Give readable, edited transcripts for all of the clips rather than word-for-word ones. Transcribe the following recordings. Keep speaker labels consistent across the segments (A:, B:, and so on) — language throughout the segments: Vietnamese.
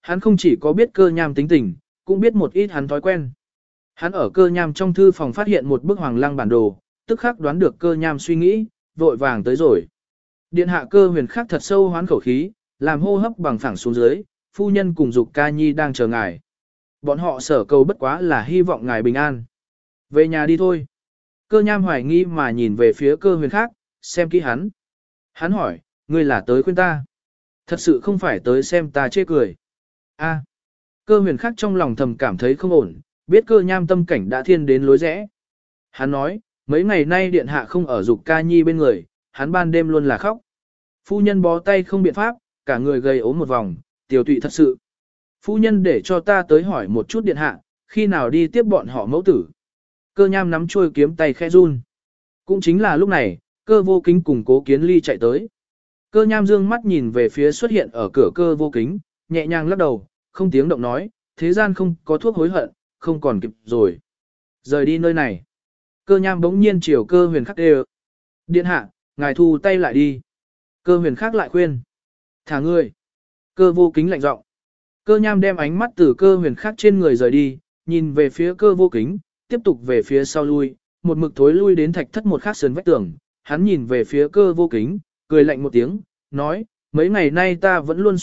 A: Hắn không chỉ có biết cơ nham tính tình, cũng biết một ít hắn thói quen. Hắn ở cơ nham trong thư phòng phát hiện một bức hoàng lăng bản đồ, tức khắc đoán được cơ nham suy nghĩ, vội vàng tới rồi. Điện hạ Cơ Huyền khắc thật sâu hoán khẩu khí, làm hô hấp bằng phẳng xuống dưới, phu nhân cùng Dục Ca Nhi đang chờ ngài. Bọn họ sở cầu bất quá là hy vọng ngài bình an. Về nhà đi thôi. Cơ nham hoài nghi mà nhìn về phía Cơ Huyền khắc, xem kỹ hắn. Hắn hỏi, ngươi là tới khuyên ta. Thật sự không phải tới xem ta chê cười. A. Cơ Huyền khắc trong lòng thầm cảm thấy không ổn, biết cơ nham tâm cảnh đã thiên đến lối rẽ. Hắn nói, mấy ngày nay điện hạ không ở Dục Ca Nhi bên người, hắn ban đêm luôn là khóc. Phu nhân bó tay không biện pháp, cả người gầy ốm một vòng, tiểu tụy thật sự. Phu nhân để cho ta tới hỏi một chút điện hạ, khi nào đi tiếp bọn họ mẫu tử. Cơ nham nắm trôi kiếm tay khẽ run. Cũng chính là lúc này, Cơ Vô Kính cùng Cố Kiến Ly chạy tới. Cơ nham dương mắt nhìn về phía xuất hiện ở cửa Cơ Vô Kính, nhẹ nhàng lắc đầu, không tiếng động nói, thế gian không có thuốc hối hận, không còn kịp rồi. Rời đi nơi này. Cơ nham bỗng nhiên chiều Cơ Huyền khắc đều. Điện hạ, ngài thu tay lại đi. Cơ Huyền khắc lại khuyên. Thả ngươi. Cơ Vô Kính lạnh giọng. Cơ nham đem ánh mắt từ Cơ Huyền khắc trên người rời đi, nhìn về phía Cơ Vô Kính, tiếp tục về phía sau lui, một mực thối lui đến thạch thất một khắc sườn vách tường. Hắn nhìn về phía Cơ Vô Kính, cười lạnh một tiếng, nói, mấy ngày nay ta vẫn luôn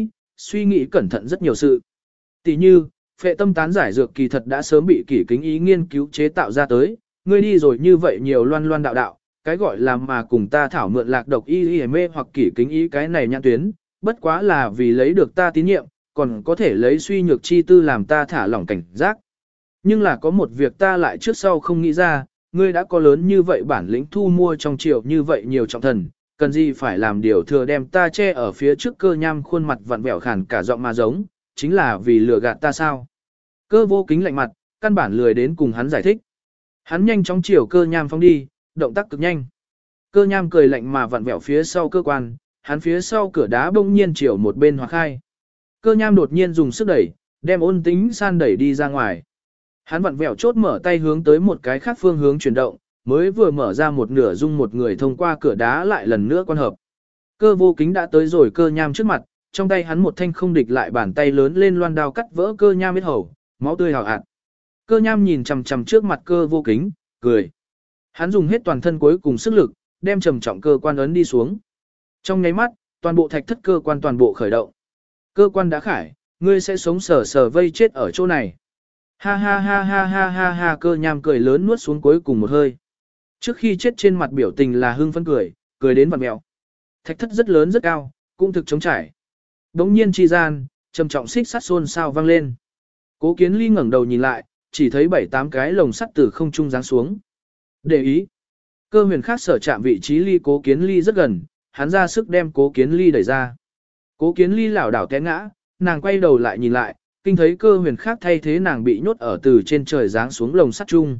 A: suy nghĩ cẩn thận rất nhiều sự. Tỷ như, phệ tâm tán giải dược kỳ thật đã sớm bị Kỷ Kính Ý nghiên cứu chế tạo ra tới, ngươi đi rồi như vậy nhiều loan loan đạo đạo, cái gọi là mà cùng ta thảo mượn lạc độc y mê hoặc Kỷ Kính Ý cái này nhãn tuyến, bất quá là vì lấy được ta tín nhiệm, còn có thể lấy suy nhược chi tư làm ta thả lỏng cảnh giác. Nhưng là có một việc ta lại trước sau không nghĩ ra, ngươi đã có lớn như vậy bản lĩnh thu mua trong triều như vậy nhiều trọng thần, cần gì phải làm điều thừa đem ta che ở phía trước Cơ nham khuôn mặt vặn vẹo khàn cả giọng mà giống, chính là vì lừa gạt ta sao? Cơ Vô Kính lạnh mặt, căn bản lười đến cùng hắn giải thích. Hắn nhanh chóng chiều Cơ nham phóng đi, động tác cực nhanh. Cơ nham cười lạnh mà vặn vẹo phía sau cơ quan, hắn phía sau cửa đá bỗng nhiên chiều một bên hoặc khai. Cơ nham đột nhiên dùng sức đẩy, đem Ôn Tĩnh San đẩy đi ra ngoài. Hắn vặn vẹo chốt mở tay hướng tới một cái khác phương hướng chuyển động, mới vừa mở ra một nửa dung một người thông qua cửa đá lại lần nữa quan hợp. Cơ Vô Kính đã tới rồi Cơ nham trước mặt, trong tay hắn một thanh không địch lại bàn tay lớn lên loan đao cắt vỡ Cơ nham huyết hầu, máu tươi hào hạt. Cơ nham nhìn chằm chằm trước mặt Cơ Vô Kính, cười. Hắn dùng hết toàn thân cuối cùng sức lực, đem trầm trọng cơ quan ấn đi xuống. Trong nháy mắt, toàn bộ thạch thất cơ quan toàn bộ khởi động. Cơ quan đã khải, ngươi sẽ sống sờ sờ vây chết ở chỗ này. Ha ha ha ha ha ha ha, Cơ nham cười lớn nuốt xuống cuối cùng một hơi. Trước khi chết trên mặt biểu tình là hưng phấn cười đến vặn mèo. Thạch thất rất lớn rất cao, cũng thực trống trải. Đống nhiên chi gian, trầm trọng xích sắt xôn xao vang lên. Cố Kiến Ly ngẩng đầu nhìn lại, chỉ thấy 7-8 cái lồng sắt từ không trung giáng xuống. Để ý. Cơ Huyền khắc sở chạm vị trí ly Cố Kiến Ly rất gần, hắn ra sức đem Cố Kiến Ly đẩy ra. Cố Kiến Ly lảo đảo té ngã, nàng quay đầu lại nhìn lại, kinh thấy Cơ Huyền khắc thay thế nàng bị nhốt ở từ trên trời giáng xuống lồng sắt chung.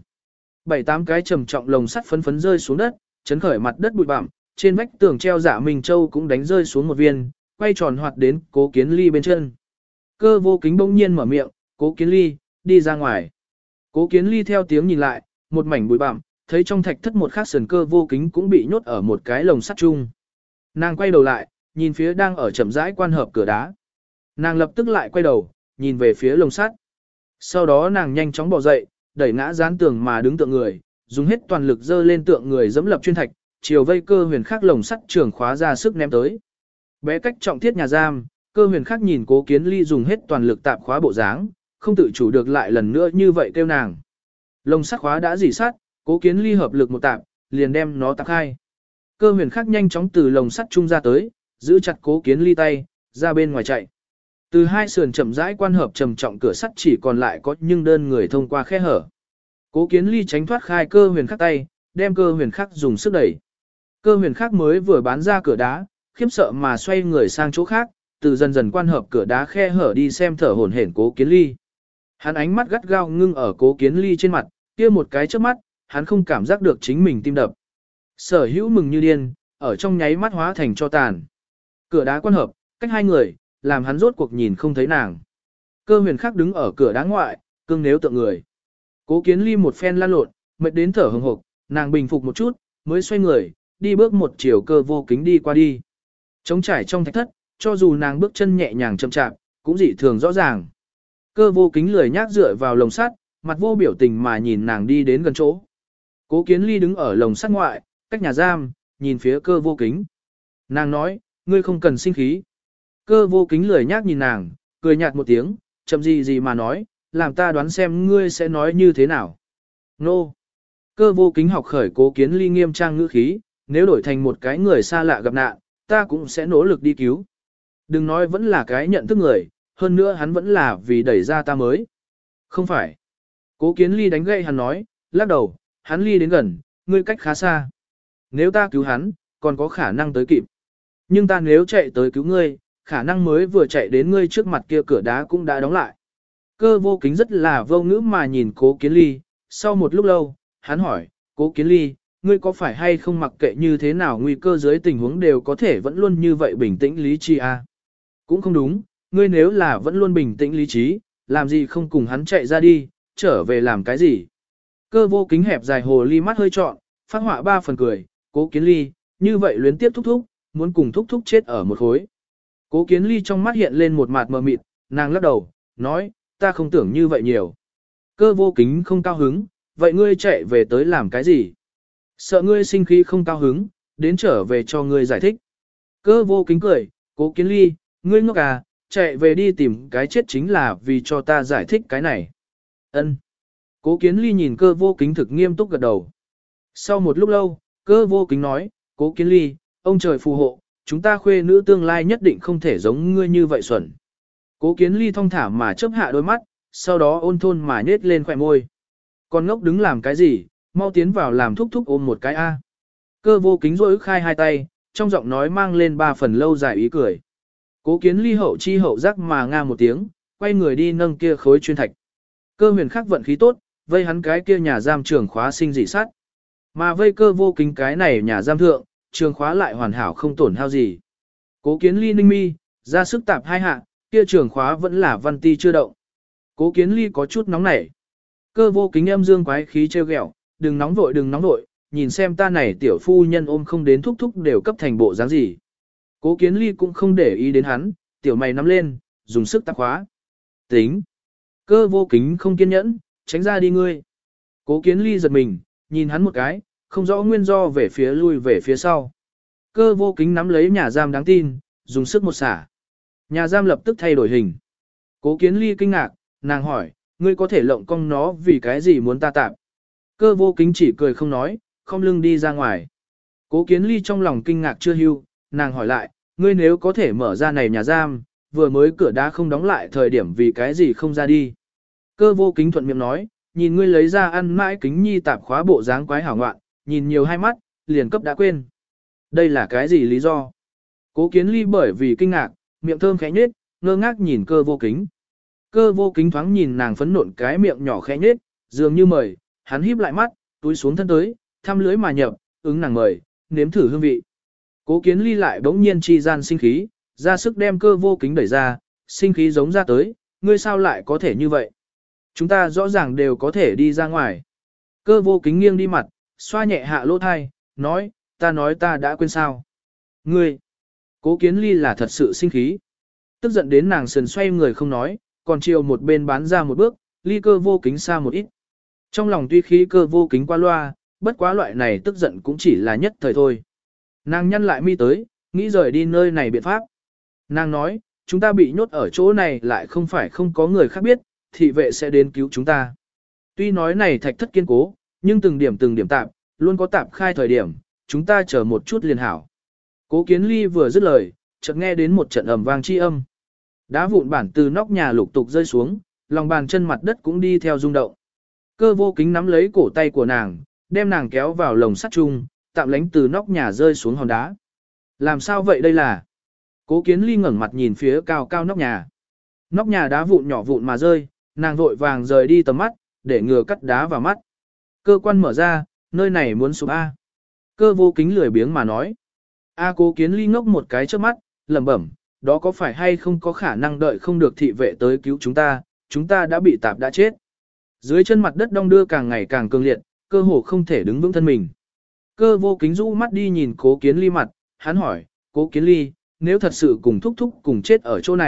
A: 7-8 cái trầm trọng lồng sắt phấn phấn rơi xuống đất, chấn khởi mặt đất bụi bặm, trên vách tường treo Dạ Minh Châu cũng đánh rơi xuống một viên, quay tròn hoạt đến Cố Kiến Ly bên chân. Cơ Vô Kính bỗng nhiên mở miệng, Cố Kiến Ly, đi ra ngoài. Cố Kiến Ly theo tiếng nhìn lại, một mảnh bụi bặm, thấy trong thạch thất một khác sườn Cơ Vô Kính cũng bị nhốt ở một cái lồng sắt chung. Nàng quay đầu lại, nhìn phía đang ở chậm rãi quan hợp cửa đá. Nàng lập tức lại quay đầu, nhìn về phía lồng sắt. Sau đó nàng nhanh chóng bỏ dậy, đẩy ngã dán tường mà đứng tượng người, dùng hết toàn lực dơ lên tượng người dẫm lập chuyên thạch, chiều vây Cơ Huyền khắc lồng sắt trường khóa ra sức ném tới. Bé cách trọng thiết nhà giam, Cơ Huyền khắc nhìn Cố Kiến Ly dùng hết toàn lực tạm khóa bộ dáng, không tự chủ được lại lần nữa như vậy kêu nàng. Lồng sắt khóa đã dỉ sát, Cố Kiến Ly hợp lực một tạm, liền đem nó tạm khai. Cơ Huyền khắc nhanh chóng từ lồng sắt trung ra tới, giữ chặt Cố Kiến Ly tay, ra bên ngoài chạy. Từ hai sườn chậm rãi quan hợp trầm trọng cửa sắt chỉ còn lại có nhưng đơn người thông qua khe hở. Cố Kiến Ly tránh thoát khai Cơ Huyền khắc tay, đem Cơ Huyền khắc dùng sức đẩy. Cơ Huyền khắc mới vừa bán ra cửa đá, khiếp sợ mà xoay người sang chỗ khác, từ dần dần quan hợp cửa đá khe hở đi xem thở hổn hển Cố Kiến Ly. Hắn ánh mắt gắt gao ngưng ở Cố Kiến Ly trên mặt, kia một cái chớp mắt, hắn không cảm giác được chính mình tim đập. Sở hữu mừng như điên, ở trong nháy mắt hóa thành cho tàn. Cửa đá quan hợp, cách hai người, làm hắn rốt cuộc nhìn không thấy nàng. Cơ Huyền khắc đứng ở cửa đá ngoại, cương nếu tượng người. Cố Kiến Ly một phen lăn lộn, mệt đến thở hừng hực, nàng bình phục một chút, mới xoay người, đi bước một chiều Cơ Vô Kính đi qua đi. Trống trải trong thạch thất, cho dù nàng bước chân nhẹ nhàng chậm chạp, cũng dị thường rõ ràng. Cơ vô kính lười nhác dựa vào lồng sắt, mặt vô biểu tình mà nhìn nàng đi đến gần chỗ. Cố Kiến Ly đứng ở lồng sắt ngoại, cách nhà giam, nhìn phía cơ vô kính. Nàng nói, ngươi không cần sinh khí. Cơ vô kính lười nhác nhìn nàng, cười nhạt một tiếng, chậm gì mà nói, làm ta đoán xem ngươi sẽ nói như thế nào. Nô! Cơ vô kính học khởi Cố Kiến Ly nghiêm trang ngữ khí, nếu đổi thành một cái người xa lạ gặp nạn, ta cũng sẽ nỗ lực đi cứu. Đừng nói vẫn là cái nhận thức người, hơn nữa hắn vẫn là vì đẩy ra ta mới. Không phải. Cố Kiến Ly đánh gậy hắn nói, lắc đầu, hắn ly đến gần, ngươi cách khá xa. Nếu ta cứu hắn, còn có khả năng tới kịp. Nhưng ta nếu chạy tới cứu ngươi, khả năng mới vừa chạy đến ngươi trước mặt kia cửa đá cũng đã đóng lại. Cơ vô kính rất là vô ngữ mà nhìn Cố Kiến Ly, sau một lúc lâu, hắn hỏi, Cố Kiến Ly, ngươi có phải hay không mặc kệ như thế nào nguy cơ dưới tình huống đều có thể vẫn luôn như vậy bình tĩnh lý trí à? Cũng không đúng, ngươi nếu là vẫn luôn bình tĩnh lý trí, làm gì không cùng hắn chạy ra đi, trở về làm cái gì? Cơ vô kính hẹp dài hồ ly mắt hơi trọn, phát họa 3 phần cười, Cố Kiến Ly, như vậy luyến tiếp thúc thúc, muốn cùng thúc thúc chết ở một khối. Cố Kiến Ly trong mắt hiện lên một mặt mờ mịt, nàng lắc đầu, nói, ta không tưởng như vậy nhiều. Cơ vô kính không cao hứng, vậy ngươi chạy về tới làm cái gì? Sợ ngươi sinh khí không cao hứng, đến trở về cho ngươi giải thích. Cơ vô kính cười, Cố Kiến Ly, ngươi ngốc à, chạy về đi tìm cái chết chính là vì cho ta giải thích cái này. Ân. Cố Kiến Ly nhìn cơ vô kính thực nghiêm túc gật đầu. Sau một lúc lâu, cơ vô kính nói, Cố Kiến Ly, ông trời phù hộ, chúng ta khuê nữ tương lai nhất định không thể giống ngươi như vậy xuẩn. Cố Kiến Ly thong thả mà chớp hạ đôi mắt, sau đó ôn thôn mà nhếch lên khóe môi. Con ngốc đứng làm cái gì, mau tiến vào làm thúc thúc ôm một cái A. Cơ vô kính rỗi khai hai tay, trong giọng nói mang lên 3 phần lâu dài ý cười. Cố Kiến Ly hậu chi hậu giác mà nga một tiếng, quay người đi nâng kia khối chuyên thạch. Cơ huyền khắc vận khí tốt, vây hắn cái kia nhà giam trường khóa sinh dị sát. Mà vây cơ vô kính cái này nhà giam thượng, trường khóa lại hoàn hảo không tổn hao gì. Cố Kiến Ly ninh mi, ra sức tạp hai hạ, kia trường khóa vẫn là văn ti chưa động. Cố Kiến Ly có chút nóng nảy. Cơ vô kính âm dương quái khí trêu ghẹo, đừng nóng vội, nhìn xem ta này tiểu phu nhân ôm không đến thúc thúc đều cấp thành bộ dáng gì. Cố Kiến Ly cũng không để ý đến hắn, tiểu mày nắm lên, dùng sức tạp khóa. Tính. Cơ vô kính không kiên nhẫn, tránh ra đi ngươi. Cố Kiến Ly giật mình, nhìn hắn một cái, không rõ nguyên do lui về phía sau. Cơ vô kính nắm lấy nhà giam đáng tin, dùng sức một xả. Nhà giam lập tức thay đổi hình. Cố Kiến Ly kinh ngạc, nàng hỏi, ngươi có thể lộng cong nó vì cái gì muốn ta tạp. Cơ vô kính chỉ cười không nói, không lưng đi ra ngoài. Cố Kiến Ly trong lòng kinh ngạc chưa hưu, nàng hỏi lại, ngươi nếu có thể mở ra này nhà giam, vừa mới cửa đá không đóng lại thời điểm vì cái gì không ra đi. Cơ vô kính thuận miệng nói, nhìn ngươi lấy ra ăn mãi kính nhi tạp khóa bộ dáng quái hảo ngoạn, nhìn nhiều hai mắt, liền cấp đã quên. Đây là cái gì lý do? Cố Kiến Ly bởi vì kinh ngạc, miệng thơm khẽ nhếch, ngơ ngác nhìn cơ vô kính. Cơ vô kính thoáng nhìn nàng phấn nộn cái miệng nhỏ khẽ nhếch, dường như mời, hắn híp lại mắt, túi xuống thân tới, thăm lưới mà nhập, ứng nàng mời, nếm thử hương vị. Cố Kiến Ly lại bỗng nhiên chi gian sinh khí, ra sức đem cơ vô kính đẩy ra, sinh khí giống ra tới, ngươi sao lại có thể như vậy? Chúng ta rõ ràng đều có thể đi ra ngoài. Cơ vô kính nghiêng đi mặt, xoa nhẹ hạ lỗ thai, nói ta đã quên sao. Ngươi, Cố Kiến Ly là thật sự sinh khí. Tức giận đến nàng sườn xoay người không nói, còn chiều một bên bán ra một bước, ly cơ vô kính xa một ít. Trong lòng tuy khí cơ vô kính qua loa, bất quá loại này tức giận cũng chỉ là nhất thời thôi. Nàng nhăn lại mi tới, nghĩ rời đi nơi này biện pháp. Nàng nói, chúng ta bị nhốt ở chỗ này lại không phải không có người khác biết, thị vệ sẽ đến cứu chúng ta. Tuy nói này thạch thất kiên cố, nhưng từng điểm tạp, luôn có tạp khai thời điểm, chúng ta chờ một chút liền hảo. Cố Kiến Ly vừa dứt lời, chợt nghe đến một trận ầm vang chi âm. Đá vụn bản từ nóc nhà lục tục rơi xuống, lòng bàn chân mặt đất cũng đi theo rung động. Cơ vô kính nắm lấy cổ tay của nàng, đem nàng kéo vào lồng sắt chung, tạm lánh từ nóc nhà rơi xuống hòn đá. Làm sao vậy đây là? Cố Kiến Ly ngẩng mặt nhìn phía cao cao nóc nhà. Nóc nhà đá vụn nhỏ vụn mà rơi, nàng vội vàng rời đi tầm mắt, để ngừa cắt đá vào mắt. Cơ quan mở ra, nơi này muốn sụp A. Cơ vô kính lười biếng mà nói. Cố Kiến Ly ngốc một cái trước mắt, lẩm bẩm, đó có phải hay không có khả năng đợi không được thị vệ tới cứu chúng ta đã bị tạp đã chết. Dưới chân mặt đất đong đưa càng ngày càng cường liệt, cơ hồ không thể đứng vững thân mình. Cơ vô kính rũ mắt đi nhìn Cố Kiến Ly mặt, hắn hỏi, Cố Kiến Ly, nếu thật sự cùng thúc thúc cùng chết ở chỗ này,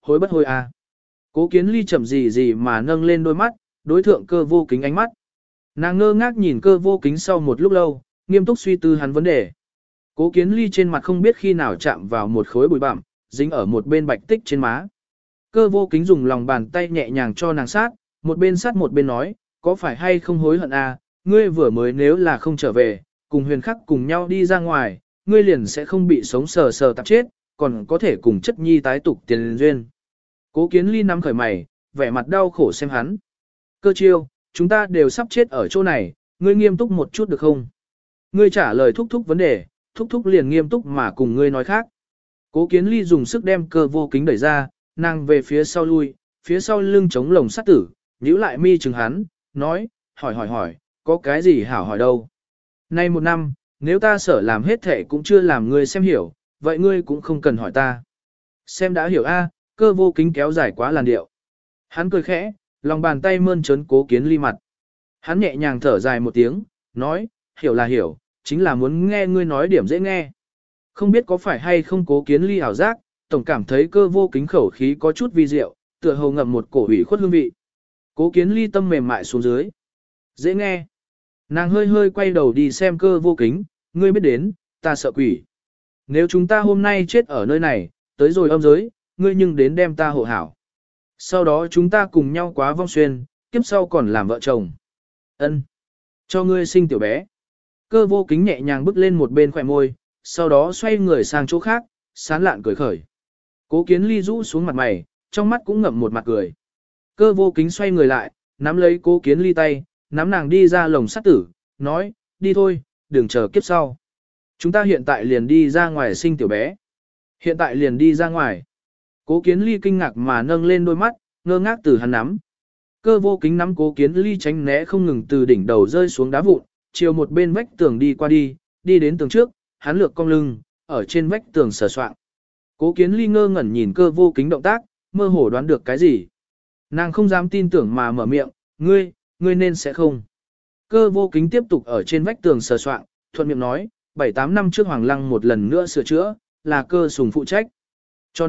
A: hối bất hối à. Cố Kiến Ly chậm gì gì mà nâng lên đôi mắt, đối thượng Cơ Vô Kính ánh mắt. Nàng ngơ ngác nhìn Cơ Vô Kính sau một lúc lâu, nghiêm túc suy tư hắn vấn đề. Cố Kiến Ly trên mặt không biết khi nào chạm vào một khối bụi bặm, dính ở một bên bạch tích trên má. Cơ Vô Kính dùng lòng bàn tay nhẹ nhàng cho nàng sát một bên nói, có phải hay không hối hận à, ngươi vừa mới nếu là không trở về, cùng Huyền Khắc cùng nhau đi ra ngoài, ngươi liền sẽ không bị sống sờ sờ tạp chết, còn có thể cùng chất nhi tái tục tiền duyên. Cố Kiến Ly nắm khởi mày, vẻ mặt đau khổ xem hắn. Cơ Chiêu, chúng ta đều sắp chết ở chỗ này, ngươi nghiêm túc một chút được không? Ngươi trả lời thúc thúc vấn đề, thúc thúc liền nghiêm túc mà cùng ngươi nói khác. Cố Kiến Ly dùng sức đem Cơ Vô Kính đẩy ra, nàng về phía sau lui, phía sau lưng chống lồng sắt tử, nhíu lại mi chừng hắn, nói, hỏi, có cái gì hảo hỏi đâu. Nay một năm, nếu ta sở làm hết thệ cũng chưa làm ngươi xem hiểu, vậy ngươi cũng không cần hỏi ta. Xem đã hiểu a, Cơ Vô Kính kéo dài quá làn điệu. Hắn cười khẽ, lòng bàn tay mơn trớn Cố Kiến Ly mặt. Hắn nhẹ nhàng thở dài một tiếng, nói, hiểu là hiểu, chính là muốn nghe ngươi nói điểm dễ nghe. Không biết có phải hay không Cố Kiến Ly ảo giác, tổng cảm thấy Cơ Vô Kính khẩu khí có chút vi diệu, tựa hồ ngậm một cổ ủy khuất hương vị. Cố Kiến Ly tâm mềm mại xuống dưới. Dễ nghe. Nàng hơi hơi quay đầu đi xem Cơ Vô Kính, ngươi biết đến, ta sợ quỷ. Nếu chúng ta hôm nay chết ở nơi này, tới rồi âm giới, ngươi nhưng đến đem ta hộ hảo. Sau đó chúng ta cùng nhau quá vong xuyên, kiếp sau còn làm vợ chồng. Ân, cho ngươi sinh tiểu bé. Cơ Vô Kính nhẹ nhàng bước lên một bên khỏe môi, sau đó xoay người sang chỗ khác, sán lạn cười khởi. Cố Kiến Ly rũ xuống mặt mày, trong mắt cũng ngậm một mặt cười. Cơ Vô Kính xoay người lại, nắm lấy Cố Kiến Ly tay, nắm nàng đi ra lồng sắt tử, nói, đi thôi, đừng chờ kiếp sau. Chúng ta hiện tại liền đi ra ngoài sinh tiểu bé. Hiện tại liền đi ra ngoài. Cố Kiến Ly kinh ngạc mà nâng lên đôi mắt, ngơ ngác từ hắn nắm. Cơ Vô Kính nắm Cố Kiến Ly tránh né không ngừng từ đỉnh đầu rơi xuống đá vụn, chiều một bên vách tường đi qua đi đến tường trước, hắn lược cong lưng, ở trên vách tường sờ soạng. Cố Kiến Ly ngơ ngẩn nhìn Cơ Vô Kính động tác, mơ hồ đoán được cái gì. Nàng không dám tin tưởng mà mở miệng, ngươi nên sẽ không. Cơ Vô Kính tiếp tục ở trên vách tường sờ soạng, thuận miệng nói, 7-8 năm trước Hoàng Lăng một lần nữa sửa chữa, là Cơ Sùng phụ trách. Cho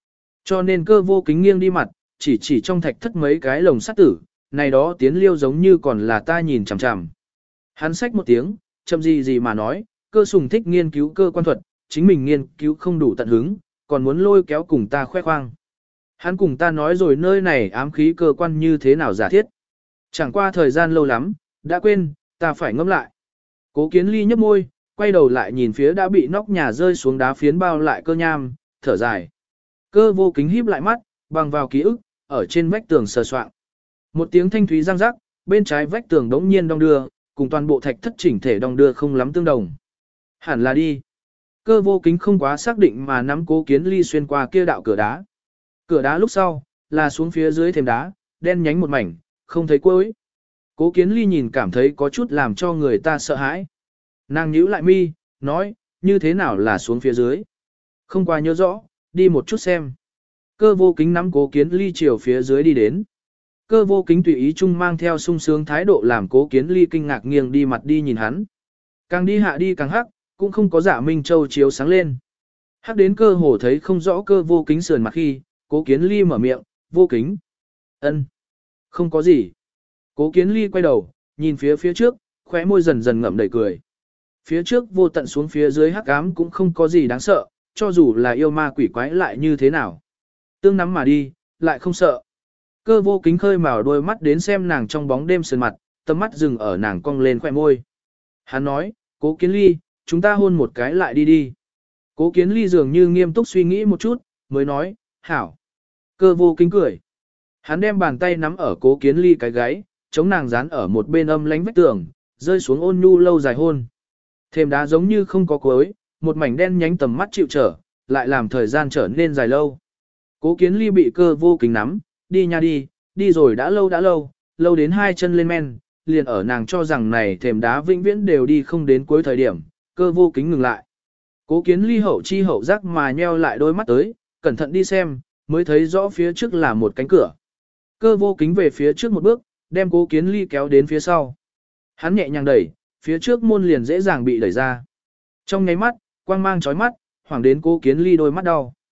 A: nên Cơ Vô Kính nghiêng đi mặt, chỉ trong thạch thất mấy cái lồng sắt tử, này đó tiến liêu giống như còn là ta nhìn chằm chằm. Hắn xách một tiếng, chậm gì mà nói, Cơ Sùng thích nghiên cứu cơ quan thuật, chính mình nghiên cứu không đủ tận hứng, còn muốn lôi kéo cùng ta khoe khoang. Hắn cùng ta nói rồi nơi này ám khí cơ quan như thế nào giả thiết. Chẳng qua thời gian lâu lắm, đã quên, ta phải ngẫm lại. Cố Kiến Ly nhấp môi, quay đầu lại nhìn phía đã bị nóc nhà rơi xuống đá phiến bao lại Cơ Nham, thở dài. Cơ Vô Kính híp lại mắt, bằng vào ký ức, ở trên vách tường sờ soạng. Một tiếng thanh thúy răng rắc, bên trái vách tường đống nhiên đong đưa, cùng toàn bộ thạch thất chỉnh thể đong đưa không lắm tương đồng. Hẳn là đi. Cơ Vô Kính không quá xác định mà nắm Cố Kiến Ly xuyên qua kia đạo cửa đá. Cửa đá lúc sau, là xuống phía dưới thềm đá, đen nhánh một mảnh, không thấy cuối. Cố Kiến Ly nhìn cảm thấy có chút làm cho người ta sợ hãi. Nàng nhíu lại mi, nói, như thế nào là xuống phía dưới. Không qua nhớ rõ, đi một chút xem. Cơ Vô Kính nắm Cố Kiến Ly chiều phía dưới đi đến. Cơ Vô Kính tùy ý chung mang theo sung sướng thái độ làm Cố Kiến Ly kinh ngạc nghiêng đi mặt đi nhìn hắn. Càng đi hạ đi càng hắc, cũng không có Dạ Minh Châu chiếu sáng lên. Hắc đến cơ hồ thấy không rõ Cơ Vô Kính sườn mặt khi, Cố Kiến Ly mở miệng, Vô Kính. Ân, không có gì. Cố Kiến Ly quay đầu, nhìn phía trước, khóe môi dần dần ngậm đầy cười. Phía trước vô tận xuống phía dưới hắc ám cũng không có gì đáng sợ, cho dù là yêu ma quỷ quái lại như thế nào. Tương nắm mà đi, lại không sợ. Cơ Vô Kính khơi mào đôi mắt đến xem nàng trong bóng đêm sườn mặt, tầm mắt dừng ở nàng cong lên khóe môi. Hắn nói, Cố Kiến Ly, chúng ta hôn một cái lại đi đi. Cố Kiến Ly dường như nghiêm túc suy nghĩ một chút, mới nói, hảo. Cơ Vô Kính cười. Hắn đem bàn tay nắm ở Cố Kiến Ly cái gáy, chống nàng dán ở một bên âm lánh vách tường, rơi xuống ôn nhu lâu dài hôn. Thềm đá giống như không có cuối, một mảnh đen nhánh tầm mắt chịu trở, lại làm thời gian trở nên dài lâu. Cố Kiến Ly bị Cơ Vô Kính nắm, đi nha đi rồi đã lâu, lâu đến hai chân lên men, liền ở nàng cho rằng này thềm đá vĩnh viễn đều đi không đến cuối thời điểm, Cơ Vô Kính ngừng lại. Cố Kiến Ly hậu chi hậu giác mà nheo lại đôi mắt tới, cẩn thận đi xem, mới thấy rõ phía trước là một cánh cửa. Cơ Vô Kính về phía trước một bước, đem Cố Kiến Ly kéo đến phía sau. Hắn nhẹ nhàng đẩy, phía trước môn liền dễ dàng bị đẩy ra. Trong nháy mắt, quang mang chói mắt, hoảng đến Cố Kiến Ly đôi mắt đau.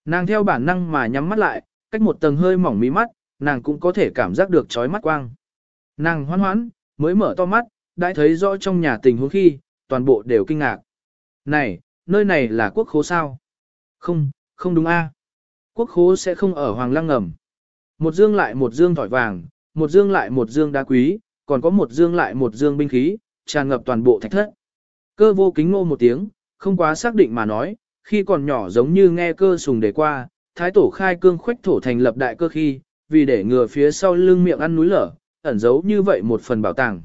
A: Nàng theo bản năng mà nhắm mắt lại, cách một tầng hơi mỏng mí mắt, nàng cũng có thể cảm giác được chói mắt quang. Nàng hoan hoãn, mới mở to mắt, đã thấy rõ trong nhà tình huống khi, toàn bộ đều kinh ngạc. Này, nơi này là quốc khố sao? Không, không đúng a. Quốc khố sẽ không ở Hoàng Lăng ngầm. Một dương lại một dương thỏi vàng, một dương lại một dương đá quý, còn có một dương lại một dương binh khí, tràn ngập toàn bộ thạch thất. Cơ vô kính ngô một tiếng, không quá xác định mà nói, khi còn nhỏ giống như nghe cơ sùng đề qua, thái tổ khai cương khuếch thổ thành lập đại cơ khi, vì để ngừa phía sau lưng miệng ăn núi lở, ẩn giấu như vậy một phần bảo tàng.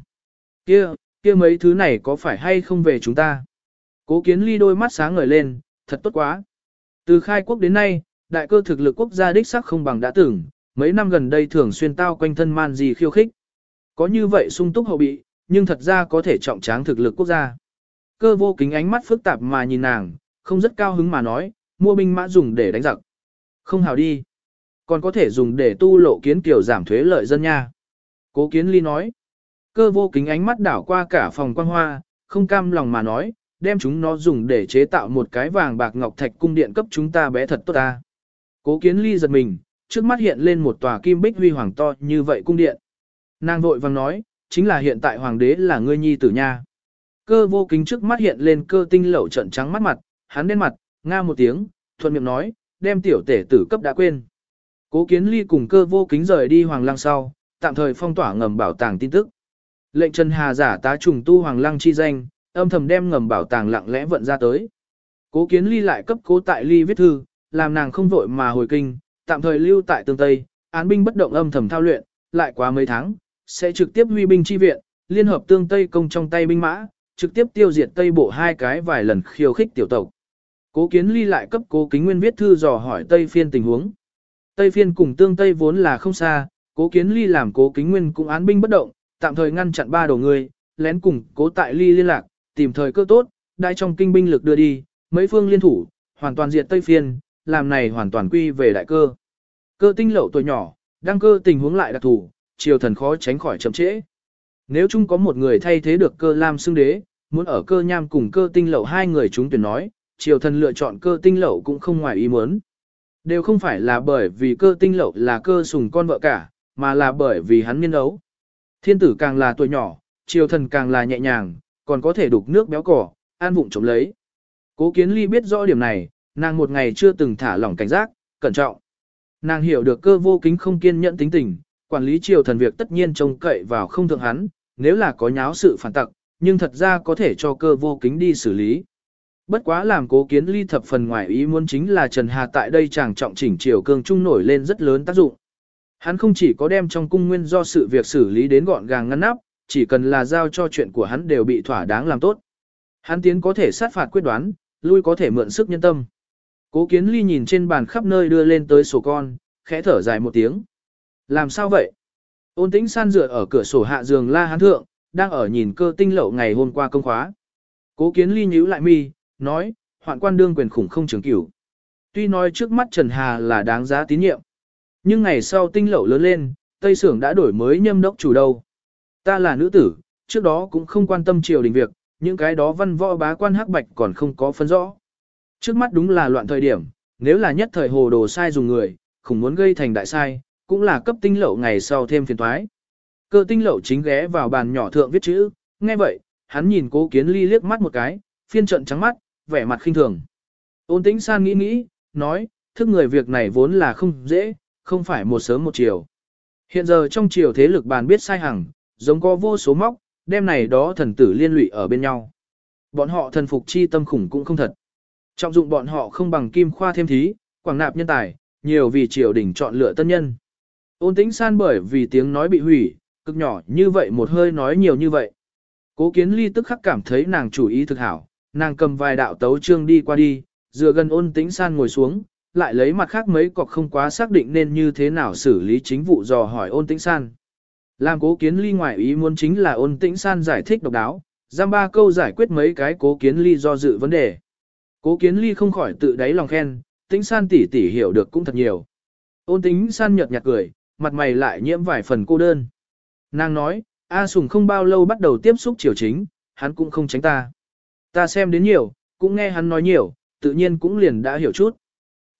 A: Kia mấy thứ này có phải hay không về chúng ta? Cố Kiến Ly đôi mắt sáng ngời lên, thật tốt quá. Từ khai quốc đến nay, đại cơ thực lực quốc gia đích sắc không bằng đã từng, mấy năm gần đây thường xuyên tao quanh thân man gì khiêu khích. Có như vậy sung túc hậu bị, nhưng thật ra có thể trọng tráng thực lực quốc gia. Cơ vô kính ánh mắt phức tạp mà nhìn nàng, không rất cao hứng mà nói, mua binh mã dùng để đánh giặc. Không hào đi. Còn có thể dùng để tu lộ kiến kiểu giảm thuế lợi dân nha. Cố Kiến Ly nói. Cơ vô kính ánh mắt đảo qua cả phòng quang hoa, không cam lòng mà nói, đem chúng nó dùng để chế tạo một cái vàng bạc ngọc thạch cung điện cấp chúng ta bé thật tốt ta. Cố Kiến Ly giật mình, trước mắt hiện lên một tòa kim bích huy hoàng to như vậy cung điện. Nàng vội vàng nói, chính là hiện tại hoàng đế là ngươi nhi tử nha. Cơ vô kính trước mắt hiện lên Cơ Tinh Lậu trận trắng mắt mặt, hắn đen mặt, nga một tiếng, thuận miệng nói, đem tiểu tể tử cấp đã quên. Cố Kiến Ly cùng Cơ vô kính rời đi Hoàng Lăng sau, tạm thời phong tỏa ngầm bảo tàng tin tức. Lệnh Trần Hà giả tá trùng tu Hoàng Lăng chi danh, âm thầm đem ngầm bảo tàng lặng lẽ vận ra tới. Cố Kiến Ly lại cấp Cố Tại Ly viết thư, làm nàng không vội mà hồi kinh, tạm thời lưu tại Tương Tây, án binh bất động âm thầm thao luyện, lại quá mấy tháng, sẽ trực tiếp huy binh chi viện, liên hợp Tương Tây công trong tay binh mã, trực tiếp tiêu diệt Tây Bộ hai cái vài lần khiêu khích tiểu tộc. Cố Kiến Ly lại cấp Cố Kính Nguyên viết thư dò hỏi Tây Phiên tình huống. Tây Phiên cùng Tương Tây vốn là không xa, Cố Kiến Ly làm Cố Kính Nguyên cũng án binh bất động, tạm thời ngăn chặn ba đầu người, lén cùng Cố Tại Ly liên lạc, tìm thời cơ tốt, đại trong kinh binh lực đưa đi, mấy phương liên thủ, hoàn toàn diệt Tây Phiên, làm này hoàn toàn quy về đại cơ. Cơ Tinh Lậu tuổi nhỏ, đăng cơ tình huống lại đặc thủ, triều thần khó tránh khỏi chậm trễ. Nếu chung có một người thay thế được Cơ Lam xưng đế, muốn ở Cơ Nham cùng Cơ Tinh Lậu hai người chúng tuyển nói, triều thần lựa chọn Cơ Tinh Lậu cũng không ngoài ý muốn. Đều không phải là bởi vì Cơ Tinh Lậu là Cơ Sùng con vợ cả, mà là bởi vì hắn niên ấu. Thiên tử càng là tuổi nhỏ, triều thần càng là nhẹ nhàng, còn có thể đục nước béo cỏ, an vụng trộm lấy. Cố Kiến Ly biết rõ điểm này, nàng một ngày chưa từng thả lỏng cảnh giác, cẩn trọng. Nàng hiểu được Cơ vô kính không kiên nhẫn tính tình, quản lý triều thần việc tất nhiên trông cậy vào không thượng hắn, nếu là có nháo sự phản tặc, nhưng thật ra có thể cho Cơ vô kính đi xử lý. Bất quá làm Cố Kiến Ly thập phần ngoài ý muốn chính là Trần Hà tại đây chàng trọng chỉnh triều cương trung nổi lên rất lớn tác dụng. Hắn không chỉ có đem trong cung nguyên do sự việc xử lý đến gọn gàng ngăn nắp, chỉ cần là giao cho chuyện của hắn đều bị thỏa đáng làm tốt. Hắn tiến có thể sát phạt quyết đoán, lui có thể mượn sức nhân tâm. Cố Kiến Ly nhìn trên bàn khắp nơi đưa lên tới sổ con, khẽ thở dài một tiếng. Làm sao vậy? Ôn Tĩnh San dựa ở cửa sổ hạ giường la hán thượng, đang ở nhìn Cơ Tinh Lậu ngày hôm qua công khóa. Cố Kiến Ly nhíu lại mi, nói, hoạn quan đương quyền khủng không trường cửu. Tuy nói trước mắt Trần Hà là đáng giá tín nhiệm, nhưng ngày sau Tinh Lậu lớn lên, Tây Sưởng đã đổi mới nhâm đốc chủ đâu. Ta là nữ tử, trước đó cũng không quan tâm triều đình việc, những cái đó văn võ bá quan hắc bạch còn không có phân rõ. Trước mắt đúng là loạn thời điểm, nếu là nhất thời hồ đồ sai dùng người, không muốn gây thành đại sai, cũng là cấp Tinh Lậu ngày sau thêm phiền toái. Cơ Tinh Lậu chính ghé vào bàn nhỏ thượng viết chữ, nghe vậy, hắn nhìn Cố Kiến Ly liếc mắt một cái, phiên trận trắng mắt, vẻ mặt khinh thường. Ôn Tĩnh San nghĩ nghĩ, nói, thức người việc này vốn là không dễ, không phải một sớm một chiều. Hiện giờ trong triều thế lực bàn biết sai hằng, giống có vô số móc, đem này đó thần tử liên lụy ở bên nhau. Bọn họ thần phục chi tâm khủng cũng không thật. Trọng dụng bọn họ không bằng kim khoa thêm thí, quảng nạp nhân tài, nhiều vì triều đình chọn lựa tân nhân. Ôn Tĩnh San bởi vì tiếng nói bị hủy, cực nhỏ như vậy một hơi nói nhiều như vậy. Cố Kiến Ly tức khắc cảm thấy nàng chủ ý thực hảo, nàng cầm vài đạo tấu chương đi qua đi, dựa gần Ôn Tĩnh San ngồi xuống, lại lấy mặt khác mấy cọc không quá xác định nên như thế nào xử lý chính vụ dò hỏi Ôn Tĩnh San. Làm Cố Kiến Ly ngoại ý muốn chính là Ôn Tĩnh San giải thích độc đáo, giam ba câu giải quyết mấy cái Cố Kiến Ly do dự vấn đề. Cố Kiến Ly không khỏi tự đáy lòng khen, Tĩnh San tỷ tỷ hiểu được cũng thật nhiều. Ôn Tĩnh San nhợt nhạt cười, mặt mày lại nhiễm vài phần cô đơn. Nàng nói, A Sùng không bao lâu bắt đầu tiếp xúc triều chính, hắn cũng không tránh ta. Ta xem đến nhiều, cũng nghe hắn nói nhiều, tự nhiên cũng liền đã hiểu chút.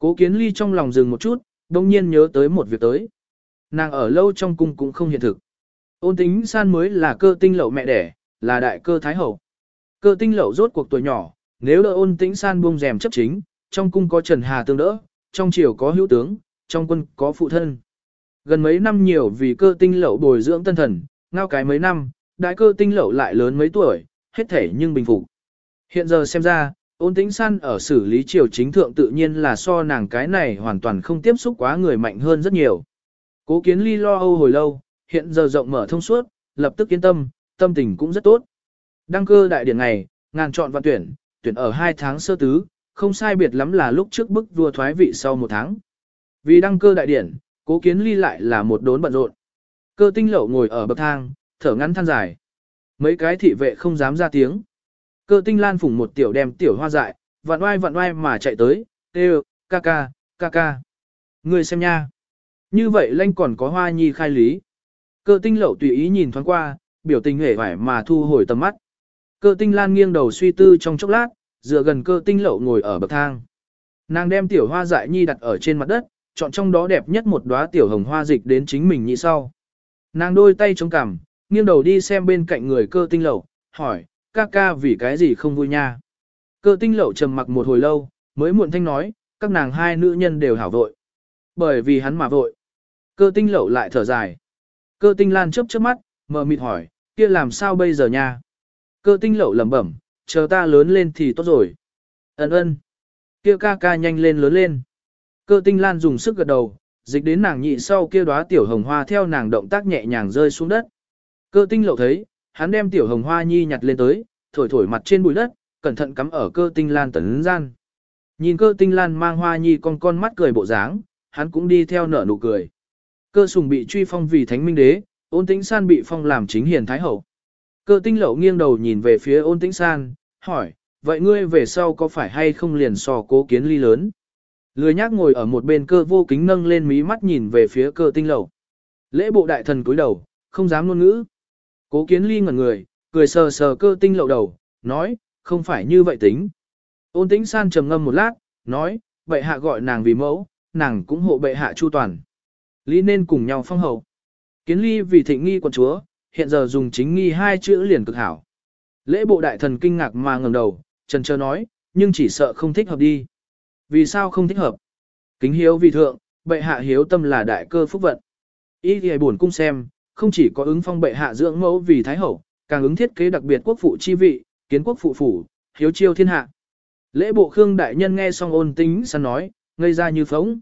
A: Cố Kiến Ly trong lòng dừng một chút, đông nhiên nhớ tới một việc tới. Nàng ở lâu trong cung cũng không hiện thực. Ôn Tĩnh San mới là Cơ Tinh Lậu mẹ đẻ, là đại cơ thái hậu. Cơ Tinh Lậu rốt cuộc tuổi nhỏ, nếu đỡ Ôn Tĩnh San buông rèm chấp chính, trong cung có Trần Hà tương đỡ, trong triều có hữu tướng, trong quân có phụ thân. Gần mấy năm nhiều vì Cơ Tinh Lậu bồi dưỡng tân thần, ngao cái mấy năm, đại Cơ Tinh Lậu lại lớn mấy tuổi, hết thể nhưng bình phục. Hiện giờ xem ra, Ôn Tĩnh San ở xử lý triều chính thượng tự nhiên là so nàng cái này hoàn toàn không tiếp xúc quá người mạnh hơn rất nhiều. Cố Kiến Ly lo âu hồi lâu, hiện giờ rộng mở thông suốt, lập tức yên tâm, tâm tình cũng rất tốt. Đăng cơ đại điển ngày, ngàn chọn vạn tuyển, tuyển ở 2 tháng sơ tứ, không sai biệt lắm là lúc trước bức vua thoái vị sau 1 tháng. Vì đăng cơ đại điển, Cố Kiến Ly lại là một đốn bận rộn. Cơ Tinh Lậu ngồi ở bậc thang, thở ngắn than dài. Mấy cái thị vệ không dám ra tiếng. Cơ Tinh Lan phủng một tiểu đem tiểu hoa dại, vặn oai mà chạy tới, kêu, ca ca. Ngươi xem nha. Như vậy lanh còn có hoa nhi khai lý. Cơ Tinh Lậu tùy ý nhìn thoáng qua, biểu tình hề vải mà thu hồi tầm mắt. Cơ Tinh Lan nghiêng đầu suy tư trong chốc lát, dựa gần Cơ Tinh Lậu ngồi ở bậc thang. Nàng đem tiểu hoa dại nhi đặt ở trên mặt đất, chọn trong đó đẹp nhất một đóa tiểu hồng hoa dịch đến chính mình nhị sau. Nàng đôi tay chống cằm, nghiêng đầu đi xem bên cạnh người Cơ Tinh Lậu, hỏi, ca vì cái gì không vui nha. Cơ Tinh Lậu trầm mặc một hồi lâu, mới muộn thanh nói, các nàng hai nữ nhân đều hảo vội. Bởi vì hắn mà vội. Cơ Tinh Lậu lại thở dài. Cơ Tinh Lan chớp mắt, mờ mịt hỏi, kia làm sao bây giờ nha? Cơ Tinh Lậu lẩm bẩm, chờ ta lớn lên thì tốt rồi. Ân. Kia ca nhanh lên lớn lên. Cơ Tinh Lan dùng sức gật đầu, dịch đến nàng nhị sau kia đóa tiểu hồng hoa theo nàng động tác nhẹ nhàng rơi xuống đất. Cơ Tinh Lậu thấy, hắn đem tiểu hồng hoa nhi nhặt lên tới, thổi mặt trên bụi đất, cẩn thận cắm ở Cơ Tinh Lan tấn gian. Nhìn Cơ Tinh Lan mang hoa nhi con mắt cười bộ dáng, hắn cũng đi theo nở nụ cười. Cơ Sùng bị truy phong vì thánh minh đế, Ôn Tĩnh San bị phong làm chính hiền thái hậu. Cơ Tinh Lậu nghiêng đầu nhìn về phía Ôn Tĩnh San, hỏi, vậy ngươi về sau có phải hay không liền so Cố Kiến Ly lớn? Lười nhác ngồi ở một bên Cơ Vô Kính nâng lên mí mắt nhìn về phía Cơ Tinh Lậu. Lễ bộ đại thần cúi đầu, không dám ngôn ngữ. Cố Kiến Ly ngẩn người, cười sờ Cơ Tinh Lậu đầu, nói, không phải như vậy tính. Ôn Tĩnh San trầm ngâm một lát, nói, bệ hạ gọi nàng vì mẫu, nàng cũng hộ bệ hạ chu toàn. Lý nên cùng nhau phong hậu. Kiến Ly vì thịnh nghi quận chúa, hiện giờ dùng chính nghi 2 chữ liền cực hảo. Lễ bộ đại thần kinh ngạc mà ngẩng đầu, trần trơ nói, nhưng chỉ sợ không thích hợp đi. Vì sao không thích hợp? Kính hiếu vì thượng, bệ hạ hiếu tâm là đại cơ phúc vận. Ý thì buồn cung xem, không chỉ có ứng phong bệ hạ dưỡng mẫu vì thái hậu, càng ứng thiết kế đặc biệt quốc phụ chi vị, kiến quốc phụ phủ, hiếu chiêu thiên hạ. Lễ bộ Khương đại nhân nghe xong Ôn Tĩnh San nói, ngây ra như phóng.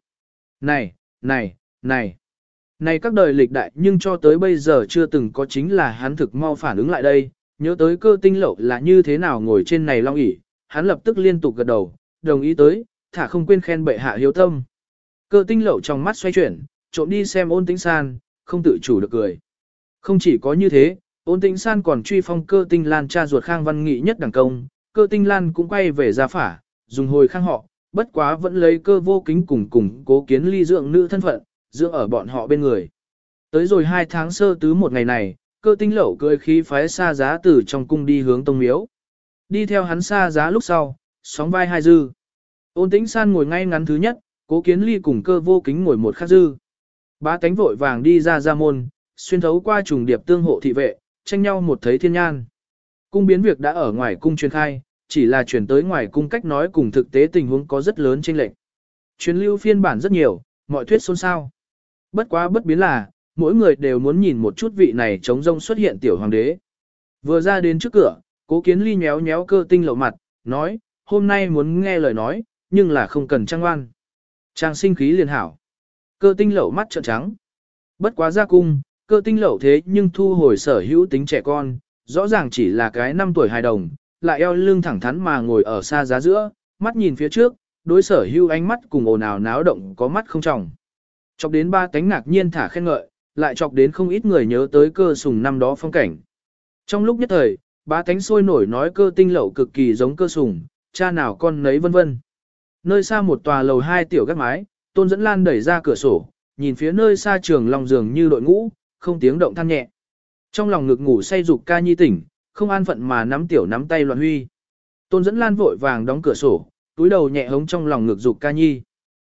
A: Này các đời lịch đại nhưng cho tới bây giờ chưa từng có, chính là hắn thực mau phản ứng lại đây, nhớ tới Cơ Tinh Lậu là như thế nào ngồi trên này long ỷ, hắn lập tức liên tục gật đầu, đồng ý tới, thả không quên khen bệ hạ hiếu tâm. Cơ Tinh Lậu trong mắt xoay chuyển, trộm đi xem Ôn Tĩnh San, không tự chủ được cười. Không chỉ có như thế, Ôn Tĩnh San còn truy phong Cơ Tinh Lan cha ruột Khang Văn Nghị nhất đẳng công, Cơ Tinh Lan cũng quay về gia phả, dùng hồi Khang họ, bất quá vẫn lấy Cơ Vô Kính cùng Cố Kiến Ly dưỡng nữ thân phận, dưỡng ở bọn họ bên người. Tới rồi 2 tháng sơ tứ một ngày này, Cơ Tinh Lậu cười khí phái xa giá từ trong cung đi hướng tông miếu. Đi theo hắn xa giá lúc sau, sóng vai hai dư. Ôn Tĩnh San ngồi ngay ngắn thứ nhất, Cố Kiến Ly cùng Cơ Vô Kính ngồi một khác dư. Bá tánh vội vàng đi ra môn, xuyên thấu qua trùng điệp tương hộ thị vệ, tranh nhau một thấy thiên nhan. Cung biến việc đã ở ngoài cung truyền khai, chỉ là chuyển tới ngoài cung cách nói cùng thực tế tình huống có rất lớn chênh lệch. Truyền lưu phiên bản rất nhiều, mọi thuyết xôn xao. Bất quá bất biến là, mỗi người đều muốn nhìn một chút vị này trống rông xuất hiện tiểu hoàng đế. Vừa ra đến trước cửa, Cố Kiến Ly nhéo nhéo Cơ Tinh Lậu mặt, nói, hôm nay muốn nghe lời nói, nhưng là không cần trang ngoan. Trang sinh khí liền hảo. Cơ Tinh Lậu mắt trợn trắng. Bất quá ra cung, Cơ Tinh Lậu thế nhưng thu hồi sở hữu tính trẻ con, rõ ràng chỉ là cái 5 tuổi hài đồng, lại eo lưng thẳng thắn mà ngồi ở xa giá giữa, mắt nhìn phía trước, đối sở hữu ánh mắt cùng ồn ào náo động có mắt không tròng. Chọc đến ba tánh ngạc nhiên thả khen ngợi, lại chọc đến không ít người nhớ tới Cơ Sùng năm đó phong cảnh. Trong lúc nhất thời, ba tánh sôi nổi nói Cơ Tinh Lậu cực kỳ giống Cơ Sùng, cha nào con nấy vân vân. Nơi xa một tòa lầu 2 tiểu gác mái, Tôn Dẫn Lan đẩy ra cửa sổ, nhìn phía nơi xa trường lòng giường như đội ngũ, không tiếng động than nhẹ. Trong lòng ngực ngủ say dục ca nhi tỉnh, không an phận mà nắm tiểu nắm tay loạn huy. Tôn Dẫn Lan vội vàng đóng cửa sổ, túi đầu nhẹ hống trong lòng ngực dục ca nhi.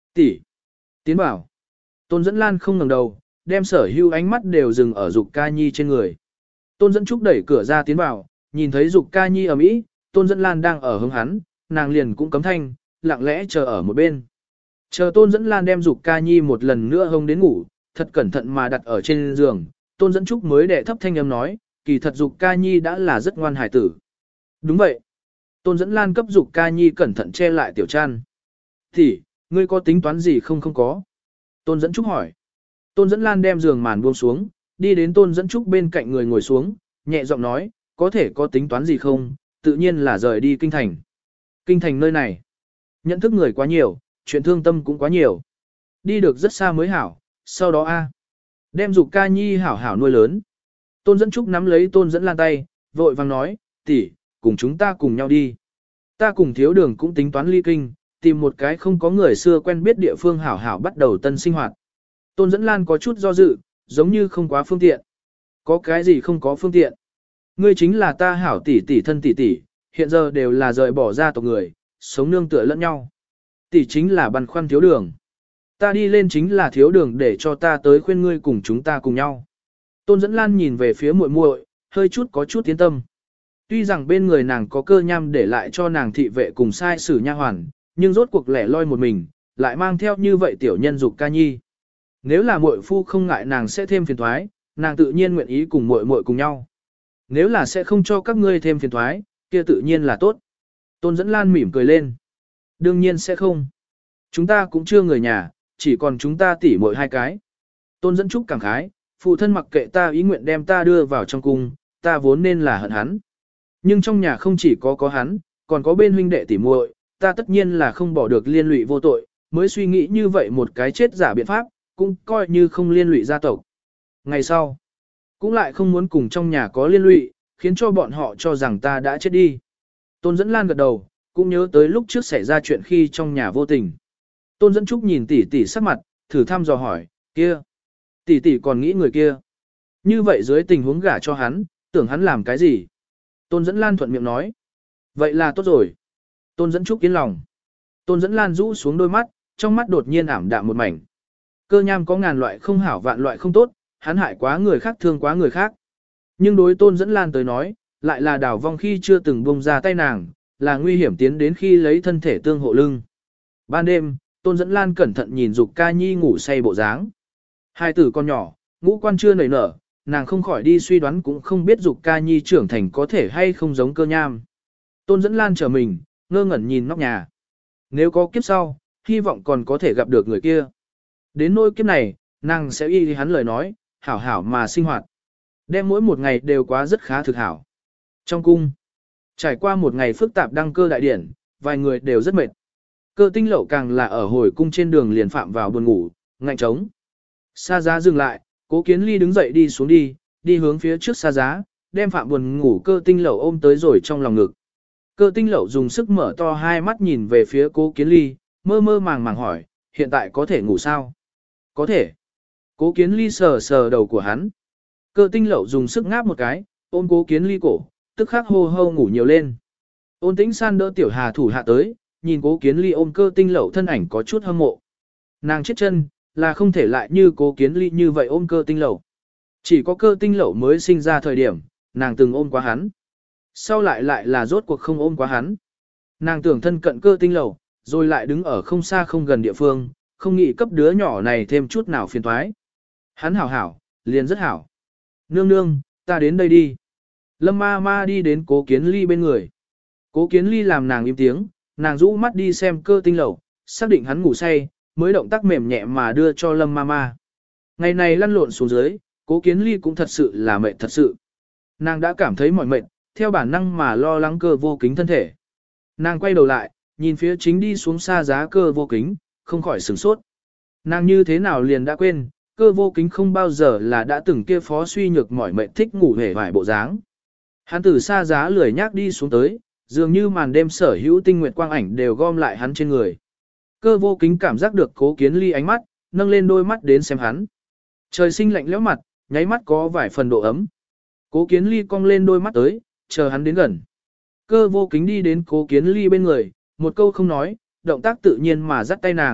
A: Tỷ, tiến bảo. Tôn Dẫn Lan không ngẩng đầu, đem sở hữu ánh mắt đều dừng ở Dục Ca Nhi trên người. Tôn Dẫn Trúc đẩy cửa ra tiến vào, nhìn thấy Dục Ca Nhi ầm ĩ, Tôn Dẫn Lan đang ở hướng hắn, nàng liền cũng cấm thanh, lặng lẽ chờ ở một bên. Chờ Tôn Dẫn Lan đem Dục Ca Nhi một lần nữa hông đến ngủ, thật cẩn thận mà đặt ở trên giường, Tôn Dẫn Trúc mới đệ thấp thanh âm nói, kỳ thật Dục Ca Nhi đã là rất ngoan hài tử. Đúng vậy. Tôn Dẫn Lan cấp Dục Ca Nhi cẩn thận che lại tiểu chăn. Thì, ngươi có tính toán gì không có? Tôn Dẫn Trúc hỏi. Tôn Dẫn Lan đem giường màn buông xuống, đi đến Tôn Dẫn Trúc bên cạnh người ngồi xuống, nhẹ giọng nói, có thể có tính toán gì không, tự nhiên là rời đi kinh thành. Kinh thành nơi này, nhận thức người quá nhiều, chuyện thương tâm cũng quá nhiều. Đi được rất xa mới hảo, sau đó đem Dục Ca Nhi hảo hảo nuôi lớn. Tôn Dẫn Trúc nắm lấy Tôn Dẫn Lan tay, vội vàng nói, tỷ, cùng chúng ta cùng nhau đi. Ta cùng Thiếu Đường cũng tính toán ly kinh, tìm một cái không có người xưa quen biết địa phương hảo hảo bắt đầu tân sinh hoạt. Tôn Dẫn Lan có chút do dự, giống như không quá phương tiện. Có cái gì không có phương tiện? Ngươi chính là ta hảo tỷ tỷ thân tỷ tỷ, hiện giờ đều là rời bỏ gia tộc người, sống nương tựa lẫn nhau. Tỷ chính là băn khoăn Thiếu Đường. Ta đi lên chính là Thiếu Đường để cho ta tới khuyên ngươi cùng chúng ta cùng nhau. Tôn Dẫn Lan nhìn về phía muội muội, hơi chút có chút tiến tâm. Tuy rằng bên người nàng có Cơ Nham để lại cho nàng thị vệ cùng sai sử nha hoàn, nhưng rốt cuộc lẻ loi một mình, lại mang theo như vậy tiểu nhân Dục Ca Nhi. Nếu là muội phu không ngại nàng sẽ thêm phiền toái, nàng tự nhiên nguyện ý cùng muội muội cùng nhau. Nếu là sẽ không cho các ngươi thêm phiền toái, kia tự nhiên là tốt. Tôn Dẫn Lan mỉm cười lên. Đương nhiên sẽ không. Chúng ta cũng chưa người nhà, chỉ còn chúng ta tỉ muội hai cái. Tôn Dẫn Trúc cảm khái, phụ thân mặc kệ ta ý nguyện đem ta đưa vào trong cung, ta vốn nên là hận hắn. Nhưng trong nhà không chỉ có hắn, còn có bên huynh đệ tỉ muội, ta tất nhiên là không bỏ được liên lụy vô tội, mới suy nghĩ như vậy một cái chết giả biện pháp, cũng coi như không liên lụy gia tộc. Ngày sau, cũng lại không muốn cùng trong nhà có liên lụy, khiến cho bọn họ cho rằng ta đã chết đi. Tôn Dẫn Lan gật đầu, cũng nhớ tới lúc trước xảy ra chuyện khi trong nhà vô tình. Tôn Dẫn Trúc nhìn tỷ tỷ sắc mặt, thử thăm dò hỏi, kia, tỷ tỷ còn nghĩ người kia. Như vậy dưới tình huống gả cho hắn, tưởng hắn làm cái gì? Tôn Dẫn Lan thuận miệng nói, vậy là tốt rồi. Tôn Dẫn Trúc yên lòng. Tôn Dẫn Lan rũ xuống đôi mắt, trong mắt đột nhiên ảm đạm một mảnh. Cơ Nham có ngàn loại không hảo vạn loại không tốt, hắn hại quá người khác thương quá người khác. Nhưng đối Tôn Dẫn Lan tới nói, lại là đảo vong khi chưa từng buông ra tay nàng, là nguy hiểm tiến đến khi lấy thân thể tương hộ lưng. Ban đêm, Tôn Dẫn Lan cẩn thận nhìn Dục Ca Nhi ngủ say bộ dáng. Hai tử con nhỏ, ngũ quan chưa nảy nở, nàng không khỏi đi suy đoán cũng không biết Dục Ca Nhi trưởng thành có thể hay không giống Cơ Nham. Tôn Dẫn Lan chờ mình, ngơ ngẩn nhìn nóc nhà. Nếu có kiếp sau, hy vọng còn có thể gặp được người kia. Đến nỗi kiếp này, nàng sẽ y hắn lời nói, hảo hảo mà sinh hoạt. Đem mỗi một ngày đều quá rất khá thực hảo. Trong cung, trải qua một ngày phức tạp đăng cơ đại điển, vài người đều rất mệt. Cơ Tinh Lậu càng là ở hồi cung trên đường liền phạm vào buồn ngủ, ngạnh trống. Sa Giá dừng lại, Cố Kiến Ly đứng dậy đi xuống đi hướng phía trước Sa Giá, đem phạm buồn ngủ Cơ Tinh Lậu ôm tới rồi trong lòng ngực. Cơ Tinh Lậu dùng sức mở to hai mắt nhìn về phía Cố Kiến Ly, mơ mơ màng màng hỏi, hiện tại có thể ngủ sao? Có thể. Cố Kiến Ly sờ sờ đầu của hắn. Cơ Tinh Lậu dùng sức ngáp một cái, ôm Cố Kiến Ly cổ, tức khắc hô hô ngủ nhiều lên. Ôn Tĩnh San đỡ Tiểu Hà thủ hạ tới, nhìn Cố Kiến Ly ôm Cơ Tinh Lậu thân ảnh có chút hâm mộ. Nàng chết chân, là không thể lại như Cố Kiến Ly như vậy ôm Cơ Tinh Lậu. Chỉ có Cơ Tinh Lậu mới sinh ra thời điểm, nàng từng ôm quá hắn. Sau lại là rốt cuộc không ôm quá hắn. Nàng tưởng thân cận Cơ Tinh Lậu, rồi lại đứng ở không xa không gần địa phương, không nghĩ cấp đứa nhỏ này thêm chút nào phiền toái. Hắn hảo hảo, liền rất hảo. Nương nương, ta đến đây đi. Lâm ma ma đi đến Cố Kiến Ly bên người. Cố Kiến Ly làm nàng im tiếng, nàng rũ mắt đi xem Cơ Tinh Lậu, xác định hắn ngủ say, mới động tác mềm nhẹ mà đưa cho Lâm ma ma. Ngày này lăn lộn xuống dưới, Cố Kiến Ly cũng thật sự là mệt thật sự. Nàng đã cảm thấy mỏi mệt, theo bản năng mà lo lắng Cơ Vô Kính thân thể. Nàng quay đầu lại, nhìn phía chính đi xuống Sa Giá Cơ Vô Kính, không khỏi sửng sốt. Nàng như thế nào liền đã quên, Cơ Vô Kính không bao giờ là đã từng kia phó suy nhược mỏi mệt thích ngủ hề vải bộ dáng. Hắn từ Sa Giá lười nhác đi xuống tới, dường như màn đêm sở hữu tinh nguyệt quang ảnh đều gom lại hắn trên người. Cơ Vô Kính cảm giác được Cố Kiến Ly ánh mắt, nâng lên đôi mắt đến xem hắn. Trời sinh lạnh lẽo mặt, nháy mắt có vài phần độ ấm. Cố Kiến Ly cong lên đôi mắt tới, chờ hắn đến gần. Cơ Vô Kính đi đến Cố Kiến Ly bên người, một câu không nói, động tác tự nhiên mà dắt tay nàng,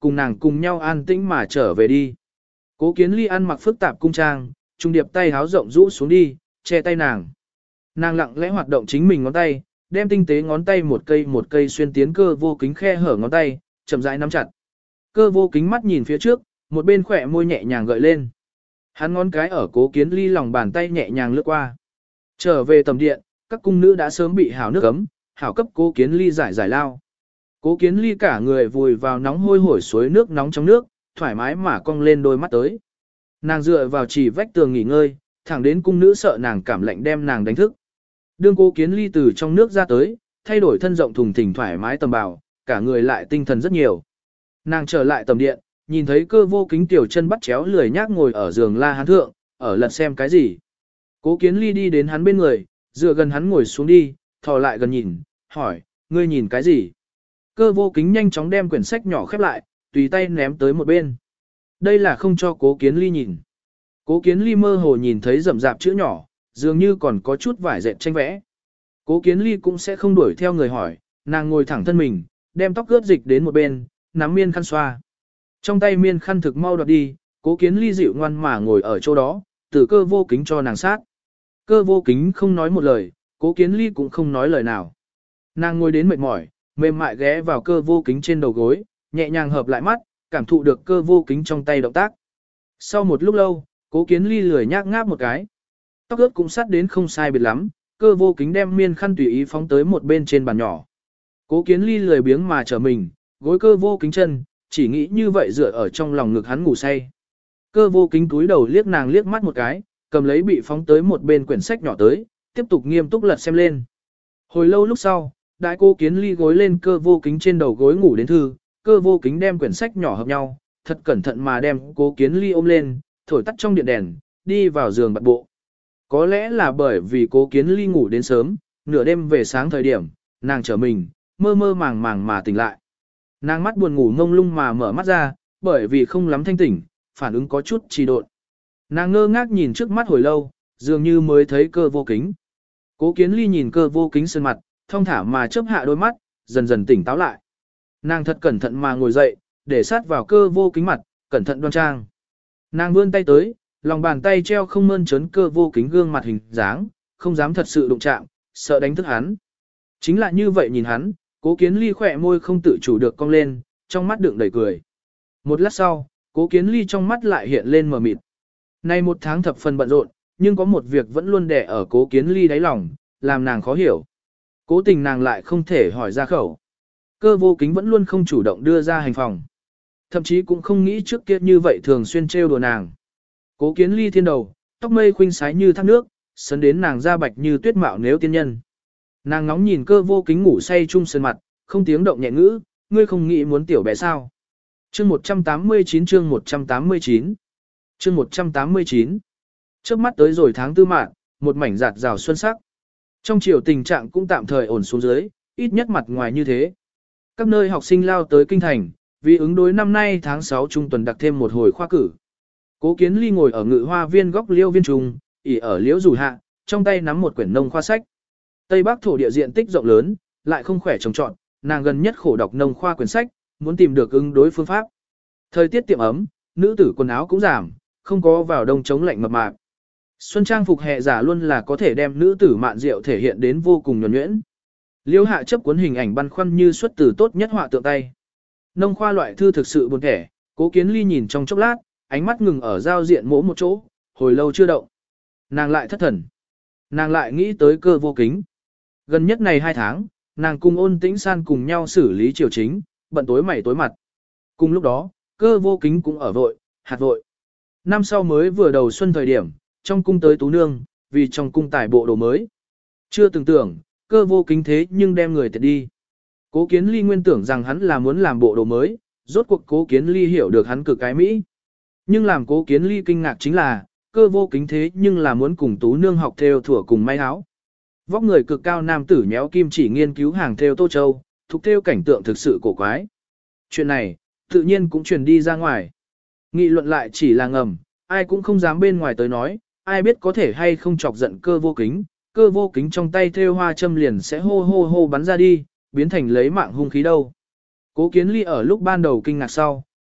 A: cùng nàng cùng nhau an tĩnh mà trở về đi. Cố Kiến Ly ăn mặc phức tạp cung trang, trung điệp tay háo rộng rũ xuống đi, che tay nàng. Nàng lặng lẽ hoạt động chính mình ngón tay, đem tinh tế ngón tay một cây xuyên tiến cơ vô kính khe hở ngón tay, chậm rãi nắm chặt. Cơ vô kính mắt nhìn phía trước, một bên khỏe môi nhẹ nhàng gợi lên. Hắn ngón cái ở Cố Kiến Ly lòng bàn tay nhẹ nhàng lướt qua. Trở về tầm điện, các cung nữ đã sớm bị hảo nước ấm, hảo cấp Cố Kiến Ly giải lao. Cố Kiến Ly cả người vùi vào nóng hôi hổi suối nước nóng trong nước, thoải mái mà cong lên đôi mắt tới. Nàng dựa vào chỉ vách tường nghỉ ngơi, thẳng đến cung nữ sợ nàng cảm lạnh đem nàng đánh thức. Đương Cố Kiến Ly từ trong nước ra tới, thay đổi thân rộng thùng thình thoải mái tầm bào, cả người lại tinh thần rất nhiều. Nàng trở lại tầm điện, nhìn thấy cơ vô kính tiểu chân bắt chéo lười nhác ngồi ở giường la hán thượng, ở lật xem cái gì. Cố Kiến Ly đi đến hắn bên người, dựa gần hắn ngồi xuống đi, thò lại gần nhìn, hỏi, ngươi nhìn cái gì? Cơ vô kính nhanh chóng đem quyển sách nhỏ khép lại, tùy tay ném tới một bên. Đây là không cho Cố Kiến Ly nhìn. Cố Kiến Ly mơ hồ nhìn thấy rậm rạp chữ nhỏ, dường như còn có chút vải dệt tranh vẽ. Cố Kiến Ly cũng sẽ không đuổi theo người hỏi, nàng ngồi thẳng thân mình, đem tóc ướt dịch đến một bên, nắm miên khăn xoa. Trong tay miên khăn thực mau đoạt đi, Cố Kiến Ly dịu ngoan mà ngồi ở chỗ đó, từ cơ vô kính cho nàng sát. Cơ vô kính không nói một lời, Cố Kiến Ly cũng không nói lời nào. Nàng ngồi đến mệt mỏi, mềm mại ghé vào cơ vô kính trên đầu gối, nhẹ nhàng hợp lại mắt, cảm thụ được cơ vô kính trong tay động tác. Sau một lúc lâu, Cố Kiến Ly lười nhác ngáp một cái. Tóc ướt cũng sát đến không sai biệt lắm, cơ vô kính đem miên khăn tùy ý phóng tới một bên trên bàn nhỏ. Cố Kiến Ly lười biếng mà trở mình, gối cơ vô kính chân, chỉ nghĩ như vậy dựa ở trong lòng ngực hắn ngủ say. Cơ vô kính túi đầu liếc nàng liếc mắt một cái, cầm lấy bị phóng tới một bên quyển sách nhỏ tới, tiếp tục nghiêm túc lật xem lên. Hồi lâu lúc sau, đại Cố Kiến Ly gối lên cơ vô kính trên đầu gối ngủ đến thư, cơ vô kính đem quyển sách nhỏ hợp nhau, thật cẩn thận mà đem Cố Kiến Ly ôm lên, thổi tắt trong điện đèn, đi vào giường bật bộ. Có lẽ là bởi vì Cố Kiến Ly ngủ đến sớm, nửa đêm về sáng thời điểm, nàng trở mình, mơ mơ màng màng mà tỉnh lại. Nàng mắt buồn ngủ ngông lung mà mở mắt ra, bởi vì không lắm thanh tỉnh, phản ứng có chút trì độn. Nàng ngơ ngác nhìn trước mắt hồi lâu, dường như mới thấy cơ vô kính. Cố Kiến Ly nhìn cơ vô kính sơn mặt, thong thả mà chớp hạ đôi mắt, dần dần tỉnh táo lại. Nàng thật cẩn thận mà ngồi dậy, để sát vào cơ vô kính mặt, cẩn thận đoan trang. Nàng vươn tay tới, lòng bàn tay treo không mơn trớn cơ vô kính gương mặt hình dáng, không dám thật sự đụng chạm, sợ đánh thức hắn. Chính là như vậy nhìn hắn, Cố Kiến Ly khỏe môi không tự chủ được cong lên, trong mắt đựng đầy cười. Một lát sau, Cố Kiến Ly trong mắt lại hiện lên mờ mịt. Nay một tháng thập phần bận rộn, nhưng có một việc vẫn luôn đè ở Cố Kiến Ly đáy lòng, làm nàng khó hiểu. Cố tình nàng lại không thể hỏi ra khẩu. Cơ vô kính vẫn luôn không chủ động đưa ra hành phòng. Thậm chí cũng không nghĩ trước kia như vậy thường xuyên trêu đùa nàng. Cố Kiến Ly thiên đầu, tóc mây khuynh sái như thác nước, sấn đến nàng da bạch như tuyết mạo nếu tiên nhân. Nàng ngóng nhìn cơ vô kính ngủ say chung sơn mặt, không tiếng động nhẹ ngữ, ngươi không nghĩ muốn tiểu bé sao. Chương 189 chương 189 chương 189 Trước mắt tới rồi tháng tư mạng, một mảnh giạt rào xuân sắc. Trong chiều tình trạng cũng tạm thời ổn xuống dưới, ít nhất mặt ngoài như thế. Các nơi học sinh lao tới kinh thành, vì ứng đối năm nay tháng 6 trung tuần đặc thêm một hồi khoa cử. Cố Kiến Ly ngồi ở ngự hoa viên góc liêu viên trùng, ỉ ở liễu rủ hạ, trong tay nắm một quyển nông khoa sách. Tây Bắc thổ địa diện tích rộng lớn, lại không khỏe trồng trọt, nàng gần nhất khổ đọc nông khoa quyển sách, muốn tìm được ứng đối phương pháp. Thời tiết tiệm ấm, nữ tử quần áo cũng giảm, không có vào đông chống lạnh mập mạp. Xuân trang phục hè giả luôn là có thể đem nữ tử mạn diệu thể hiện đến vô cùng nhuần nhuyễn. Liêu hạ chấp cuốn hình ảnh băn khoăn như xuất từ tốt nhất họa tượng tay. Nông khoa loại thư thực sự buồn thẻ, Cố Kiến Ly nhìn trong chốc lát, ánh mắt ngừng ở giao diện mỗ một chỗ, hồi lâu chưa động. Nàng lại thất thần. Nàng lại nghĩ tới cơ vô kính. Gần nhất này 2 tháng, nàng cùng Ôn Tĩnh San cùng nhau xử lý triều chính, bận tối mày tối mặt. Cùng lúc đó, cơ vô kính cũng ở vội, hạt vội. Năm sau mới vừa đầu xuân thời điểm, trong cung tới tú nương, vì trong cung tải bộ đồ mới. Chưa từng tưởng, cơ vô kính thế nhưng đem người tiệt đi. Cố Kiến Ly nguyên tưởng rằng hắn là muốn làm bộ đồ mới, rốt cuộc Cố Kiến Ly hiểu được hắn cực cái Mỹ. Nhưng làm Cố Kiến Ly kinh ngạc chính là, cơ vô kính thế nhưng là muốn cùng tú nương học theo thủa cùng may áo. Vóc người cực cao nam tử nhéo kim chỉ nghiên cứu hàng theo Tô Châu, thục theo cảnh tượng thực sự cổ quái. Chuyện này, tự nhiên cũng truyền đi ra ngoài. Nghị luận lại chỉ là ngầm, ai cũng không dám bên ngoài tới nói, ai biết có thể hay không chọc giận cơ vô kính trong tay thêu hoa châm liền sẽ hô hô hô bắn ra đi, biến thành lấy mạng hung khí đâu. Cố Kiến Ly ở lúc ban đầu kinh ngạc sau,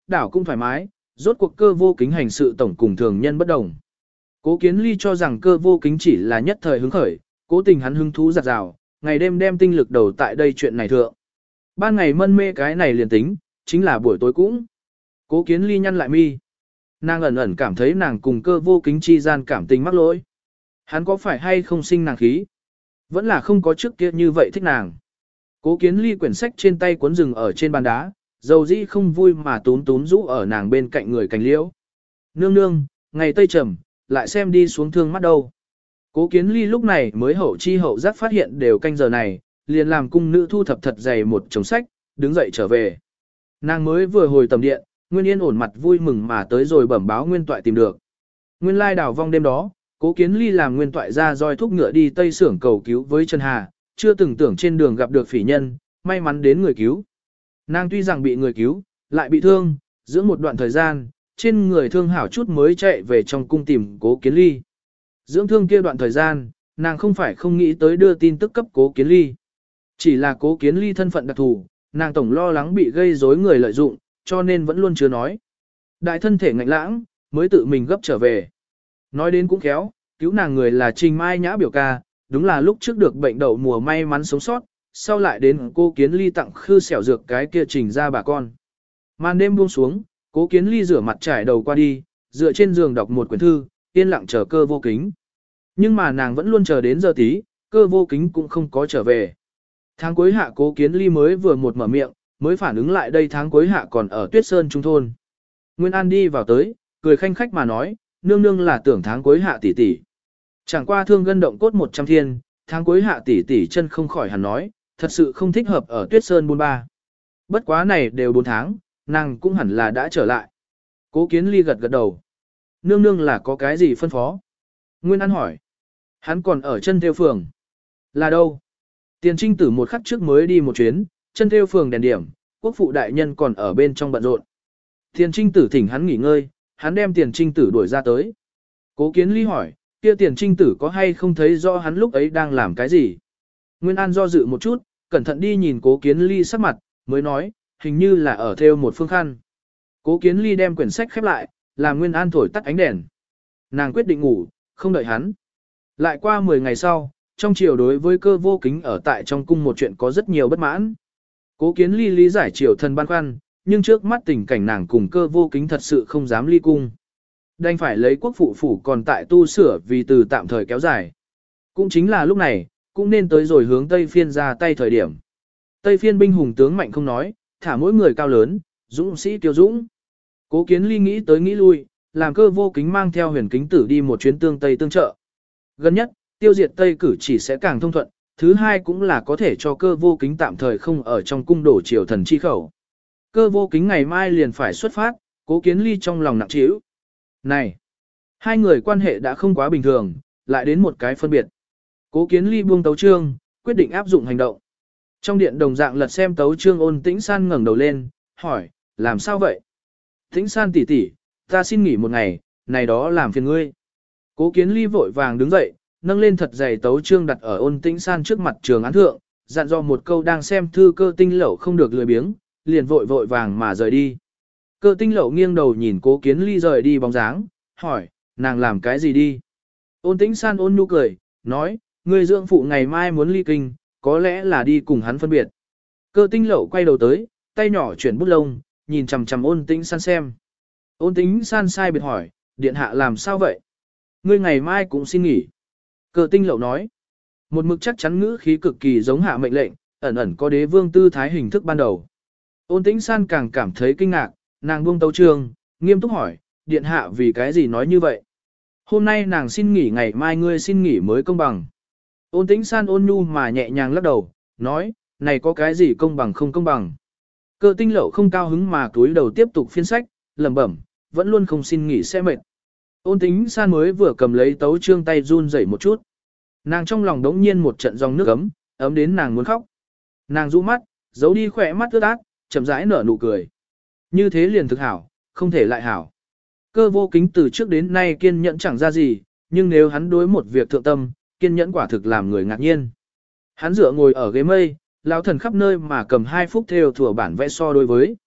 A: đảo cũng thoải mái, rốt cuộc Cơ Vô Kính hành sự tổng cùng thường nhân bất đồng. Cố Kiến Ly cho rằng Cơ Vô Kính chỉ là nhất thời hứng khởi, cố tình hắn hứng thú giặt rào, ngày đêm đem tinh lực đầu tại đây chuyện này thượng. Ban ngày mân mê cái này liền tính, chính là buổi tối cũng. Cố Kiến Ly nhăn lại mi. Nàng ẩn ẩn cảm thấy nàng cùng Cơ Vô Kính chi gian cảm tình mắc lỗi. Hắn có phải hay không sinh nàng khí? Vẫn là không có trước kia như vậy thích nàng. Cố Kiến Ly quyển sách trên tay cuốn rừng ở trên bàn đá, dầu dĩ không vui mà túm túm rũ ở nàng bên cạnh người cành liễu. Nương nương, ngày tây trầm, lại xem đi xuống thương mắt đâu. Cố Kiến Ly lúc này mới hậu chi hậu giác phát hiện đều canh giờ này, liền làm cung nữ thu thập thật dày một chồng sách, đứng dậy trở về. Nàng mới vừa hồi tầm điện, Nguyên Yên ổn mặt vui mừng mà tới rồi bẩm báo Nguyên Toại tìm được. Nguyên lai đảo vong đêm đó, Cố Kiến Ly làm Nguyên Toại ra roi thúc ngựa đi Tây Sưởng cầu cứu với Trần Hà, chưa từng tưởng trên đường gặp được phỉ nhân, may mắn đến người cứu. Nàng tuy rằng bị người cứu, lại bị thương, giữa một đoạn thời gian, trên người thương hảo chút mới chạy về trong cung tìm Cố Kiến Ly. Dưỡng thương kia đoạn thời gian, nàng không phải không nghĩ tới đưa tin tức cấp Cố Kiến Ly. Chỉ là Cố Kiến Ly thân phận đặc thù, nàng tổng lo lắng bị gây rối người lợi dụng, cho nên vẫn luôn chưa nói. Đại thân thể ngạnh lãng, mới tự mình gấp trở về. Nói đến cũng khéo, cứu nàng người là Trình Mai Nhã biểu ca, đúng là lúc trước được bệnh đậu mùa may mắn sống sót, sau lại đến Cố Kiến Ly tặng khư xẻo dược cái kia Trình ra bà con. Màn đêm buông xuống, Cố Kiến Ly rửa mặt trải đầu qua đi, dựa trên giường đọc một quyển thư, yên lặng chờ Cơ Vô Kính. Nhưng mà nàng vẫn luôn chờ đến giờ tí, Cơ Vô Kính cũng không có trở về. Tháng cuối hạ Cố Kiến Ly mới vừa một mở miệng, mới phản ứng lại đây tháng cuối hạ còn ở Tuyết Sơn Trung Thôn. Nguyên An đi vào tới, cười khanh khách mà nói, nương nương là tưởng tháng cuối hạ tỷ tỷ. Chẳng qua thương gân động cốt 100 thiên, tháng cuối hạ tỷ tỷ chân không khỏi hẳn nói, thật sự không thích hợp ở Tuyết Sơn buôn ba. Bất quá này đều 4 tháng, nàng cũng hẳn là đã trở lại. Cố Kiến Ly gật gật đầu. Nương nương là có cái gì phân phó? Nguyên An hỏi. Hắn còn ở chân theo phường. Là đâu? Tiền Trinh Tử một khắc trước mới đi một chuyến, chân theo phường đèn điểm, quốc phụ đại nhân còn ở bên trong bận rộn. Tiền Trinh Tử thỉnh hắn nghỉ ngơi, hắn đem Tiền Trinh Tử đuổi ra tới. Cố Kiến Ly hỏi, kia Tiền Trinh Tử có hay không thấy rõ hắn lúc ấy đang làm cái gì? Nguyên An do dự một chút, cẩn thận đi nhìn Cố Kiến Ly sắc mặt, mới nói, hình như là ở theo một phương khăn. Cố Kiến Ly đem quyển sách khép lại, làm Nguyên An thổi tắt ánh đèn. Nàng quyết định ngủ, không đợi hắn. Lại qua 10 ngày sau, trong triều đối với Cơ Vô Kính ở tại trong cung một chuyện có rất nhiều bất mãn. Cố Kiến Ly lý giải triều thần băn khoăn, nhưng trước mắt tình cảnh nàng cùng Cơ Vô Kính thật sự không dám ly cung. Đành phải lấy quốc phụ phủ còn tại tu sửa vì từ tạm thời kéo dài. Cũng chính là lúc này, cũng nên tới rồi hướng Tây Phiên ra tay thời điểm. Tây Phiên binh hùng tướng mạnh không nói, thả mỗi người cao lớn, dũng sĩ kiêu dũng. Cố Kiến Ly nghĩ tới nghĩ lui, làm Cơ Vô Kính mang theo Huyền Kính Tử đi một chuyến tương Tây tương trợ. Gần nhất, tiêu diệt Tây cử chỉ sẽ càng thông thuận, thứ hai cũng là có thể cho Cơ Vô Kính tạm thời không ở trong cung đổ triều thần chi khẩu. Cơ Vô Kính ngày mai liền phải xuất phát, Cố Kiến Ly trong lòng nặng trĩu. Này, hai người quan hệ đã không quá bình thường, lại đến một cái phân biệt. Cố Kiến Ly buông tấu chương, quyết định áp dụng hành động. Trong điện đồng dạng lật xem tấu chương Ôn Tĩnh San ngẩng đầu lên, hỏi, làm sao vậy? Tĩnh San tỷ tỷ, ta xin nghỉ một ngày, này đó làm phiền ngươi. Cố Kiến Ly vội vàng đứng dậy, nâng lên thật dày tấu chương đặt ở Ôn Tĩnh San trước mặt trường án thượng, dặn dò một câu đang xem thư Cơ Tinh Lẩu không được lười biếng, liền vội vội vàng mà rời đi. Cơ Tinh Lẩu nghiêng đầu nhìn Cố Kiến Ly rời đi bóng dáng, hỏi, nàng làm cái gì đi? Ôn Tĩnh San ôn nhu cười, nói, người dưỡng phụ ngày mai muốn ly kinh, có lẽ là đi cùng hắn phân biệt. Cơ Tinh Lẩu quay đầu tới, tay nhỏ chuyển bút lông, nhìn chằm chằm Ôn Tĩnh San xem. Ôn Tĩnh San sai biệt hỏi, điện hạ làm sao vậy? Ngươi ngày mai cũng xin nghỉ. Cơ Tinh Lẩu nói, một mực chắc chắn ngữ khí cực kỳ giống hạ mệnh lệnh, ẩn ẩn có đế vương tư thái hình thức ban đầu. Ôn Tĩnh San càng cảm thấy kinh ngạc, nàng buông tấu chương, nghiêm túc hỏi, điện hạ vì cái gì nói như vậy? Hôm nay nàng xin nghỉ, ngày mai ngươi xin nghỉ mới công bằng. Ôn Tĩnh San ôn nhu mà nhẹ nhàng lắc đầu, nói, này có cái gì công bằng không công bằng? Cơ Tinh Lẩu không cao hứng mà cúi đầu tiếp tục phiên sách, lẩm bẩm, vẫn luôn không xin nghỉ sẽ mệt. Ôn Tĩnh San mới vừa cầm lấy tấu chương tay run rẩy một chút. Nàng trong lòng đống nhiên một trận dòng nước ấm, ấm đến nàng muốn khóc. Nàng rũ mắt, giấu đi khỏe mắt ướt át, chậm rãi nở nụ cười. Như thế liền thực hảo, không thể lại hảo. Cơ Vô Kính từ trước đến nay kiên nhẫn chẳng ra gì, nhưng nếu hắn đối một việc thượng tâm, kiên nhẫn quả thực làm người ngạc nhiên. Hắn dựa ngồi ở ghế mây, lão thần khắp nơi mà cầm 2 phút theo thủa bản vẽ so đối với.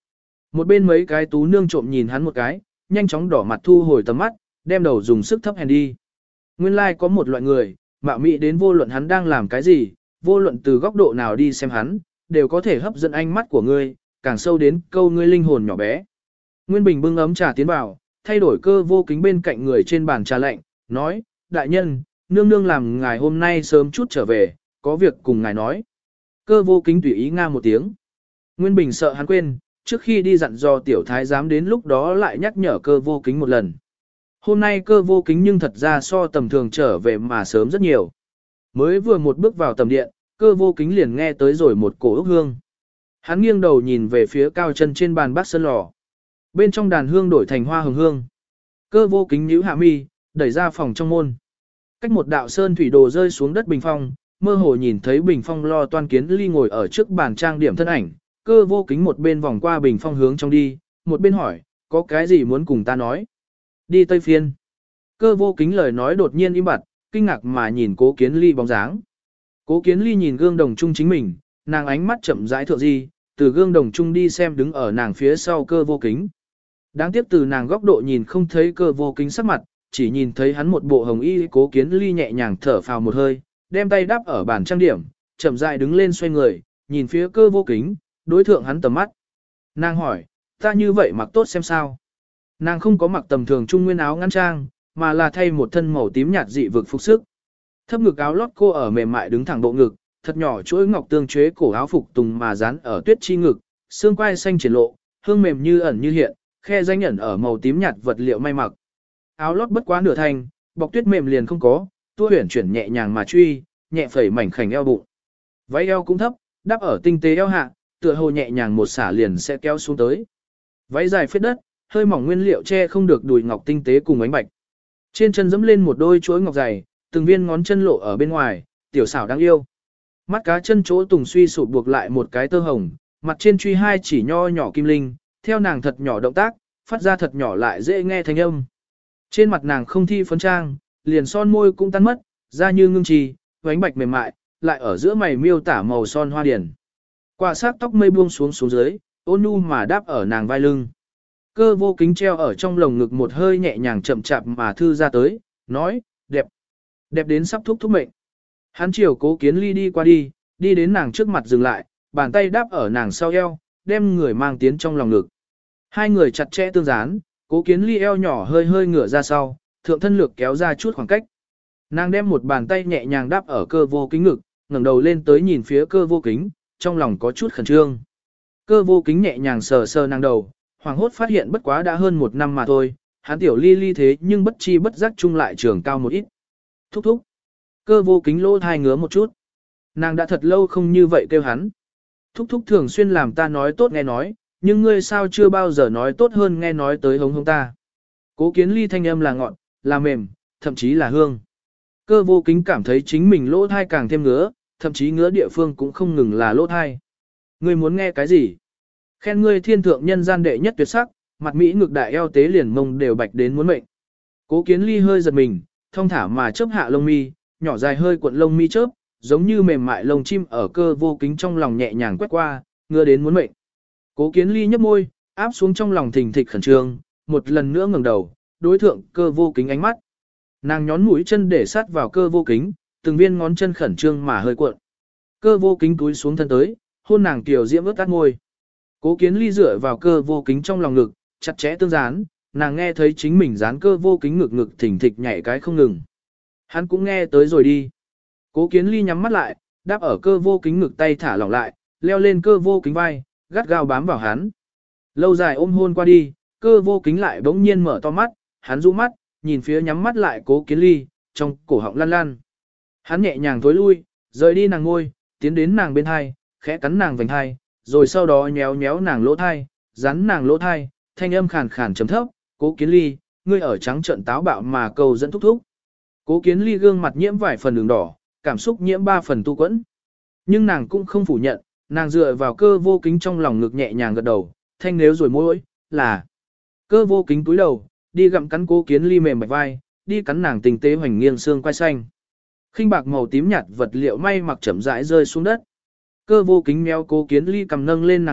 A: Một bên mấy cái tú nương trộm nhìn hắn một cái, nhanh chóng đỏ mặt thu hồi tầm mắt, đem đầu dùng sức thấp hèn đi. Nguyên lai có một loại người, mạo mị đến vô luận hắn đang làm cái gì, vô luận từ góc độ nào đi xem hắn, đều có thể hấp dẫn ánh mắt của ngươi, càng sâu đến câu ngươi linh hồn nhỏ bé. Nguyên Bình bưng ấm trà tiến vào, thay đổi Cơ Vô Kính bên cạnh người trên bàn trà lạnh, nói, đại nhân, nương nương làm ngài hôm nay sớm chút trở về, có việc cùng ngài nói. Cơ Vô Kính tùy ý nga một tiếng. Nguyên Bình sợ hắn quên, trước khi đi dặn dò tiểu thái giám đến lúc đó lại nhắc nhở Cơ Vô Kính một lần. Hôm nay Cơ Vô Kính nhưng thật ra so tầm thường trở về mà sớm rất nhiều. Mới vừa một bước vào tầm điện, Cơ Vô Kính liền nghe tới rồi một cổ ốc hương. Hắn nghiêng đầu nhìn về phía cao chân trên bàn bát sơn lò. Bên trong đàn hương đổi thành hoa hồng hương. Cơ Vô Kính nhíu hạ mi, đẩy ra phòng trong môn. Cách một đạo sơn thủy đồ rơi xuống đất bình phong, mơ hồ nhìn thấy bình phong lo toan kiến ly ngồi ở trước bàn trang điểm thân ảnh. Cơ Vô Kính một bên vòng qua bình phong hướng trong đi, một bên hỏi, có cái gì muốn cùng ta nói? Đi Tây Phiên. Cơ Vô Kính lời nói đột nhiên im bặt, kinh ngạc mà nhìn Cố Kiến Ly bóng dáng. Cố Kiến Ly nhìn gương đồng chung chính mình, nàng ánh mắt chậm rãi thượng di, từ gương đồng chung đi xem đứng ở nàng phía sau Cơ Vô Kính. Đáng tiếc từ nàng góc độ nhìn không thấy Cơ Vô Kính sắc mặt, chỉ nhìn thấy hắn một bộ hồng y. Cố Kiến Ly nhẹ nhàng thở phào một hơi, đem tay đáp ở bàn trang điểm, chậm rãi đứng lên xoay người, nhìn phía Cơ Vô Kính, đối thượng hắn tầm mắt. Nàng hỏi, ta như vậy mặc tốt xem sao? Nàng không có mặc tầm thường trung nguyên áo ngắn trang, mà là thay một thân màu tím nhạt dị vực phục sức. Thấp ngực áo lót cô ở mềm mại đứng thẳng bộ ngực, thật nhỏ chuỗi ngọc tương chế cổ áo phục tùng mà dán ở tuyết chi ngực, xương quai xanh triển lộ, hương mềm như ẩn như hiện, khe danh ẩn ở màu tím nhạt vật liệu may mặc. Áo lót bất quá nửa thành, bọc tuyết mềm liền không có, tua huyển chuyển nhẹ nhàng mà truy, nhẹ phẩy mảnh khảnh eo bụng. Váy eo cũng thấp, đắp ở tinh tế eo hạ, tựa hồ nhẹ nhàng một xả liền sẽ kéo xuống tới. Váy dài phết đất, hơi mỏng nguyên liệu che không được đùi ngọc tinh tế cùng ánh bạch. Trên chân dẫm lên một đôi chuỗi ngọc dày, từng viên ngón chân lộ ở bên ngoài, tiểu xảo đáng yêu. Mắt cá chân chỗ tùng suy sụp buộc lại một cái tơ hồng, mặt trên truy hai chỉ nho nhỏ kim linh, theo nàng thật nhỏ động tác, phát ra thật nhỏ lại dễ nghe thanh âm. Trên mặt nàng không thi phấn trang, liền son môi cũng tan mất, da như ngưng trì, ánh bạch mềm mại, lại ở giữa mày miêu tả màu son hoa điển. Quả sát tóc mây buông xuống xuống dưới, ôn nhu mà đáp ở nàng vai lưng. Cơ Vô Kính treo ở trong lồng ngực một hơi nhẹ nhàng chậm chạp mà thư ra tới, nói, đẹp, đẹp đến sắp thúc thúc mệnh. Hắn chiều Cố Kiến Ly đi qua đi, đi đến nàng trước mặt dừng lại, bàn tay đáp ở nàng sau eo, đem người mang tiến trong lòng ngực. Hai người chặt chẽ tương dán, Cố Kiến Ly eo nhỏ hơi hơi ngửa ra sau, thượng thân lược kéo ra chút khoảng cách. Nàng đem một bàn tay nhẹ nhàng đáp ở Cơ Vô Kính ngực, ngẩng đầu lên tới nhìn phía Cơ Vô Kính, trong lòng có chút khẩn trương. Cơ Vô Kính nhẹ nhàng sờ sờ nàng đầu, hoàng hốt phát hiện bất quá đã hơn một năm mà thôi, hắn tiểu ly ly thế nhưng bất chi bất giác chung lại trường cao một ít. Thúc thúc. Cơ Vô Kính lỗ thai ngứa một chút. Nàng đã thật lâu không như vậy kêu hắn. Thúc thúc thường xuyên làm ta nói tốt nghe nói, nhưng ngươi sao chưa bao giờ nói tốt hơn nghe nói tới hống hống ta. Cố Kiến Ly thanh âm là ngọn, là mềm, thậm chí là hương. Cơ Vô Kính cảm thấy chính mình lỗ thai càng thêm ngứa, thậm chí ngứa địa phương cũng không ngừng là lỗ thai. Ngươi muốn nghe cái gì? Khen ngươi thiên thượng nhân gian đệ nhất tuyệt sắc, mặt mỹ ngực đại eo tế liền mông đều bạch đến muốn mệnh. Cố Kiến Ly hơi giật mình, thong thả mà chớp hạ lông mi, nhỏ dài hơi cuộn lông mi chớp, giống như mềm mại lông chim ở Cơ Vô Kính trong lòng nhẹ nhàng quét qua, ngứa đến muốn mệnh. Cố Kiến Ly nhấp môi, áp xuống trong lòng thình thịch khẩn trương, một lần nữa ngẩng đầu, đối thượng Cơ Vô Kính ánh mắt. Nàng nhón mũi chân để sát vào Cơ Vô Kính, từng viên ngón chân khẩn trương mà hơi cuộn. Cơ Vô Kính túi xuống thân tới, hôn nàng tiểu diễm ướt át môi. Cố Kiến Ly dựa vào Cơ Vô Kính trong lòng ngực, chặt chẽ tương dán, nàng nghe thấy chính mình dán Cơ Vô Kính ngực ngực thình thịch nhảy cái không ngừng. Hắn cũng nghe tới rồi đi. Cố Kiến Ly nhắm mắt lại, đáp ở Cơ Vô Kính ngực tay thả lỏng lại, leo lên Cơ Vô Kính vai, gắt gao bám vào hắn. Lâu dài ôm hôn qua đi, Cơ Vô Kính lại bỗng nhiên mở to mắt, hắn rũ mắt, nhìn phía nhắm mắt lại Cố Kiến Ly, trong cổ họng lăn lăn. Hắn nhẹ nhàng thối lui, rời đi nàng ngôi, tiến đến nàng bên hai, khẽ cắn nàng vành hai, rồi sau đó nhéo nhéo nàng lỗ thai, rắn nàng lỗ thai, thanh âm khàn khàn trầm thấp, Cố Kiến Ly, ngươi ở trắng trợn táo bạo mà cầu dẫn thúc thúc. Cố Kiến Ly gương mặt nhiễm vài phần đường đỏ, cảm xúc nhiễm 3 phần tu quẫn. Nhưng nàng cũng không phủ nhận, nàng dựa vào Cơ Vô Kính trong lòng ngực nhẹ nhàng gật đầu, thanh nếu rồi môi, là. Cơ Vô Kính túi đầu, đi gặm cắn Cố Kiến Ly mềm bạch vai, đi cắn nàng tình tế hoành nghiêng xương quai xanh. Khinh bạc màu tím nhạt vật liệu may mặc chậm rãi rơi xuống đất. Cơ Vô Kính méo Cố Kiến Ly cầm nâng lên nàng mặt,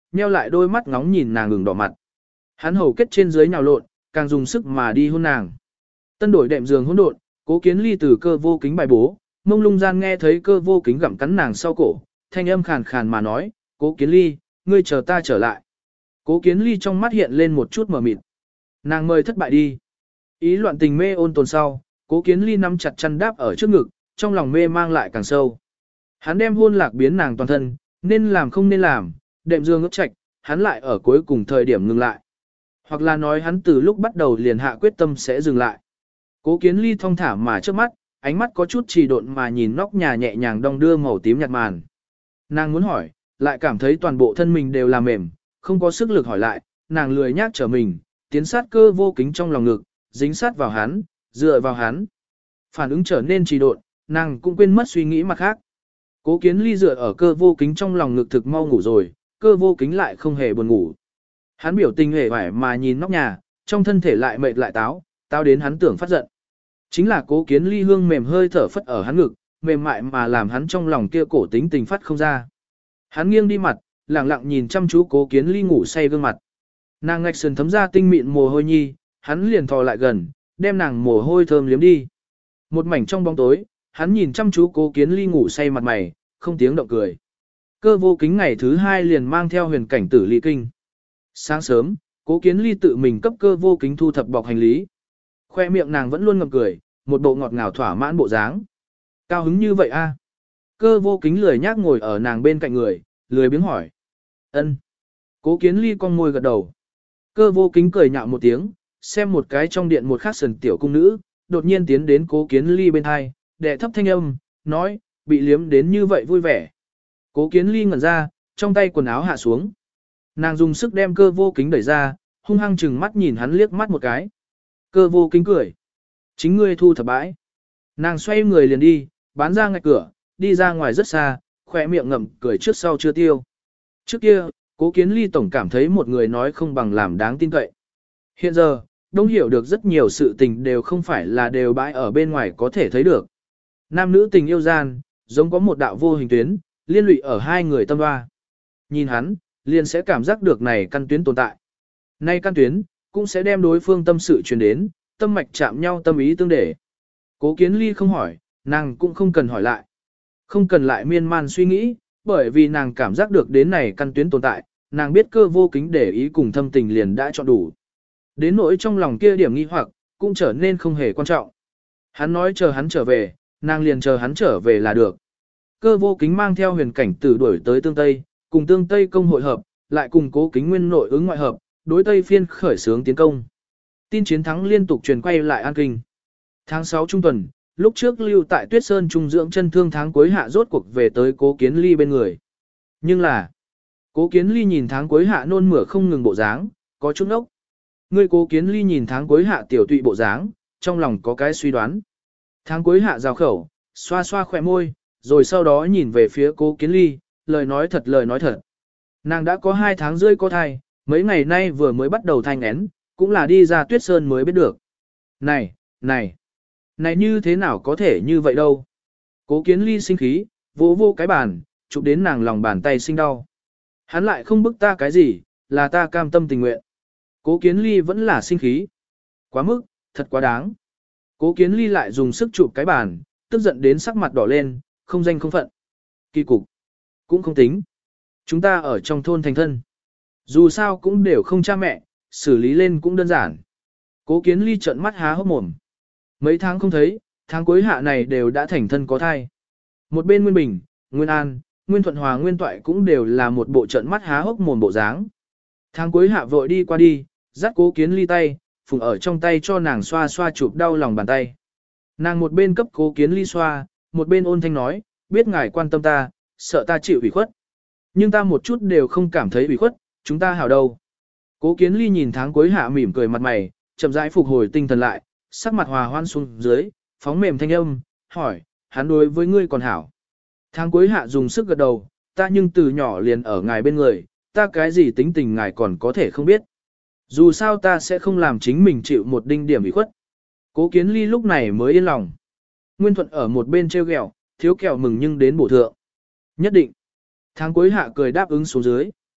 A: nheo lại đôi mắt ngóng nhìn nàng ngừng đỏ mặt. Hắn hầu kết trên dưới nhào lộn, càng dùng sức mà đi hôn nàng. Tân đổi đệm giường hỗn độn, Cố Kiến Ly từ Cơ Vô Kính bài bố, mông lung gian nghe thấy Cơ Vô Kính gặm cắn nàng sau cổ, thanh âm khàn khàn mà nói, Cố Kiến Ly, ngươi chờ ta trở lại. Cố Kiến Ly trong mắt hiện lên một chút mờ mịt. Nàng mời thất bại đi. Ý loạn tình mê ôn tồn sau, Cố Kiến Ly nắm chặt chăn đáp ở trước ngực, trong lòng mê mang lại càng sâu. Hắn đem hôn lạc biến nàng toàn thân, nên làm không nên làm, đệm giường ước trạch, hắn lại ở cuối cùng thời điểm ngừng lại. Hoặc là nói hắn từ lúc bắt đầu liền hạ quyết tâm sẽ dừng lại. Cố Kiến Ly thong thả mà trước mắt, ánh mắt có chút trì độn mà nhìn nóc nhà nhẹ nhàng đong đưa màu tím nhạt màn. Nàng muốn hỏi, lại cảm thấy toàn bộ thân mình đều là mềm, không có sức lực hỏi lại, nàng lười nhác trở mình, tiến sát Cơ Vô Kính trong lòng ngực, dính sát vào hắn, dựa vào hắn. Phản ứng trở nên trì độn, nàng cũng quên mất suy nghĩ mặt khác. Cố Kiến Ly dựa ở Cơ Vô Kính trong lòng ngực thực mau ngủ rồi, Cơ Vô Kính lại không hề buồn ngủ. Hắn biểu tình hề hoài mà nhìn nóc nhà, trong thân thể lại mệt lại táo đến hắn tưởng phát giận. Chính là Cố Kiến Ly hương mềm hơi thở phất ở hắn ngực, mềm mại mà làm hắn trong lòng kia cổ tính tình phát không ra. Hắn nghiêng đi mặt, lặng lặng nhìn chăm chú Cố Kiến Ly ngủ say gương mặt. Nàng ngạch sườn thấm ra tinh mịn mồ hôi nhi, hắn liền thò lại gần, đem nàng mồ hôi thơm liếm đi. Một mảnh trong bóng tối, hắn nhìn chăm chú Cố Kiến Ly ngủ say mặt mày, không tiếng động cười. Cơ Vô Kính ngày thứ 2 liền mang theo huyền cảnh tử ly kinh. Sáng sớm, Cố Kiến Ly tự mình cấp Cơ Vô Kính thu thập bọc hành lý. Khoe miệng nàng vẫn luôn ngậm cười, một bộ ngọt ngào thỏa mãn bộ dáng. Cao hứng như vậy a? Cơ Vô Kính lười nhác ngồi ở nàng bên cạnh người, lười biếng hỏi. Ân. Cố Kiến Ly cong môi gật đầu. Cơ Vô Kính cười nhạo một tiếng, xem một cái trong điện một khắc sần tiểu cung nữ, đột nhiên tiến đến Cố Kiến Ly bên hai, đệ thấp thanh âm, nói, bị liếm đến như vậy vui vẻ. Cố Kiến Ly ngẩn ra, trong tay quần áo hạ xuống. Nàng dùng sức đem Cơ Vô Kính đẩy ra, hung hăng chừng mắt nhìn hắn liếc mắt một cái. Cơ Vô Kính cười. Chính ngươi thu thập bãi. Nàng xoay người liền đi, bán ra ngạch cửa, đi ra ngoài rất xa, khỏe miệng ngậm cười trước sau chưa tiêu. Trước kia, Cố Kiến Ly tổng cảm thấy một người nói không bằng làm đáng tin cậy. Hiện giờ, đông hiểu được rất nhiều sự tình đều không phải là đều bãi ở bên ngoài có thể thấy được. Nam nữ tình yêu gian, giống có một đạo vô hình tuyến, liên lụy ở hai người tâm hoa. Nhìn hắn, liền sẽ cảm giác được này căn tuyến tồn tại. Nay căn tuyến, cũng sẽ đem đối phương tâm sự truyền đến, tâm mạch chạm nhau tâm ý tương để. Cố Kiến Ly không hỏi, nàng cũng không cần hỏi lại. Không cần lại miên man suy nghĩ, bởi vì nàng cảm giác được đến này căn tuyến tồn tại, nàng biết Cơ Vô Kính để ý cùng thâm tình liền đã chọn đủ. Đến nỗi trong lòng kia điểm nghi hoặc, cũng trở nên không hề quan trọng. Hắn nói chờ hắn trở về, nàng liền chờ hắn trở về là được. Cơ Vô Kính mang theo huyền cảnh tử đuổi tới Tương Tây, cùng Tương Tây công hội hợp, lại cùng Cố Kính Nguyên nội ứng ngoại hợp, đối Tây phiên khởi xướng tiến công. Tin chiến thắng liên tục truyền quay lại An Kinh. Tháng 6 trung tuần, lúc trước lưu tại Tuyết Sơn trung dưỡng chân thương tháng cuối hạ rốt cuộc về tới Cố Kiến Ly bên người. Nhưng là, Cố Kiến Ly nhìn tháng cuối hạ nôn mửa không ngừng bộ dáng, có chút ốc. Người Cố Kiến Ly nhìn tháng cuối hạ tiểu tụy bộ dáng, trong lòng có cái suy đoán. Tháng cuối hạ rào khẩu, xoa xoa khỏe môi, rồi sau đó nhìn về phía Cố Kiến Ly, lời nói thật. Nàng đã có 2 tháng rưỡi có thai, mấy ngày nay vừa mới bắt đầu thai nghén, cũng là đi ra Tuyết Sơn mới biết được. Này như thế nào có thể như vậy đâu? Cố Kiến Ly sinh khí, vô cái bàn, chụp đến nàng lòng bàn tay sinh đau. Hắn lại không bức ta cái gì, là ta cam tâm tình nguyện. Cố Kiến Ly vẫn là sinh khí. Quá mức, thật quá đáng. Cố Kiến Ly lại dùng sức chụp cái bàn, tức giận đến sắc mặt đỏ lên, không danh không phận. Kỳ cục. Cũng không tính. Chúng ta ở trong thôn thành thân. Dù sao cũng đều không cha mẹ, xử lý lên cũng đơn giản. Cố Kiến Ly trợn mắt há hốc mồm. Mấy tháng không thấy, tháng cuối hạ này đều đã thành thân có thai. Một bên Nguyên Bình, Nguyên An, Nguyên Thuận Hòa, Nguyên Toại cũng đều là một bộ trợn mắt há hốc mồm bộ dáng. Tháng cuối hạ vội đi qua đi, dắt Cố Kiến Ly tay, phùng ở trong tay cho nàng xoa xoa chụp đau lòng bàn tay. Nàng một bên cấp Cố Kiến Ly xoa, một bên ôn thanh nói, biết ngài quan tâm ta, sợ ta chịu ủy khuất. Nhưng ta một chút đều không cảm thấy ủy khuất, chúng ta hảo đâu. Cố Kiến Ly nhìn tháng cuối hạ mỉm cười mặt mày, chậm rãi phục hồi tinh thần lại, sắc mặt hòa hoan xuống dưới, phóng mềm thanh âm, hỏi, hắn đối với ngươi còn hảo. Tháng cuối hạ dùng sức gật đầu, ta nhưng từ nhỏ liền ở ngài bên người, ta cái gì tính tình ngài còn có thể không biết. Dù sao ta sẽ không làm chính mình chịu một đinh điểm ủy khuất. Cố Kiến Ly lúc này mới yên lòng. Nguyên Thuận ở một bên treo ghẹo, thiếu kẹo mừng nhưng đến bổ thượng. Nhất định. Tháng cuối hạ cười đáp ứng xuống dưới.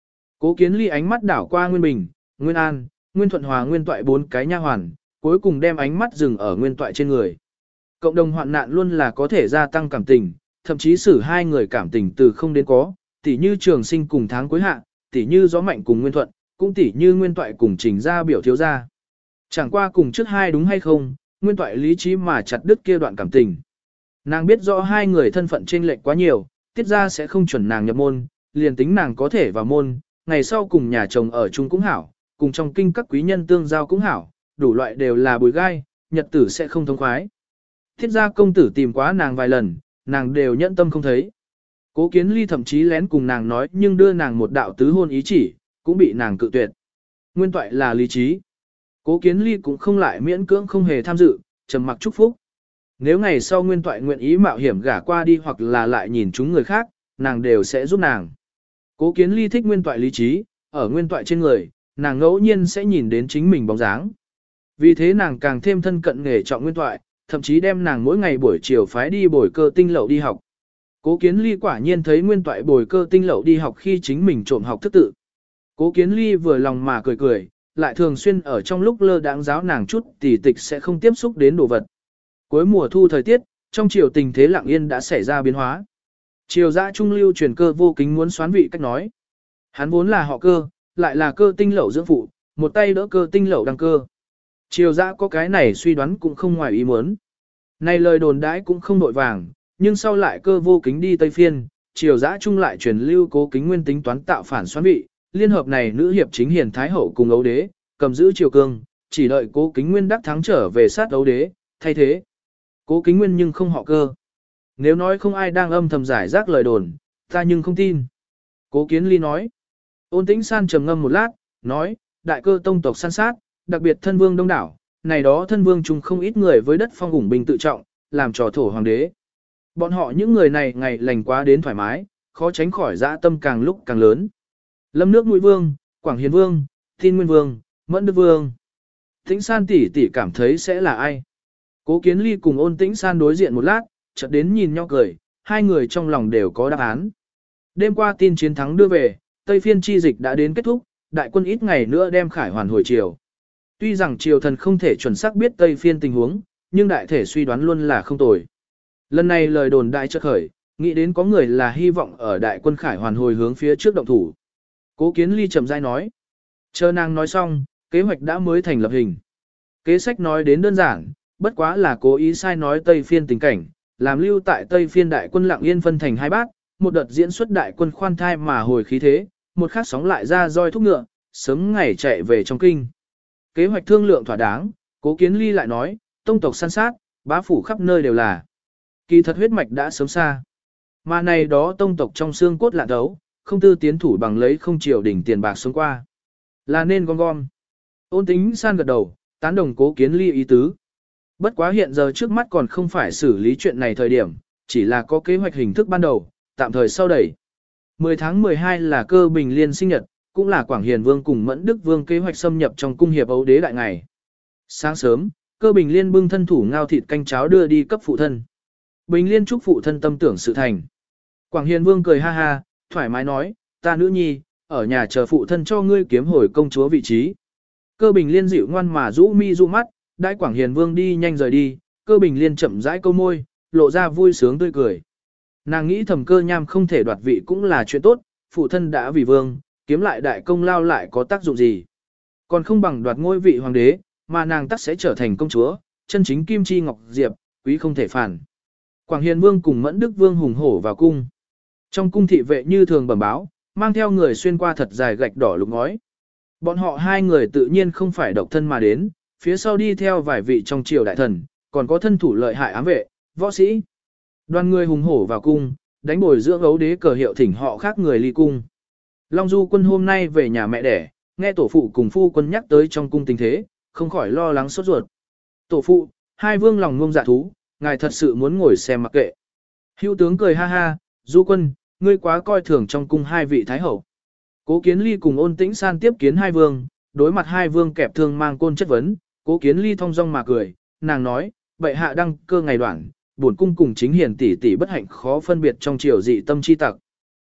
A: Cố Kiến Ly ánh mắt đảo qua Nguyên Bình, Nguyên An, Nguyên Thuận Hòa, Nguyên Toại 4 cái nha hoàn, cuối cùng đem ánh mắt dừng ở Nguyên Toại trên người. Cộng đồng hoạn nạn luôn là có thể gia tăng cảm tình, thậm chí xử hai người cảm tình từ không đến có, tỉ như Trường Sinh cùng Tháng Cuối Hạ, tỉ như Gió Mạnh cùng Nguyên Thuận, cũng tỉ như Nguyên Toại cùng Trình gia biểu thiếu gia. Chẳng qua cùng trước hai đúng hay không, Nguyên Toại lý trí mà chặt đứt kia đoạn cảm tình. Nàng biết rõ hai người thân phận chênh lệch quá nhiều, tiết ra sẽ không chuẩn nàng nhập môn, liền tính nàng có thể vào môn, ngày sau cùng nhà chồng ở chung cũng hảo, cùng trong kinh các quý nhân tương giao cũng hảo, đủ loại đều là bùi gai, nhật tử sẽ không thông khoái. Thiết gia công tử tìm quá nàng vài lần, nàng đều nhẫn tâm không thấy. Cố Kiến Ly thậm chí lén cùng nàng nói nhưng đưa nàng một đạo tứ hôn ý chỉ, cũng bị nàng cự tuyệt. Nguyên Toại là lý trí. Cố Kiến Ly cũng không lại miễn cưỡng không hề tham dự, trầm mặc chúc phúc. Nếu ngày sau Nguyên Toại nguyện ý mạo hiểm gả qua đi hoặc là lại nhìn chúng người khác, nàng đều sẽ giúp nàng. Cố Kiến Ly thích Nguyên Toại lý trí, ở Nguyên Toại trên người, nàng ngẫu nhiên sẽ nhìn đến chính mình bóng dáng. Vì thế nàng càng thêm thân cận nghề trọng Nguyên Toại, thậm chí đem nàng mỗi ngày buổi chiều phái đi bồi cơ tinh lậu đi học. Cố Kiến Ly quả nhiên thấy Nguyên Toại bồi cơ tinh lậu đi học khi chính mình trộm học thức tự. Cố Kiến Ly vừa lòng mà cười cười, lại thường xuyên ở trong lúc lơ đãng giáo nàng chút tỉ tịch sẽ không tiếp xúc đến đồ vật. Cuối mùa thu thời tiết, trong triều tình thế lặng yên đã xảy ra biến hóa. Triều Dã trung lưu truyền Cơ Vô Kính muốn xoán vị cách nói. Hắn vốn là họ Cơ, lại là Cơ tinh lậu dưỡng phụ, một tay đỡ Cơ tinh lậu đăng cơ. Triều Dã có cái này suy đoán cũng không ngoài ý muốn. Này lời đồn đãi cũng không nội vàng, nhưng sau lại Cơ Vô Kính đi Tây Phiên, Triều Dã trung lại truyền lưu Cố Kính Nguyên tính toán tạo phản xoán vị, liên hợp này nữ hiệp chính hiền thái hậu cùng ấu đế, cầm giữ triều cương, chỉ đợi Cố Kính Nguyên đắc thắng trở về sát ấu đế, thay thế. Cố Kính Nguyên nhưng không họ Cơ. Nếu nói không ai đang âm thầm giải rác lời đồn, ta nhưng không tin. Cố Kiến Ly nói. Ôn Tĩnh San trầm ngâm một lát, nói, đại cơ tông tộc săn sát, đặc biệt thân vương đông đảo, này đó thân vương chung không ít người với đất phong ủng bình tự trọng, làm trò thổ hoàng đế. Bọn họ những người này ngày lành quá đến thoải mái, khó tránh khỏi dã tâm càng lúc càng lớn. Lâm Nước Mũi Vương, Quảng Hiền Vương, Tin Nguyên Vương, Mẫn Đức Vương. Tĩnh San tỷ tỷ cảm thấy sẽ là ai? Cố Kiến Ly cùng Ôn Tĩnh San đối diện một lát, chợt đến nhìn nhau cười, hai người trong lòng đều có đáp án. Đêm qua tin chiến thắng đưa về, Tây Phiên chi dịch đã đến kết thúc, đại quân ít ngày nữa đem khải hoàn hồi triều. Tuy rằng triều thần không thể chuẩn xác biết Tây Phiên tình huống, nhưng đại thể suy đoán luôn là không tồi. Lần này lời đồn đại chợt khởi, nghĩ đến có người là hy vọng ở đại quân khải hoàn hồi hướng phía trước động thủ. Cố Kiến Ly trầm rãi nói. Chờ nàng nói xong, kế hoạch đã mới thành lập hình. Kế sách nói đến đơn giản, bất quá là cố ý sai nói Tây Phiên tình cảnh, làm lưu tại Tây Phiên đại quân lặng yên phân thành hai bát, một đợt diễn xuất đại quân khoan thai mà hồi khí thế, một khắc sóng lại ra roi thúc ngựa, sớm ngày chạy về trong kinh. Kế hoạch thương lượng thỏa đáng, Cố Kiến Ly lại nói, tông tộc săn sát, bá phủ khắp nơi đều là. Kỳ thật huyết mạch đã sớm xa. Mà này đó tông tộc trong xương cốt lạ đấu, không tư tiến thủ bằng lấy không triều đỉnh tiền bạc sống qua. Là nên gom gom. Ôn Tĩnh San gật đầu, tán đồng Cố Kiến Ly ý tứ. Bất quá hiện giờ trước mắt còn không phải xử lý chuyện này thời điểm, chỉ là có kế hoạch hình thức ban đầu, tạm thời sau đẩy. 10 tháng 12 là Cơ Bình Liên sinh nhật, cũng là Quảng Hiền Vương cùng Mẫn Đức Vương kế hoạch xâm nhập trong cung hiệp ấu đế đại ngày. Sáng sớm, Cơ Bình Liên bưng thân thủ ngao thịt canh cháo đưa đi cấp phụ thân. Bình Liên chúc phụ thân tâm tưởng sự thành. Quảng Hiền Vương cười ha ha, thoải mái nói, ta nữ nhi, ở nhà chờ phụ thân cho ngươi kiếm hồi công chúa vị trí. Cơ Bình Liên dịu ngoan mà rũ mi rũ mắt, đại Quảng Hiền Vương đi nhanh rời đi, Cơ Bình Liên chậm rãi câu môi, lộ ra vui sướng tươi cười. Nàng nghĩ thầm Cơ Nham không thể đoạt vị cũng là chuyện tốt, phụ thân đã vì vương, kiếm lại đại công lao lại có tác dụng gì. Còn không bằng đoạt ngôi vị hoàng đế, mà nàng tắc sẽ trở thành công chúa, chân chính kim chi ngọc diệp, quý không thể phản. Quảng Hiền Vương cùng Mẫn Đức Vương hùng hổ vào cung. Trong cung thị vệ như thường bẩm báo, mang theo người xuyên qua thật dài gạch đỏ lục ngói. Bọn họ hai người tự nhiên không phải độc thân mà đến, phía sau đi theo vài vị trong triều đại thần, còn có thân thủ lợi hại ám vệ, võ sĩ. Đoàn người hùng hổ vào cung, đánh bồi dưỡng ấu đế cờ hiệu thỉnh họ khác người ly cung. Long Du Quân hôm nay về nhà mẹ đẻ, nghe tổ phụ cùng phu quân nhắc tới trong cung tình thế, không khỏi lo lắng sốt ruột. Tổ phụ, hai vương lòng ngông dạ thú, ngài thật sự muốn ngồi xem mặc kệ. Hữu tướng cười ha ha, Du Quân, ngươi quá coi thường trong cung hai vị thái hậu. Cố Kiến Ly cùng Ôn Tĩnh San tiếp kiến hai vương, đối mặt hai vương kẹp thương mang côn chất vấn, Cố Kiến Ly thong dong mà cười, nàng nói, bệ hạ đăng cơ ngày đoạn, bổn cung cùng chính hiền tỷ tỷ bất hạnh khó phân biệt trong triều dị tâm chi tặc.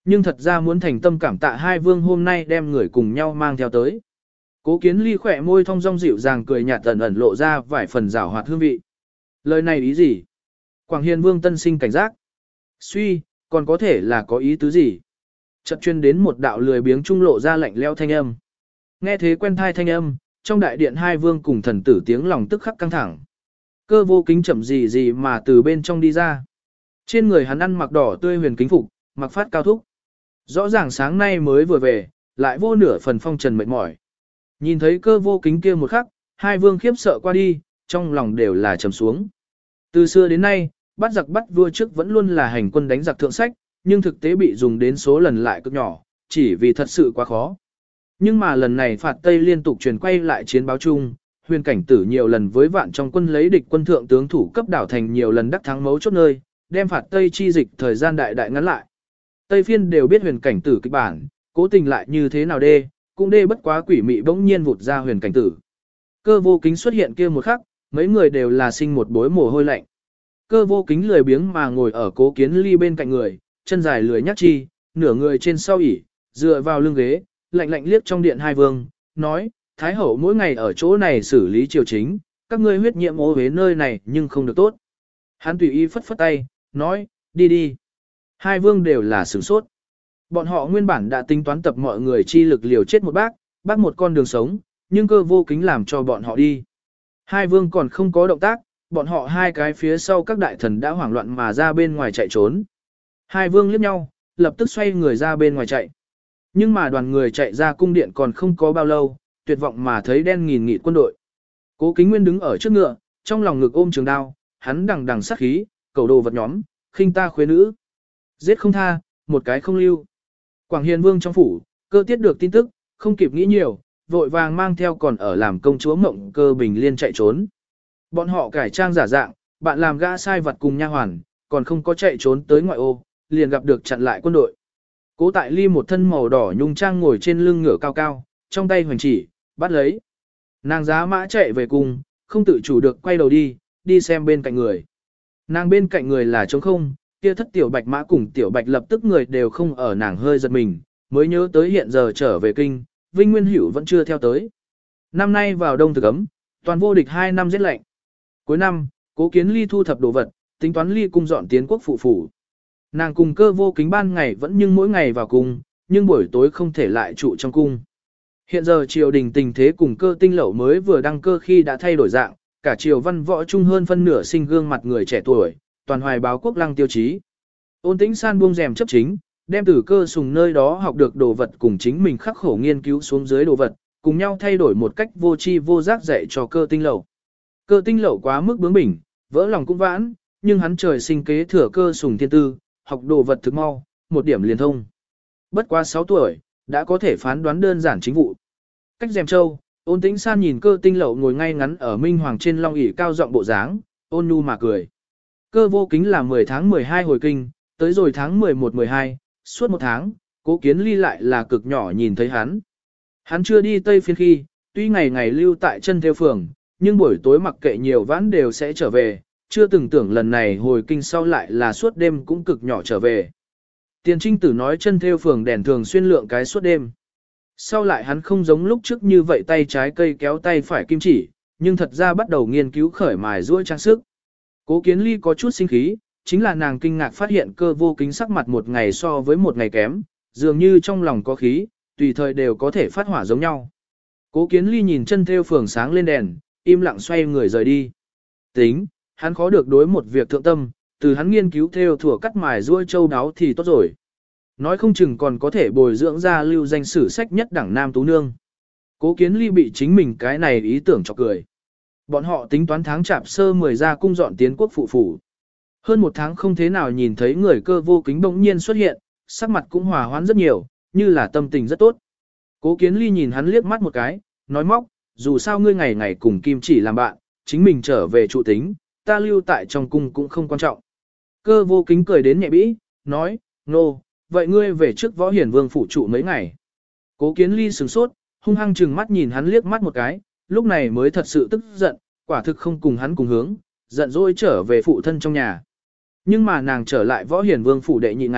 A: Nhưng thật ra muốn thành tâm cảm tạ hai vương hôm nay đem người cùng nhau mang theo tới. Cố Kiến Ly khỏe môi thong dong dịu dàng cười nhạt ẩn ẩn lộ ra vài phần rảo hoạt hương vị. Lời này ý gì? Quảng Hiền Vương tân sinh cảnh giác. Suy, còn có thể là có ý tứ gì? Chợt chuyên đến một đạo lười biếng trung lộ ra lạnh lẽo thanh âm. Nghe thế quen thai thanh âm, trong đại điện hai vương cùng thần tử tiếng lòng tức khắc căng thẳng. Cơ vô kính chậm gì gì mà từ bên trong đi ra. Trên người hắn ăn mặc đỏ tươi huyền kính phục, mặc phát cao thúc. Rõ ràng sáng nay mới vừa về, lại vô nửa phần phong trần mệt mỏi. Nhìn thấy cơ vô kính kia một khắc, hai vương khiếp sợ qua đi, trong lòng đều là trầm xuống. Từ xưa đến nay, bắt giặc bắt vua trước vẫn luôn là hành quân đánh giặc thượng sách, nhưng thực tế bị dùng đến số lần lại cực nhỏ, chỉ vì thật sự quá khó. Nhưng mà lần này phạt Tây liên tục truyền quay lại chiến báo chung, huyền cảnh tử nhiều lần với vạn trong quân lấy địch quân thượng tướng thủ cấp đảo thành nhiều lần đắc thắng mấu chốt nơi, đem phạt Tây chi dịch thời gian đại đại ngắn lại. Tây phiên đều biết huyền cảnh tử kịch bản, cố tình lại như thế nào đê, cũng đê bất quá quỷ mị bỗng nhiên vụt ra huyền cảnh tử. Cơ vô kính xuất hiện kia một khắc, mấy người đều là sinh một bối mồ hôi lạnh. Cơ vô kính lười biếng mà ngồi ở Cố Kiến Ly bên cạnh người, chân dài lười nhắc chi, nửa người trên sau ỉ, dựa vào lưng ghế, lạnh lạnh liếc trong điện hai vương, nói, Thái hậu mỗi ngày ở chỗ này xử lý triều chính, các ngươi huyết nhiệm ô hế nơi này nhưng không được tốt. Hắn tùy ý phất phất tay, nói, đi đi. Hai vương đều là sửng sốt. Bọn họ nguyên bản đã tính toán tập mọi người chi lực liều chết một bác một con đường sống, nhưng cơ vô kính làm cho bọn họ đi. Hai vương còn không có động tác, bọn họ hai cái phía sau các đại thần đã hoảng loạn mà ra bên ngoài chạy trốn. Hai vương liếc nhau, lập tức xoay người ra bên ngoài chạy. Nhưng mà đoàn người chạy ra cung điện còn không có bao lâu, tuyệt vọng mà thấy đen nghìn nghịt quân đội. Cố Kính Nguyên đứng ở trước ngựa, trong lòng ngực ôm trường đao, hắn đằng đằng sát khí, cầu đồ vật nhóm, khinh ta khuê nữ. Giết không tha, một cái không lưu. Quảng Hiền Vương trong phủ, Cơ Tiết được tin tức, không kịp nghĩ nhiều, vội vàng mang theo còn ở làm công chúa Mộng Cơ Bình Liên chạy trốn. Bọn họ cải trang giả dạng, bạn làm gã sai vặt cùng nha hoàn, còn không có chạy trốn tới ngoại ô, liền gặp được chặn lại quân đội. Cố Tại Ly một thân màu đỏ nhung trang ngồi trên lưng ngựa cao cao, trong tay hoành chỉ, bắt lấy. Nàng giá mã chạy về cùng, không tự chủ được quay đầu đi xem bên cạnh người. Nàng bên cạnh người là trống không, kia thất tiểu bạch mã cùng tiểu bạch lập tức người đều không ở, nàng hơi giật mình, mới nhớ tới hiện giờ trở về kinh, Vinh Nguyên Hữu vẫn chưa theo tới. Năm nay vào đông thực ấm, toàn vô địch 2 năm rét lạnh. Cuối năm, Cố Kiến Ly thu thập đồ vật, tính toán ly cung dọn tiến quốc phụ phủ. Nàng cùng Cơ vô kính ban ngày vẫn nhưng mỗi ngày vào cung, nhưng buổi tối không thể lại trụ trong cung. Hiện giờ triều đình tình thế cùng Cơ Tinh Lậu mới vừa đăng cơ khi đã thay đổi dạng, cả triều văn võ trung hơn phân nửa sinh gương mặt người trẻ tuổi, toàn hoài báo quốc lăng tiêu chí. Ôn Tĩnh San buông rèm chấp chính, đem từ Cơ Sùng nơi đó học được đồ vật cùng chính mình khắc khổ nghiên cứu xuống dưới đồ vật, cùng nhau thay đổi một cách vô tri vô giác dạy cho Cơ Tinh Lậu. Cơ Tinh Lậu quá mức bướng bỉnh, vỡ lòng cũng vãn, nhưng hắn trời sinh kế thừa Cơ Sùng thiên tư, học đồ vật thực mau, một điểm liền thông. Bất quá 6 tuổi, đã có thể phán đoán đơn giản chính vụ. Cách rèm châu, Ôn Tĩnh San nhìn Cơ Tinh Lậu ngồi ngay ngắn ở minh hoàng trên long ỷ cao giọng bộ dáng, ôn nhu mà cười. Cơ vô kính là 10 tháng 12 hồi kinh, tới rồi tháng 11-12, suốt một tháng, Cố Kiến Ly lại là cực nhỏ nhìn thấy hắn. Hắn chưa đi Tây Phiên khi, tuy ngày ngày lưu tại chân theo phường, nhưng buổi tối mặc kệ nhiều vãn đều sẽ trở về, chưa từng tưởng lần này hồi kinh sau lại là suốt đêm cũng cực nhỏ trở về. Tiền Trinh Tử nói chân theo phường đèn thường xuyên lượng cái suốt đêm. Sau lại hắn không giống lúc trước như vậy tay trái cây kéo tay phải kim chỉ, nhưng thật ra bắt đầu nghiên cứu khởi mài ruôi trang sức. Cố Kiến Ly có chút sinh khí, chính là nàng kinh ngạc phát hiện Cơ vô kính sắc mặt một ngày so với một ngày kém, dường như trong lòng có khí, tùy thời đều có thể phát hỏa giống nhau. Cố Kiến Ly nhìn chân theo phường sáng lên đèn, im lặng xoay người rời đi. Tính, hắn khó được đối một việc thượng tâm, từ hắn nghiên cứu theo thủa cắt mài ruôi châu đáo thì tốt rồi. Nói không chừng còn có thể bồi dưỡng ra lưu danh sử sách nhất đẳng nam tú nương. Cố Kiến Ly bị chính mình cái này ý tưởng chọc cười. Bọn họ tính toán tháng chạp sơ 10 ra cung dọn tiến quốc phụ phủ. Hơn một tháng không thế nào nhìn thấy người Cơ vô kính bỗng nhiên xuất hiện, sắc mặt cũng hòa hoãn rất nhiều, như là tâm tình rất tốt. Cố Kiến Ly nhìn hắn liếc mắt một cái, nói móc, dù sao ngươi ngày ngày cùng Kim Chỉ làm bạn, chính mình trở về trụ tính, ta lưu tại trong cung cũng không quan trọng. Cơ vô kính cười đến nhẹ bĩ, nói, nô, vậy ngươi về trước Võ Hiển Vương phủ trụ mấy ngày. Cố Kiến Ly sửng sốt, hung hăng chừng mắt nhìn hắn liếc mắt một cái, lúc này mới thật sự tức giận, quả thực không cùng hắn cùng hướng, giận dỗi trở về phụ thân trong nhà. Nhưng mà nàng trở lại Võ Hiển Vương phủ đệ nhị ngày,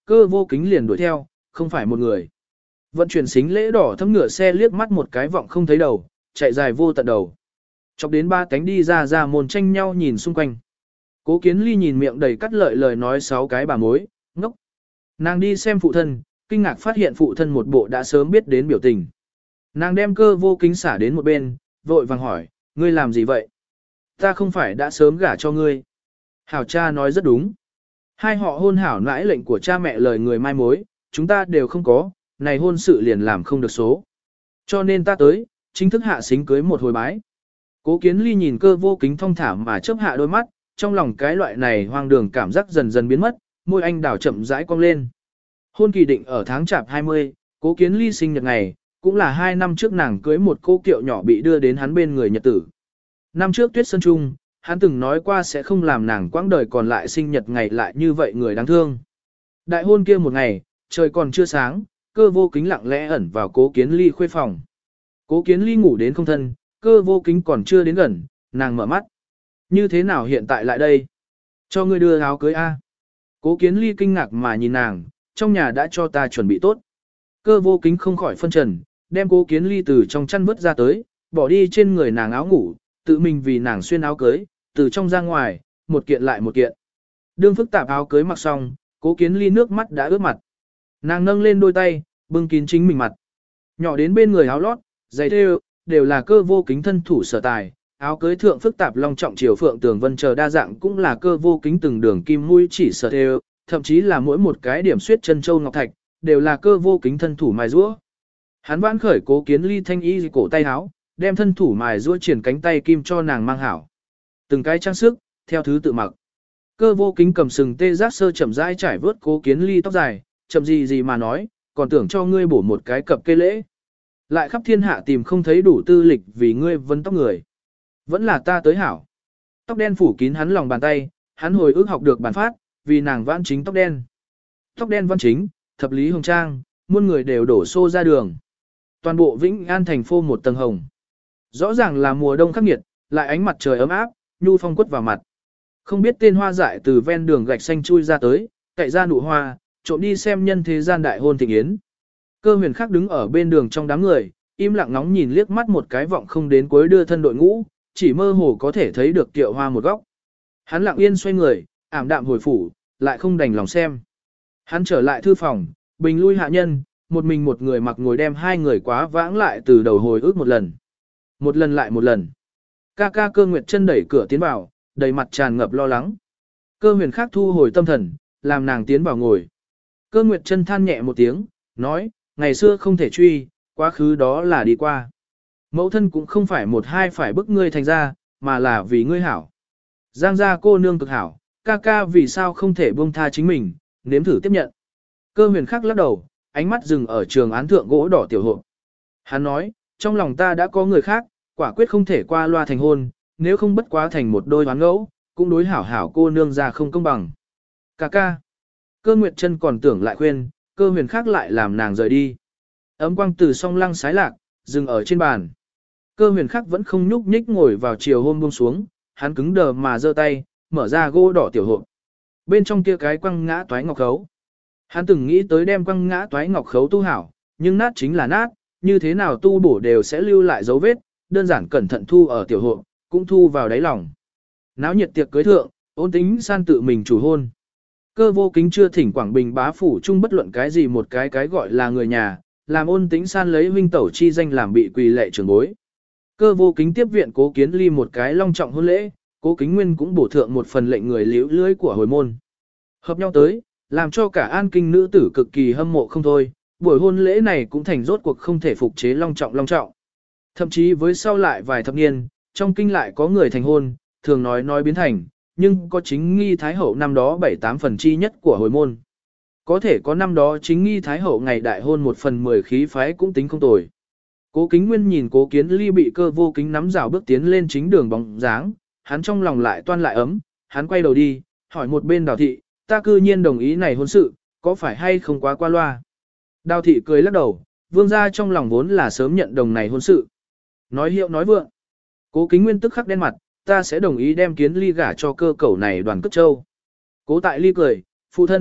A: Cơ Vô Kính liền đuổi theo, không phải một người. Vận chuyển xính lễ đỏ thấm ngựa xe liếc mắt một cái vọng không thấy đầu, chạy dài vô tận đầu. Chọc đến ba cánh đi ra môn tranh nhau nhìn xung quanh. Cố Kiến Ly nhìn miệng đầy cắt lợi lời nói 6 cái bà mối, ngốc. Nàng đi xem phụ thân, kinh ngạc phát hiện phụ thân một bộ đã sớm biết đến biểu tình. Nàng đem Cơ Vô Kính xả đến một bên, vội vàng hỏi, ngươi làm gì vậy? Ta không phải đã sớm gả cho ngươi. Hảo cha nói rất đúng. Hai họ hôn hảo nãi lệnh của cha mẹ lời người mai mối, chúng ta đều không có, này hôn sự liền làm không được số. Cho nên ta tới, chính thức hạ xính cưới một hồi bái. Cố Kiến Ly nhìn Cơ Vô Kính thong thả mà chớp hạ đôi mắt, trong lòng cái loại này hoang đường cảm giác dần dần biến mất, môi anh đào chậm rãi cong lên. Hôn kỳ định ở tháng chạp 20, Cố Kiến Ly sinh nhật ngày, cũng là 2 năm trước nàng cưới một cô kiệu nhỏ bị đưa đến hắn bên người nhật tử. Năm trước Tuyết Sơn Trung, hắn từng nói qua sẽ không làm nàng quãng đời còn lại sinh nhật ngày lại như vậy người đáng thương. Đại hôn kia một ngày, trời còn chưa sáng, Cơ Vô Kính lặng lẽ ẩn vào Cố Kiến Ly khuê phòng. Cố Kiến Ly ngủ đến không thân, Cơ Vô Kính còn chưa đến gần, nàng mở mắt. Như thế nào hiện tại lại đây? Cho ngươi đưa áo cưới A. Cố Kiến Ly kinh ngạc mà nhìn nàng, trong nhà đã cho ta chuẩn bị tốt. Cơ Vô Kính không khỏi phân trần, đem Cố Kiến Ly từ trong chăn vứt ra tới, bỏ đi trên người nàng áo ngủ, tự mình vì nàng xuyên áo cưới, từ trong ra ngoài, một kiện lại một kiện. Đương phức tạp áo cưới mặc xong, Cố Kiến Ly nước mắt đã ướt mặt. Nàng nâng lên đôi tay, bưng kín chính mình mặt. Nhỏ đến bên người áo lót, giày thêu, đều là Cơ Vô Kính thân thủ sở tài. Áo cưới thượng phức tạp long trọng chiều phượng tường vân chờ đa dạng cũng là Cơ Vô Kính từng đường kim mũi chỉ sở thêu, thậm chí là mỗi một cái điểm xuyết chân châu ngọc thạch, đều là Cơ Vô Kính thân thủ mài rũa. Hắn vãn khởi Cố Kiến Ly thanh y cổ tay áo, đem thân thủ mài rũa triển cánh tay kim cho nàng mang hảo. Từng cái trang sức, theo thứ tự mặc. Cơ Vô Kính cầm sừng tê giác sơ chậm rãi trải vớt Cố Kiến Ly tóc dài, chậm gì mà nói, còn tưởng cho ngươi bổ một cái cập kê lễ. Lại khắp thiên hạ tìm không thấy đủ tư lịch vì ngươi vấn tóc người. Vẫn là ta tới hảo. Tóc đen phủ kín hắn lòng bàn tay, hắn hồi ức học được bản phát, vì nàng vãn chính tóc đen. Tóc đen văn chính, thập lý hồng trang, muôn người đều đổ xô ra đường. Toàn bộ Vĩnh An thành phố một tầng hồng. Rõ ràng là mùa đông khắc nghiệt, lại ánh mặt trời ấm áp, nhu phong quất vào mặt. Không biết tên hoa dại từ ven đường gạch xanh chui ra tới, cậy ra nụ hoa, trộm đi xem nhân thế gian đại hôn thịnh yến. Cơ Huyền Khắc đứng ở bên đường trong đám người, im lặng ngóng nhìn liếc mắt một cái vọng không đến cuối đưa thân đội ngũ, chỉ mơ hồ có thể thấy được tiệu hoa một góc. Hắn lặng yên xoay người, ảm đạm hồi phủ, lại không đành lòng xem. Hắn trở lại thư phòng, bình lui hạ nhân, một mình một người mặc ngồi đem hai người quá vãng lại từ đầu hồi ức một lần. Một lần lại một lần. Ca ca Cơ Nguyệt Chân đẩy cửa tiến vào, đầy mặt tràn ngập lo lắng. Cơ Huyền Khắc thu hồi tâm thần, làm nàng tiến vào ngồi. Cơ Nguyệt Chân than nhẹ một tiếng, nói, ngày xưa không thể truy, quá khứ đó là đi qua. Mẫu thân cũng không phải một hai phải bức ngươi thành ra, mà là vì ngươi hảo. Giang gia cô nương cực hảo, ca ca vì sao không thể buông tha chính mình, nếm thử tiếp nhận. Cơ Huyền Khắc lắc đầu, ánh mắt dừng ở trường án thượng gỗ đỏ tiểu hộp. Hắn nói, trong lòng ta đã có người khác, quả quyết không thể qua loa thành hôn, nếu không bất quá thành một đôi hoán ngẫu, cũng đối hảo hảo cô nương ra không công bằng. Ca ca. Cơ Nguyệt Chân còn tưởng lại khuyên, Cơ Huyền Khắc lại làm nàng rời đi. Ấm quang từ song lăng sái lạc, dừng ở trên bàn. Cơ Huyền Khắc vẫn không nhúc nhích ngồi vào chiều hôm buông xuống, hắn cứng đờ mà giơ tay, mở ra gỗ đỏ tiểu hộp. Bên trong kia cái quăng ngã toái ngọc khấu. Hắn từng nghĩ tới đem quăng ngã toái ngọc khấu tu hảo, nhưng nát chính là nát, như thế nào tu bổ đều sẽ lưu lại dấu vết, đơn giản cẩn thận thu ở tiểu hộp, cũng thu vào đáy lòng. Náo nhiệt tiệc cưới thượng, Ôn Tĩnh San tự mình chủ hôn. Cơ Vô Kính chưa thỉnh Quảng Bình bá phủ chung bất luận cái gì một cái gọi là người nhà, làm Ôn Tĩnh San lấy huynh tẩu chi danh làm bị quỳ lệ trưởng bối. Cơ Vô Kính tiếp viện Cố Kiến Ly một cái long trọng hôn lễ, Cố Kính Nguyên cũng bổ thượng một phần lệnh người liễu lưới của hồi môn. Hợp nhau tới, làm cho cả An Kinh nữ tử cực kỳ hâm mộ không thôi, buổi hôn lễ này cũng thành rốt cuộc không thể phục chế long trọng. Thậm chí với sau lại vài thập niên, trong kinh lại có người thành hôn, thường nói biến thành, nhưng có chính nghi thái hậu năm đó 7-8 phần chi nhất của hồi môn. Có thể có năm đó chính nghi thái hậu ngày đại hôn 1/10 khí phái cũng tính không tồi. Cố Kính Nguyên nhìn Cố Kiến Ly bị Cơ Vô Kính nắm rào bước tiến lên chính đường bóng dáng, hắn trong lòng lại toan lại ấm, hắn quay đầu đi, hỏi một bên Đào thị, ta cư nhiên đồng ý này hôn sự, có phải hay không quá qua loa. Đào thị cười lắc đầu, vương gia trong lòng vốn là sớm nhận đồng này hôn sự. Nói hiệu nói vượng. Cố Kính Nguyên tức khắc đen mặt, ta sẽ đồng ý đem Kiến Ly gả cho Cơ cẩu này Đoàn Cất Châu. Cố Tại Ly cười, phụ thân,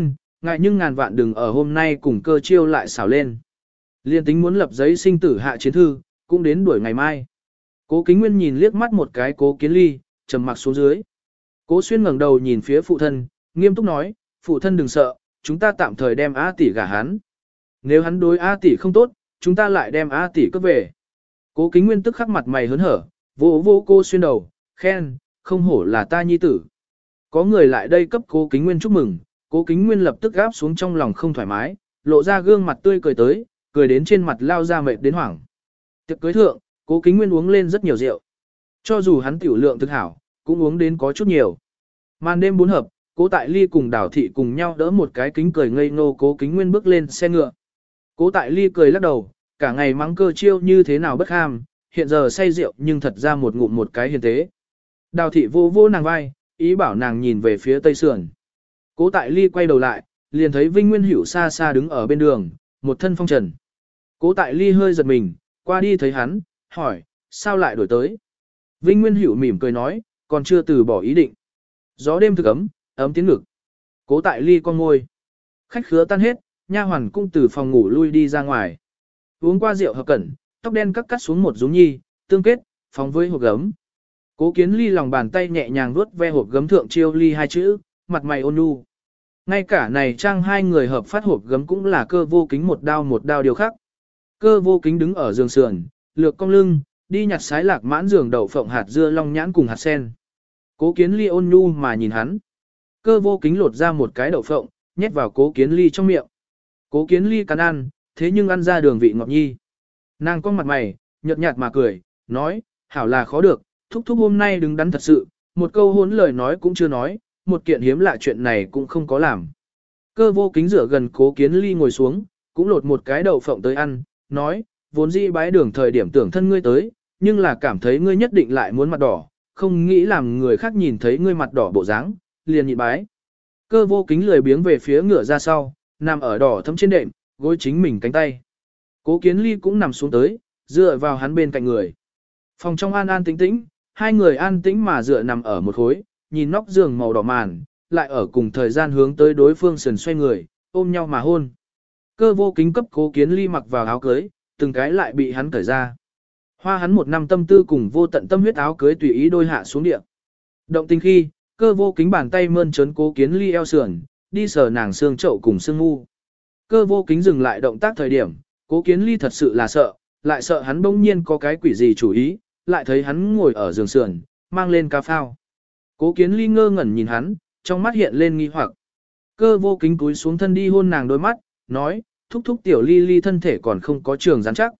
A: Ngại nhưng ngàn vạn đừng ở hôm nay cùng Cơ Chiêu lại xảo lên. Liên tính muốn lập giấy sinh tử hạ chiến thư, cũng đến đuổi ngày mai. Cố Kính Nguyên nhìn liếc mắt một cái Cố Kiến Ly, trầm mặc xuống dưới. Cố Xuyên ngẩng đầu nhìn phía phụ thân, nghiêm túc nói, phụ thân đừng sợ, chúng ta tạm thời đem A tỷ gả hắn. Nếu hắn đối A tỷ không tốt, chúng ta lại đem A tỷ cướp về. Cố Kính Nguyên tức khắc mặt mày hớn hở, vỗ vỗ Cố Xuyên đầu, khen, không hổ là ta nhi tử. Có người lại đây cấp Cố Kính Nguyên chúc mừng, Cố Kính Nguyên lập tức gáp xuống trong lòng không thoải mái, lộ ra gương mặt tươi cười tới, cười đến trên mặt lao ra mệt đến hoảng. Tiệc cưới thượng, Cố Kính Nguyên uống lên rất nhiều rượu. Cho dù hắn tiểu lượng thực hảo, cũng uống đến có chút nhiều. Màn đêm bốn hợp, Cố Tại Ly cùng Đào Thị cùng nhau đỡ một cái kính cười ngây ngô Cố Kính Nguyên bước lên xe ngựa. Cố Tại Ly cười lắc đầu, cả ngày mắng Cơ Chiêu như thế nào bất ham, hiện giờ say rượu nhưng thật ra một ngụm một cái hiền tế. Đào Thị vô vô nàng vai, ý bảo nàng nhìn về phía tây sườn. Cố Tại Ly quay đầu lại, liền thấy Vinh Nguyên Hữu xa xa đứng ở bên đường, một thân phong trần. Cố Tại Ly hơi giật mình, qua đi thấy hắn, hỏi, sao lại đổi tới? Vinh Nguyên Hữu mỉm cười nói, còn chưa từ bỏ ý định. Gió đêm thực ấm, ấm tiếng ngực. Cố Tại Ly con môi. Khách khứa tan hết, nha hoàn cũng từ phòng ngủ lui đi ra ngoài. Uống qua rượu hợp cẩn, tóc đen cắt xuống một rúm nhi, tương kết, phóng với hộp gấm. Cố Kiến Ly lòng bàn tay nhẹ nhàng vuốt ve hộp gấm thượng Chiêu Ly hai chữ, mặt mày ôn nhu. Ngay cả này trang hai người hợp phát hộp gấm cũng là Cơ Vô Kính một đao điều khác. Cơ Vô Kính đứng ở giường sườn, lược cong lưng, đi nhặt sái lạc mãn giường đậu phộng hạt dưa long nhãn cùng hạt sen. Cố Kiến Ly ôn nhu mà nhìn hắn. Cơ Vô Kính lột ra một cái đậu phộng, nhét vào Cố Kiến Ly trong miệng. Cố Kiến Ly cắn ăn, thế nhưng ăn ra đường vị ngọt nhi. Nàng cong mặt mày, nhợt nhạt mà cười, nói, hảo là khó được, thúc thúc hôm nay đứng đắn thật sự, một câu hốn lời nói cũng chưa nói, một kiện hiếm lạ chuyện này cũng không có làm. Cơ Vô Kính rửa gần Cố Kiến Ly ngồi xuống, cũng lột một cái đậu phộng tới ăn, nói, vốn dĩ bái đường thời điểm tưởng thân ngươi tới, nhưng là cảm thấy ngươi nhất định lại muốn mặt đỏ, không nghĩ làm người khác nhìn thấy ngươi mặt đỏ bộ dáng, liền nhịn bái. Cơ Vô Kính lười biếng về phía ngựa ra sau, nằm ở đỏ thấm trên đệm, gối chính mình cánh tay. Cố Kiến Ly cũng nằm xuống tới, dựa vào hắn bên cạnh người. Phòng trong an an tĩnh tĩnh, hai người an tĩnh mà dựa nằm ở một khối, nhìn nóc giường màu đỏ màn, lại ở cùng thời gian hướng tới đối phương sườn xoay người, ôm nhau mà hôn. Cơ Vô Kính cấp Cố Kiến Ly mặc vào áo cưới, từng cái lại bị hắn cởi ra. Hoa hắn một năm tâm tư cùng vô tận tâm huyết áo cưới tùy ý đôi hạ xuống địa. Động tình khi, Cơ Vô Kính bàn tay mơn trớn Cố Kiến Ly eo sườn, đi sờ nàng xương chậu cùng xương mu. Cơ Vô Kính dừng lại động tác thời điểm, Cố Kiến Ly thật sự là sợ, lại sợ hắn bỗng nhiên có cái quỷ gì chủ ý, lại thấy hắn ngồi ở giường sườn, mang lên ca phao. Cố Kiến Ly ngơ ngẩn nhìn hắn, trong mắt hiện lên nghi hoặc. Cơ Vô Kính cúi xuống thân đi hôn nàng đôi mắt, nói, thúc thúc tiểu Ly Ly thân thể còn không có trường rắn chắc.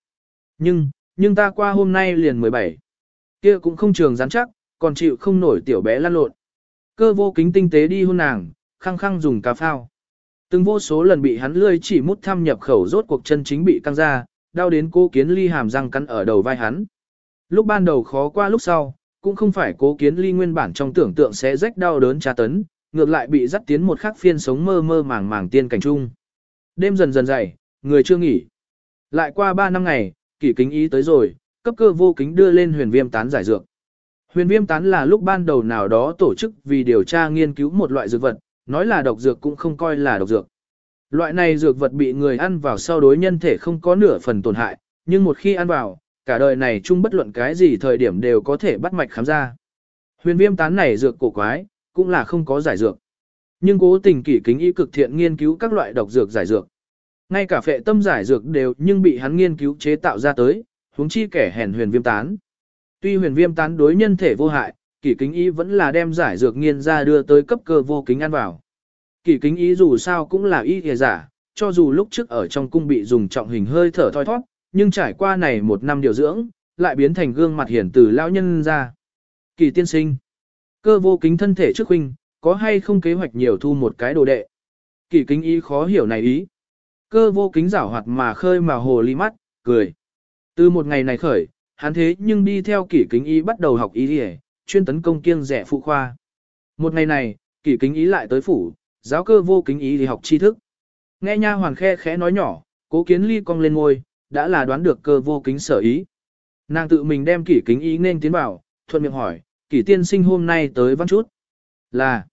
A: Nhưng ta qua hôm nay liền 17. Kia cũng không trường rắn chắc, còn chịu không nổi tiểu bé lăn lộn. Cơ Vô Kính tinh tế đi hôn nàng, khăng khăng dùng cá phao. Từng vô số lần bị hắn lươi chỉ mút thăm nhập khẩu rốt cuộc chân chính bị căng ra, đau đến Cố Kiến Ly hàm răng cắn ở đầu vai hắn. Lúc ban đầu khó qua lúc sau, cũng không phải Cố Kiến Ly nguyên bản trong tưởng tượng sẽ rách đau đớn tra tấn, ngược lại bị dắt tiến một khắc phiên sống mơ mơ màng màng tiên cảnh trung. Đêm dần dần dày, người chưa nghỉ. Lại qua 3 năm ngày, Kỷ Kính Ý tới rồi, cấp Cơ Vô Kính đưa lên huyền viêm tán giải dược. Huyền viêm tán là lúc ban đầu nào đó tổ chức vì điều tra nghiên cứu một loại dược vật, nói là độc dược cũng không coi là độc dược. Loại này dược vật bị người ăn vào sau đối nhân thể không có nửa phần tổn hại, nhưng một khi ăn vào, cả đời này chung bất luận cái gì thời điểm đều có thể bắt mạch khám ra. Huyền viêm tán này dược cổ quái, cũng là không có giải dược. Nhưng Cố Tình Kỷ Kính Ý cực thiện nghiên cứu các loại độc dược giải dược. Ngay cả phệ tâm giải dược đều nhưng bị hắn nghiên cứu chế tạo ra tới, huống chi kẻ hèn huyền viêm tán. Tuy huyền viêm tán đối nhân thể vô hại, Kỷ Kính Ý vẫn là đem giải dược nghiên ra đưa tới cấp Cơ Vô Kính ăn vào. Kỷ Kính Ý dù sao cũng là y y giả, cho dù lúc trước ở trong cung bị dùng trọng hình hơi thở thoi thoát, nhưng trải qua này một năm điều dưỡng, lại biến thành gương mặt hiển từ lão nhân ra. Kỷ tiên sinh, Cơ Vô Kính thân thể trước huynh, có hay không kế hoạch nhiều thu một cái đồ đệ? Kỷ Kính Ý khó hiểu này ý. Cơ Vô Kính giảo hoạt mà khơi mà hồ ly mắt, cười. Từ một ngày này khởi, hắn thế nhưng đi theo Kỷ Kính Ý bắt đầu học y y, chuyên tấn công kiêng rẻ phụ khoa. Một ngày này, Kỷ Kính Ý lại tới phủ, giáo Cơ Vô Kính Ý đi học tri thức. Nghe nha hoàn khe khẽ nói nhỏ, Cố Kiến Ly cong lên ngôi, đã là đoán được Cơ Vô Kính sở ý. Nàng tự mình đem Kỷ Kính Ý nên tiến vào, thuận miệng hỏi, Kỷ tiên sinh hôm nay tới văn chút. Là,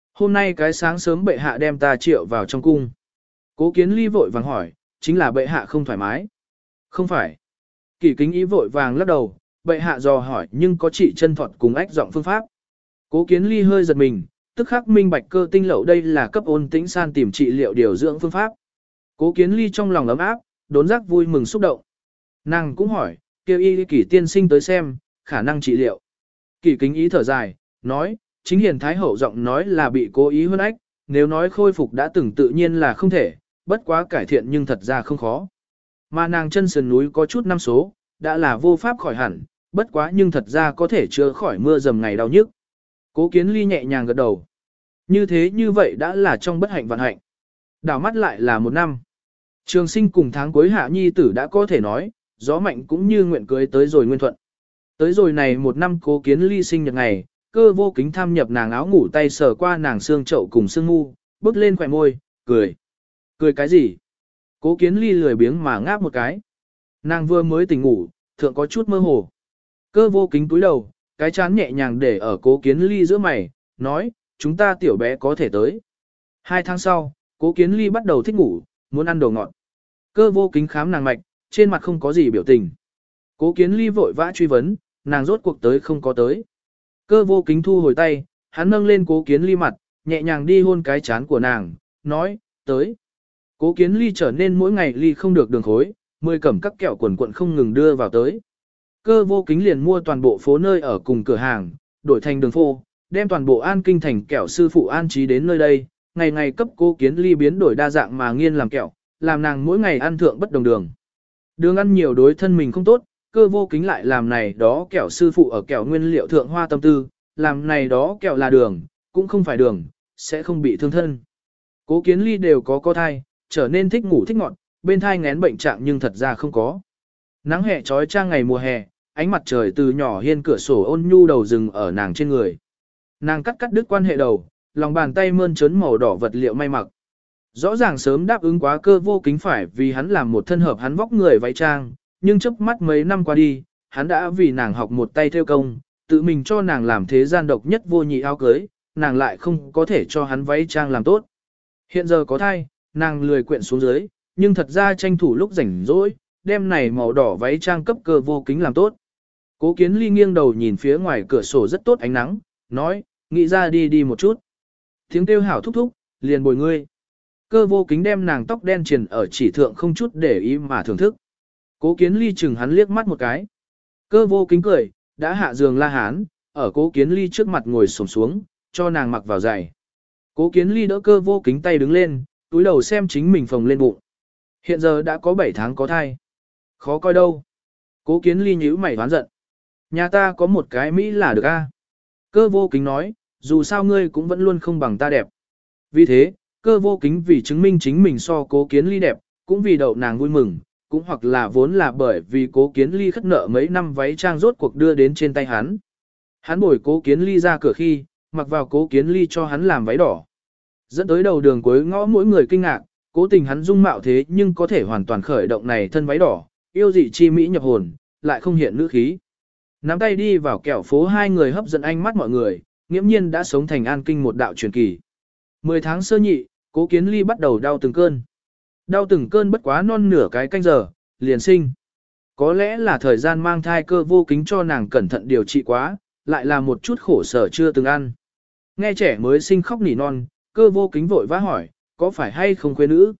A: Hôm nay cái sáng sớm bệ hạ đem ta triệu vào trong cung. Cố Kiến Ly vội vàng hỏi, chính là bệ hạ không thoải mái. Không phải. Kỷ Kính Ý vội vàng lắc đầu, bệ hạ dò hỏi nhưng có trị chân thuật cùng ách giọng phương pháp. Cố Kiến Ly hơi giật mình, tức khắc minh bạch cơ tinh lậu đây là cấp ôn tĩnh san tìm trị liệu điều dưỡng phương pháp. Cố Kiến Ly trong lòng ấm áp, đốn giác vui mừng xúc động. Nàng cũng hỏi, kêu y Kỷ tiên sinh tới xem, khả năng trị liệu. Kỷ Kính Ý thở dài, nói, chính hiền thái hậu giọng nói là bị cố ý hơn ách, nếu nói khôi phục đã từng tự nhiên là không thể, bất quá cải thiện nhưng thật ra không khó. Mà nàng chân sườn núi có chút năm số, đã là vô pháp khỏi hẳn, bất quá nhưng thật ra có thể chữa khỏi mưa dầm ngày đau nhức. Cố Kiến Ly nhẹ nhàng gật đầu. Như thế như vậy đã là trong bất hạnh vạn hạnh. Đảo mắt lại là một năm. Trường Sinh cùng tháng cuối hạ nhi tử đã có thể nói, gió mạnh cũng như nguyện cưới tới rồi nguyên thuận. Tới rồi này một năm Cố Kiến Ly sinh nhật ngày, Cơ Vô Kính tham nhập nàng áo ngủ tay sờ qua nàng xương chậu cùng xương ngu, bước lên khỏe môi, cười. Cười cái gì? Cố Kiến Ly lười biếng mà ngáp một cái. Nàng vừa mới tỉnh ngủ, thượng có chút mơ hồ. Cơ Vô Kính cúi đầu, cái chán nhẹ nhàng để ở Cố Kiến Ly giữa mày, nói, chúng ta tiểu bé có thể tới. 2 tháng sau, Cố Kiến Ly bắt đầu thích ngủ, muốn ăn đồ ngọt. Cơ Vô Kính khám nàng mạch, trên mặt không có gì biểu tình. Cố Kiến Ly vội vã truy vấn, nàng rốt cuộc tới không có tới. Cơ Vô Kính thu hồi tay, hắn nâng lên Cố Kiến Ly mặt, nhẹ nhàng đi hôn cái chán của nàng, nói, tới. Cố Kiến Ly trở nên mỗi ngày ly không được đường khối, 10 cẩm các kẹo quần quận không ngừng đưa vào tới. Cơ Vô Kính liền mua toàn bộ phố nơi ở cùng cửa hàng, đổi thành đường phô, đem toàn bộ An Kinh thành kẹo sư phụ an trí đến nơi đây, ngày ngày cấp Cố Kiến Ly biến đổi đa dạng mà nghiên làm kẹo, làm nàng mỗi ngày ăn thượng bất đồng đường. Đường ăn nhiều đối thân mình không tốt, Cơ Vô Kính lại làm này đó kẹo sư phụ ở kẹo nguyên liệu thượng hoa tâm tư, làm này đó kẹo là đường, cũng không phải đường, sẽ không bị thương thân. Cố Kiến Ly đều có thai, trở nên thích ngủ thích ngọt, bên thai ngén bệnh trạng nhưng thật ra không có. Nắng hè trói trang ngày mùa hè, ánh mặt trời từ nhỏ hiên cửa sổ ôn nhu đầu rừng ở nàng trên người. Nàng cắt đứt quan hệ đầu, lòng bàn tay mơn trớn màu đỏ vật liệu may mặc. Rõ ràng sớm đáp ứng quá Cơ Vô Kính phải vì hắn làm một thân hợp hắn vóc người váy trang, nhưng chớp mắt mấy năm qua đi, hắn đã vì nàng học một tay theo công, tự mình cho nàng làm thế gian độc nhất vô nhị áo cưới, nàng lại không có thể cho hắn váy trang làm tốt. Hiện giờ có thai, nàng lười quyện xuống dưới, nhưng thật ra tranh thủ lúc rảnh rỗi, đem này màu đỏ váy trang cấp Cơ Vô Kính làm tốt. Cố Kiến Ly nghiêng đầu nhìn phía ngoài cửa sổ rất tốt ánh nắng, nói, nghĩ ra đi một chút. Tiếng kêu hảo thúc thúc, liền bồi ngươi. Cơ Vô Kính đem nàng tóc đen triền ở chỉ thượng không chút để ý mà thưởng thức. Cố Kiến Ly chừng hắn liếc mắt một cái. Cơ Vô Kính cười, đã hạ giường la hán, ở Cố Kiến Ly trước mặt ngồi xổm xuống, cho nàng mặc vào giày. Cố Kiến Ly đỡ Cơ Vô Kính tay đứng lên, túi đầu xem chính mình phồng lên bụng. Hiện giờ đã có 7 tháng có thai. Khó coi đâu. Cố Kiến Ly nhíu mày hoán giận. Nhà ta có một cái Mỹ là được a. Cơ Vô Kính nói, dù sao ngươi cũng vẫn luôn không bằng ta đẹp. Vì thế, Cơ Vô Kính vì chứng minh chính mình so Cố Kiến Ly đẹp, cũng vì đậu nàng vui mừng, cũng hoặc là vốn là bởi vì Cố Kiến Ly khất nợ mấy năm váy trang rốt cuộc đưa đến trên tay hắn. Hắn bồi Cố Kiến Ly ra cửa khi, mặc vào Cố Kiến Ly cho hắn làm váy đỏ. Dẫn tới đầu đường cuối ngõ mỗi người kinh ngạc, cố tình hắn dung mạo thế nhưng có thể hoàn toàn khởi động này thân váy đỏ, yêu dị chi mỹ nhập hồn, lại không hiện nữ khí. Nắm tay đi vào kẹo phố hai người hấp dẫn ánh mắt mọi người, nghiễm nhiên đã sống thành An Kinh một đạo truyền kỳ. 10 tháng sơ nhị, Cố Kiến Ly bắt đầu đau từng cơn. Đau từng cơn bất quá non nửa cái canh giờ, liền sinh. Có lẽ là thời gian mang thai Cơ Vô Kính cho nàng cẩn thận điều trị quá, lại là một chút khổ sở chưa từng ăn. Nghe trẻ mới sinh khóc nỉ non, Cơ Vô Kính vội vã hỏi, có phải hay không khuê nữ?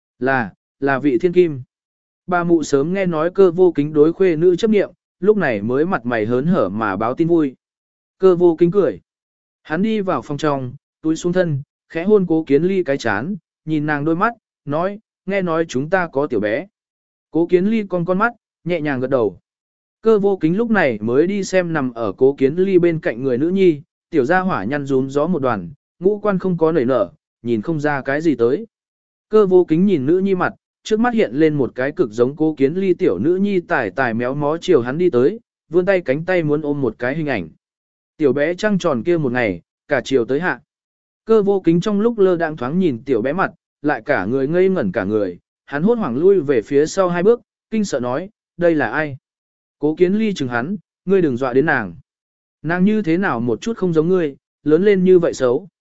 A: Là vị thiên kim. Bà mụ sớm nghe nói Cơ Vô Kính đối khuê nữ chấp nghiệm, lúc này mới mặt mày hớn hở mà báo tin vui. Cơ Vô Kính cười. Hắn đi vào phòng trong, túi xuống thân, khẽ hôn Cố Kiến Ly cái chán, nhìn nàng đôi mắt, nói, nghe nói chúng ta có tiểu bé. Cố Kiến Ly con mắt, nhẹ nhàng gật đầu. Cơ Vô Kính lúc này mới đi xem nằm ở Cố Kiến Ly bên cạnh người nữ nhi, tiểu gia hỏa nhăn rúm gió một đoàn, ngũ quan không có nảy nở, nhìn không ra cái gì tới. Cơ Vô Kính nhìn nữ nhi mặt, trước mắt hiện lên một cái cực giống Cố Kiến Ly tiểu nữ nhi tải tải méo mó chiều hắn đi tới, vươn tay cánh tay muốn ôm một cái hình ảnh. Tiểu bé trăng tròn kia một ngày, cả chiều tới hạ. Cơ Vô Kính trong lúc lơ đãng thoáng nhìn tiểu bé mặt, lại cả người ngây ngẩn cả người, hắn hốt hoảng lui về phía sau 2 bước, kinh sợ nói, đây là ai? Cố Kiến Ly chừng hắn, ngươi đừng dọa đến nàng. Nàng như thế nào một chút không giống ngươi, lớn lên như vậy xấu.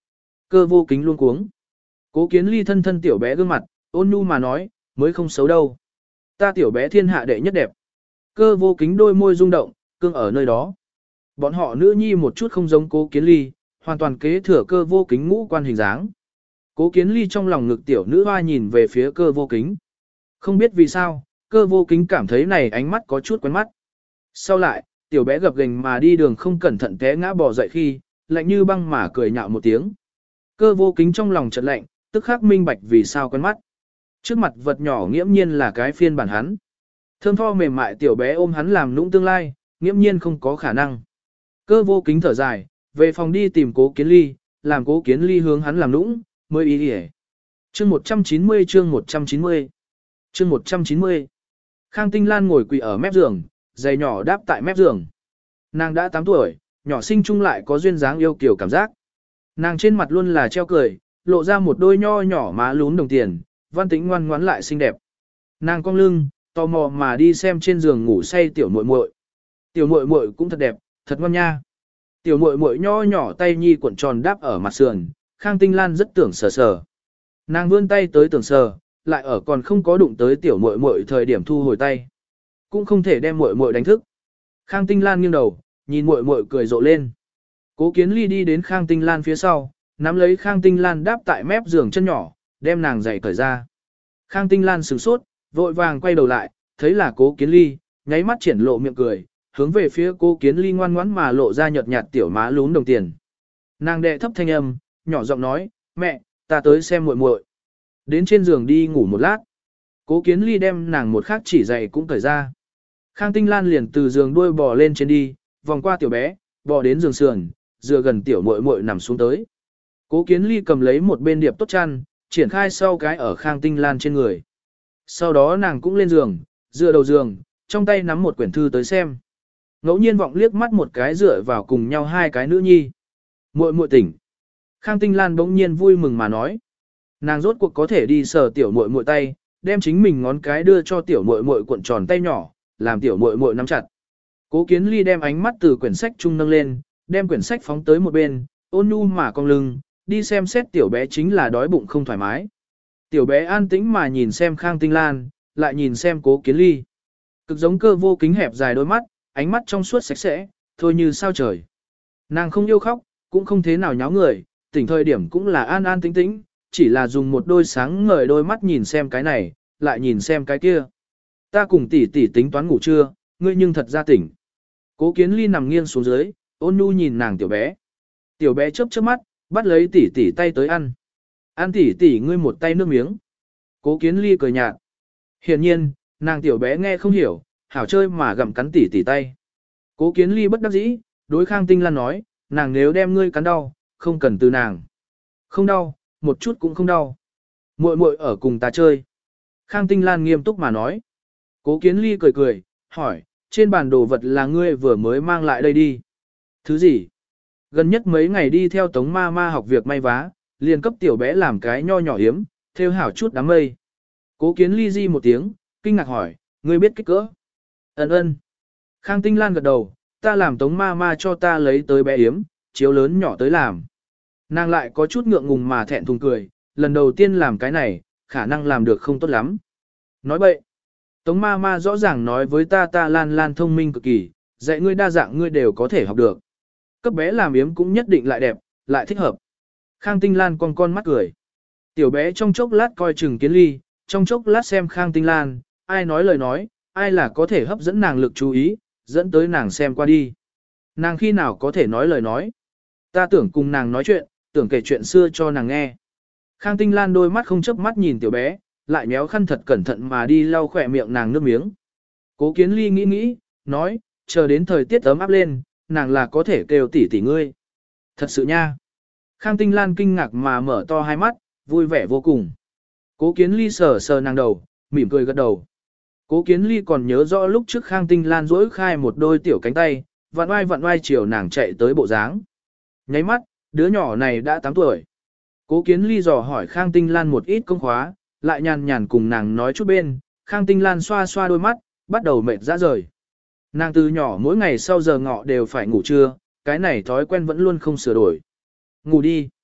A: Cơ vô kính luôn cuống. Cố Kiến Ly thân thân tiểu bé gương mặt, ôn nhu mà nói, mới không xấu đâu. Ta tiểu bé thiên hạ đệ nhất đẹp. Cơ vô kính đôi môi rung động, cương ở nơi đó. Bọn họ nữ nhi một chút không giống Cố Kiến Ly, hoàn toàn kế thừa cơ vô kính ngũ quan hình dáng. Cố Kiến Ly trong lòng ngực tiểu nữ hoa nhìn về phía cơ vô kính. Không biết vì sao, cơ vô kính cảm thấy này ánh mắt có chút quen mắt. Sau lại, tiểu bé gập ghềnh mà đi đường không cẩn thận té ngã bò dậy khi, lạnh như băng mà cười nhạo một tiếng. Cơ vô kính trong lòng chợt lạnh, tức khắc minh bạch vì sao quen mắt. Trước mặt vật nhỏ nghiễm nhiên là cái phiên bản hắn. Thơm tho mềm mại tiểu bé ôm hắn làm nũng tương lai, nghiễm nhiên không có khả năng. Cơ vô kính thở dài, về phòng đi tìm Cố Kiến Ly, làm Cố Kiến Ly hướng hắn làm nũng, mới ý đi. Chương 190 chương 190 chương 190 Khang Tinh Lan ngồi quỳ ở mép giường, giày nhỏ đáp tại mép giường. Nàng đã 8 tuổi, nhỏ xinh chung lại có duyên dáng yêu kiều cảm giác. Nàng trên mặt luôn là treo cười, lộ ra một đôi nho nhỏ má lún đồng tiền, văn tĩnh ngoan ngoãn lại xinh đẹp. Nàng cong lưng, tò mò mà đi xem trên giường ngủ say tiểu muội muội. Tiểu muội muội cũng thật đẹp, thật ngoan nha. Tiểu muội muội nho nhỏ tay nhi cuộn tròn đáp ở mặt sườn, Khang Tinh Lan rất tưởng sờ sờ. Nàng vươn tay tới tưởng sờ, lại ở còn không có đụng tới tiểu muội muội thời điểm thu hồi tay. Cũng không thể đem muội muội đánh thức. Khang Tinh Lan nghiêng đầu, nhìn muội muội cười rộ lên. Cố Kiến Ly đi đến Khang Tinh Lan phía sau, nắm lấy Khang Tinh Lan đáp tại mép giường chân nhỏ, đem nàng giày cởi ra. Khang Tinh Lan sửng sốt, vội vàng quay đầu lại, thấy là Cố Kiến Ly, nháy mắt triển lộ miệng cười, hướng về phía Cố Kiến Ly ngoan ngoãn mà lộ ra nhợt nhạt tiểu má lún đồng tiền. Nàng đệ thấp thanh âm, nhỏ giọng nói, mẹ, ta tới xem muội muội. Đến trên giường đi ngủ một lát. Cố Kiến Ly đem nàng một khắc chỉ giày cũng cởi ra. Khang Tinh Lan liền từ giường đuôi bò lên trên đi, vòng qua tiểu bé, bò đến giường sườn, dựa gần tiểu muội muội nằm xuống tới. Cố Kiến Ly cầm lấy một bên điệp tốt chăn, triển khai sau cái ở Khang Tinh Lan trên người. Sau đó nàng cũng lên giường, dựa đầu giường, trong tay nắm một quyển thư tới xem. Ngẫu nhiên vọng liếc mắt một cái dựa vào cùng nhau hai cái nữ nhi. Muội muội tỉnh. Khang Tinh Lan bỗng nhiên vui mừng mà nói. Nàng rốt cuộc có thể đi sờ tiểu muội muội tay, đem chính mình ngón cái đưa cho tiểu muội muội cuộn tròn tay nhỏ, làm tiểu muội muội nắm chặt. Cố Kiến Ly đem ánh mắt từ quyển sách trung nâng lên, đem quyển sách phóng tới một bên, ôn nhu mà cong lưng, đi xem xét tiểu bé chính là đói bụng không thoải mái. Tiểu bé an tĩnh mà nhìn xem Khang Tinh Lan, lại nhìn xem Cố Kiến Ly. Cực giống cơ vô kính hẹp dài đôi mắt, ánh mắt trong suốt sạch sẽ, thôi như sao trời. Nàng không yêu khóc, cũng không thế nào nháo người, tỉnh thời điểm cũng là an an tĩnh tĩnh, chỉ là dùng một đôi sáng ngời đôi mắt nhìn xem cái này, lại nhìn xem cái kia. Ta cùng tỷ tỷ tính toán ngủ trưa, ngươi nhưng thật ra tỉnh. Cố Kiến Ly nằm nghiêng xuống dưới, ôn nhu nhìn nàng tiểu bé. Tiểu bé chớp chớp mắt, bắt lấy tỷ tỷ tay tới ăn. Ăn tỷ tỷ ngươi một tay nước miếng. Cố Kiến Ly cười nhạt. Hiển nhiên, nàng tiểu bé nghe không hiểu, hảo chơi mà gặm cắn tỷ tỷ tay. Cố Kiến Ly bất đắc dĩ, đối Khang Tinh Lan nói, nàng nếu đem ngươi cắn đau, không cần từ nàng. Không đau, một chút cũng không đau. Muội muội ở cùng ta chơi. Khang Tinh Lan nghiêm túc mà nói. Cố Kiến Ly cười cười, hỏi, trên bàn đồ vật là ngươi vừa mới mang lại đây đi. Thứ gì? Gần nhất mấy ngày đi theo Tống ma ma học việc may vá, liền cấp tiểu bé làm cái nho nhỏ hiếm, theo hảo chút đám mây. Cố Kiến Ly di một tiếng, kinh ngạc hỏi, ngươi biết kích cỡ? Ấn ơn. Khang Tinh Lan gật đầu, ta làm Tống ma ma cho ta lấy tới bé hiếm, chiếu lớn nhỏ tới làm. Nàng lại có chút ngượng ngùng mà thẹn thùng cười, lần đầu tiên làm cái này, khả năng làm được không tốt lắm. Nói bậy. Tống ma ma rõ ràng nói với ta Lan Lan thông minh cực kỳ, dạy ngươi đa dạng ngươi đều có thể học được. Cấp bé làm yếm cũng nhất định lại đẹp, lại thích hợp. Khang Tinh Lan con mắt cười. Tiểu bé trong chốc lát coi chừng Kiến Ly, trong chốc lát xem Khang Tinh Lan, ai nói lời nói, ai là có thể hấp dẫn nàng lực chú ý, dẫn tới nàng xem qua đi. Nàng khi nào có thể nói lời nói. Ta tưởng cùng nàng nói chuyện, tưởng kể chuyện xưa cho nàng nghe. Khang Tinh Lan đôi mắt không chớp mắt nhìn tiểu bé, lại méo khăn thật cẩn thận mà đi lau khỏe miệng nàng nước miếng. Cố Kiến Ly nghĩ, nói, chờ đến thời tiết ấm áp lên, nàng là có thể kêu tỷ tỷ ngươi. Thật sự nha. Khang Tinh Lan kinh ngạc mà mở to hai mắt, vui vẻ vô cùng. Cố Kiến Ly sờ sờ nàng đầu, mỉm cười gật đầu. Cố Kiến Ly còn nhớ rõ lúc trước Khang Tinh Lan duỗi khai một đôi tiểu cánh tay, vặn oai chiều nàng chạy tới bộ dáng. Nháy mắt, đứa nhỏ này đã 8 tuổi. Cố Kiến Ly dò hỏi Khang Tinh Lan một ít công khóa, lại nhàn nhàn cùng nàng nói chút bên, Khang Tinh Lan xoa xoa đôi mắt, bắt đầu mệt ra rời. Nàng từ nhỏ mỗi ngày sau giờ ngọ đều phải ngủ trưa, cái này thói quen vẫn luôn không sửa đổi. Ngủ đi.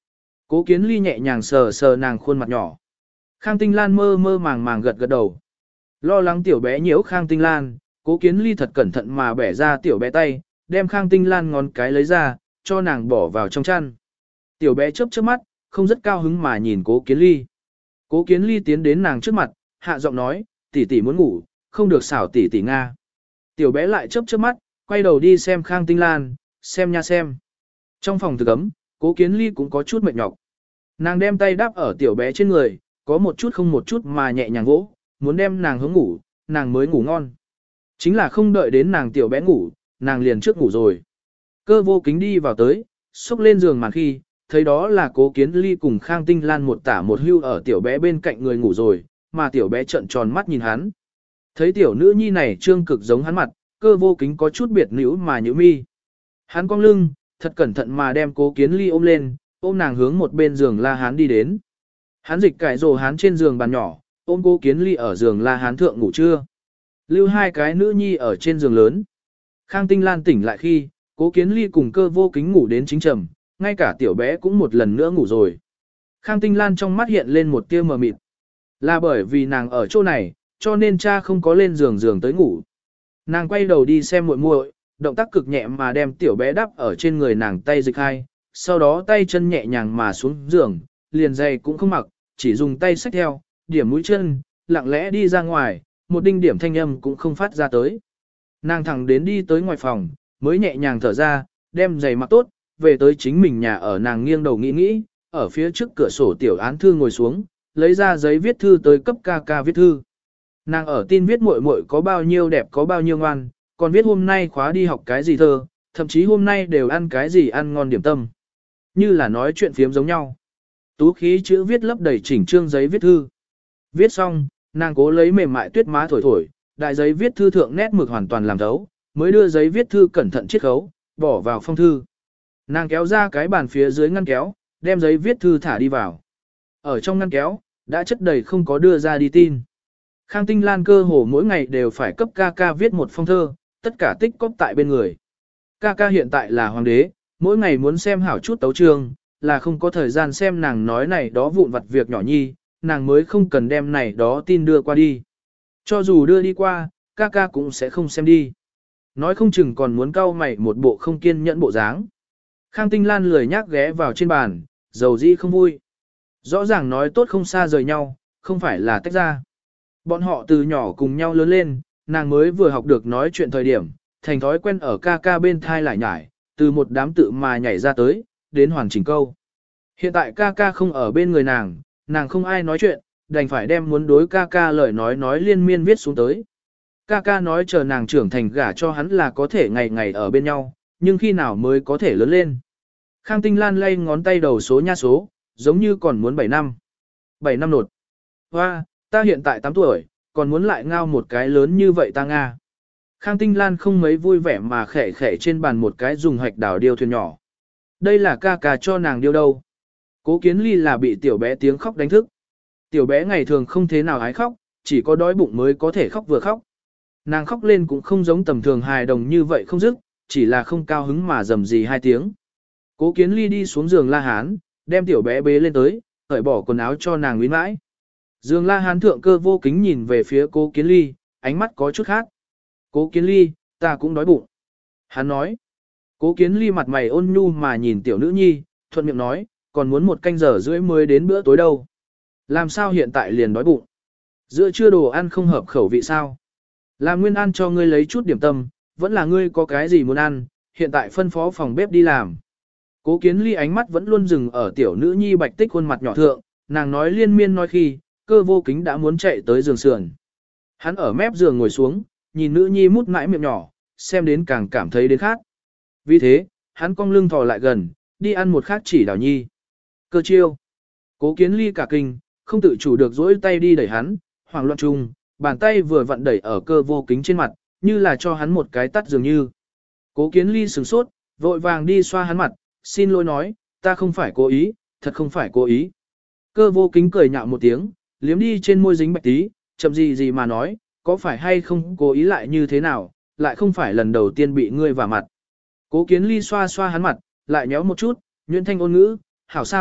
A: Cố Kiến Ly nhẹ nhàng sờ sờ nàng khuôn mặt nhỏ. Khang Tinh Lan mơ mơ màng màng gật gật đầu. Lo lắng tiểu bé nhiễu Khang Tinh Lan, Cố Kiến Ly thật cẩn thận mà bẻ ra tiểu bé tay, đem Khang Tinh Lan ngón cái lấy ra, cho nàng bỏ vào trong chăn. Tiểu bé chớp chớp mắt, không rất cao hứng mà nhìn Cố Kiến Ly. Cố Kiến Ly tiến đến nàng trước mặt, hạ giọng nói, tỷ tỷ muốn ngủ, không được xảo tỷ tỷ Nga. Tiểu bé lại chớp chớp mắt, quay đầu đi xem Khang Tinh Lan, xem nha xem. Trong phòng thực ấm, Cố Kiến Ly cũng có chút mệt nhọc. Nàng đem tay đáp ở tiểu bé trên người, có một chút không một chút mà nhẹ nhàng vỗ, muốn đem nàng hướng ngủ, nàng mới ngủ ngon. Chính là không đợi đến nàng tiểu bé ngủ, nàng liền trước ngủ rồi. Cơ vô kính đi vào tới, xúc lên giường màn khi, thấy đó là Cố Kiến Ly cùng Khang Tinh Lan một tả một hưu ở tiểu bé bên cạnh người ngủ rồi, mà tiểu bé trợn tròn mắt nhìn hắn. Thấy tiểu nữ nhi này trương cực giống hắn mặt, cơ vô kính có chút biệt nữ mà nhíu mi. Hắn cong lưng, thật cẩn thận mà đem Cố Kiến Ly ôm lên, ôm nàng hướng một bên giường La Hán đi đến. Hắn dịch cải rồ hắn trên giường bàn nhỏ, ôm Cố Kiến Ly ở giường La Hán thượng ngủ trưa. Lưu hai cái nữ nhi ở trên giường lớn. Khang Tinh Lan tỉnh lại khi, Cố Kiến Ly cùng cơ vô kính ngủ đến chính trầm, ngay cả tiểu bé cũng một lần nữa ngủ rồi. Khang Tinh Lan trong mắt hiện lên một tia mờ mịt. Là bởi vì nàng ở chỗ này, cho nên cha không có lên giường tới ngủ. Nàng quay đầu đi xem muội muội, động tác cực nhẹ mà đem tiểu bé đắp ở trên người nàng tay dịch hai, sau đó tay chân nhẹ nhàng mà xuống giường, liền giày cũng không mặc, chỉ dùng tay xách theo, điểm mũi chân, lặng lẽ đi ra ngoài, một đinh điểm thanh âm cũng không phát ra tới. Nàng thẳng đến đi tới ngoài phòng, mới nhẹ nhàng thở ra, đem giày mặc tốt, về tới chính mình nhà ở nàng nghiêng đầu nghĩ, ở phía trước cửa sổ tiểu án thư ngồi xuống, lấy ra giấy viết thư tới cấp ca ca viết thư. Nàng ở tin viết muội muội có bao nhiêu đẹp có bao nhiêu ngoan, còn viết hôm nay khóa đi học cái gì thơ, thậm chí hôm nay đều ăn cái gì ăn ngon điểm tâm. Như là nói chuyện phiếm giống nhau. Tú khí chữ viết lấp đầy chỉnh trương giấy viết thư. Viết xong, nàng cố lấy mềm mại tuyết má thổi thổi, đại giấy viết thư thượng nét mực hoàn toàn làm thấu, mới đưa giấy viết thư cẩn thận chiết khấu, bỏ vào phong thư. Nàng kéo ra cái bàn phía dưới ngăn kéo, đem giấy viết thư thả đi vào. Ở trong ngăn kéo, đã chất đầy không có đưa ra đi tin. Khang Tinh Lan cơ hồ mỗi ngày đều phải cấp ca ca viết một phong thơ, tất cả tích cóp tại bên người. Ca ca hiện tại là hoàng đế, mỗi ngày muốn xem hảo chút tấu chương, là không có thời gian xem nàng nói này đó vụn vặt việc nhỏ nhi, nàng mới không cần đem này đó tin đưa qua đi. Cho dù đưa đi qua, ca ca cũng sẽ không xem đi. Nói không chừng còn muốn cau mày một bộ không kiên nhẫn bộ dáng. Khang Tinh Lan lười nhác ghé vào trên bàn, dầu dĩ không vui. Rõ ràng nói tốt không xa rời nhau, không phải là tách ra. Bọn họ từ nhỏ cùng nhau lớn lên, nàng mới vừa học được nói chuyện thời điểm, thành thói quen ở ca ca bên thai lại nhải, từ một đám tự mà nhảy ra tới, đến hoàn chỉnh câu. Hiện tại ca ca không ở bên người nàng không ai nói chuyện, đành phải đem muốn đối ca ca lời nói liên miên viết xuống tới. Ca ca nói chờ nàng trưởng thành gả cho hắn là có thể ngày ngày ở bên nhau, nhưng khi nào mới có thể lớn lên. Khang Tinh Lan lay ngón tay đầu số nha số, giống như còn muốn 7 năm. 7 năm nột. Hoa, ta hiện tại 8 tuổi, còn muốn lại ngao một cái lớn như vậy ta Nga. Khang Tinh Lan không mấy vui vẻ mà khẽ khẽ trên bàn một cái dùng hạch đảo điêu thuyền nhỏ. Đây là ca ca cho nàng điêu đâu. Cố Kiến Ly là bị tiểu bé tiếng khóc đánh thức. Tiểu bé ngày thường không thế nào ái khóc, chỉ có đói bụng mới có thể khóc vừa khóc. Nàng khóc lên cũng không giống tầm thường hài đồng như vậy không dứt, chỉ là không cao hứng mà rầm rì 2 tiếng. Cố Kiến Ly đi xuống giường La Hán, đem tiểu bé bế lên tới, cởi bỏ quần áo cho nàng uyên mãi. Giường La Hán thượng cơ vô kính nhìn về phía Cố Kiến Ly, ánh mắt có chút khác. Cố Kiến Ly, ta cũng đói bụng. Hắn nói. Cố Kiến Ly mặt mày ôn nhu mà nhìn tiểu nữ nhi, thuận miệng nói, còn muốn 1 canh giờ rưỡi mới đến bữa tối đâu. Làm sao hiện tại liền đói bụng? Giữa trưa đồ ăn không hợp khẩu vị sao? Làm Nguyên ăn cho ngươi lấy chút điểm tâm, vẫn là ngươi có cái gì muốn ăn, hiện tại phân phó phòng bếp đi làm. Cố Kiến Ly ánh mắt vẫn luôn dừng ở tiểu nữ nhi bạch tích khuôn mặt nhỏ thượng, nàng nói liên miên nói khi, cơ vô kính đã muốn chạy tới giường sườn. Hắn ở mép giường ngồi xuống, nhìn nữ nhi mút mãi miệng nhỏ, xem đến càng cảm thấy đến khác. Vì thế, hắn cong lưng thò lại gần, đi ăn một khác chỉ đào nhi. Cơ chiêu. Cố Kiến Ly cả kinh, không tự chủ được dỗi tay đi đẩy hắn, hoảng loạn chung, bàn tay vừa vặn đẩy ở cơ vô kính trên mặt, như là cho hắn một cái tắt dường như. Cố Kiến Ly sửng sốt, vội vàng đi xoa hắn mặt, xin lỗi nói, ta không phải cố ý, thật không phải cố ý. Cơ vô kính cười nhạo một tiếng, liếm đi trên môi dính bạch tí, chậm gì mà nói, có phải hay không cố ý lại như thế nào, lại không phải lần đầu tiên bị ngươi vả mặt. Cố Kiến Ly xoa xoa hắn mặt, lại nhéo một chút, nhuyễn thanh ôn ngữ, hảo sao,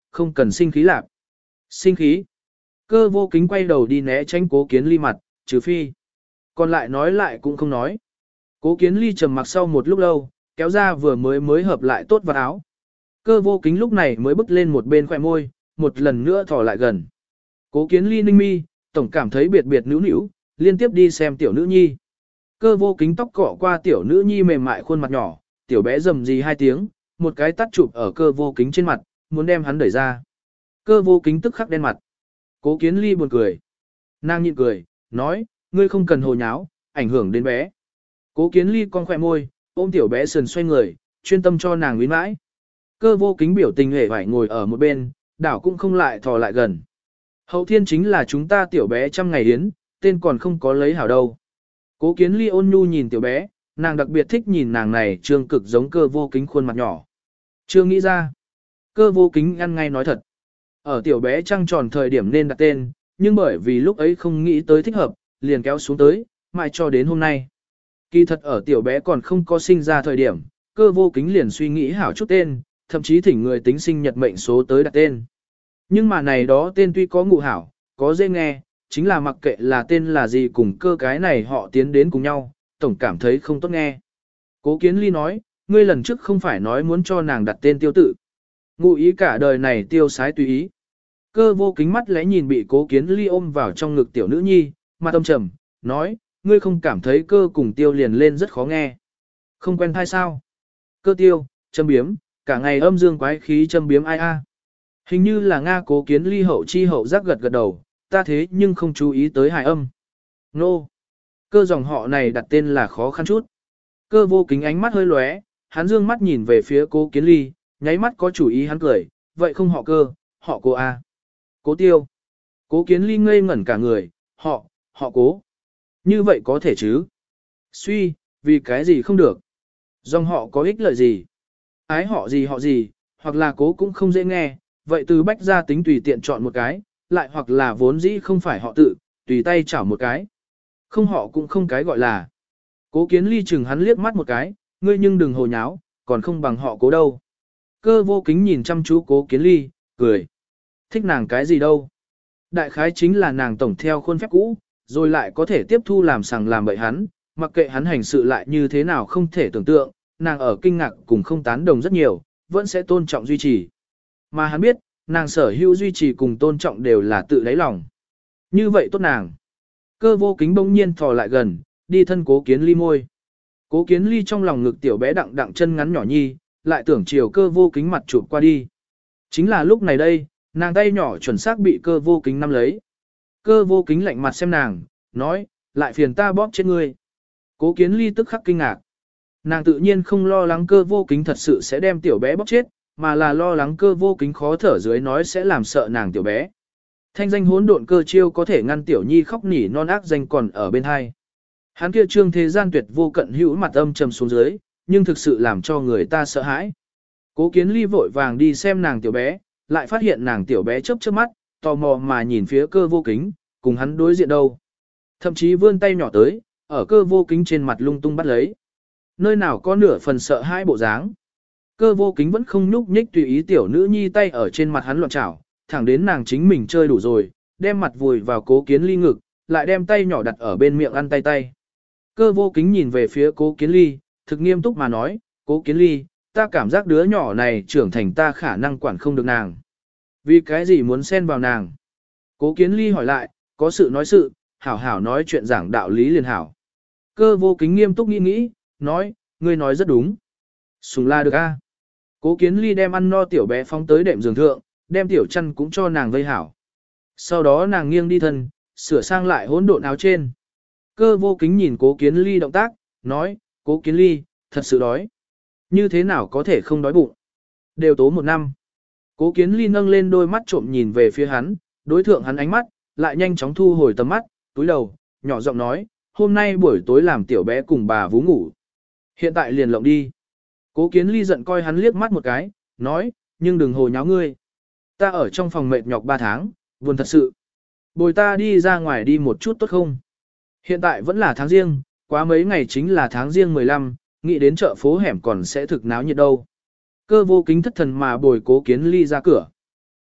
A: không cần sinh khí lạc. Sinh khí. Cơ vô kính quay đầu đi né tránh Cố Kiến Ly mặt, trừ phi. Còn lại nói lại cũng không nói. Cố Kiến Ly trầm mặc sau một lúc lâu, kéo ra vừa mới hợp lại tốt vào áo. Cơ vô kính lúc này mới bước lên một bên khỏe môi, một lần nữa thò lại gần. Cố Kiến Ly ninh mi, tổng cảm thấy biệt biệt nữu nữu, liên tiếp đi xem tiểu nữ nhi. Cơ vô kính tóc cọ qua tiểu nữ nhi mềm mại khuôn mặt nhỏ, tiểu bé rầm rì 2 tiếng, một cái tắt chụp ở cơ vô kính trên mặt, muốn đem hắn đẩy ra. Cơ vô kính tức khắc đen mặt. Cố Kiến Ly buồn cười. Nàng nhịn cười, nói, ngươi không cần hồ nháo, ảnh hưởng đến bé. Cố Kiến Ly con khỏe môi, ôm tiểu bé sườn xoay người, chuyên tâm cho nàng uyên mãi. Cơ vô kính biểu tình hề phải ngồi ở một bên, đảo cũng không lại thò lại gần. Hậu thiên chính là chúng ta tiểu bé 100 ngày yến, tên còn không có lấy hảo đâu. Cố Kiến Ly ôn nhu nhìn tiểu bé, nàng đặc biệt thích nhìn nàng này trương cực giống cơ vô kính khuôn mặt nhỏ. Chưa nghĩ ra. Cơ vô kính ăn ngay nói thật. Ở tiểu bé trăng tròn thời điểm nên đặt tên, nhưng bởi vì lúc ấy không nghĩ tới thích hợp, liền kéo xuống tới, mãi cho đến hôm nay. Kỳ thật ở tiểu bé còn không có sinh ra thời điểm, cơ vô kính liền suy nghĩ hảo chút tên, thậm chí thỉnh người tính sinh nhật mệnh số tới đặt tên. Nhưng mà này đó tên tuy có ngụ hảo, có dễ nghe, chính là mặc kệ là tên là gì cùng cơ cái này họ tiến đến cùng nhau, tổng cảm thấy không tốt nghe. Cố Kiến Ly nói, ngươi lần trước không phải nói muốn cho nàng đặt tên tiêu tự. Ngụ ý cả đời này tiêu sái tùy ý. Cơ vô kính mắt lẽ nhìn bị Cố Kiến Ly ôm vào trong ngực tiểu nữ nhi, mặt âm trầm, nói, ngươi không cảm thấy cơ cùng tiêu liền lên rất khó nghe. Không quen thai sao? Cơ tiêu, châm biếm, cả ngày âm dương quái khí châm biếm ai a. Hình như là Nga. Cố Kiến Ly hậu chi hậu giác gật gật đầu, ta thế nhưng không chú ý tới hài âm. Nô. Cơ dòng họ này đặt tên là khó khăn chút. Cơ vô kính ánh mắt hơi lóe, hắn dương mắt nhìn về phía Cố Kiến Ly, nháy mắt có chủ ý hắn cười, vậy không họ cơ, họ Cố a. Cố tiêu. Cố Kiến Ly ngây ngẩn cả người, họ Cố. Như vậy có thể chứ? Suy, vì cái gì không được? Dòng họ có ích lợi gì? Ái họ gì, hoặc là Cố cũng không dễ nghe, vậy từ bách gia tính tùy tiện chọn một cái, lại hoặc là vốn dĩ không phải họ tự, tùy tay chảo một cái. Không họ cũng không cái gọi là. Cố Kiến Ly chừng hắn liếc mắt một cái, ngươi nhưng đừng hồ nháo, còn không bằng họ Cố đâu. Cơ vô kính nhìn chăm chú Cố Kiến Ly, cười. Thích nàng cái gì đâu? Đại khái chính là nàng tổng theo khuôn phép cũ, rồi lại có thể tiếp thu làm sằng làm bậy hắn, mặc kệ hắn hành sự lại như thế nào không thể tưởng tượng, nàng ở kinh ngạc cùng không tán đồng rất nhiều, vẫn sẽ tôn trọng duy trì. Mà hắn biết, nàng sở hữu duy trì cùng tôn trọng đều là tự đáy lòng. Như vậy tốt nàng. Cơ vô kính bỗng nhiên thò lại gần, đi thân Cố Kiến Ly môi. Cố Kiến Ly trong lòng ngực tiểu bé đặng đặng chân ngắn nhỏ nhi, lại tưởng chiều cơ vô kính mặt chụp qua đi. Chính là lúc này đây, nàng tay nhỏ chuẩn xác bị cơ vô kính nắm lấy. Cơ vô kính lạnh mặt xem nàng, nói, lại phiền ta bóp chết ngươi. Cố Kiến Ly tức khắc kinh ngạc. Nàng tự nhiên không lo lắng cơ vô kính thật sự sẽ đem tiểu bé bóp chết, mà là lo lắng cơ vô kính khó thở dưới nói sẽ làm sợ nàng tiểu bé. Thanh danh hỗn độn cơ chiêu có thể ngăn tiểu nhi khóc nỉ non ác danh còn ở bên hai. Hắn kia trương thế gian tuyệt vô cận hữu mặt âm trầm xuống dưới, nhưng thực sự làm cho người ta sợ hãi. Cố Kiến Ly vội vàng đi xem nàng tiểu bé, lại phát hiện nàng tiểu bé chớp chớp mắt, tò mò mà nhìn phía cơ vô kính, cùng hắn đối diện đâu. Thậm chí vươn tay nhỏ tới, ở cơ vô kính trên mặt lung tung bắt lấy. Nơi nào có nửa phần sợ hãi bộ dáng. Cơ vô kính vẫn không nhúc nhích tùy ý tiểu nữ nhi tay ở trên mặt hắn loạn chảo, thẳng đến nàng chính mình chơi đủ rồi, đem mặt vùi vào Cố Kiến Ly ngực, lại đem tay nhỏ đặt ở bên miệng ăn tay. Cơ vô kính nhìn về phía Cố Kiến Ly, thực nghiêm túc mà nói, Cố Kiến Ly, ta cảm giác đứa nhỏ này trưởng thành ta khả năng quản không được nàng. Vì cái gì muốn xen vào nàng? Cố Kiến Ly hỏi lại, có sự nói sự, hảo hảo nói chuyện giảng đạo lý liền hảo. Cơ vô kính nghiêm túc nghĩ, nói, ngươi nói rất đúng. Sùng la được a. Cố Kiến Ly đem ăn no tiểu bé phóng tới đệm giường thượng, đem tiểu chăn cũng cho nàng vây hảo. Sau đó nàng nghiêng đi thân, sửa sang lại hỗn độn áo trên. Cơ vô kính nhìn Cố Kiến Ly động tác, nói, Cố Kiến Ly, thật sự đói. Như thế nào có thể không đói bụng? Đều tố 1 năm. Cố Kiến Ly nâng lên đôi mắt trộm nhìn về phía hắn, đối thượng hắn ánh mắt, lại nhanh chóng thu hồi tầm mắt, túi đầu, nhỏ giọng nói, hôm nay buổi tối làm tiểu bé cùng bà vú ngủ. Hiện tại liền lộng đi. Cố Kiến Ly giận coi hắn liếc mắt một cái, nói, nhưng đừng hồ nháo ngươi. Ta ở trong phòng mệt nhọc 3 tháng, buồn thật sự. Bồi ta đi ra ngoài đi một chút tốt không? Hiện tại vẫn là tháng riêng, quá mấy ngày chính là tháng riêng 15, nghĩ đến chợ phố hẻm còn sẽ thực náo nhiệt đâu. Cơ vô kính thất thần mà bồi Cố Kiến Ly ra cửa.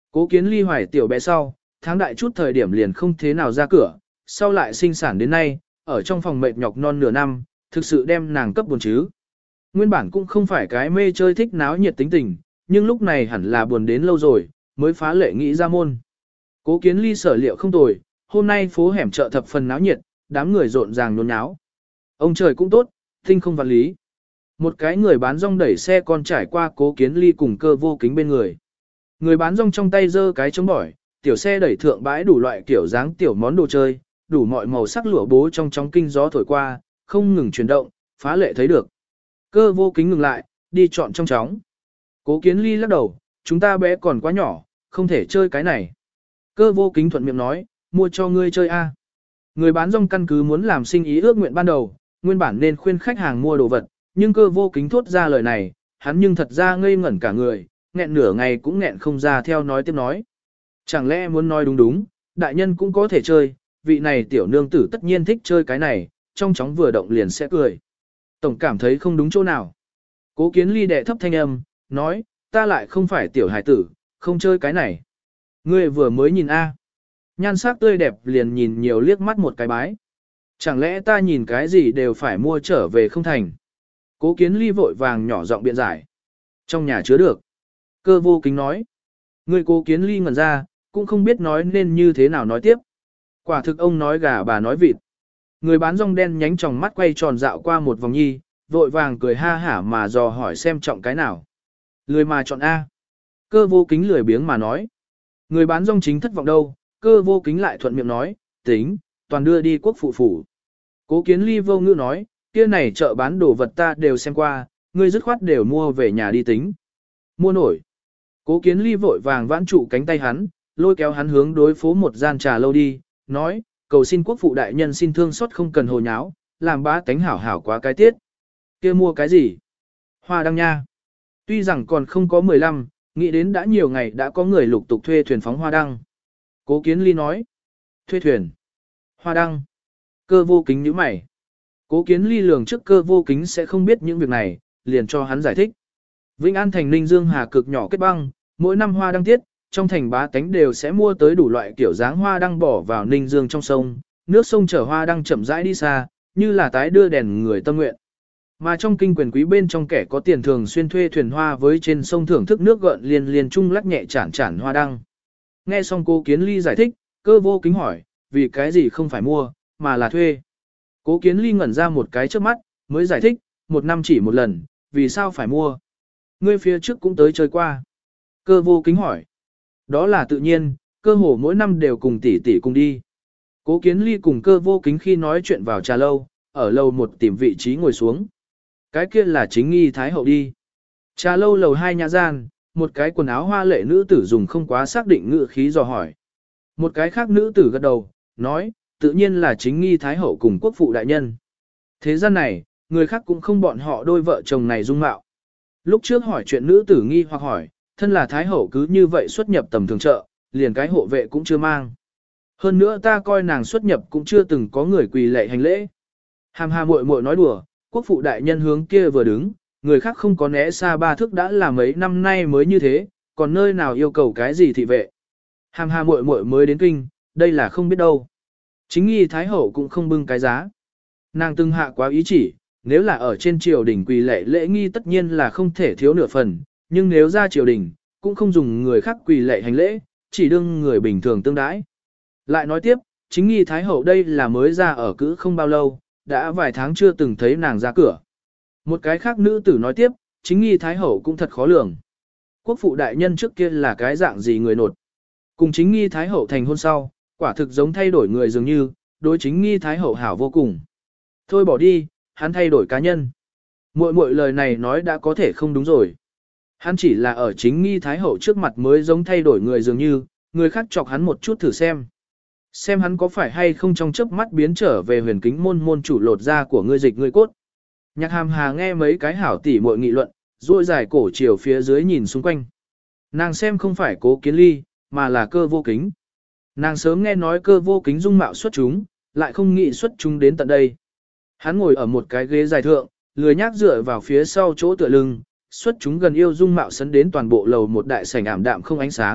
A: Cố Kiến Ly hoài tiểu bé sau, tháng đại chút thời điểm liền không thế nào ra cửa, sau lại sinh sản đến nay, ở trong phòng mệt nhọc non nửa năm, thực sự đem nàng cấp buồn chứ. Nguyên bản cũng không phải cái mê chơi thích náo nhiệt tính tình, nhưng lúc này hẳn là buồn đến lâu rồi, mới phá lệ nghĩ ra môn. Cố Kiến Ly sở liệu không tồi, hôm nay phố hẻm chợ thập phần náo nhiệt, đám người rộn ràng nhốn nháo. Ông trời cũng tốt, tinh không vạn lý. Một cái người bán rong đẩy xe con trải qua Cố Kiến Ly cùng Cơ Vô Kính bên người. Người bán rong trong tay giơ cái chống bỏi, tiểu xe đẩy thượng bãi đủ loại kiểu dáng tiểu món đồ chơi, đủ mọi màu sắc lụa bố trong chóng kinh gió thổi qua, không ngừng chuyển động, phá lệ thấy được. Cơ Vô Kính ngừng lại, đi chọn trong chóng. Cố Kiến Ly lắc đầu, chúng ta bé còn quá nhỏ, không thể chơi cái này. Cơ Vô Kính thuận miệng nói, mua cho ngươi chơi a. Người bán rong căn cứ muốn làm sinh ý ước nguyện ban đầu, nguyên bản nên khuyên khách hàng mua đồ vật, nhưng Cơ Vô Kính thốt ra lời này, hắn nhưng thật ra ngây ngẩn cả người, nghẹn nửa ngày cũng nghẹn không ra theo nói tiếp nói. Chẳng lẽ muốn nói đúng đúng, đại nhân cũng có thể chơi, vị này tiểu nương tử tất nhiên thích chơi cái này, trong chóng vừa động liền sẽ cười. Tổng cảm thấy không đúng chỗ nào. Cố Kiến Ly đệ thấp thanh âm, nói, ta lại không phải tiểu hải tử, không chơi cái này. Ngươi vừa mới nhìn a, nhan sắc tươi đẹp liền nhìn nhiều liếc mắt một cái bái. Chẳng lẽ ta nhìn cái gì đều phải mua trở về không thành. Cố Kiến Ly vội vàng nhỏ giọng biện giải. Trong nhà chứa được. Cơ Vô Kính nói. Người Cố Kiến Ly ngẩn ra, cũng không biết nói nên như thế nào nói tiếp. Quả thực ông nói gà bà nói vịt. Người bán rong đen nhánh tròng mắt quay tròn dạo qua một vòng nhi, vội vàng cười ha hả mà dò hỏi xem trọng cái nào. Lười mà chọn A. Cơ Vô Kính lười biếng mà nói. Người bán rong chính thất vọng đâu, Cơ Vô Kính lại thuận miệng nói, tính, toàn đưa đi quốc phụ phủ. Cố Kiến Ly vô ngữ nói, kia này chợ bán đồ vật ta đều xem qua, ngươi dứt khoát đều mua về nhà đi tính. Mua nổi. Cố Kiến Ly vội vàng vãn trụ cánh tay hắn, lôi kéo hắn hướng đối phố một gian trà lâu đi, nói, cầu xin quốc phụ đại nhân xin thương xót không cần hồ nháo, làm bá tánh hảo hảo quá cái tiết. Kia mua cái gì? Hoa đăng nha. Tuy rằng còn không có 15, nghĩ đến đã nhiều ngày đã có người lục tục thuê thuyền phóng hoa đăng. Cố Kiến Ly nói, thuê thuyền, hoa đăng. Cơ Vô Kính nhíu mày. Cố Kiến Ly lường trước Cơ Vô Kính sẽ không biết những việc này, liền cho hắn giải thích. Vĩnh An thành Ninh Dương Hà cực nhỏ kết băng, mỗi năm hoa đăng tiết, trong thành bá tánh đều sẽ mua tới đủ loại kiểu dáng hoa đăng bỏ vào Ninh Dương trong sông, nước sông chở hoa đăng chậm rãi đi xa, như là tái đưa đèn người tâm nguyện. Mà trong kinh quyền quý bên trong kẻ có tiền thường xuyên thuê thuyền hoa với trên sông thưởng thức nước gợn liên liên chung lắc nhẹ chản chản hoa đăng. Nghe xong Cố Kiến Ly giải thích, Cơ Vô Kính hỏi, vì cái gì không phải mua, mà là thuê. Cố Kiến Ly ngẩn ra một cái trước mắt, mới giải thích, một năm chỉ một lần, vì sao phải mua. Ngươi phía trước cũng tới chơi qua. Cơ Vô Kính hỏi. Đó là tự nhiên, cơ hồ mỗi năm đều cùng tỷ tỷ cùng đi. Cố Kiến Ly cùng Cơ Vô Kính khi nói chuyện vào trà lâu, ở lầu một tìm vị trí ngồi xuống. Cái kia là chính nghi thái hậu đi. Trà lâu lầu 2 nhà gian, một cái quần áo hoa lệ nữ tử dùng không quá xác định ngữ khí dò hỏi. Một cái khác nữ tử gật đầu, nói, tự nhiên là chính nghi thái hậu cùng quốc phụ đại nhân. Thế gian này, người khác cũng không bọn họ đôi vợ chồng này dung mạo. Lúc trước hỏi chuyện nữ tử nghi hoặc hỏi, thân là thái hậu cứ như vậy xuất nhập tầm thường chợ, liền cái hộ vệ cũng chưa mang. Hơn nữa ta coi nàng xuất nhập cũng chưa từng có người quỳ lệ hành lễ. Hàm hà muội muội nói đùa, quốc phụ đại nhân hướng kia vừa đứng, người khác không có né xa 3 thước đã là mấy năm nay mới như thế, còn nơi nào yêu cầu cái gì thị vệ. Hàm hà muội muội mới đến kinh, đây là không biết đâu. Chính nghi thái hậu cũng không bưng cái giá. Nàng từng hạ quá ý chỉ, nếu là ở trên triều đình quỳ lệ lễ nghi tất nhiên là không thể thiếu nửa phần, nhưng nếu ra triều đình, cũng không dùng người khác quỳ lệ hành lễ, chỉ đương người bình thường tương đãi. Lại nói tiếp, chính nghi thái hậu đây là mới ra ở cữ không bao lâu, đã vài tháng chưa từng thấy nàng ra cửa. Một cái khác nữ tử nói tiếp, chính nghi thái hậu cũng thật khó lường. Quốc phụ đại nhân trước kia là cái dạng gì người nột. Cùng chính nghi thái hậu thành hôn sau, quả thực giống thay đổi người dường như, đối chính nghi thái hậu hảo vô cùng. Thôi bỏ đi, hắn thay đổi cá nhân. Muội muội lời này nói đã có thể không đúng rồi. Hắn chỉ là ở chính nghi thái hậu trước mặt mới giống thay đổi người dường như, người khác chọc hắn một chút thử xem. Xem hắn có phải hay không trong chớp mắt biến trở về huyền kính môn môn chủ lột da của ngươi dịch ngươi cốt. Nhạc hàm hà nghe mấy cái hảo tỉ muội nghị luận, duỗi dài cổ chiều phía dưới nhìn xung quanh. Nàng xem không phải Cố Kiến Ly, mà là Cơ Vô Kính. Nàng sớm nghe nói Cơ Vô Kính dung mạo xuất chúng, lại không nghĩ xuất chúng đến tận đây. Hắn ngồi ở một cái ghế dài thượng, lười nhác dựa vào phía sau chỗ tựa lưng, xuất chúng gần yêu dung mạo sấn đến toàn bộ lầu một đại sảnh ảm đạm không ánh sáng,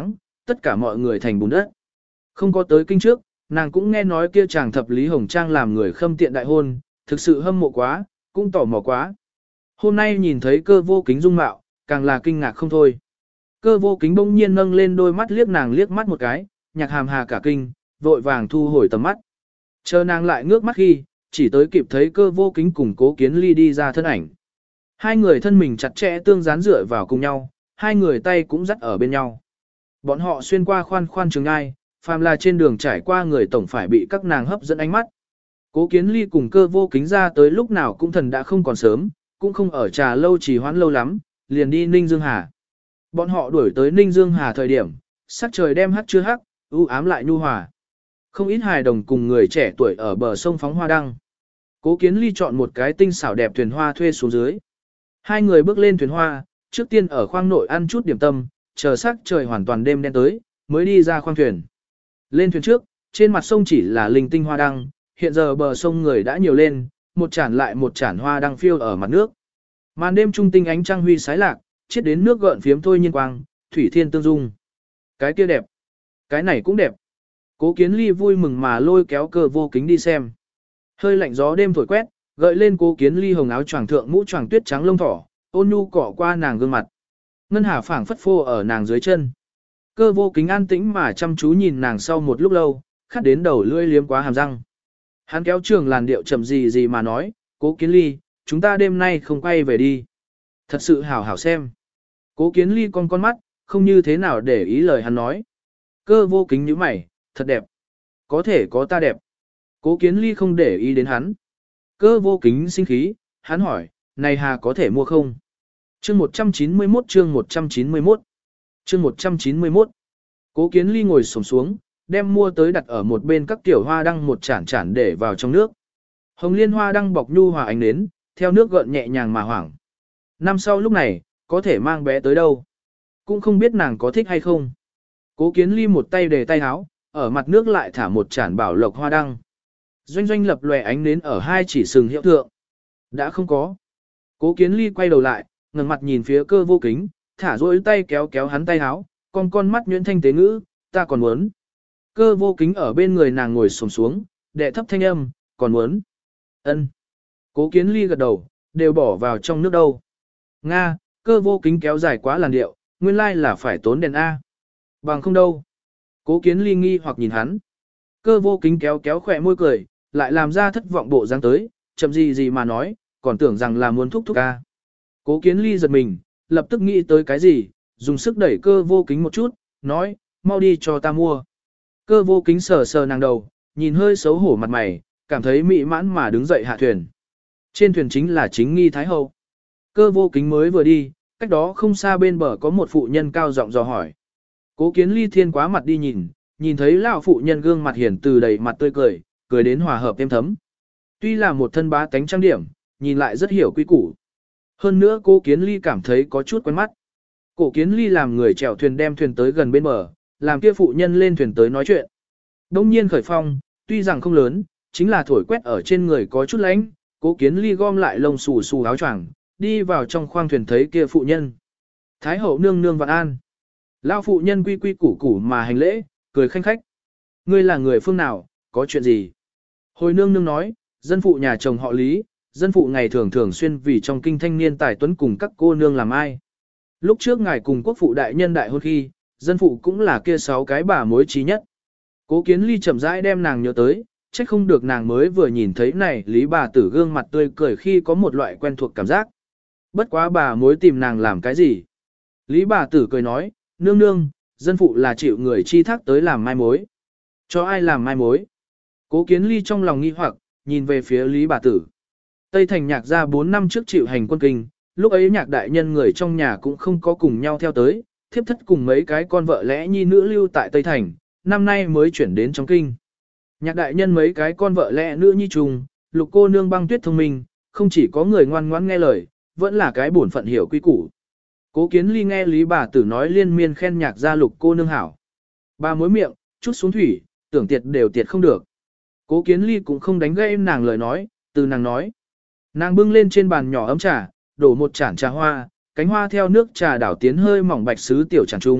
A: tất cả mọi người thành bùn đất. Không có tới kinh trước, nàng cũng nghe nói kia chàng thập Lý Hồng Trang làm người khâm tiện đại hôn, thực sự hâm mộ quá, cũng tò mò quá. Hôm nay nhìn thấy Cơ Vô Kính dung mạo, càng là kinh ngạc không thôi. Cơ Vô Kính bỗng nhiên nâng lên đôi mắt liếc nàng liếc mắt một cái, Nhạc Hàm Hà cả kinh, vội vàng thu hồi tầm mắt. Chờ nàng lại ngước mắt khi, chỉ tới kịp thấy Cơ Vô Kính cùng Cố Kiến Ly đi ra thân ảnh. Hai người thân mình chặt chẽ tương dán dựa vào cùng nhau, hai người tay cũng dắt ở bên nhau. Bọn họ xuyên qua khoan khoan trường ngai, phàm là trên đường trải qua người tổng phải bị các nàng hấp dẫn ánh mắt. Cố Kiến Ly cùng Cơ Vô Kính ra tới lúc nào cũng thần đã không còn sớm, cũng không ở trà lâu trì hoãn lâu lắm, liền đi Ninh Dương Hà. Bọn họ đuổi tới Ninh Dương Hà thời điểm, sắc trời đem hắt chưa hắc, u ám lại nhu hòa. Không ít hài đồng cùng người trẻ tuổi ở bờ sông phóng hoa đăng. Cố Kiến Ly chọn một cái tinh xảo đẹp thuyền hoa thuê xuống dưới. Hai người bước lên thuyền hoa, trước tiên ở khoang nội ăn chút điểm tâm, chờ sắc trời hoàn toàn đêm đen tới, mới đi ra khoang thuyền. Lên thuyền trước, trên mặt sông chỉ là linh tinh hoa đăng, hiện giờ bờ sông người đã nhiều lên, một chản lại một chản hoa đăng phiêu ở mặt nước. Màn đêm trung tinh ánh trăng huy sái lạc, chiết đến nước gợn phiếm thôi nhiên quang, thủy thiên tương dung. Cái kia đẹp, cái này cũng đẹp. Cố Kiến Ly vui mừng mà lôi kéo Cơ Vô Kính đi xem. Hơi lạnh gió đêm thổi quét, gợi lên Cố Kiến Ly hồng áo choàng thượng mũ choàng tuyết trắng lông thỏ, ôn nhu cọ qua nàng gương mặt. Ngân hà phảng phất phô ở nàng dưới chân. Cơ Vô Kính an tĩnh mà chăm chú nhìn nàng sau một lúc lâu, khát đến đầu lưỡi liếm quá hàm răng. Hắn kéo trường làn điệu chậm gì mà nói, Cố Kiến Ly, chúng ta đêm nay không quay về đi. Thật sự hảo hảo xem. Cố Kiến Ly con mắt, không như thế nào để ý lời hắn nói. Cơ Vô Kính nhíu mày, thật đẹp. Có thể có ta đẹp. Cố Kiến Ly không để ý đến hắn. Cơ Vô Kính sinh khí, hắn hỏi, này hà có thể mua không? Chương 191 chương 191 chương 191 Cố Kiến Ly ngồi xổm xuống, đem mua tới đặt ở một bên các tiểu hoa đăng một chản chản để vào trong nước. Hồng liên hoa đăng bọc nhu hòa ánh nến, theo nước gợn nhẹ nhàng mà hoảng. Năm sau lúc này, có thể mang bé tới đâu? Cũng không biết nàng có thích hay không. Cố Kiến Ly một tay đề tay áo, ở mặt nước lại thả một chản bảo lộc hoa đăng. Doanh doanh lập lòe ánh nến ở hai chỉ sừng hiệu thượng. Đã không có. Cố Kiến Ly quay đầu lại, ngẩng mặt nhìn phía Cơ Vô Kính, thả rối tay kéo kéo hắn tay áo, con mắt nhuyễn thanh tế ngữ, ta còn muốn. Cơ Vô Kính ở bên người nàng ngồi xổm xuống, đệ thấp thanh âm, còn muốn. Ân. Cố Kiến Ly gật đầu, đều bỏ vào trong nước đâu. Nga, Cơ Vô Kính kéo dài quá làn điệu, nguyên lai là phải tốn đèn A. Bằng không đâu. Cố Kiến Ly nghi hoặc nhìn hắn. Cơ Vô Kính kéo kéo khỏe môi cười, lại làm ra thất vọng bộ dáng tới, chậm gì mà nói, còn tưởng rằng là muốn thúc A. Cố Kiến Ly giật mình, lập tức nghĩ tới cái gì, dùng sức đẩy Cơ Vô Kính một chút, nói, mau đi cho ta mua. Cơ Vô Kính sờ sờ nàng đầu, nhìn hơi xấu hổ mặt mày, cảm thấy mị mãn mà đứng dậy hạ thuyền. Trên thuyền chính là chính nghi thái hậu. Cơ Vô Kính mới vừa đi, cách đó không xa bên bờ có một phụ nhân cao giọng dò hỏi. Cố Kiến Ly thiên quá mặt đi nhìn thấy lão phụ nhân gương mặt hiển từ đầy mặt tươi cười, cười đến hòa hợp êm thấm. Tuy là một thân bá tánh trang điểm, nhìn lại rất hiểu quy củ. Hơn nữa Cố Kiến Ly cảm thấy có chút quen mắt. Cố Kiến Ly làm người chèo thuyền đem thuyền tới gần bên bờ, làm kia phụ nhân lên thuyền tới nói chuyện. Đông nhiên khởi phong, tuy rằng không lớn, chính là thổi quét ở trên người có chút lạnh. Cố Kiến Ly gom lại lông xù xù áo choàng, đi vào trong khoang thuyền thấy kia phụ nhân. Thái hậu nương nương vạn an. Lão phụ nhân quy quy củ củ mà hành lễ, cười khanh khách. Ngươi là người phương nào, có chuyện gì? Hồi nương nương nói, dân phụ nhà chồng họ Lý, dân phụ ngày thường xuyên vì trong kinh thanh niên tài tuấn cùng các cô nương làm ai. Lúc trước ngài cùng quốc phụ đại nhân đại hôn khi, dân phụ cũng là kia 6 cái bà mối trí nhất. Cố Kiến Ly chậm rãi đem nàng nhớ tới, trách không được nàng mới vừa nhìn thấy này Lý bà tử gương mặt tươi cười khi có một loại quen thuộc cảm giác. Bất quá bà mối tìm nàng làm cái gì? Lý bà tử cười nói, nương nương, dân phụ là chịu người chi thác tới làm mai mối. Cho ai làm mai mối? Cố Kiến Ly trong lòng nghi hoặc, nhìn về phía Lý bà tử. Tây Thành Nhạc gia 4 năm trước chịu hành quân kinh, lúc ấy Nhạc đại nhân người trong nhà cũng không có cùng nhau theo tới, thiếp thất cùng mấy cái con vợ lẽ nhi nữ lưu tại Tây Thành, năm nay mới chuyển đến trong kinh. Nhạc đại nhân mấy cái con vợ lẽ nữ nhi trùng, Lục cô nương Băng Tuyết thông minh, không chỉ có người ngoan ngoãn nghe lời, vẫn là cái bổn phận hiểu quy củ. Cố Kiến Ly nghe Lý bà tử nói liên miên khen Nhạc gia Lục cô nương hảo. Bà mối miệng, chút xuống thủy, tưởng tiệt đều tiệt không được. Cố Kiến Ly cũng không đánh gây nàng lời nói, từ nàng nói. Nàng bưng lên trên bàn nhỏ ấm trà, đổ một chản trà hoa, cánh hoa theo nước trà đảo tiến hơi mỏng bạch sứ tiểu tràn trung,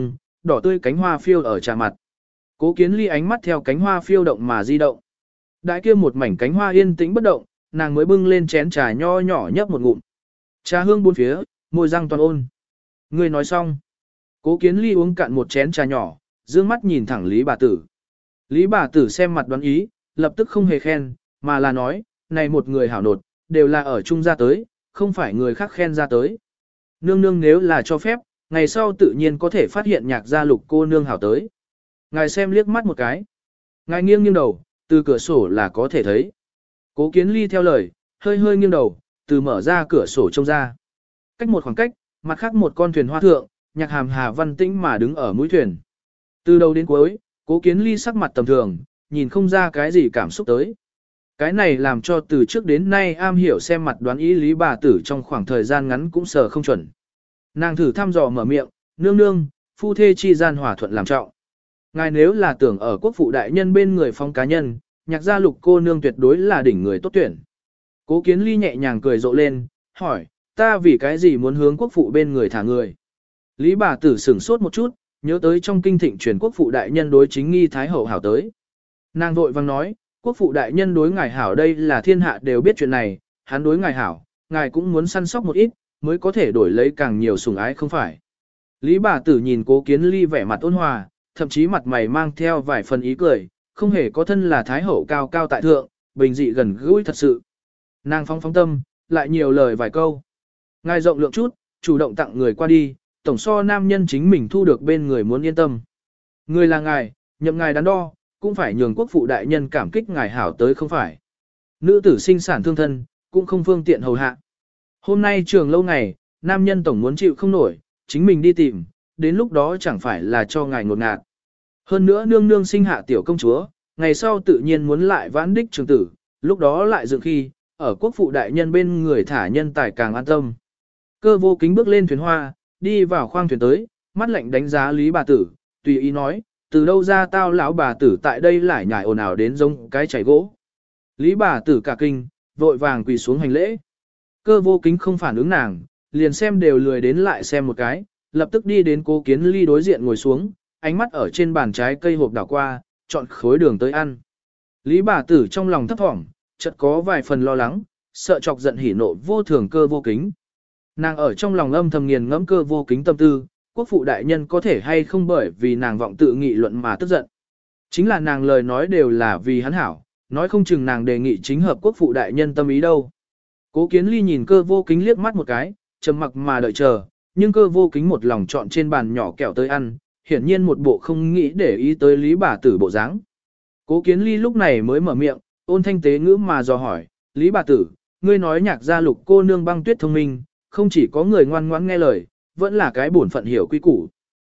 A: đỏ tươi cánh hoa phiêu ở trà mặt. Cố Kiến Ly ánh mắt theo cánh hoa phiêu động mà di động. Đại kia một mảnh cánh hoa yên tĩnh bất động, nàng mới bưng lên chén trà nho nhỏ nhấp một ngụm. Trà hương bốn phía, môi răng toàn ôn. Người nói xong. Cố Kiến Ly uống cạn một chén trà nhỏ, dương mắt nhìn thẳng Lý bà tử. Lý bà tử xem mặt đoán ý, lập tức không hề khen, mà là nói, này một người hảo nột, đều là ở chung ra tới, không phải người khác khen ra tới. Nương nương nếu là cho phép, ngày sau tự nhiên có thể phát hiện nhạc gia lục cô nương hảo tới. Ngài xem liếc mắt một cái. Ngài nghiêng nghiêng đầu, từ cửa sổ là có thể thấy. Cố Kiến Ly theo lời, hơi hơi nghiêng đầu, từ mở ra cửa sổ trông ra. Cách một khoảng cách, mặt khác một con thuyền hoa thượng, nhạc hàm hà văn tĩnh mà đứng ở mũi thuyền. Từ đầu đến cuối, Cố Kiến Ly sắc mặt tầm thường, nhìn không ra cái gì cảm xúc tới. Cái này làm cho từ trước đến nay am hiểu xem mặt đoán ý Lý bà tử trong khoảng thời gian ngắn cũng sờ không chuẩn. Nàng thử thăm dò mở miệng, nương nương, phu thê chi gian hòa thuận làm trọng. Ngài nếu là tưởng ở quốc phụ đại nhân bên người phong cá nhân, nhạc gia lục cô nương tuyệt đối là đỉnh người tốt tuyển. Cố Kiến Ly nhẹ nhàng cười rộ lên, hỏi, ta vì cái gì muốn hướng quốc phụ bên người thả người. Lý bà tử sửng sốt một chút, nhớ tới trong kinh thịnh truyền quốc phụ đại nhân đối chính nghi thái hậu hảo tới. Nàng vội vang nói, quốc phụ đại nhân đối ngài hảo đây là thiên hạ đều biết chuyện này, hắn đối ngài hảo, ngài cũng muốn săn sóc một ít, mới có thể đổi lấy càng nhiều sủng ái không phải. Lý bà tử nhìn Cố Kiến Ly vẻ mặt ôn hòa, thậm chí mặt mày mang theo vài phần ý cười, không hề có thân là thái hậu cao cao tại thượng, bình dị gần gũi thật sự. Nàng phóng tâm, lại nhiều lời vài câu. Ngài rộng lượng chút, chủ động tặng người qua đi, tổng so nam nhân chính mình thu được bên người muốn yên tâm. Người là ngài, nhậm ngài đắn đo, cũng phải nhường quốc phụ đại nhân cảm kích ngài hảo tới không phải. Nữ tử sinh sản thương thân, cũng không phương tiện hầu hạ. Hôm nay trường lâu ngày, nam nhân tổng muốn chịu không nổi, chính mình đi tìm, đến lúc đó chẳng phải là cho ngài ngột ngạt. Hơn nữa nương nương sinh hạ tiểu công chúa, ngày sau tự nhiên muốn lại vãn đích trường tử, lúc đó lại dựng khi, ở quốc phụ đại nhân bên người thả nhân tài càng an tâm. Cơ Vô Kính bước lên thuyền hoa, đi vào khoang thuyền tới, mắt lạnh đánh giá Lý bà tử, tùy ý nói, từ đâu ra tao lão bà tử tại đây lại nhảy ồn ào đến giống cái chảy gỗ. Lý bà tử cả kinh, vội vàng quỳ xuống hành lễ. Cơ Vô Kính không phản ứng nàng, liền xem đều lười đến lại xem một cái, lập tức đi đến Cố Kiến Ly đối diện ngồi xuống, ánh mắt ở trên bàn trái cây hộp đảo qua, chọn khối đường tới ăn. Lý bà tử trong lòng thấp thỏm, chợt có vài phần lo lắng, sợ chọc giận hỉ nộ vô thường Cơ Vô Kính. Nàng ở trong lòng âm thầm nghiền ngẫm Cơ Vô Kính tâm tư, quốc phụ đại nhân có thể hay không bởi vì nàng vọng tự nghị luận mà tức giận. Chính là nàng lời nói đều là vì hắn hảo, nói không chừng nàng đề nghị chính hợp quốc phụ đại nhân tâm ý đâu. Cố Kiến Ly nhìn Cơ Vô Kính liếc mắt một cái, trầm mặc mà đợi chờ, nhưng Cơ Vô Kính một lòng chọn trên bàn nhỏ kẹo tới ăn, hiển nhiên một bộ không nghĩ để ý tới Lý bà tử bộ dáng. Cố Kiến Ly lúc này mới mở miệng, ôn thanh tế ngữ mà dò hỏi, Lý bà tử, ngươi nói nhạc gia lục cô nương Băng Tuyết thông minh, không chỉ có người ngoan ngoãn nghe lời, vẫn là cái bổn phận hiểu quy củ.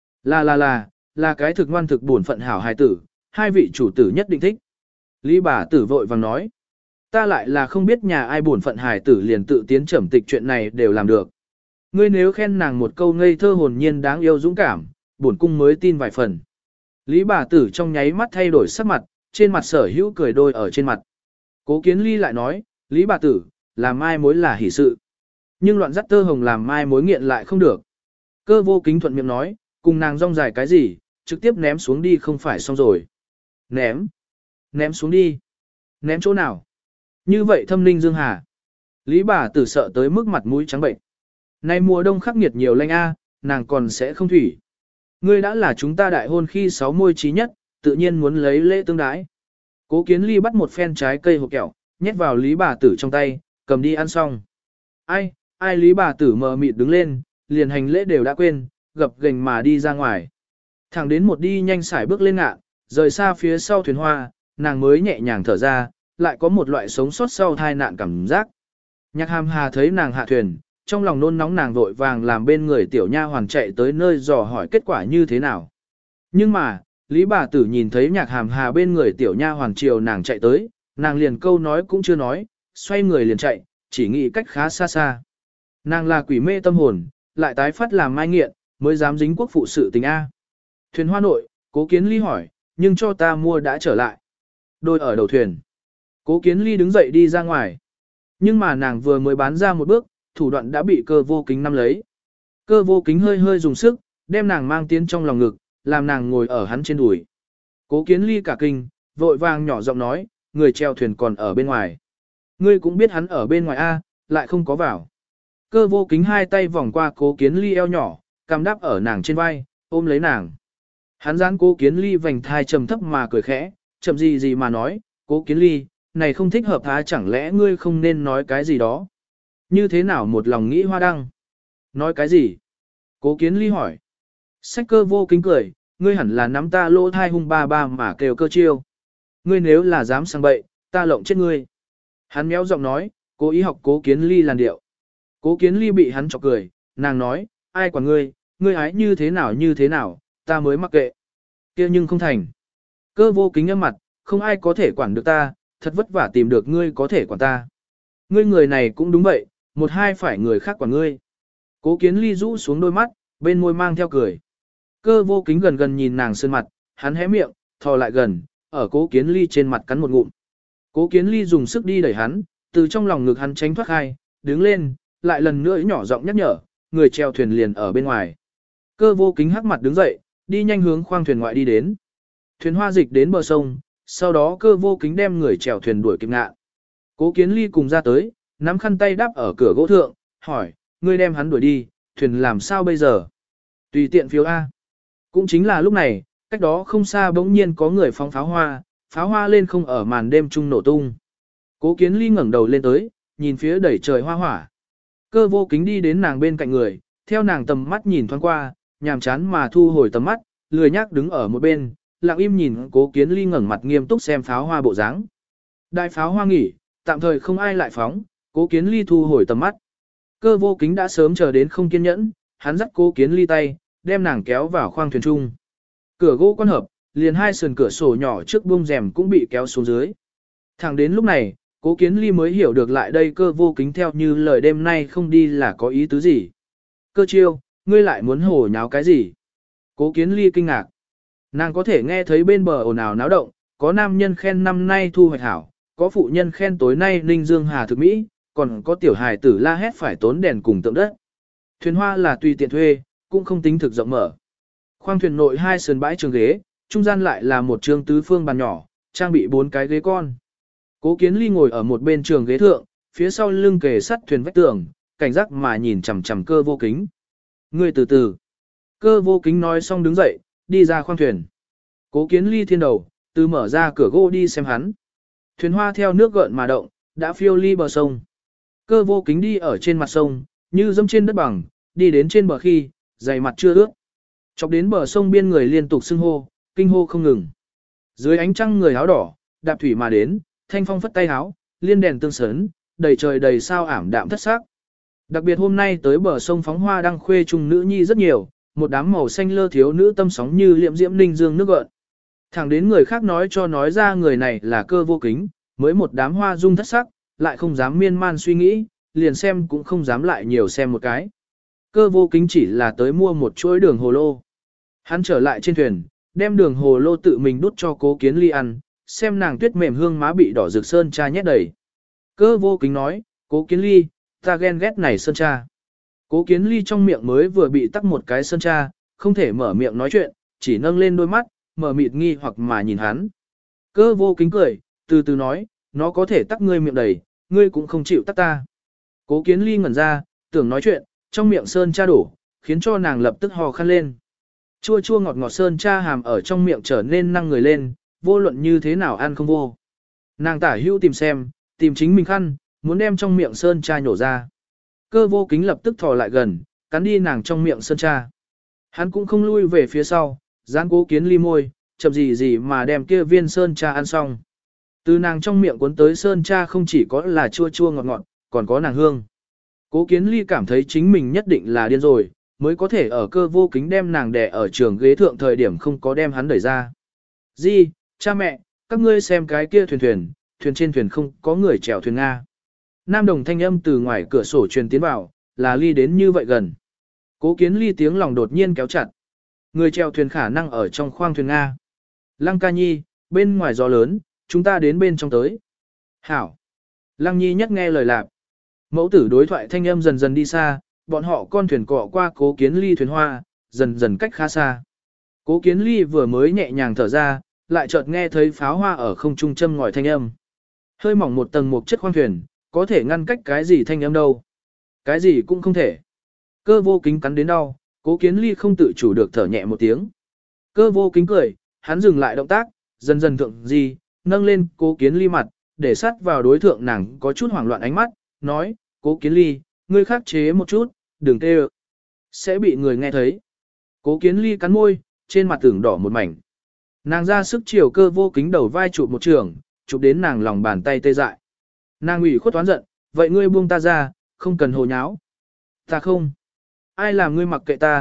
A: Là cái thực ngoan thực bổn phận hảo hài tử, hai vị chủ tử nhất định thích. Lý bà tử vội vàng nói, ta lại là không biết nhà ai bổn phận hài tử liền tự tiến trầm tịch chuyện này đều làm được. Ngươi nếu khen nàng một câu ngây thơ hồn nhiên đáng yêu dũng cảm, bổn cung mới tin vài phần. Lý bà tử trong nháy mắt thay đổi sắc mặt, trên mặt sở hữu cười đôi ở trên mặt. Cố Kiến Ly lại nói, Lý bà tử, làm mai mối là hỷ sự. Nhưng loạn dắt tơ hồng làm mai mối nghiện lại không được. Cơ Vô Kính thuận miệng nói, cùng nàng rong dài cái gì, trực tiếp ném xuống đi không phải xong rồi. Ném xuống đi. Ném chỗ nào? Như vậy thâm linh dương hà. Lý bà tử sợ tới mức mặt mũi trắng bệnh. Nay mùa đông khắc nghiệt nhiều lạnh a, nàng còn sẽ không thủy. Ngươi đã là chúng ta đại hôn khi 6 môi trí nhất, tự nhiên muốn lấy lễ tương đái. Cố Kiến Ly bắt một phen trái cây hộp kẹo, nhét vào Lý bà tử trong tay, cầm đi ăn xong. Ai Lý bà tử mờ mịt đứng lên, liền hành lễ đều đã quên, gập ghềnh mà đi ra ngoài. Thẳng đến một đi nhanh sải bước lên ngạn, rời xa phía sau thuyền hoa, nàng mới nhẹ nhàng thở ra, lại có một loại sống sót sau tai nạn cảm giác. Nhạc Hàm Hà thấy nàng hạ thuyền, trong lòng nôn nóng nàng vội vàng làm bên người tiểu nha hoàn chạy tới nơi dò hỏi kết quả như thế nào. Nhưng mà, Lý bà tử nhìn thấy Nhạc Hàm Hà bên người tiểu nha hoàn chiều nàng chạy tới, nàng liền câu nói cũng chưa nói, xoay người liền chạy, chỉ nghĩ cách khá xa xa. Nàng là quỷ mê tâm hồn, lại tái phát làm mai nghiện, mới dám dính quốc phụ sự tình A. Thuyền hoa nội, Cố Kiến Ly hỏi, nhưng cho ta mua đã trở lại. Đôi ở đầu thuyền. Cố Kiến Ly đứng dậy đi ra ngoài. Nhưng mà nàng vừa mới bán ra một bước, thủ đoạn đã bị Cơ Vô Kính nắm lấy. Cơ Vô Kính hơi hơi dùng sức, đem nàng mang tiến trong lòng ngực, làm nàng ngồi ở hắn trên đùi. Cố Kiến Ly cả kinh, vội vàng nhỏ giọng nói, người chèo thuyền còn ở bên ngoài. Ngươi cũng biết hắn ở bên ngoài a, lại không có vào. Cơ vô kính hai tay vòng qua Cố Kiến Ly eo nhỏ, cằm đáp ở nàng trên vai, ôm lấy nàng. Hắn giãn Cố Kiến Ly vành thai trầm thấp mà cười khẽ, chậm gì gì mà nói, Cố Kiến Ly, này không thích hợp há, chẳng lẽ ngươi không nên nói cái gì đó. Như thế nào một lòng nghĩ hoa đăng? Nói cái gì? Cố Kiến Ly hỏi. Sách Cơ vô kính cười, ngươi hẳn là nắm ta lỗ thai hung ba ba mà kêu cơ chiêu. Ngươi nếu là dám sang bậy, ta lộng chết ngươi. Hắn méo giọng nói, cố ý học Cố Kiến Ly làn điệu. Cố Kiến Ly bị hắn chọc cười, nàng nói, ai quản ngươi ái như thế nào, ta mới mặc kệ. Kia nhưng không thành. Cơ vô kính âm mặt, không ai có thể quản được ta, thật vất vả tìm được ngươi có thể quản ta. Ngươi người này cũng đúng vậy, một hai phải người khác quản ngươi. Cố Kiến Ly rũ xuống đôi mắt, bên môi mang theo cười. Cơ vô kính gần gần nhìn nàng sơn mặt, hắn hé miệng, thò lại gần, ở Cố Kiến Ly trên mặt cắn một ngụm. Cố Kiến Ly dùng sức đi đẩy hắn, từ trong lòng ngực hắn tránh thoát khai, đứng lên, lại lần nữa nhỏ giọng nhắc nhở, người chèo thuyền liền ở bên ngoài. Cơ vô kính hắc mặt đứng dậy, đi nhanh hướng khoang thuyền ngoại đi đến. Thuyền hoa dịch đến bờ sông, sau đó cơ vô kính đem người chèo thuyền đuổi kịp ngạ. Cố Kiến Ly cùng ra tới, nắm khăn tay đắp ở cửa gỗ thượng, hỏi, ngươi đem hắn đuổi đi, thuyền làm sao bây giờ? Tùy tiện phiếu A. Cũng chính là lúc này, cách đó không xa bỗng nhiên có người phóng pháo hoa lên không ở màn đêm trung nổ tung. Cố Kiến Ly ngẩng đầu lên tới, nhìn phía đẩy trời hoa hỏa. Cơ vô kính đi đến nàng bên cạnh người, theo nàng tầm mắt nhìn thoáng qua, nhàm chán mà thu hồi tầm mắt, lười nhác đứng ở một bên, lặng im nhìn Cố Kiến Ly ngẩng mặt nghiêm túc xem pháo hoa bộ dáng. Đại pháo hoa nghỉ, tạm thời không ai lại phóng, Cố Kiến Ly thu hồi tầm mắt. Cơ vô kính đã sớm chờ đến không kiên nhẫn, hắn dắt Cố Kiến Ly tay, đem nàng kéo vào khoang thuyền chung. Cửa gỗ quan hợp, liền hai sườn cửa sổ nhỏ trước buông rèm cũng bị kéo xuống dưới. Thẳng đến lúc này, Cố Kiến Ly mới hiểu được lại đây cơ vô kính theo như lời đêm nay không đi là có ý tứ gì. Cơ chiêu, ngươi lại muốn hồ nháo cái gì? Cố Kiến Ly kinh ngạc. Nàng có thể nghe thấy bên bờ ồn ào náo động, có nam nhân khen năm nay thu hoạch hảo, có phụ nhân khen tối nay Ninh Dương Hà thực mỹ, còn có tiểu hài tử la hét phải tốn đèn cùng tượng đất. Thuyền hoa là tùy tiện thuê, cũng không tính thực rộng mở. Khoang thuyền nội hai sườn bãi trường ghế, trung gian lại là một trường tứ phương bàn nhỏ, trang bị 4 cái ghế con. Cố Kiến Ly ngồi ở một bên trường ghế thượng, phía sau lưng kề sắt thuyền vách tường, cảnh giác mà nhìn chằm chằm cơ vô kính. Ngươi từ từ. Cơ vô kính nói xong đứng dậy, đi ra khoang thuyền. Cố Kiến Ly thiên đầu, từ mở ra cửa gỗ đi xem hắn. Thuyền hoa theo nước gợn mà động, đã phiêu ly bờ sông. Cơ vô kính đi ở trên mặt sông, như dẫm trên đất bằng, đi đến trên bờ khi, giày mặt chưa ướt. Chọc đến bờ sông biên người liên tục xưng hô, kinh hô không ngừng. Dưới ánh trăng người áo đỏ, đạp thủy mà đến, thanh phong phất tay áo, liên đèn tương sớn, đầy trời đầy sao ảm đạm thất sắc. Đặc biệt hôm nay tới bờ sông phóng hoa đăng khuê trung nữ nhi rất nhiều, một đám màu xanh lơ thiếu nữ tâm sóng như liệm diễm ninh dương nước gợn. Thẳng đến người khác nói cho nói ra người này là cơ vô kính, mới một đám hoa dung thất sắc, lại không dám miên man suy nghĩ, liền xem cũng không dám lại nhiều xem một cái. Cơ vô kính chỉ là tới mua một chuỗi đường hồ lô. Hắn trở lại trên thuyền, đem đường hồ lô tự mình đút cho Cố Kiến Ly ăn, xem nàng tuyết mềm hương má bị đỏ rực sơn cha nhét đầy. Cơ vô kính nói, Cố Kiến Ly, ta ghen ghét này sơn cha. Cố Kiến Ly trong miệng mới vừa bị tắc một cái sơn cha, không thể mở miệng nói chuyện, chỉ nâng lên đôi mắt, mở mịt nghi hoặc mà nhìn hắn. Cơ vô kính cười, từ từ nói, nó có thể tắc ngươi miệng đầy, ngươi cũng không chịu tắc ta. Cố Kiến Ly ngẩn ra, tưởng nói chuyện, trong miệng sơn cha đổ, khiến cho nàng lập tức hò khăn lên. Chua chua ngọt ngọt sơn cha hàm ở trong miệng trở nên năng người lên, vô luận như thế nào ăn không vô. Nàng tả hữu tìm xem, tìm chính mình khăn, muốn đem trong miệng sơn cha nhổ ra. Cơ vô kính lập tức thò lại gần, cắn đi nàng trong miệng sơn cha. Hắn cũng không lui về phía sau, dán Cố Kiến Ly môi, chậm gì gì mà đem kia viên sơn cha ăn xong. Từ nàng trong miệng cuốn tới sơn cha không chỉ có là chua chua ngọt ngọt, còn có nàng hương. Cố Kiến Ly cảm thấy chính mình nhất định là điên rồi, mới có thể ở cơ vô kính đem nàng đè ở trường ghế thượng thời điểm không có đem hắn đẩy ra. Di, cha mẹ, các ngươi xem cái kia thuyền trên thuyền không có người chèo thuyền Nga. Nam đồng thanh âm từ ngoài cửa sổ truyền tiến vào, là Ly đến như vậy gần. Cố Kiến Ly tiếng lòng đột nhiên kéo chặt. Người chèo thuyền khả năng ở trong khoang thuyền Nga. Lăng ca nhi, bên ngoài gió lớn, chúng ta đến bên trong tới. Hảo. Lăng nhi nhất nghe lời lạc. Mẫu tử đối thoại thanh âm dần dần đi xa, bọn họ con thuyền cọ qua Cố Kiến Ly thuyền hoa, dần dần cách khá xa. Cố Kiến Ly vừa mới nhẹ nhàng thở ra, lại chợt nghe thấy pháo hoa ở không trung châm ngòi thanh âm. Hơi mỏng một tầng một chất khoang thuyền, có thể ngăn cách cái gì thanh âm đâu. Cái gì cũng không thể. Cơ vô kính cắn đến đau, Cố Kiến Ly không tự chủ được thở nhẹ một tiếng. Cơ vô kính cười, hắn dừng lại động tác, dần dần thượng gì, nâng lên Cố Kiến Ly mặt, để sát vào đối thượng nàng có chút hoảng loạn ánh mắt, nói, Cố Kiến Ly, ngươi khắc chế một chút, đừng tê ợ. Sẽ bị người nghe thấy. Cố Kiến Ly cắn môi, trên mặt tưởng đỏ một mảnh. Nàng ra sức chiều cơ vô kính đầu vai chụp một trường, chụp đến nàng lòng bàn tay tê dại. Nàng ủy khuất toán giận, vậy ngươi buông ta ra, không cần hồ nháo. Ta không. Ai làm ngươi mặc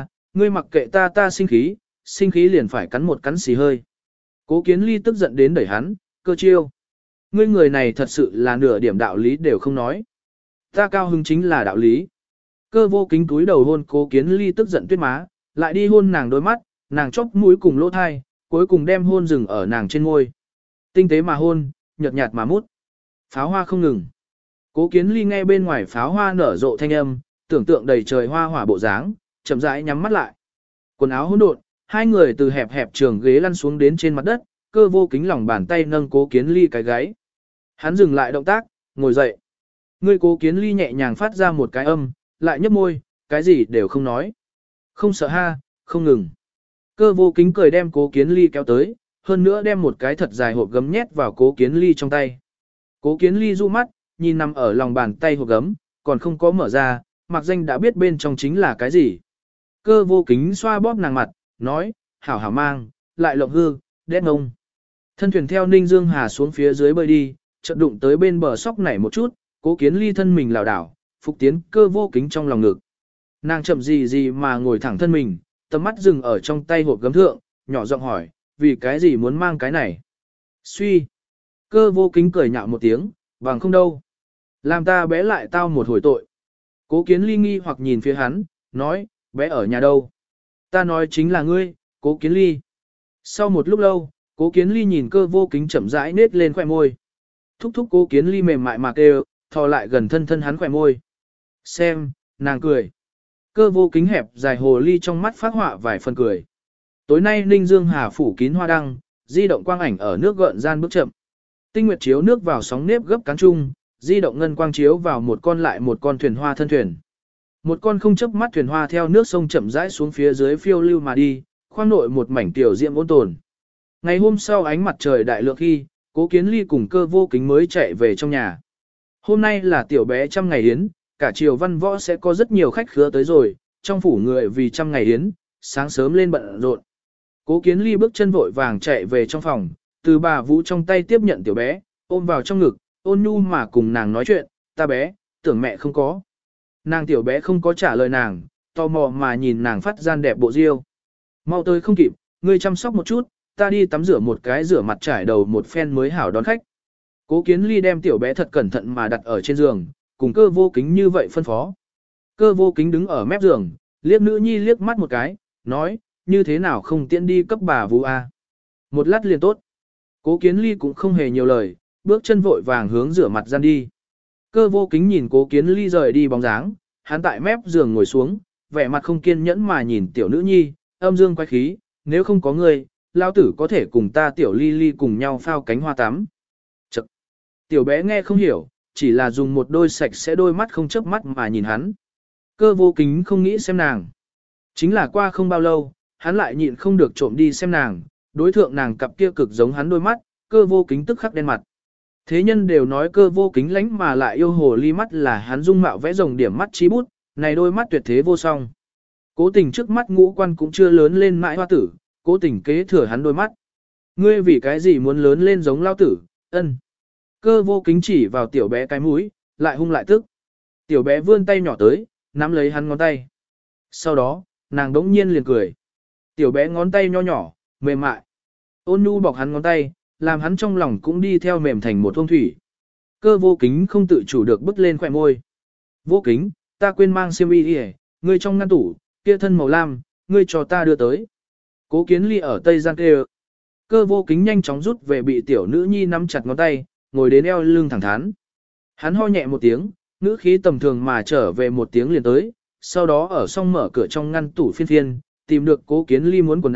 A: kệ ta ta sinh khí liền phải cắn một cắn xì hơi. Cố Kiến Ly tức giận đến đẩy hắn, cơ chiêu. Ngươi người này thật sự là nửa điểm đạo lý đều không nói. Ta cao hứng chính là đạo lý. Cơ vô kính túi đầu hôn Cố Kiến Ly tức giận tuyết má, lại đi hôn nàng đôi mắt, nàng chóp mũi cùng lỗ thai, cuối cùng đem hôn dừng ở nàng trên môi. Tinh tế mà hôn, nhợt nhạt mà mút. Pháo hoa không ngừng. Cố Kiến Ly nghe bên ngoài pháo hoa nở rộ thanh âm, tưởng tượng đầy trời hoa hỏa bộ dáng, chậm rãi nhắm mắt lại. Quần áo hỗn độn, hai người từ hẹp hẹp trường ghế lăn xuống đến trên mặt đất, cơ vô kính lòng bàn tay nâng Cố Kiến Ly cái gáy. Hắn dừng lại động tác, ngồi dậy. Ngươi Cố Kiến Ly nhẹ nhàng phát ra một cái âm, lại nhấp môi, cái gì đều không nói. Không sợ ha, không ngừng. Cơ vô kính cười đem Cố Kiến Ly kéo tới, hơn nữa đem một cái thật dài hộp gấm nhét vào Cố Kiến Ly trong tay. Cố Kiến Ly du mắt, nhìn nằm ở lòng bàn tay hộp gấm, còn không có mở ra, mặc danh đã biết bên trong chính là cái gì. Cơ vô kính xoa bóp nàng mặt, nói, hảo hảo mang, lại lộng hư, đét ngông. Thân thuyền theo Ninh Dương Hà xuống phía dưới bơi đi, chợt đụng tới bên bờ sóc nảy một chút, Cố Kiến Ly thân mình lảo đảo, phục tiến cơ vô kính trong lòng ngực. Nàng chậm gì mà ngồi thẳng thân mình, tầm mắt dừng ở trong tay hộp gấm thượng, nhỏ giọng hỏi, vì cái gì muốn mang cái này? Suy. Cơ vô kính cười nhạo một tiếng, bằng không đâu. Làm ta bé lại tao một hồi tội. Cố Kiến Ly nghi hoặc nhìn phía hắn, nói, bé ở nhà đâu? Ta nói chính là ngươi, Cố Kiến Ly. Sau một lúc lâu, Cố Kiến Ly nhìn cơ vô kính chậm rãi nết lên khỏe môi. Thúc thúc Cố Kiến Ly mềm mại mà kêu, thò lại gần thân thân hắn khỏe môi. Xem, nàng cười. Cơ vô kính hẹp dài hồ ly trong mắt phát họa vài phần cười. Tối nay Ninh Dương Hà phủ kín hoa đăng, di động quang ảnh ở nước gợn gian bước chậm. Tinh nguyệt chiếu nước vào sóng nếp gấp cán trung, di động ngân quang chiếu vào một con lại một con thuyền hoa thân thuyền. Một con không chớp mắt thuyền hoa theo nước sông chậm rãi xuống phía dưới phiêu lưu mà đi, khoang nội một mảnh tiểu diễm ôn tồn. Ngày hôm sau ánh mặt trời đại lượng khi, Cố Kiến Ly cùng cơ vô kính mới chạy về trong nhà. Hôm nay là tiểu bé 100 ngày yến, cả triều văn võ sẽ có rất nhiều khách khứa tới rồi, trong phủ người vì 100 ngày yến, sáng sớm lên bận rộn. Cố Kiến Ly bước chân vội vàng chạy về trong phòng, từ bà Vũ trong tay tiếp nhận tiểu bé, ôm vào trong ngực, ôn nhu mà cùng nàng nói chuyện, ta bé, tưởng mẹ không có. Nàng tiểu bé không có trả lời nàng, tò mò mà nhìn nàng phát gian đẹp bộ diêu. Mau tới không kịp, ngươi chăm sóc một chút, ta đi tắm rửa một cái rửa mặt trải đầu một phen mới hảo đón khách. Cố Kiến Ly đem tiểu bé thật cẩn thận mà đặt ở trên giường, cùng cơ vô kính như vậy phân phó. Cơ vô kính đứng ở mép giường, liếc nữ nhi liếc mắt một cái, nói, như thế nào không tiện đi cấp bà Vũ a? Một lát liền tốt. Cố Kiến Ly cũng không hề nhiều lời, bước chân vội vàng hướng rửa mặt gian đi. Cơ vô kính nhìn Cố Kiến Ly rời đi bóng dáng, hắn tại mép giường ngồi xuống, vẻ mặt không kiên nhẫn mà nhìn tiểu nữ nhi, âm dương quay khí, nếu không có ngươi, lão tử có thể cùng ta tiểu ly ly cùng nhau phao cánh hoa tắm. Chậc. Tiểu bé nghe không hiểu, chỉ là dùng một đôi sạch sẽ đôi mắt không chớp mắt mà nhìn hắn. Cơ vô kính không nghĩ xem nàng. Chính là qua không bao lâu, hắn lại nhịn không được trộm đi xem nàng, đối thượng nàng cặp kia cực giống hắn đôi mắt, cơ vô kính tức khắc đen mặt. Thế nhân đều nói cơ vô kính lánh mà lại yêu hồ ly mắt là hắn dung mạo vẽ rồng điểm mắt trí bút, này đôi mắt tuyệt thế vô song. Cố tình trước mắt ngũ quan cũng chưa lớn lên mãi hoa tử, cố tình kế thừa hắn đôi mắt. Ngươi vì cái gì muốn lớn lên giống lao tử, ân. Cơ vô kính chỉ vào tiểu bé cái mũi, lại hung lại tức. Tiểu bé vươn tay nhỏ tới, nắm lấy hắn ngón tay. Sau đó, nàng đống nhiên liền cười. Tiểu bé ngón tay nho nhỏ, mềm mại. Ôn nhu bọc hắn ngón tay, làm hắn trong lòng cũng đi theo mềm thành một thông thủy. Cơ vô kính không tự chủ được bứt lên khỏe môi. Vô kính, ta quên mang xiêm y đi, ngươi trong ngăn tủ, kia thân màu lam, ngươi cho ta đưa tới. Cố Kiến Ly ở tây gian kêu. Cơ vô kính nhanh chóng rút về bị tiểu nữ nhi nắm chặt ngón tay, ngồi đến eo lưng thẳng thắn. Hắn ho nhẹ một tiếng, ngữ khí tầm thường mà trở về một tiếng liền tới, sau đó ở xong mở cửa trong ngăn tủ phiên phiên, tìm được Cố Kiến Ly muốn quần áo,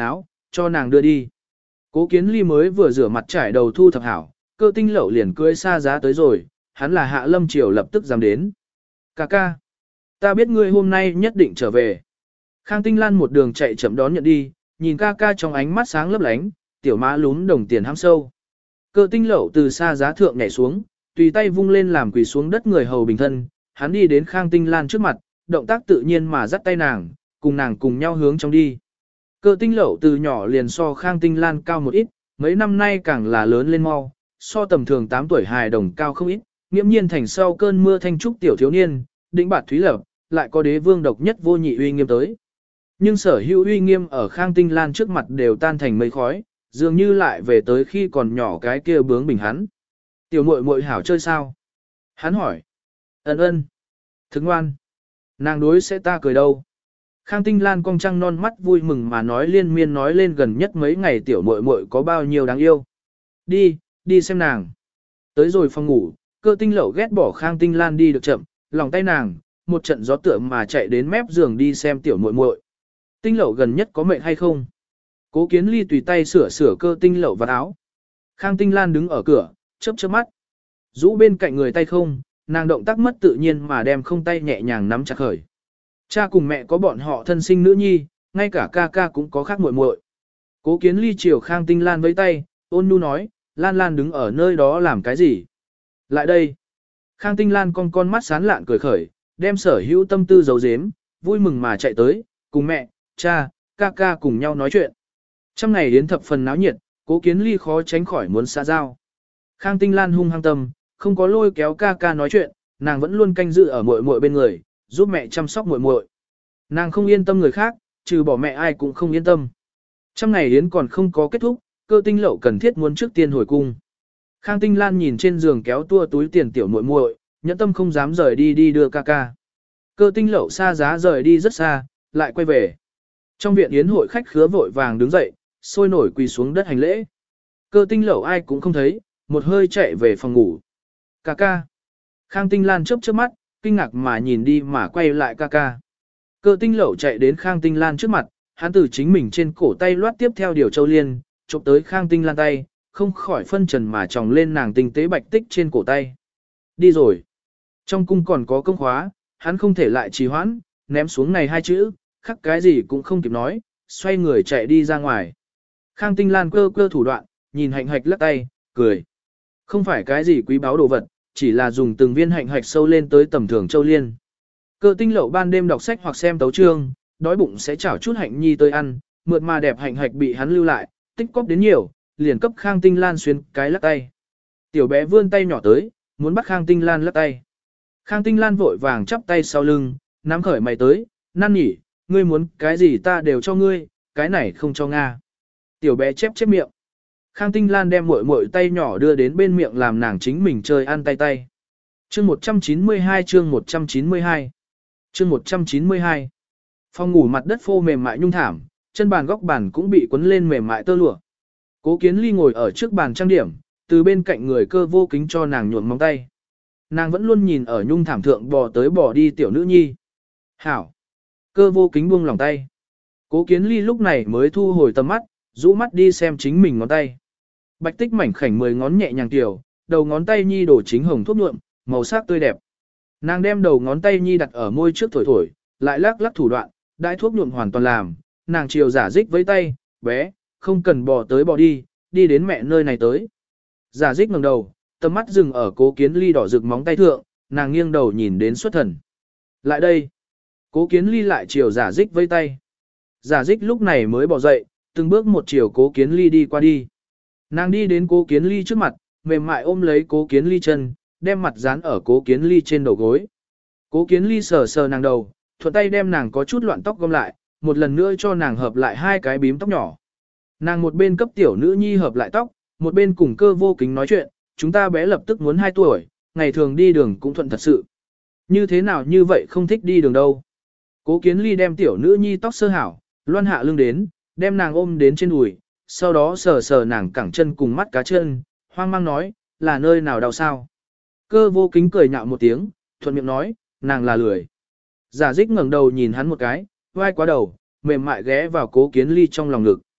A: cho nàng đưa đi. Cố Kiến Ly mới vừa rửa mặt trải đầu thu thập hảo, Cơ Tinh Lậu liền cưỡi xa giá tới rồi, hắn là Hạ Lâm Triều lập tức dám đến. Ca ca, ta biết ngươi hôm nay nhất định trở về. Khang Tinh Lan một đường chạy chậm đón nhận đi, nhìn ca ca trong ánh mắt sáng lấp lánh, tiểu má lún đồng tiền ham sâu. Cơ Tinh Lậu từ xa giá thượng nhảy xuống, tùy tay vung lên làm quỳ xuống đất người hầu bình thân, hắn đi đến Khang Tinh Lan trước mặt, động tác tự nhiên mà dắt tay nàng, cùng nàng cùng nhau hướng trong đi. Cơ Tinh Lậu từ nhỏ liền so Khang Tinh Lan cao một ít, mấy năm nay càng là lớn lên mau, so tầm thường 8 tuổi hài đồng cao không ít, nghiễm nhiên thành sau cơn mưa thanh trúc tiểu thiếu niên, đỉnh bạt thúy lập, lại có đế vương độc nhất vô nhị uy nghiêm tới. Nhưng sở hữu uy nghiêm ở Khang Tinh Lan trước mặt đều tan thành mây khói, dường như lại về tới khi còn nhỏ cái kia bướng bỉnh hắn. Tiểu muội muội hảo chơi sao? Hắn hỏi. Ân ân. Thức ngoan. Nàng đối sẽ ta cười đâu. Khang Tinh Lan cong trăng non mắt vui mừng mà nói liên miên nói lên gần nhất mấy ngày tiểu muội muội có bao nhiêu đáng yêu. Đi, đi xem nàng. Tới rồi phòng ngủ, Cơ Tinh Lậu ghét bỏ Khang Tinh Lan đi được chậm, lòng tay nàng, một trận gió tựa mà chạy đến mép giường đi xem tiểu muội muội. Tinh Lậu gần nhất có mệt hay không? Cố Kiến Ly tùy tay sửa sửa Cơ Tinh Lậu vào áo. Khang Tinh Lan đứng ở cửa, chớp chớp mắt. Rũ bên cạnh người tay không, nàng động tác mất tự nhiên mà đem không tay nhẹ nhàng nắm chặt khởi. Cha cùng mẹ có bọn họ thân sinh nữ nhi, ngay cả ca ca cũng có khác muội muội. Cố Kiến Ly chiều Khang Tinh Lan với tay, ôn nhu nói, Lan Lan đứng ở nơi đó làm cái gì? Lại đây. Khang Tinh Lan con mắt sán lạn cười khởi, đem sở hữu tâm tư giấu giếm, vui mừng mà chạy tới, cùng mẹ, cha, ca ca cùng nhau nói chuyện. Trong ngày đến thập phần náo nhiệt, Cố Kiến Ly khó tránh khỏi muốn xã giao. Khang Tinh Lan hung hăng tâm, không có lôi kéo ca ca nói chuyện, nàng vẫn luôn canh giữ ở muội muội bên người, giúp mẹ chăm sóc muội muội. Nàng không yên tâm người khác, trừ bỏ mẹ ai cũng không yên tâm. Trong ngày đến còn không có kết thúc, Cơ Tinh Lậu cần thiết muốn trước tiên hồi cung. Khang Tinh Lan nhìn trên giường kéo tua túi tiền tiểu muội muội, nhẫn tâm không dám rời đi đi đưa ca ca. Cơ Tinh Lậu xa giá rời đi rất xa, lại quay về. Trong viện yến hội khách khứa vội vàng đứng dậy, sôi nổi quỳ xuống đất hành lễ. Cơ Tinh Lậu ai cũng không thấy, một hơi chạy về phòng ngủ. Ca ca. Khang Tinh Lan chớp chớp mắt, kinh ngạc mà nhìn đi mà quay lại ca ca. Cơ Tinh Lậu chạy đến Khang Tinh Lan trước mặt, hắn từ chính mình trên cổ tay loát tiếp theo điều châu liên, chụp tới Khang Tinh Lan tay, không khỏi phân trần mà tròng lên nàng tinh tế bạch tích trên cổ tay. Đi rồi. Trong cung còn có công khóa, hắn không thể lại trì hoãn, ném xuống này hai chữ, khắc cái gì cũng không kịp nói, xoay người chạy đi ra ngoài. Khang Tinh Lan cơ cơ thủ đoạn, nhìn hạnh hạch lắc tay, cười. Không phải cái gì quý báu đồ vật, chỉ là dùng từng viên hạnh hạch sâu lên tới tầm thường châu liên. Cơ Tinh Lậu ban đêm đọc sách hoặc xem tấu chương, đói bụng sẽ chảo chút hạnh nhi tới ăn, mượt mà đẹp hạnh hạch bị hắn lưu lại, tích cóp đến nhiều, liền cấp Khang Tinh Lan xuyên cái lắc tay. Tiểu bé vươn tay nhỏ tới, muốn bắt Khang Tinh Lan lắc tay. Khang Tinh Lan vội vàng chắp tay sau lưng, nắm khởi mày tới, năn nỉ, ngươi muốn cái gì ta đều cho ngươi, cái này không cho Nga. Tiểu bé chép chép miệng. Khang Tinh Lan đem muội muội tay nhỏ đưa đến bên miệng làm nàng chính mình chơi ăn tay tay. Chương 192 chương 192 chương 192 Phòng ngủ mặt đất phô mềm mại nhung thảm, chân bàn góc bàn cũng bị quấn lên mềm mại tơ lụa. Cố Kiến Ly ngồi ở trước bàn trang điểm, từ bên cạnh người Cơ Vô Kính cho nàng nhuộm móng tay. Nàng vẫn luôn nhìn ở nhung thảm thượng bò tới bò đi tiểu nữ nhi. Hảo! Cơ Vô Kính buông lòng tay. Cố Kiến Ly lúc này mới thu hồi tầm mắt, rũ mắt đi xem chính mình ngón tay. Bạch tích mảnh khảnh 10 ngón nhẹ nhàng tiểu, đầu ngón tay nhi đổ chính hồng thuốc nhuộm, màu sắc tươi đẹp. Nàng đem đầu ngón tay nhi đặt ở môi trước thổi thổi, lại lắc lắc thủ đoạn, đãi thuốc nhuộm hoàn toàn làm, nàng chiều giả dích với tay, bé, không cần bò tới bò đi, đi đến mẹ nơi này tới. Giả dích ngẩng đầu, tầm mắt dừng ở Cố Kiến Ly đỏ rực móng tay thượng, nàng nghiêng đầu nhìn đến xuất thần. Lại đây. Cố Kiến Ly lại chiều giả dích với tay. Giả dích lúc này mới bỏ dậy, từng bước một chiều Cố Kiến Ly đi qua đi. Nàng đi đến Cố Kiến Ly trước mặt, mềm mại ôm lấy Cố Kiến Ly chân, đem mặt dán ở Cố Kiến Ly trên đầu gối. Cố Kiến Ly sờ sờ nàng đầu, thuận tay đem nàng có chút loạn tóc gom lại, một lần nữa cho nàng hợp lại hai cái bím tóc nhỏ. Nàng một bên cấp tiểu nữ nhi hợp lại tóc, một bên cùng Cơ Vô Kính nói chuyện, chúng ta bé lập tức muốn 2 tuổi, ngày thường đi đường cũng thuận thật sự. Như thế nào như vậy không thích đi đường đâu. Cố Kiến Ly đem tiểu nữ nhi tóc sơ hảo, loan hạ lưng đến, đem nàng ôm đến trên đùi, sau đó sờ sờ nàng cẳng chân cùng mắt cá chân, hoang mang nói, là nơi nào đau sao. Cơ Vô Kính cười nhạo một tiếng, thuận miệng nói, nàng là lười. Giả dích ngẩng đầu nhìn hắn một cái, vai quá đầu, mềm mại ghé vào Cố Kiến Ly trong lòng ngực.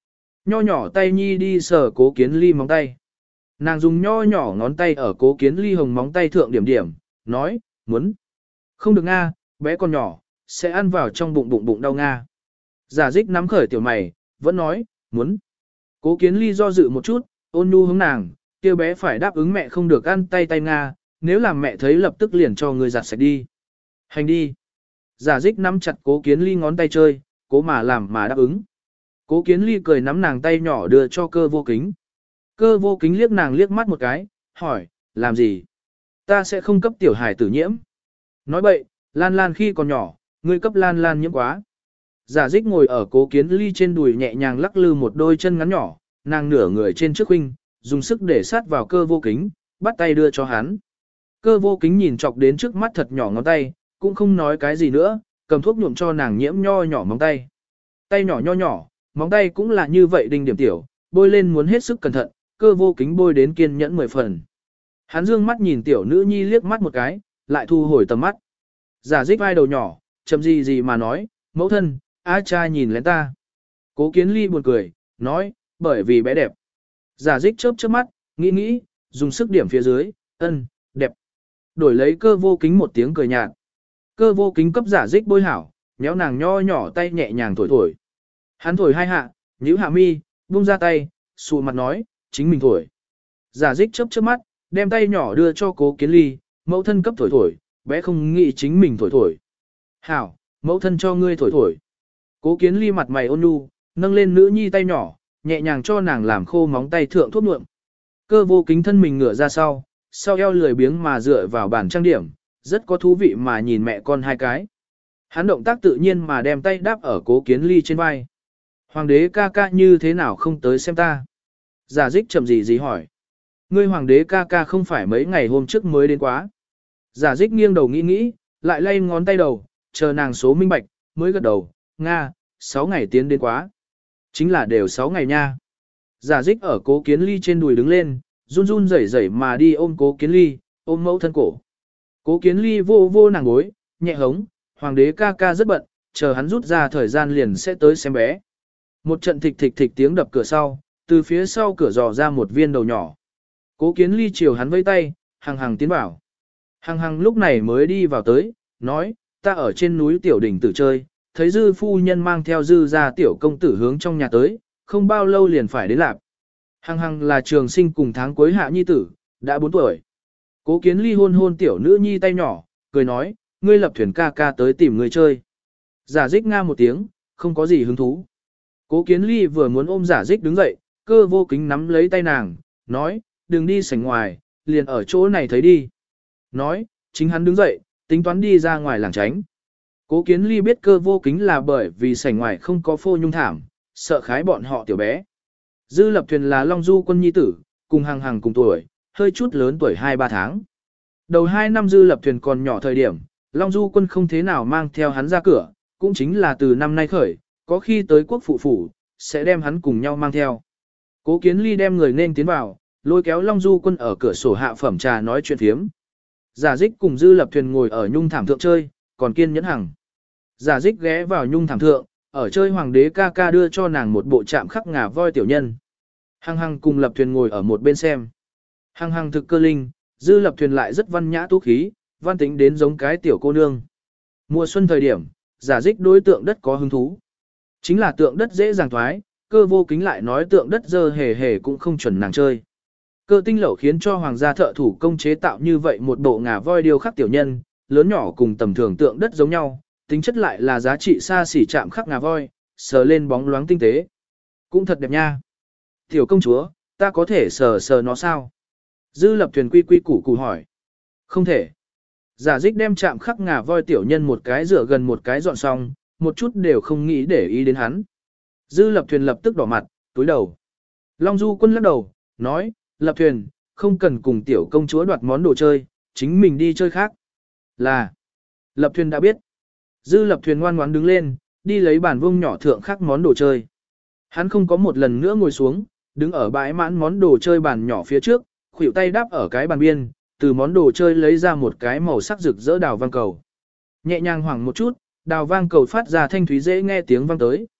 A: nho nhỏ tay nhi đi sờ Cố Kiến Ly móng tay. Nàng dùng nho nhỏ ngón tay ở Cố Kiến Ly hồng móng tay thượng điểm điểm, nói, muốn. Không được Nga, bé còn nhỏ, sẽ ăn vào trong bụng đau Nga. Giả dích nắm khởi tiểu mày, vẫn nói, muốn. Cố Kiến Ly do dự một chút, ôn nhu hướng nàng, kêu bé phải đáp ứng mẹ không được ăn tay Nga, nếu làm mẹ thấy lập tức liền cho người giặt sạch đi. Hành đi. Giả dích nắm chặt Cố Kiến Ly ngón tay chơi, cố mà làm mà đáp ứng. Cố Kiến Ly cười nắm nàng tay nhỏ đưa cho Cơ Vô Kính. Cơ Vô Kính liếc nàng liếc mắt một cái, hỏi, làm gì? Ta sẽ không cấp tiểu hài tử nhiễm. Nói bậy, Lan Lan khi còn nhỏ, ngươi cấp Lan Lan nhiễm quá. Giả dích ngồi ở Cố Kiến Ly trên đùi nhẹ nhàng lắc lư một đôi chân ngắn nhỏ, nàng nửa người trên trước huynh, dùng sức để sát vào Cơ Vô Kính, bắt tay đưa cho hắn. Cơ Vô Kính nhìn chọc đến trước mắt thật nhỏ ngón tay, cũng không nói cái gì nữa, cầm thuốc nhuộm cho nàng nhiễm nho nhỏ móng tay. Tay nhỏ nho nhỏ, móng tay cũng là như vậy đinh điểm tiểu, bôi lên muốn hết sức cẩn thận, Cơ Vô Kính bôi đến kiên nhẫn 10 phần. Hắn dương mắt nhìn tiểu nữ nhi liếc mắt một cái, lại thu hồi tầm mắt. Giả dích vai đầu nhỏ, chậm gì mà nói, mẫu thân, á cha nhìn lén ta. Cố Kiến Ly buồn cười, nói, bởi vì bé đẹp. Giả dích chớp mắt, nghĩ, dùng sức điểm phía dưới, đẹp. Đổi lấy Cơ Vô Kính một tiếng cười nhạt. Cơ Vô Kính cấp giả dích bôi hảo, nhéo nàng nho nhỏ tay nhẹ nhàng thổi. Hắn thổi hai hạ, nhíu hạ mi, buông ra tay, sụ mặt nói, chính mình thổi. Giả dích chớp mắt, đem tay nhỏ đưa cho Cố Kiến Ly, mẫu thân cấp thổi, bé không nghĩ chính mình thổi. Hảo, mẫu thân cho ngươi thổi. Cố Kiến Ly mặt mày ôn nhu, nâng lên nữ nhi tay nhỏ, nhẹ nhàng cho nàng làm khô móng tay thượng thuốc nhuộm. Cơ Vô Kính thân mình ngửa ra sau eo lười biếng mà dựa vào bàn trang điểm, rất có thú vị mà nhìn mẹ con hai cái. Hắn động tác tự nhiên mà đem tay đáp ở Cố Kiến Ly trên vai. Hoàng đế ca ca như thế nào không tới xem ta? Giả dích chậm gì hỏi. Ngươi hoàng đế ca ca không phải mấy ngày hôm trước mới đến quá. Giả dích nghiêng đầu nghĩ, lại lay ngón tay đầu, chờ nàng số minh bạch, mới gật đầu, Nga, 6 ngày tiến đến quá. Chính là đều 6 ngày nha. Giả dích ở Cố Kiến Ly trên đùi đứng lên, run rẩy mà đi ôm Cố Kiến Ly, ôm mẫu thân cổ. Cố Kiến Ly vô nàng gối, nhẹ hống, hoàng đế ca ca rất bận, chờ hắn rút ra thời gian liền sẽ tới xem bé. Một trận thịch tiếng đập cửa sau, từ phía sau cửa dò ra một viên đầu nhỏ. Cố Kiến Ly chiều hắn vẫy tay, hằng tiến vào. Hằng lúc này mới đi vào tới, nói, ta ở trên núi tiểu đỉnh tử chơi, thấy dư phu nhân mang theo dư ra tiểu công tử hướng trong nhà tới, không bao lâu liền phải đến lạp. Hằng là trường sinh cùng tháng cuối hạ nhi tử, đã 4 tuổi. Cố Kiến Ly hôn tiểu nữ nhi tay nhỏ, cười nói, ngươi Lập Thuyền ca ca tới tìm ngươi chơi. Giả dích nga một tiếng, không có gì hứng thú. Cố Kiến Ly vừa muốn ôm giả dích đứng dậy, Cơ Vô Kính nắm lấy tay nàng, nói, đừng đi sảnh ngoài, liền ở chỗ này thấy đi. Nói, chính hắn đứng dậy, tính toán đi ra ngoài làng tránh. Cố Kiến Ly biết Cơ Vô Kính là bởi vì sảnh ngoài không có phô nhung thảm, sợ khái bọn họ tiểu bé. Dư Lập Thuyền là Long Du Quân nhi tử, cùng Hằng cùng tuổi, hơi chút lớn tuổi 2-3 tháng. Đầu 2 năm Dư Lập Thuyền còn nhỏ thời điểm, Long Du Quân không thế nào mang theo hắn ra cửa, cũng chính là từ năm nay khởi, có khi tới quốc phụ phủ, sẽ đem hắn cùng nhau mang theo. Cố Kiến Ly đem người nên tiến vào, lôi kéo Long Du Quân ở cửa sổ hạ phẩm trà nói chuyện phiếm. Giả dích cùng Dư Lập Thuyền ngồi ở nhung thảm thượng chơi, còn Kiên Nhẫn Hằng. Giả dích ghé vào nhung thảm thượng, ở chơi hoàng đế ca ca đưa cho nàng một bộ chạm khắc ngà voi tiểu nhân. Hằng cùng Lập Thuyền ngồi ở một bên xem. Hằng thực cơ linh, Dư Lập Thuyền lại rất văn nhã tú khí, văn tính đến giống cái tiểu cô nương. Mùa xuân thời điểm, giả dích đối tượng đất có hứng thú. Chính là tượng đất dễ dàng thoái, Cơ Vô Kính lại nói tượng đất dơ hề cũng không chuẩn nàng chơi. Cơ Tinh Lẩu khiến cho hoàng gia thợ thủ công chế tạo như vậy một bộ ngà voi điêu khắc tiểu nhân, lớn nhỏ cùng tầm thường tượng đất giống nhau, tính chất lại là giá trị xa xỉ chạm khắc ngà voi, sờ lên bóng loáng tinh tế. Cũng thật đẹp nha. Tiểu công chúa, ta có thể sờ nó sao? Dư Lập Thuyền quy củ hỏi. Không thể. Giả dích đem chạm khắc ngà voi tiểu nhân một cái rửa gần một cái dọn xong, một chút đều không nghĩ để ý đến hắn. Dư Lập Thuyền lập tức đỏ mặt, túi đầu. Long Du Quân lắc đầu, nói, Lập Thuyền, không cần cùng tiểu công chúa đoạt món đồ chơi, chính mình đi chơi khác. Là, Lập Thuyền đã biết. Dư Lập Thuyền ngoan ngoãn đứng lên, đi lấy bàn vuông nhỏ thượng khác món đồ chơi. Hắn không có một lần nữa ngồi xuống, đứng ở bãi mãn món đồ chơi bàn nhỏ phía trước, khuỷu tay đáp ở cái bàn biên, từ món đồ chơi lấy ra một cái màu sắc rực rỡ đào vang cầu. Nhẹ nhàng hoảng một chút, đào vang cầu phát ra thanh thúy dễ nghe tiếng vang tới.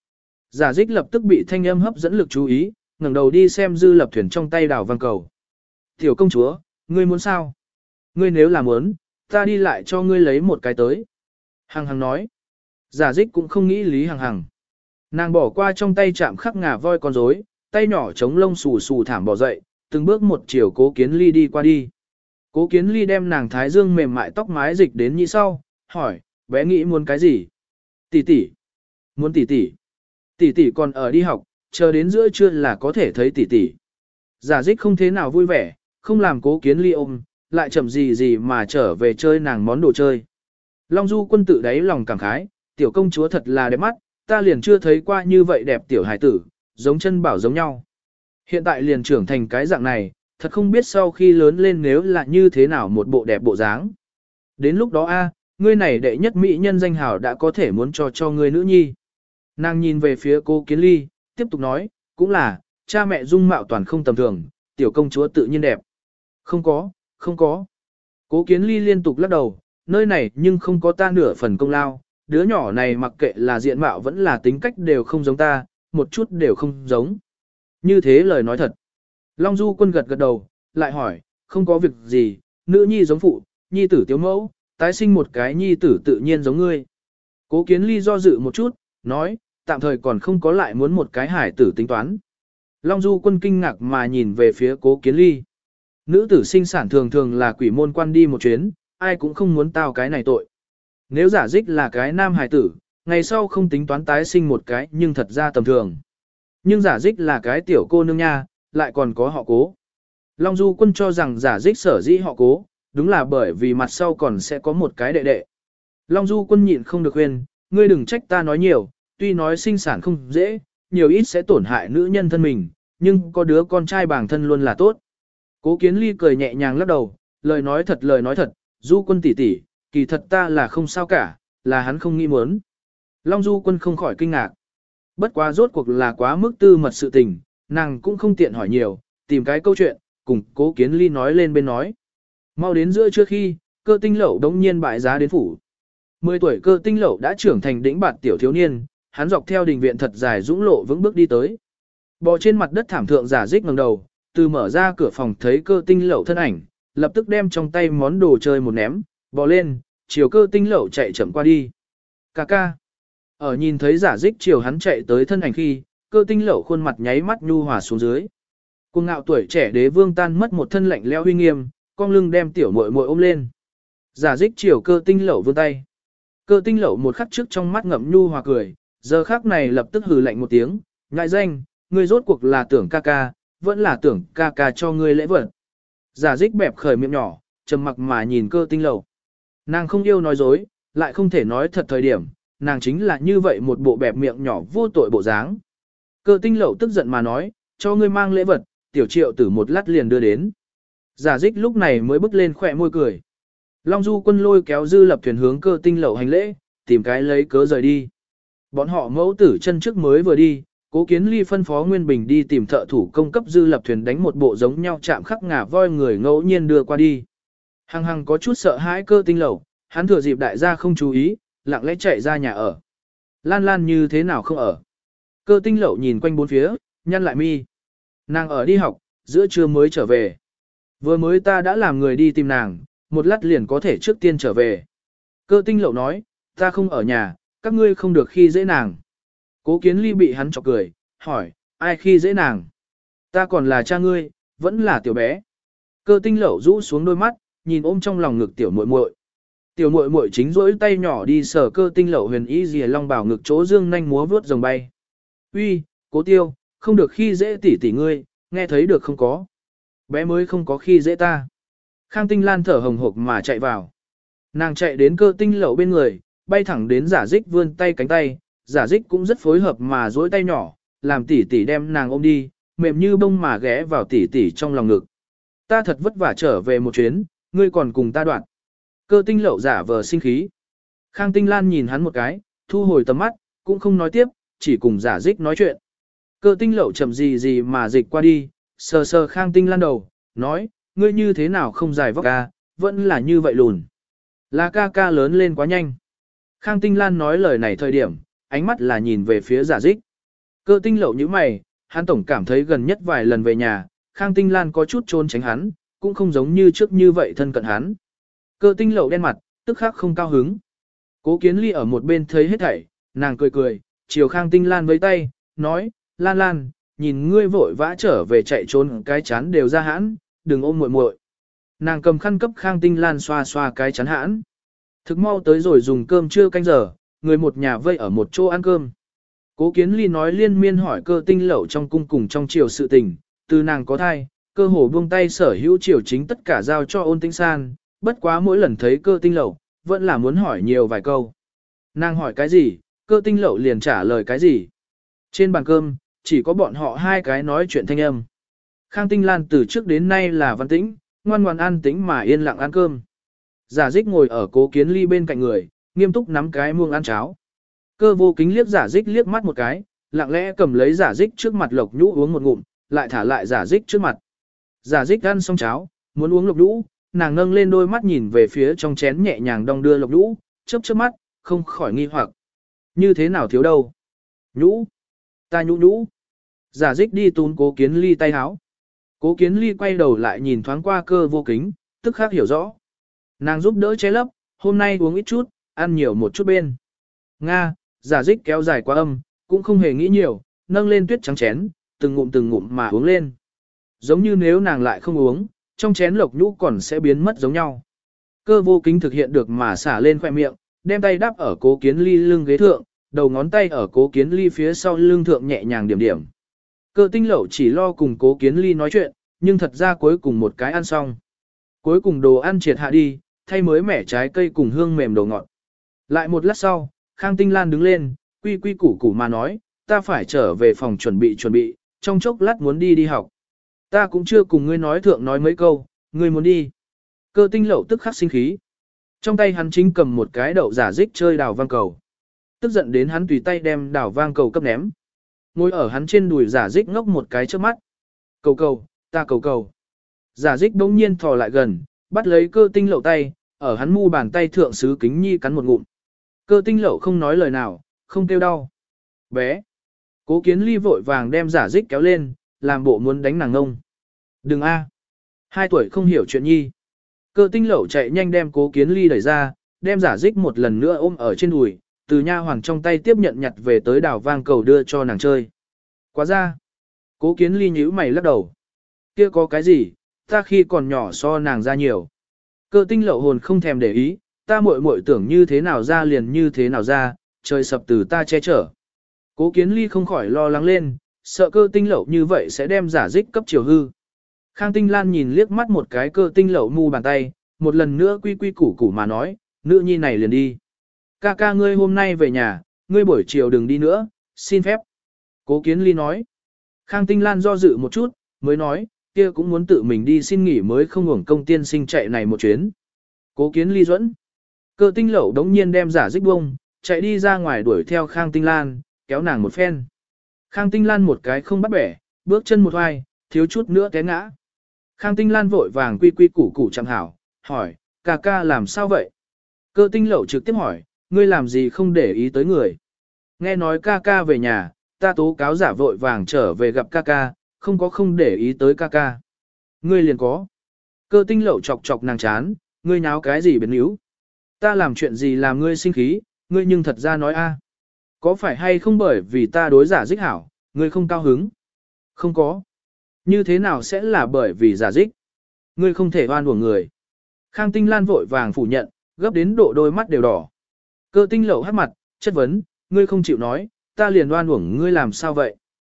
A: Giả dích lập tức bị thanh âm hấp dẫn lực chú ý, ngẩng đầu đi xem Dư Lập Thuyền trong tay đào văng cầu. Tiểu công chúa, ngươi muốn sao? Ngươi nếu là muốn, ta đi lại cho ngươi lấy một cái tới. Hằng Hằng nói. Giả dích cũng không nghĩ lý Hằng Hằng. Nàng bỏ qua trong tay chạm khắc ngà voi con rối, tay nhỏ chống lông xù xù thảm bỏ dậy, từng bước một chiều Cố Kiến Ly đi qua đi. Cố Kiến Ly đem nàng thái dương mềm mại tóc mái dịch đến nhĩ sau, hỏi, bé nghĩ muốn cái gì? Tỷ tỷ. Muốn tỷ tỷ. Tỷ tỷ còn ở đi học, chờ đến giữa trưa là có thể thấy tỷ tỷ. Giả dích không thế nào vui vẻ, không làm Cố Kiến Ly ôm, lại chậm gì gì mà trở về chơi nàng món đồ chơi. Long Du Quân tự đáy lòng cảm khái, tiểu công chúa thật là đẹp mắt, ta liền chưa thấy qua như vậy đẹp tiểu hài tử, giống chân bảo giống nhau. Hiện tại liền trưởng thành cái dạng này, thật không biết sau khi lớn lên nếu là như thế nào một bộ đẹp bộ dáng. Đến lúc đó ngươi này đệ nhất mỹ nhân danh hào đã có thể muốn cho ngươi nữ nhi. Nàng nhìn về phía Cố Kiến Ly, tiếp tục nói, cũng là, cha mẹ dung mạo toàn không tầm thường, tiểu công chúa tự nhiên đẹp. Không có. Cố Kiến Ly liên tục lắc đầu, nơi này nhưng không có ta nửa phần công lao, đứa nhỏ này mặc kệ là diện mạo vẫn là tính cách đều không giống ta, một chút đều không giống. Như thế lời nói thật. Long Du Quân gật gật đầu, lại hỏi, không có việc gì, nữ nhi giống phụ, nhi tử tiếu mẫu, tái sinh một cái nhi tử tự nhiên giống ngươi. Cố Kiến Ly do dự một chút, nói, tạm thời còn không có lại muốn một cái hải tử tính toán. Long Du Quân kinh ngạc mà nhìn về phía Cố Kiến Ly. Nữ tử sinh sản thường thường là quỷ môn quan đi một chuyến, ai cũng không muốn tao cái này tội. Nếu giả dích là cái nam hải tử, ngày sau không tính toán tái sinh một cái nhưng thật ra tầm thường. Nhưng giả dích là cái tiểu cô nương nha, lại còn có họ Cố. Long Du Quân cho rằng giả dích sở dĩ họ Cố, đúng là bởi vì mặt sau còn sẽ có một cái đệ đệ. Long Du Quân nhịn không được khuyên, ngươi đừng trách ta nói nhiều, tuy nói sinh sản không dễ, nhiều ít sẽ tổn hại nữ nhân thân mình, nhưng có đứa con trai bản thân luôn là tốt. Cố Kiến Ly cười nhẹ nhàng lắc đầu, lời nói thật, Du Quân tỷ tỷ, kỳ thật ta là không sao cả, là hắn không nghĩ muốn. Long Du Quân không khỏi kinh ngạc. Bất quá rốt cuộc là quá mức tư mật sự tình, nàng cũng không tiện hỏi nhiều, tìm cái câu chuyện, cùng Cố Kiến Ly nói lên bên nói. Mau đến giữa trưa khi, Cơ Tinh Lậu đống nhiên bại giá đến phủ. 10 tuổi Cơ Tinh Lậu đã trưởng thành đĩnh bạt tiểu thiếu niên, hắn dọc theo đình viện thật dài dũng lộ vững bước đi tới. Bò trên mặt đất thảm thượng giả dích ngẩng đầu, từ mở ra cửa phòng thấy Cơ Tinh Lậu thân ảnh, lập tức đem trong tay món đồ chơi một ném, bò lên, chiều Cơ Tinh Lậu chạy chậm qua đi. Cà ca. Ở nhìn thấy giả dích chiều hắn chạy tới thân ảnh khi, Cơ Tinh Lậu khuôn mặt nháy mắt nhu hòa xuống dưới. Cuồng ngạo tuổi trẻ đế vương tan mất một thân lạnh lẽo uy nghiêm, cong lưng đem tiểu muội muội ôm lên. Giả dích chiều Cơ Tinh Lậu vươn tay. Cơ Tinh Lậu một khắc trước trong mắt ngậm nhu hòa cười, giờ khắc này lập tức hừ lạnh một tiếng, ngại danh, ngươi rốt cuộc là tưởng ca ca, vẫn là tưởng ca ca cho ngươi lễ vật. Giả dích bẹp khởi miệng nhỏ, trầm mặc mà nhìn Cơ Tinh Lậu. Nàng không yêu nói dối, lại không thể nói thật thời điểm, nàng chính là như vậy một bộ bẹp miệng nhỏ vô tội bộ dáng. Cơ Tinh Lậu tức giận mà nói, cho ngươi mang lễ vật, tiểu Triệu Tử một lát liền đưa đến. Giả dích lúc này mới bước lên khỏe môi cười. Long Du Quân lôi kéo Dư Lập Thuyền hướng Cơ Tinh Lậu hành lễ, tìm cái lấy cớ rời đi. Bọn họ mẫu tử chân trước mới vừa đi, Cố Kiến Ly phân phó Nguyên Bình đi tìm thợ thủ công cấp Dư Lập Thuyền đánh một bộ giống nhau chạm khắc ngà voi người ngẫu nhiên đưa qua đi. Hằng Hằng có chút sợ hãi Cơ Tinh Lậu, hắn thừa dịp đại gia không chú ý, lặng lẽ chạy ra nhà ở. Lan Lan như thế nào không ở? Cơ Tinh Lậu nhìn quanh bốn phía, nhăn lại mi. Nàng ở đi học, giữa trưa mới trở về. Vừa mới ta đã làm người đi tìm nàng, một lát liền có thể trước tiên trở về. Cơ Tinh Lậu nói, ta không ở nhà, các ngươi không được khi dễ nàng. Cố Kiến Ly bị hắn chọc cười, hỏi, ai khi dễ nàng? Ta còn là cha ngươi, vẫn là tiểu bé. Cơ Tinh Lậu rũ xuống đôi mắt, nhìn ôm trong lòng ngực tiểu muội muội. Tiểu muội muội chính rỗi tay nhỏ đi sờ Cơ Tinh Lậu huyền y rìa long bảo ngực chỗ dương nhanh múa vướt rồng bay. Uy, Cố Tiêu, không được khi dễ tỷ tỷ ngươi, nghe thấy được không có? Bé mới không có khi dễ ta. Khang Tinh Lan thở hồng hộc mà chạy vào. Nàng chạy đến Cơ Tinh Lậu bên người, bay thẳng đến giả dích vươn tay cánh tay, giả dích cũng rất phối hợp mà duỗi tay nhỏ, làm tỷ tỷ đem nàng ôm đi, mềm như bông mà ghé vào tỷ tỷ trong lòng ngực. Ta thật vất vả trở về một chuyến, ngươi còn cùng ta đoạn. Cơ Tinh Lậu giả vờ sinh khí. Khang Tinh Lan nhìn hắn một cái, thu hồi tầm mắt, cũng không nói tiếp, chỉ cùng giả dích nói chuyện. Cơ Tinh Lậu chậm gì gì mà dịch qua đi, sờ sờ Khang Tinh Lan đầu, nói, ngươi như thế nào không dài vóc ca, vẫn là như vậy lùn. Là ca ca lớn lên quá nhanh. Khang Tinh Lan nói lời này thời điểm, ánh mắt là nhìn về phía giả dích. Cơ Tinh Lậu như mày, hắn tổng cảm thấy gần nhất vài lần về nhà, Khang Tinh Lan có chút trốn tránh hắn, cũng không giống như trước như vậy thân cận hắn. Cơ Tinh Lậu đen mặt, tức khắc không cao hứng. Cố Kiến Ly ở một bên thấy hết thảy, nàng cười cười, chiều Khang Tinh Lan với tay, nói, Lan Lan, nhìn ngươi vội vã trở về chạy trốn cái chán đều ra hãn, đừng ôm muội muội. Nàng cầm khăn cấp Khang Tinh Lan xoa xoa cái chán hãn. Thực mau tới rồi dùng cơm trưa canh giờ, người một nhà vây ở một chỗ ăn cơm. Cố Kiến Ly nói liên miên hỏi Cơ Tinh Lậu trong cung cùng trong triều sự tình, từ nàng có thai, cơ hồ buông tay sở hữu triều chính tất cả giao cho Ôn Tĩnh San, bất quá mỗi lần thấy Cơ Tinh Lậu, vẫn là muốn hỏi nhiều vài câu. Nàng hỏi cái gì, Cơ Tinh Lậu liền trả lời cái gì. Trên bàn cơm, chỉ có bọn họ hai cái nói chuyện thanh âm. Khang Tinh Lan từ trước đến nay là văn tĩnh, ngoan ngoan an tĩnh mà yên lặng ăn cơm. Giả Dích ngồi ở Cố Kiến Ly bên cạnh người, nghiêm túc nắm cái muông ăn cháo. Cơ Vô Kính liếc Giả Dích liếc mắt một cái, lặng lẽ cầm lấy Giả Dích trước mặt lộc nhũ uống một ngụm, lại thả lại Giả Dích trước mặt. Giả Dích ăn xong cháo, muốn uống lộc nhũ, nàng nâng lên đôi mắt nhìn về phía trong chén nhẹ nhàng đong đưa lộc nhũ, chớp chớp mắt, không khỏi nghi hoặc. Như thế nào thiếu đâu? Nhũ, ta nhũ nhũ. Giả Dích đi túm Cố Kiến Ly tay háo. Cố Kiến Ly quay đầu lại nhìn thoáng qua Cơ Vô Kính, tức khắc hiểu rõ. Nàng giúp đỡ che lấp, hôm nay uống ít chút, ăn nhiều một chút bên. Nga, Giả Dích kéo dài quá âm, cũng không hề nghĩ nhiều, nâng lên tuyết trắng chén, từng ngụm mà uống lên. Giống như nếu nàng lại không uống, trong chén lộc nhũ còn sẽ biến mất giống nhau. Cơ Vô Kính thực hiện được mà xả lên khoẻ miệng, đem tay đắp ở Cố Kiến Ly lưng ghế thượng, đầu ngón tay ở Cố Kiến Ly phía sau lưng thượng nhẹ nhàng điểm điểm. Cơ Tinh Lậu chỉ lo cùng Cố Kiến Ly nói chuyện, nhưng thật ra cuối cùng một cái ăn xong. Cuối cùng đồ ăn triệt hạ đi, thay mới mẻ trái cây cùng hương mềm đồ ngọt. Lại một lát sau, Khang Tinh Lan đứng lên, quy quy củ củ mà nói, ta phải trở về phòng chuẩn bị, trong chốc lát muốn đi học. Ta cũng chưa cùng ngươi nói thượng nói mấy câu, ngươi muốn đi. Cơ Tinh Lậu tức khắc sinh khí. Trong tay hắn chính cầm một cái đậu Giả Dích chơi đào vang cầu. Tức giận đến hắn tùy tay đem đào vang cầu cấp ném. Ngồi ở hắn trên đùi Giả Dích ngốc một cái trước mắt. Cầu, ta cầu. Giả Dích bỗng nhiên thò lại gần, bắt lấy Cơ Tinh Lậu tay, ở hắn mu bàn tay thượng sứ kính nhi cắn một ngụm. Cơ Tinh Lậu không nói lời nào, không kêu đau. Bé. Cố Kiến Ly vội vàng đem Giả Dích kéo lên, làm bộ muốn đánh nàng ngông. Đừng a, 2 tuổi không hiểu chuyện nhi. Cơ Tinh Lậu chạy nhanh đem Cố Kiến Ly đẩy ra, đem Giả Dích một lần nữa ôm ở trên đùi, từ nha hoàng trong tay tiếp nhận nhặt về tới đảo vang cầu đưa cho nàng chơi. Quá ra. Cố Kiến Ly nhíu mày lắc đầu. Kia có cái gì, ta khi còn nhỏ so nàng ra nhiều. Cơ Tinh Lậu hồn không thèm để ý, ta muội tưởng như thế nào ra liền như thế nào ra, trời sập từ ta che chở. Cố Kiến Ly không khỏi lo lắng lên, sợ Cơ Tinh Lậu như vậy sẽ đem Giả Dích cấp chiều hư. Khang Tinh Lan nhìn liếc mắt một cái Cơ Tinh Lậu mu bàn tay, một lần nữa quy quy củ củ mà nói, nữ nhi này liền đi. Ca ngươi hôm nay về nhà, ngươi buổi chiều đừng đi nữa, xin phép. Cố Kiến Ly nói. Khang Tinh Lan do dự một chút, mới nói, kia cũng muốn tự mình đi xin nghỉ mới không hưởng công tiên sinh chạy này một chuyến. Cố Kiến Ly duẫn. Cơ Tinh Lậu đống nhiên đem Giả Dích bông, chạy đi ra ngoài đuổi theo Khang Tinh Lan, kéo nàng một phen. Khang Tinh Lan một cái không bắt bẻ, bước chân một hoài, thiếu chút nữa té ngã. Khang Tinh Lan vội vàng quy quy củ củ chẳng hảo, hỏi, ca làm sao vậy? Cơ Tinh Lậu trực tiếp hỏi, ngươi làm gì không để ý tới người? Nghe nói ca về nhà, ta tố cáo giả vội vàng trở về gặp ca, không để ý tới ca. Ngươi liền có. Cơ Tinh Lậu chọc nàng chán, ngươi nháo cái gì biến níu? Ta làm chuyện gì làm ngươi sinh khí, ngươi nhưng thật ra nói a. Có phải hay không bởi vì ta đối Giả Dích hảo, ngươi không cao hứng? Không có. Như thế nào sẽ là bởi vì Giả Dích? Ngươi không thể oan uổng người. Khang Tinh Lan vội vàng phủ nhận, gấp đến độ đôi mắt đều đỏ. Cơ Tinh Lậu hắt mặt, chất vấn, ngươi không chịu nói, ta liền oan uổng ngươi làm sao vậy?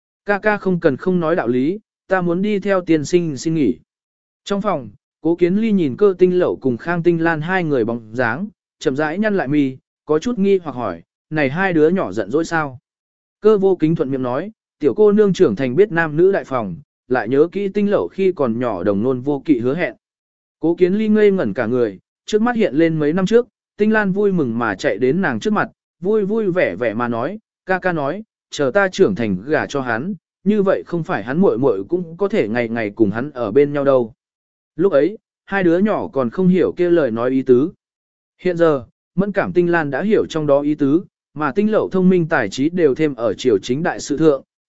A: Ca không cần không nói đạo lý, ta muốn đi theo tiên sinh xin nghỉ. Trong phòng, Cố Kiến Ly nhìn Cơ Tinh Lậu cùng Khang Tinh Lan hai người bóng dáng, chậm rãi nhăn lại mi, có chút nghi hoặc hỏi, này hai đứa nhỏ giận dỗi sao? Cơ Vô Kính thuận miệng nói, tiểu cô nương trưởng thành biết nam nữ đại phòng, lại nhớ kỹ Tinh Lậu khi còn nhỏ đồng nôn vô kỵ hứa hẹn. Cố Kiến Ly ngây ngẩn cả người, trước mắt hiện lên mấy năm trước, Tinh Lan vui mừng mà chạy đến nàng trước mặt, vui vẻ mà nói, ca nói, chờ ta trưởng thành gả cho hắn, như vậy không phải hắn muội cũng có thể ngày ngày cùng hắn ở bên nhau đâu. Lúc ấy, hai đứa nhỏ còn không hiểu kia lời nói ý tứ. Hiện giờ, mẫn cảm Tinh Lan đã hiểu trong đó ý tứ, mà Tinh Lậu thông minh tài trí đều thêm ở triều chính đại sự thượng,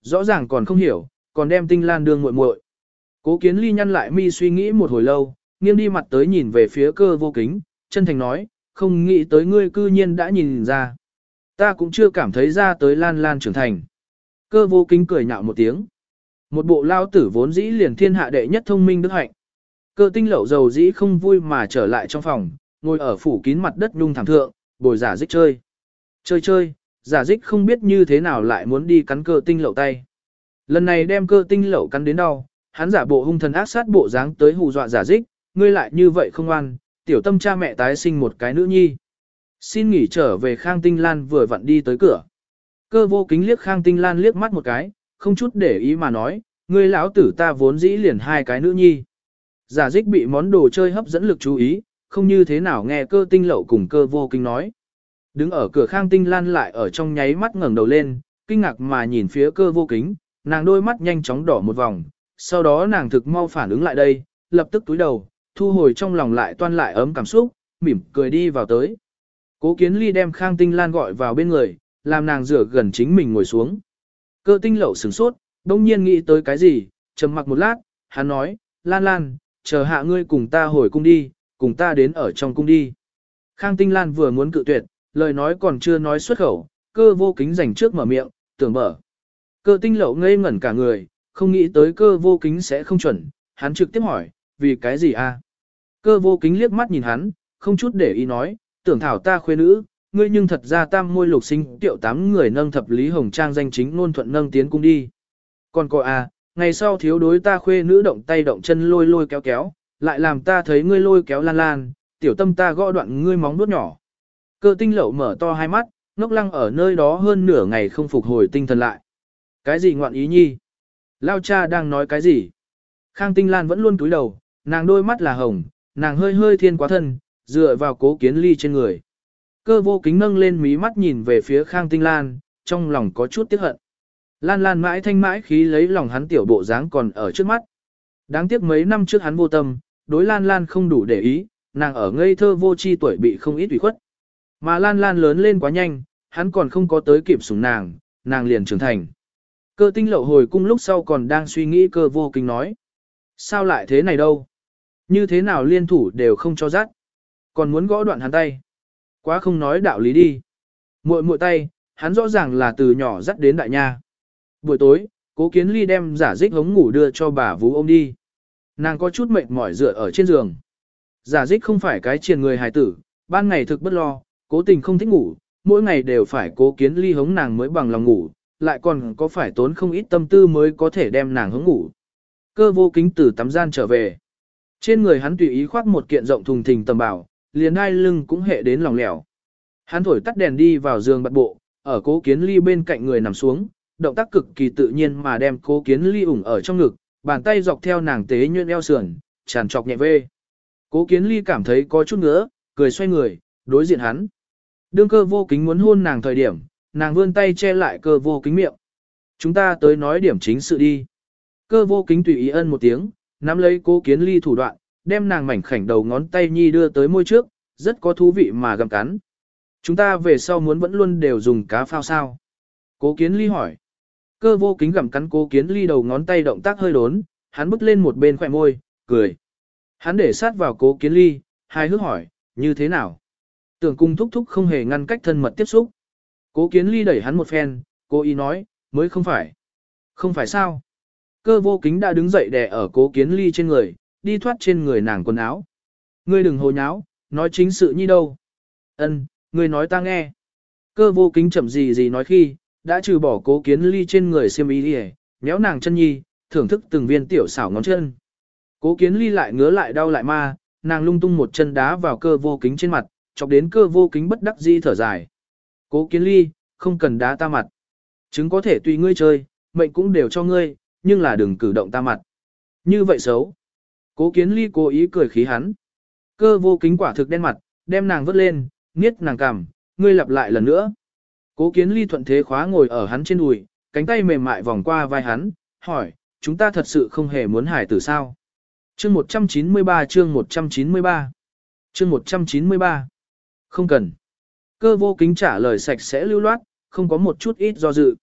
A: Rõ ràng còn không hiểu, còn đem Tinh Lan đương muội muội. Cố Kiến Ly nhăn lại mi suy nghĩ một hồi lâu, nghiêng đi mặt tới nhìn về phía Cơ Vô Kính, chân thành nói, không nghĩ tới ngươi cư nhiên đã nhìn ra. Ta cũng chưa cảm thấy ra tới Lan Lan trưởng thành. Cơ Vô Kính cười nhạo một tiếng. Một bộ lao tử vốn dĩ liền thiên hạ đệ nhất thông minh đức hạnh. Cơ Tinh Lậu dầu dĩ không vui mà trở lại trong phòng, ngồi ở phủ kín mặt đất nhung thảm thượng, bồi giả dích chơi. Chơi, giả dích không biết như thế nào lại muốn đi cắn Cơ Tinh Lậu tay. Lần này đem Cơ Tinh Lậu cắn đến đau, hắn giả bộ hung thần ác sát bộ dáng tới hù dọa giả dích, ngươi lại như vậy không ngoan, tiểu tâm cha mẹ tái sinh một cái nữ nhi. Xin nghỉ trở về Khang Tinh Lan vừa vặn đi tới cửa. Cơ Vô Kính liếc Khang Tinh Lan liếc mắt một cái, không chút để ý mà nói, ngươi lão tử ta vốn dĩ liền hai cái nữ nhi. Giả dích bị món đồ chơi hấp dẫn lực chú ý, không như thế nào nghe Cơ Tinh Lậu cùng Cơ Vô Kính nói. Đứng ở cửa Khang Tinh Lan lại ở trong nháy mắt ngẩng đầu lên, kinh ngạc mà nhìn phía Cơ Vô Kính, nàng đôi mắt nhanh chóng đỏ một vòng, sau đó nàng thực mau phản ứng lại đây, lập tức túi đầu, thu hồi trong lòng lại toan lại ấm cảm xúc, mỉm cười đi vào tới. Cố Kiến Ly đem Khang Tinh Lan gọi vào bên người, làm nàng rửa gần chính mình ngồi xuống. Cơ Tinh Lậu sửng sốt, đông nhiên nghĩ tới cái gì, trầm mặc một lát, hắn nói, Lan Lan, chờ hạ ngươi cùng ta hồi cung đi, cùng ta đến ở trong cung đi. Khang Tinh Lan vừa muốn cự tuyệt, lời nói còn chưa nói xuất khẩu, Cơ Vô Kính dành trước mở miệng, tưởng mở. Cơ Tinh Lậu ngây ngẩn cả người, không nghĩ tới Cơ Vô Kính sẽ không chuẩn, hắn trực tiếp hỏi, vì cái gì a? Cơ Vô Kính liếc mắt nhìn hắn, không chút để ý nói, tưởng thảo ta khuê nữ, ngươi nhưng thật ra tam môi lục sinh tiệu 8 người nâng thập lý hồng trang danh chính ngôn thuận nâng tiến cung đi. Còn cô a, ngày sau thiếu đối ta khuê nữ động tay động chân lôi lôi kéo kéo, lại làm ta thấy ngươi lôi kéo Lan Lan, tiểu tâm ta gõ đoạn ngươi móng vuốt nhỏ. Cơ Tinh Lậu mở to hai mắt, ngốc lăng ở nơi đó hơn nửa ngày không phục hồi tinh thần lại. Cái gì ngoạn ý nhi? Lao cha đang nói cái gì? Khang Tinh Lan vẫn luôn cúi đầu, nàng đôi mắt là hồng, nàng hơi hơi thiên quá thân, dựa vào Cố Kiến Ly trên người. Cơ Vô Kính nâng lên mí mắt nhìn về phía Khang Tinh Lan, trong lòng có chút tiếc hận. Lan Lan mãi thanh mãi khí lấy lòng hắn tiểu bộ dáng còn ở trước mắt. Đáng tiếc mấy năm trước hắn vô tâm, đối Lan Lan không đủ để ý, nàng ở ngây thơ vô tri tuổi bị không ít ủy khuất. Mà Lan Lan lớn lên quá nhanh, hắn còn không có tới kịp sủng nàng, nàng liền trưởng thành. Cơ Tinh Lậu hồi cung lúc sau còn đang suy nghĩ Cơ Vô Kính nói. Sao lại thế này đâu? Như thế nào liên thủ đều không cho dắt. Còn muốn gõ đoạn hắn tay. Quá không nói đạo lý đi. Muội muội tay, hắn rõ ràng là từ nhỏ dắt đến đại nha. Buổi tối, Cố Kiến Ly đem giả dích hống ngủ đưa cho bà vú ôm đi. Nàng có chút mệt mỏi dựa ở trên giường. Giả dích không phải cái triền người hài tử, ban ngày thực bất lo, cố tình không thích ngủ, mỗi ngày đều phải Cố Kiến Ly hống nàng mới bằng lòng ngủ, lại còn có phải tốn không ít tâm tư mới có thể đem nàng hống ngủ. Cơ Vô Kính từ tắm gian trở về. Trên người hắn tùy ý khoác một kiện rộng thùng thình tầm bảo, liền đai lưng cũng hệ đến lòng lẻo. Hắn thổi tắt đèn đi vào giường bật bộ, ở Cố Kiến Ly bên cạnh người nằm xuống, động tác cực kỳ tự nhiên mà đem Cố Kiến Ly ủng ở trong ngực, bàn tay dọc theo nàng tế nhuyễn eo sườn, tràn trọc nhẹ vê. Cố Kiến Ly cảm thấy có chút ngứa, cười xoay người, đối diện hắn. Đương Cơ Vô Kính muốn hôn nàng thời điểm, nàng vươn tay che lại Cơ Vô Kính miệng. Chúng ta tới nói điểm chính sự đi. Cơ Vô Kính tùy ý ân một tiếng, nắm lấy Cố Kiến Ly thủ đoạn, đem nàng mảnh khảnh đầu ngón tay nhi đưa tới môi trước, rất có thú vị mà gặm cắn. Chúng ta về sau muốn vẫn luôn đều dùng cá phao sao? Cố Kiến Ly hỏi. Cơ Vô Kính gặm cắn Cố Kiến Ly đầu ngón tay động tác hơi đốn, hắn bước lên một bên khỏe môi, cười. Hắn để sát vào Cố Kiến Ly, hai hước hỏi, như thế nào? Tưởng cung thúc thúc không hề ngăn cách thân mật tiếp xúc. Cố Kiến Ly đẩy hắn một phen, cố ý nói, mới không phải. Không phải sao? Cơ Vô Kính đã đứng dậy đè ở Cố Kiến Ly trên người, đi thoát trên người nàng quần áo. Ngươi đừng hồ nháo, nói chính sự như đâu. Ân, ngươi nói ta nghe. Cơ Vô Kính chậm gì nói khi, đã trừ bỏ Cố Kiến Ly trên người xiêm y đi, méo nàng chân nhi, thưởng thức từng viên tiểu xảo ngón chân. Cố Kiến Ly lại ngứa lại đau lại ma, nàng lung tung một chân đá vào Cơ Vô Kính trên mặt, chọc đến Cơ Vô Kính bất đắc dĩ thở dài. Cố Kiến Ly, không cần đá ta mặt. Chứng có thể tùy ngươi chơi, mệnh cũng đều cho ngươi, nhưng là đừng cử động ta mặt. Như vậy xấu. Cố Kiến Ly cố ý cười khí hắn. Cơ Vô Kính quả thực đen mặt, đem nàng vớt lên, niết nàng cằm, ngươi lặp lại lần nữa. Cố Kiến Ly thuận thế khóa ngồi ở hắn trên đùi, cánh tay mềm mại vòng qua vai hắn, hỏi, chúng ta thật sự không hề muốn hải tử sao? Chương 193 chương 193 chương 193 Không cần. Cơ Vô Kính trả lời sạch sẽ lưu loát, không có một chút ít do dự.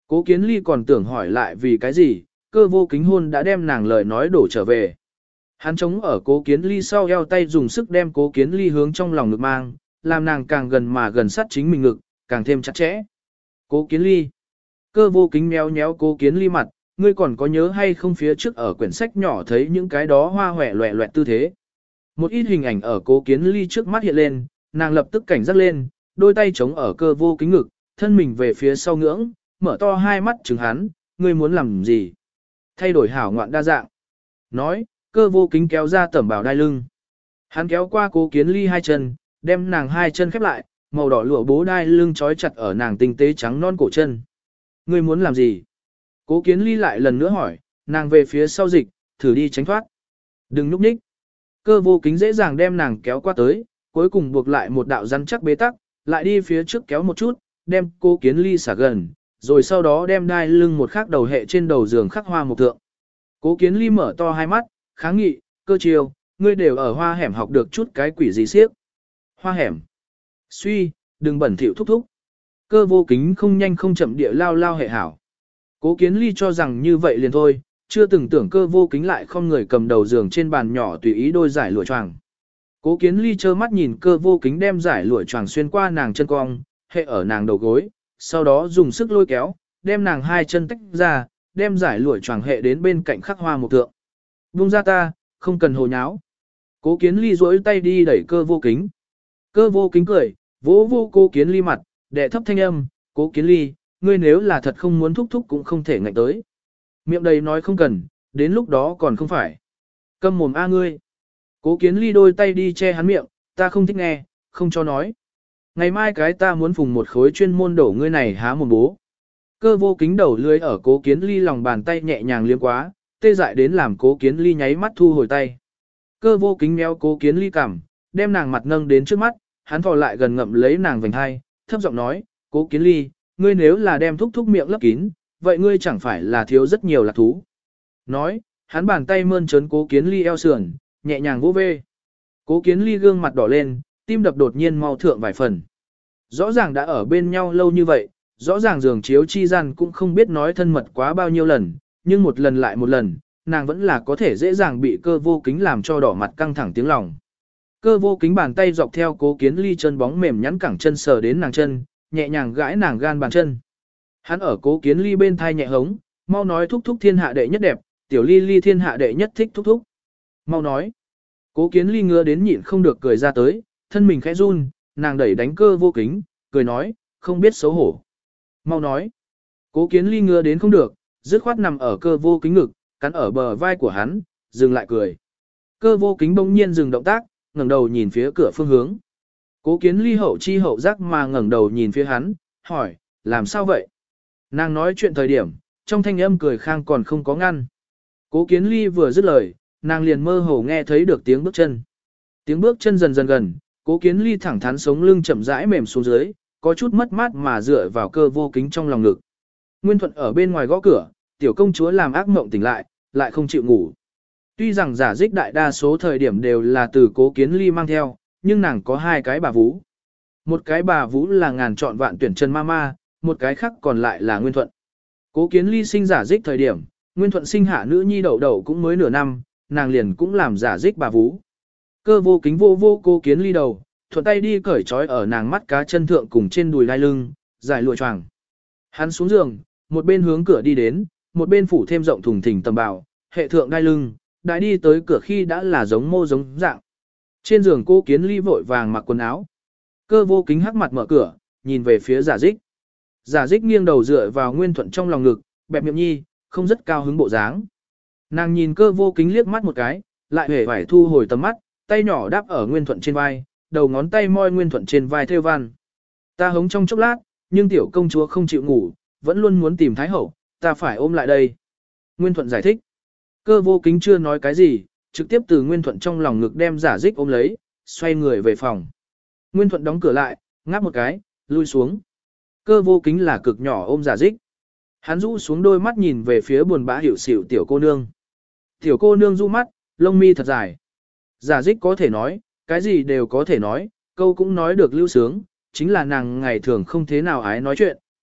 A: Cố Kiến Ly còn tưởng hỏi lại vì cái gì, Cơ Vô Kính hôn đã đem nàng lời nói đổ trở về. Hắn chống ở Cố Kiến Ly sau eo tay dùng sức đem Cố Kiến Ly hướng trong lòng ngực mang, làm nàng càng gần mà gần sát chính mình ngực, càng thêm chặt chẽ. Cố Kiến Ly. Cơ Vô Kính méo méo Cố Kiến Ly mặt, ngươi còn có nhớ hay không phía trước ở quyển sách nhỏ thấy những cái đó hoa hòe loẹ loẹt tư thế. Một ít hình ảnh ở Cố Kiến Ly trước mắt hiện lên, nàng lập tức cảnh giác lên, đôi tay chống ở Cơ Vô Kính ngực, thân mình về phía sau ngưỡng, mở to hai mắt trừng hắn, ngươi muốn làm gì? Thay đổi hảo ngoạn đa dạng. Nói, Cơ Vô Kính kéo ra tẩm bào đai lưng. Hắn kéo qua Cố Kiến Ly hai chân, đem nàng hai chân khép lại, màu đỏ lụa bố đai lưng trói chặt ở nàng tinh tế trắng non cổ chân. Ngươi muốn làm gì? Cố Kiến Ly lại lần nữa hỏi, nàng về phía sau dịch, thử đi tránh thoát. Đừng núp nhích. Cơ Vô Kính dễ dàng đem nàng kéo qua tới, cuối cùng buộc lại một đạo rắn chắc bế tắc, lại đi phía trước kéo một chút, đem Cố Kiến Ly xả gần, rồi sau đó đem đai lưng một khắc đầu hệ trên đầu giường khắc hoa một thượng. Cố Kiến Ly mở to hai mắt, kháng nghị, Cơ Chiêu, ngươi đều ở hoa hẻm học được chút cái quỷ gì siếc. Hoa hẻm. Suy, đừng bẩn thỉu thúc thúc. Cơ Vô Kính không nhanh không chậm địa lao lao hệ hảo. Cố Kiến Ly cho rằng như vậy liền thôi, chưa từng tưởng Cơ Vô Kính lại không người cầm đầu giường trên bàn nhỏ tùy ý đôi giải lụa choàng. Cố Kiến Ly trơ mắt nhìn Cơ Vô Kính đem giải lụa choàng xuyên qua nàng chân cong, hệ ở nàng đầu gối, sau đó dùng sức lôi kéo, đem nàng hai chân tách ra, đem giải lụa choàng hệ đến bên cạnh khắc hoa một tượng. Buông ra ta, không cần hồ nháo. Cố Kiến Ly duỗi tay đi đẩy Cơ Vô Kính. Cơ Vô Kính cười, vỗ vô Cố Kiến Ly mặt, đệ thấp thanh âm, Cố Kiến Ly, ngươi nếu là thật không muốn thúc thúc cũng không thể ngạnh tới. Miệng đầy nói không cần, đến lúc đó còn không phải. Câm mồm a ngươi. Cố Kiến Ly đôi tay đi che hắn miệng, ta không thích nghe, không cho nói. Ngày mai cái ta muốn phùng một khối chuyên môn đổ ngươi này há mồm bố. Cơ Vô Kính đầu lưới ở Cố Kiến Ly lòng bàn tay nhẹ nhàng liếm quá, tê dại đến làm Cố Kiến Ly nháy mắt thu hồi tay. Cơ Vô Kính méo Cố Kiến Ly cằm, đem nàng mặt nâng đến trước mắt, hắn thò lại gần ngậm lấy nàng vành hai, thấp giọng nói, Cố Kiến Ly, ngươi nếu là đem thúc thúc miệng lấp kín, vậy ngươi chẳng phải là thiếu rất nhiều lạc thú. Nói, hắn bàn tay mơn trớn Cố Kiến Ly eo sườn, nhẹ nhàng vỗ về. Cố Kiến Ly gương mặt đỏ lên, tim đập đột nhiên mau thượng vài phần. Rõ ràng đã ở bên nhau lâu như vậy, rõ ràng giường chiếu chi gian cũng không biết nói thân mật quá bao nhiêu lần, nhưng một lần lại một lần, nàng vẫn là có thể dễ dàng bị Cơ Vô Kính làm cho đỏ mặt căng thẳng tiếng lòng. Cơ Vô Kính bàn tay dọc theo Cố Kiến Ly chân bóng mềm nhắn cẳng chân sờ đến nàng chân, nhẹ nhàng gãi nàng gan bàn chân. Hắn ở Cố Kiến Ly bên thai nhẹ hống, mau nói thúc thúc thiên hạ đệ nhất đẹp, tiểu Ly Ly thiên hạ đệ nhất thích thúc thúc. Mau nói. Cố Kiến Ly ngứa đến nhịn không được cười ra tới, thân mình khẽ run, nàng đẩy đánh Cơ Vô Kính, cười nói, không biết xấu hổ. Mau nói. Cố Kiến Ly ngứa đến không được, dứt khoát nằm ở Cơ Vô Kính ngực, cắn ở bờ vai của hắn, dừng lại cười. Cơ Vô Kính bỗng nhiên dừng động tác, ngẩng đầu nhìn phía cửa phương hướng. Cố Kiến Ly hậu chi hậu giác mà ngẩng đầu nhìn phía hắn, hỏi, làm sao vậy? Nàng nói chuyện thời điểm, trong thanh âm cười khang còn không có ngăn. Cố Kiến Ly vừa dứt lời, nàng liền mơ hồ nghe thấy được tiếng bước chân. Tiếng bước chân dần dần gần, Cố Kiến Ly thẳng thắn sống lưng chậm rãi mềm xuống dưới, có chút mất mát mà dựa vào Cơ Vô Kính trong lòng ngực. Nguyên Thuận ở bên ngoài gõ cửa, tiểu công chúa làm ác mộng tỉnh lại không chịu ngủ. Tuy rằng giả dích đại đa số thời điểm đều là từ Cố Kiến Ly mang theo, nhưng nàng có hai cái bà vú. Một cái bà vú là ngàn chọn vạn tuyển Trần Mama, một cái khác còn lại là Nguyên Thuận. Cố Kiến Ly sinh giả dích thời điểm, Nguyên Thuận sinh hạ nữ nhi đậu đậu cũng mới nửa năm, nàng liền cũng làm giả dích bà vú. Cơ Vô Kính vô Cố Kiến Ly đầu, thuận tay đi cởi trói ở nàng mắt cá chân thượng cùng trên đùi đai lưng, giải lụa choàng. Hắn xuống giường, một bên hướng cửa đi đến, một bên phủ thêm rộng thùng thình tầm bào, hệ thượng đai lưng, đại đi tới cửa khi đã là giống mô giống dạng. Trên giường Cố Kiến Ly vội vàng mặc quần áo. Cơ Vô Kính hắc mặt mở cửa, nhìn về phía giả dích. Giả dích nghiêng đầu dựa vào Nguyên Thuận trong lòng ngực, bẹp miệng nhi, không rất cao hứng bộ dáng. Nàng nhìn Cơ Vô Kính liếc mắt một cái, lại hề phải thu hồi tầm mắt, tay nhỏ đáp ở Nguyên Thuận trên vai, đầu ngón tay moi Nguyên Thuận trên vai theo văn. Ta hống trong chốc lát, nhưng tiểu công chúa không chịu ngủ, vẫn luôn muốn tìm Thái Hậu, ta phải ôm lại đây. Nguyên Thuận giải thích. Cơ Vô Kính chưa nói cái gì, trực tiếp từ Nguyên Thuận trong lòng ngực đem giả dích ôm lấy, xoay người về phòng. Nguyên Thuận đóng cửa lại, ngáp một cái, lui xuống. Cơ Vô Kính là cực nhỏ ôm giả dích. Hắn rũ xuống đôi mắt nhìn về phía buồn bã hiểu xỉu tiểu cô nương. Tiểu cô nương du mắt, lông mi thật dài. Giả dích có thể nói, cái gì đều có thể nói, câu cũng nói được lưu sướng, chính là nàng ngày thường không thế nào ái nói chuyện,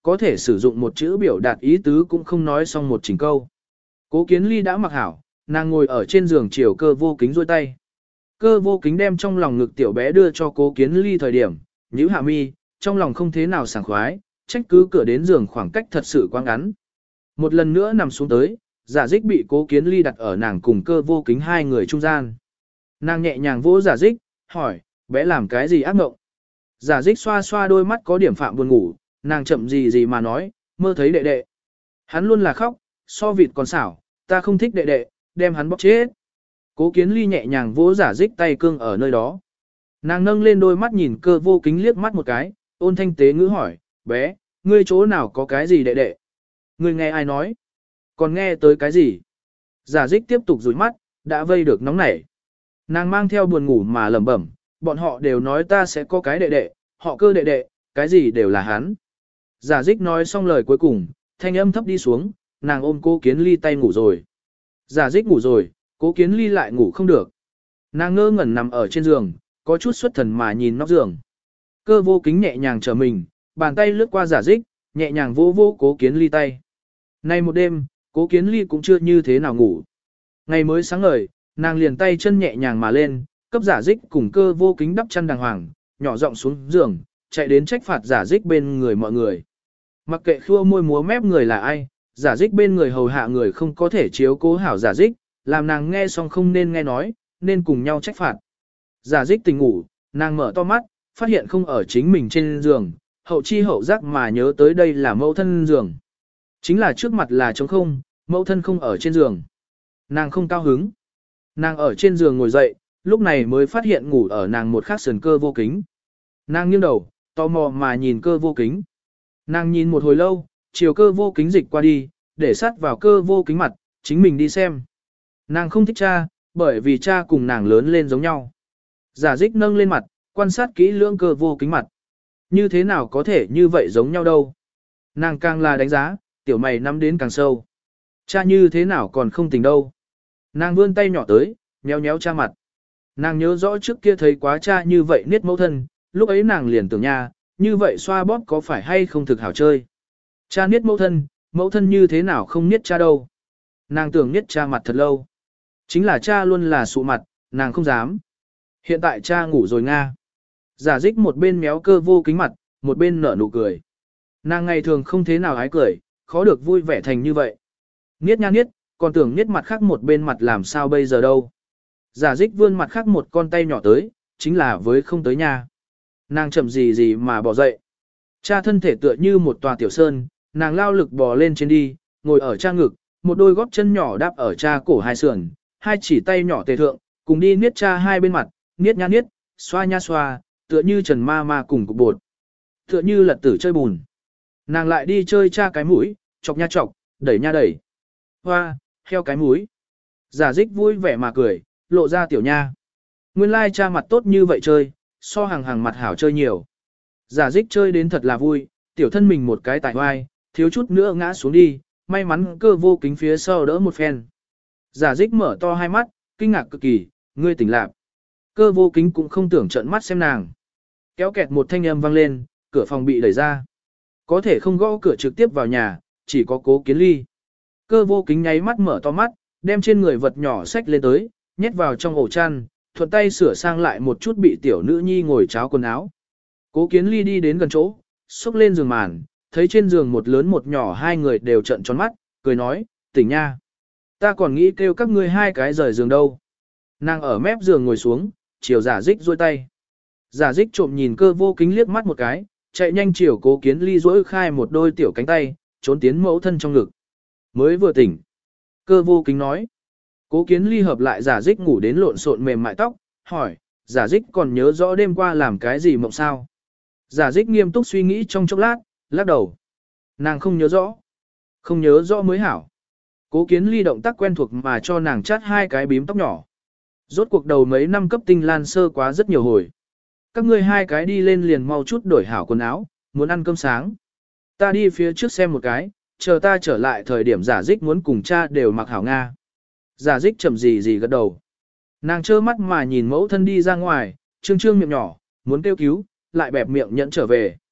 A: có thể sử dụng một chữ biểu đạt ý tứ cũng không nói xong một chỉnh câu. Cố Kiến Ly đã mặc hảo, nàng ngồi ở trên giường chiều Cơ Vô Kính duỗi tay. Cơ Vô Kính đem trong lòng ngực tiểu bé đưa cho Cố Kiến Ly thời điểm, nhíu hạ mi, trong lòng không thế nào sảng khoái, trách cứ cửa đến giường khoảng cách thật sự quá ngắn. Một lần nữa nằm xuống tới, Giả Dích bị Cố Kiến Ly đặt ở nàng cùng Cơ Vô Kính hai người trung gian. Nàng nhẹ nhàng vỗ Giả Dích, hỏi, bé làm cái gì ác mộng? Giả Dích xoa xoa đôi mắt có điểm phạm buồn ngủ, nàng chậm gì mà nói, mơ thấy đệ đệ. Hắn luôn là khóc, so vịt còn xảo, ta không thích đệ đệ, đem hắn bóp chết. Cố Kiến Ly nhẹ nhàng vỗ Giả Dích tay cương ở nơi đó. Nàng nâng lên đôi mắt nhìn Cơ Vô Kính liếc mắt một cái, ôn thanh tế ngữ hỏi, bé, ngươi chỗ nào có cái gì đệ đệ? Ngươi nghe ai nói? Còn nghe tới cái gì? Giả Dích tiếp tục dụi mắt, đã vây được nóng nảy. Nàng mang theo buồn ngủ mà lẩm bẩm, bọn họ đều nói ta sẽ có cái đệ đệ, họ Cơ đệ đệ, cái gì đều là hắn. Giả Dích nói xong lời cuối cùng, thanh âm thấp đi xuống, nàng ôm Cố Kiến Ly tay ngủ rồi. Giả Dích ngủ rồi, Cố Kiến Ly lại ngủ không được. Nàng ngơ ngẩn nằm ở trên giường, có chút xuất thần mà nhìn nóc giường. Cơ Vô Kính nhẹ nhàng trở mình, bàn tay lướt qua Giả Dích, nhẹ nhàng vô vô Cố Kiến Ly tay. Nay một đêm, Cố Kiến Ly cũng chưa như thế nào ngủ. Ngày mới sáng ngời, nàng liền tay chân nhẹ nhàng mà lên, cấp Giả Dích cùng Cơ Vô Kính đắp chăn đàng hoàng, nhỏ giọng xuống giường, chạy đến trách phạt Giả Dích bên người mọi người. Mặc kệ khua môi múa mép người là ai, Giả Dích bên người hầu hạ người không có thể chiếu cố hảo Giả Dích, làm nàng nghe xong không nên nghe nói, nên cùng nhau trách phạt. Giả Dích tỉnh ngủ, nàng mở to mắt, phát hiện không ở chính mình trên giường, hậu chi hậu giác mà nhớ tới đây là mẫu thân giường. Chính là trước mặt là trống không, mẫu thân không ở trên giường. Nàng không cao hứng. Nàng ở trên giường ngồi dậy, lúc này mới phát hiện ngủ ở nàng một khắc sườn Cơ Vô Kính. Nàng nghiêng đầu, tò mò mà nhìn Cơ Vô Kính. Nàng nhìn một hồi lâu, chiều Cơ Vô Kính dịch qua đi, để sát vào Cơ Vô Kính mặt, chính mình đi xem. Nàng không thích cha, bởi vì cha cùng nàng lớn lên giống nhau. Giả Dích nâng lên mặt, quan sát kỹ lưỡng Cơ Vô Kính mặt. Như thế nào có thể như vậy giống nhau đâu. Nàng càng là đánh giá, tiểu mày nắm đến càng sâu. Cha như thế nào còn không tỉnh đâu. Nàng vươn tay nhỏ tới, nhéo nhéo cha mặt. Nàng nhớ rõ trước kia thấy quá cha như vậy niết mẫu thân, lúc ấy nàng liền tưởng nha, như vậy xoa bóp có phải hay không thực hảo chơi. Cha niết mẫu thân như thế nào không niết cha đâu. Nàng tưởng niết cha mặt thật lâu. Chính là cha luôn là sụ mặt, nàng không dám. Hiện tại cha ngủ rồi Nga. Giả Dích một bên méo Cơ Vô Kính mặt, một bên nở nụ cười. Nàng ngày thường không thế nào hái cười, khó được vui vẻ thành như vậy. Niết nha niết, còn tưởng niết mặt khác một bên mặt làm sao bây giờ đâu. Giả Dích vươn mặt khác một con tay nhỏ tới, chính là với không tới nhà. Nàng chậm gì mà bỏ dậy. Cha thân thể tựa như một tòa tiểu sơn, nàng lao lực bò lên trên đi, ngồi ở cha ngực, một đôi gót chân nhỏ đáp ở cha cổ hai sườn, hai chỉ tay nhỏ tề thượng, cùng đi niết cha hai bên mặt, niết nha niết, xoa nha xoa, tựa như Trần Ma Ma cùng cục bột. Tựa như lật tử chơi bùn. Nàng lại đi chơi cha cái mũi, chọc nha chọc, đẩy nha đẩy. Hoa, heo cái mũi. Giả Dích vui vẻ mà cười, lộ ra tiểu nha. Nguyên lai cha mặt tốt như vậy chơi, so hàng mặt hảo chơi nhiều. Giả Dích chơi đến thật là vui, tiểu thân mình một cái tại vai, thiếu chút nữa ngã xuống đi, may mắn Cơ Vô Kính phía sau đỡ một phen. Giả Dích mở to hai mắt, kinh ngạc cực kỳ, ngươi tỉnh lạc. Cơ Vô Kính cũng không tưởng trợn mắt xem nàng. Kéo kẹt một thanh âm vang lên, cửa phòng bị đẩy ra. Có thể không gõ cửa trực tiếp vào nhà, chỉ có Cố Kiến Ly. Cơ Vô Kính nháy mắt mở to mắt, đem trên người vật nhỏ xách lên tới, nhét vào trong ổ chăn, thuận tay sửa sang lại một chút bị tiểu nữ nhi ngồi cháo quần áo. Cố Kiến Ly đi đến gần chỗ, xúc lên giường màn, thấy trên giường một lớn một nhỏ hai người đều trợn tròn mắt, cười nói, tỉnh nha. Ta còn nghĩ kêu các ngươi hai cái rời giường đâu. Nàng ở mép giường ngồi xuống, chiều Giả Dích duỗi tay. Giả Dích trộm nhìn Cơ Vô Kính liếc mắt một cái, chạy nhanh chiều Cố Kiến Ly duỗi khai một đôi tiểu cánh tay, trốn tiến mẫu thân trong ngực. Mới vừa tỉnh. Cơ Vô Kính nói. Cố Kiến Ly hợp lại Giả Dích ngủ đến lộn xộn mềm mại tóc, hỏi, Giả Dích còn nhớ rõ đêm qua làm cái gì mộng sao? Giả Dích nghiêm túc suy nghĩ trong chốc lát, lắc đầu. Nàng không nhớ rõ. Không nhớ rõ mới hảo. Cố Kiến Ly động tác quen thuộc mà cho nàng chát hai cái bím tóc nhỏ. Rốt cuộc đầu mấy năm cấp tinh lan sơ quá rất nhiều hồi. Các ngươi hai cái đi lên liền mau chút đổi hảo quần áo, muốn ăn cơm sáng. Ta đi phía trước xem một cái, chờ ta trở lại thời điểm Giả Dích muốn cùng cha đều mặc hảo Nga. Giả Dích chậm gì gật đầu. Nàng trơ mắt mà nhìn mẫu thân đi ra ngoài, trương trương miệng nhỏ, muốn kêu cứu, lại bẹp miệng nhẫn trở về.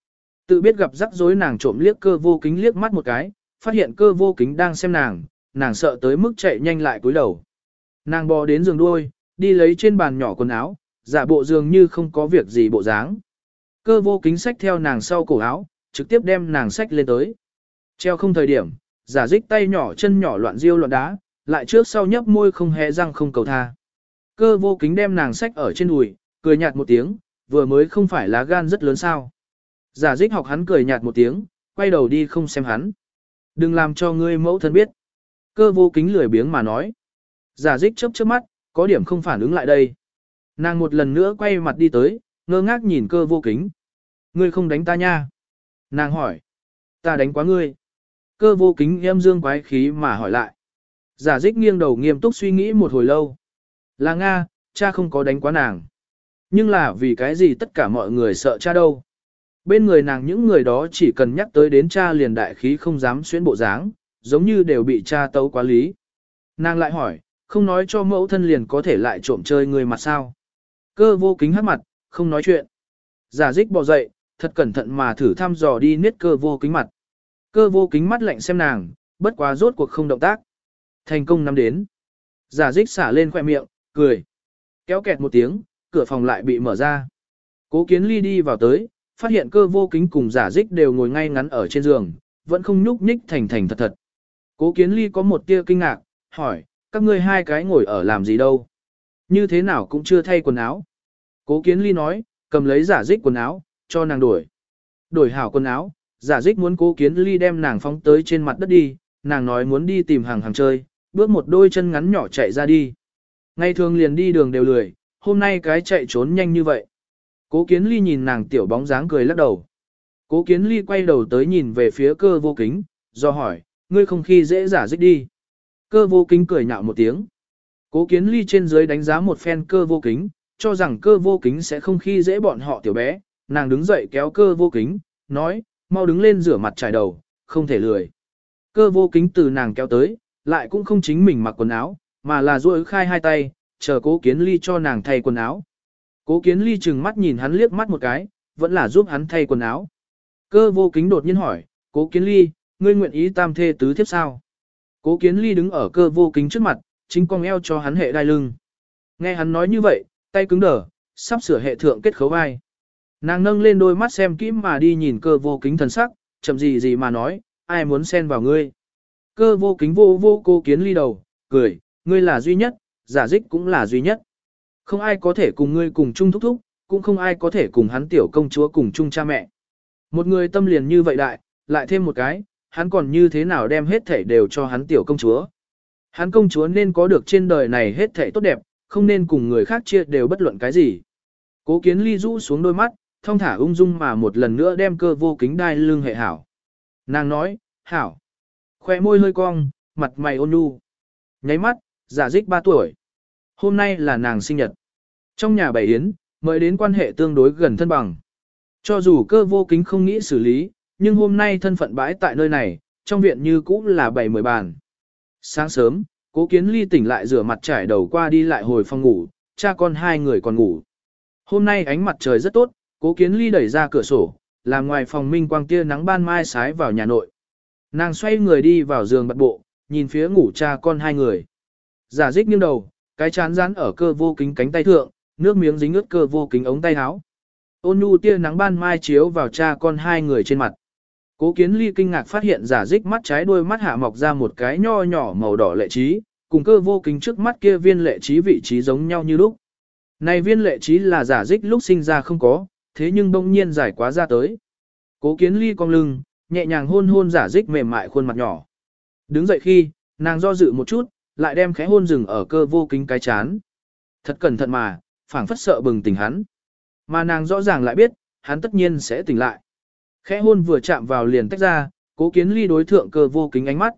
A: Tự biết gặp rắc rối nàng trộm liếc Cơ Vô Kính liếc mắt một cái, phát hiện Cơ Vô Kính đang xem nàng sợ tới mức chạy nhanh lại cúi đầu. Nàng bò đến giường đuôi, đi lấy trên bàn nhỏ quần áo, giả bộ dường như không có việc gì bộ dáng. Cơ Vô Kính xách theo nàng sau cổ áo, trực tiếp đem nàng xách lên tới. Treo không thời điểm, giả dích tay nhỏ chân nhỏ loạn riêu loạn đá, lại trước sau nhấp môi không hé răng không cầu tha. Cơ Vô Kính đem nàng xách ở trên đùi, cười nhạt một tiếng, vừa mới không phải lá gan rất lớn sao. Giả dích học hắn cười nhạt một tiếng, quay đầu đi không xem hắn. Đừng làm cho ngươi mẫu thân biết. Cơ Vô Kính lười biếng mà nói. Giả dích chớp chớp mắt, có điểm không phản ứng lại đây. Nàng một lần nữa quay mặt đi tới, ngơ ngác nhìn Cơ Vô Kính. Ngươi không đánh ta nha. Nàng hỏi. Ta đánh quá ngươi. Cơ Vô Kính em dương quái khí mà hỏi lại. Giả dích nghiêng đầu nghiêm túc suy nghĩ một hồi lâu. Là Nga, cha không có đánh quá nàng. Nhưng là vì cái gì tất cả mọi người sợ cha đâu. Bên người nàng những người đó chỉ cần nhắc tới đến cha liền đại khí không dám xuyến bộ dáng, giống như đều bị cha tấu quá lý. Nàng lại hỏi, không nói cho mẫu thân liền có thể lại trộm chơi người mặt sao. Cơ Vô Kính hắt mặt, không nói chuyện. Giả dích bò dậy, thật cẩn thận mà thử thăm dò đi niết Cơ Vô Kính mặt. Cơ Vô Kính mắt lạnh xem nàng, bất quá rốt cuộc không động tác. Thành công nắm đến. Giả dích xả lên khỏe miệng, cười. Kéo kẹt một tiếng, cửa phòng lại bị mở ra. Cố Kiến Ly đi vào tới, phát hiện Cơ Vô Kính cùng giả dích đều ngồi ngay ngắn ở trên giường, vẫn không nhúc nhích thành thật thật. Cố Kiến Ly có một tia kinh ngạc, hỏi, các ngươi hai cái ngồi ở làm gì đâu? Như thế nào cũng chưa thay quần áo. Cố Kiến Ly nói, cầm lấy giả dích quần áo, cho nàng đổi. Đổi hảo quần áo, giả dích muốn Cố Kiến Ly đem nàng phóng tới trên mặt đất đi, nàng nói muốn đi tìm hàng chơi, bước một đôi chân ngắn nhỏ chạy ra đi. Ngày thường liền đi đường đều lười, hôm nay cái chạy trốn nhanh như vậy. Cố Kiến Ly nhìn nàng tiểu bóng dáng cười lắc đầu. Cố Kiến Ly quay đầu tới nhìn về phía Cơ Vô Kính, do hỏi, ngươi không khi dễ giả dích đi. Cơ Vô Kính cười nhạo một tiếng. Cố Kiến Ly trên dưới đánh giá một phen Cơ Vô Kính, cho rằng Cơ Vô Kính sẽ không khi dễ bọn họ tiểu bé. Nàng đứng dậy kéo Cơ Vô Kính, nói, mau đứng lên rửa mặt trải đầu, không thể lười. Cơ Vô Kính từ nàng kéo tới, lại cũng không chính mình mặc quần áo, mà là duỗi khai hai tay, chờ Cố Kiến Ly cho nàng thay quần áo. Cố Kiến Ly chừng mắt nhìn hắn liếc mắt một cái, vẫn là giúp hắn thay quần áo. Cơ Vô Kính đột nhiên hỏi, Cố Kiến Ly, ngươi nguyện ý tam thê tứ thiếp sao? Cố Kiến Ly đứng ở Cơ Vô Kính trước mặt, chính cong eo cho hắn hệ đai lưng. Nghe hắn nói như vậy, tay cứng đờ, sắp sửa hệ thượng kết khấu vai. Nàng nâng lên đôi mắt xem kỹ mà đi nhìn Cơ Vô Kính thần sắc, chậm gì gì mà nói, ai muốn xen vào ngươi. Cơ Vô Kính vô Cố Kiến Ly đầu, cười, ngươi là duy nhất, giả dích cũng là duy nhất. Không ai có thể cùng ngươi cùng chung thúc thúc, cũng không ai có thể cùng hắn tiểu công chúa cùng chung cha mẹ. Một người tâm liền như vậy đại, lại thêm một cái, hắn còn như thế nào đem hết thảy đều cho hắn tiểu công chúa. Hắn công chúa nên có được trên đời này hết thảy tốt đẹp, không nên cùng người khác chia đều bất luận cái gì. Cố Kiến Ly rũ xuống đôi mắt, thong thả ung dung mà một lần nữa đem Cơ Vô Kính đai lưng hệ hảo. Nàng nói, hảo. Khoe môi hơi cong, mặt mày ôn nhu. Nháy mắt, giả dích 3 tuổi. Hôm nay là nàng sinh nhật. Trong nhà bày yến, mời đến quan hệ tương đối gần thân bằng. Cho dù Cơ Vô Kính không nghĩ xử lý, nhưng hôm nay thân phận bãi tại nơi này, trong viện như cũ là bày 10 bàn. Sáng sớm, Cố Kiến Ly tỉnh lại rửa mặt trải đầu qua đi lại hồi phòng ngủ, cha con hai người còn ngủ. Hôm nay ánh mặt trời rất tốt, Cố Kiến Ly đẩy ra cửa sổ, làm ngoài phòng minh quang tia nắng ban mai sái vào nhà nội. Nàng xoay người đi vào giường bật bộ, nhìn phía ngủ cha con hai người. Giả dích nghiêng đầu, cái chán rán ở Cơ Vô Kính cánh tay thượng, nước miếng dính ướt Cơ Vô Kính ống tay áo. Ôn nhu tia nắng ban mai chiếu vào cha con hai người trên mặt. Cố Kiến Ly kinh ngạc phát hiện giả dích mắt trái đuôi mắt hạ mọc ra một cái nho nhỏ màu đỏ lệ trí, cùng Cơ Vô Kính trước mắt kia viên lệ trí vị trí giống nhau như lúc. Này viên lệ trí là giả dích lúc sinh ra không có, thế nhưng bỗng nhiên giải quá ra tới. Cố Kiến Ly cong lưng, nhẹ nhàng hôn hôn giả dích mềm mại khuôn mặt nhỏ. Đứng dậy khi, nàng do dự một chút, lại đem khẽ hôn rừng ở Cơ Vô Kính cái chán. Thật cẩn thận mà, phảng phất sợ bừng tỉnh hắn. Mà nàng rõ ràng lại biết, hắn tất nhiên sẽ tỉnh lại. Khẽ hôn vừa chạm vào liền tách ra, Cố Kiến Ly đối thượng Cơ Vô Kính ánh mắt.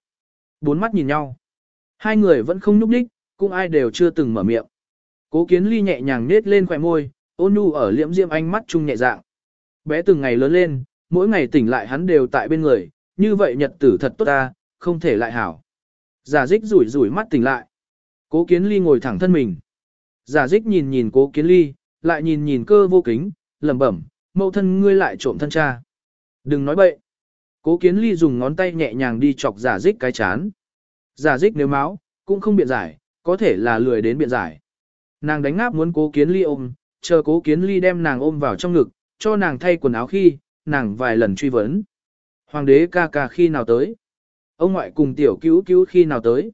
A: 4 mắt nhìn nhau. Hai người vẫn không nhúc nhích, cũng ai đều chưa từng mở miệng. Cố Kiến Ly nhẹ nhàng nết lên khóe môi, ôn nhu ở liễm diễm ánh mắt chung nhẹ dạng. Bé từng ngày lớn lên, mỗi ngày tỉnh lại hắn đều tại bên người, như vậy nhật tử thật tốt ta, không thể lại hảo. Giả dích rủi rủi mắt tỉnh lại. Cố Kiến Ly ngồi thẳng thân mình. Giả dích nhìn nhìn Cố Kiến Ly, lại nhìn nhìn Cơ Vô Kính, lẩm bẩm, mẫu thân ngươi lại trộm thân cha. Đừng nói bậy. Cố Kiến Ly dùng ngón tay nhẹ nhàng đi chọc giả dích cái chán. Giả dích nếu máu, cũng không biện giải, có thể là lười đến biện giải. Nàng đánh ngáp muốn Cố Kiến Ly ôm, chờ Cố Kiến Ly đem nàng ôm vào trong ngực, cho nàng thay quần áo khi, nàng vài lần truy vấn. Hoàng đế ca ca khi nào tới? Ông ngoại cùng tiểu cứu cứu khi nào tới?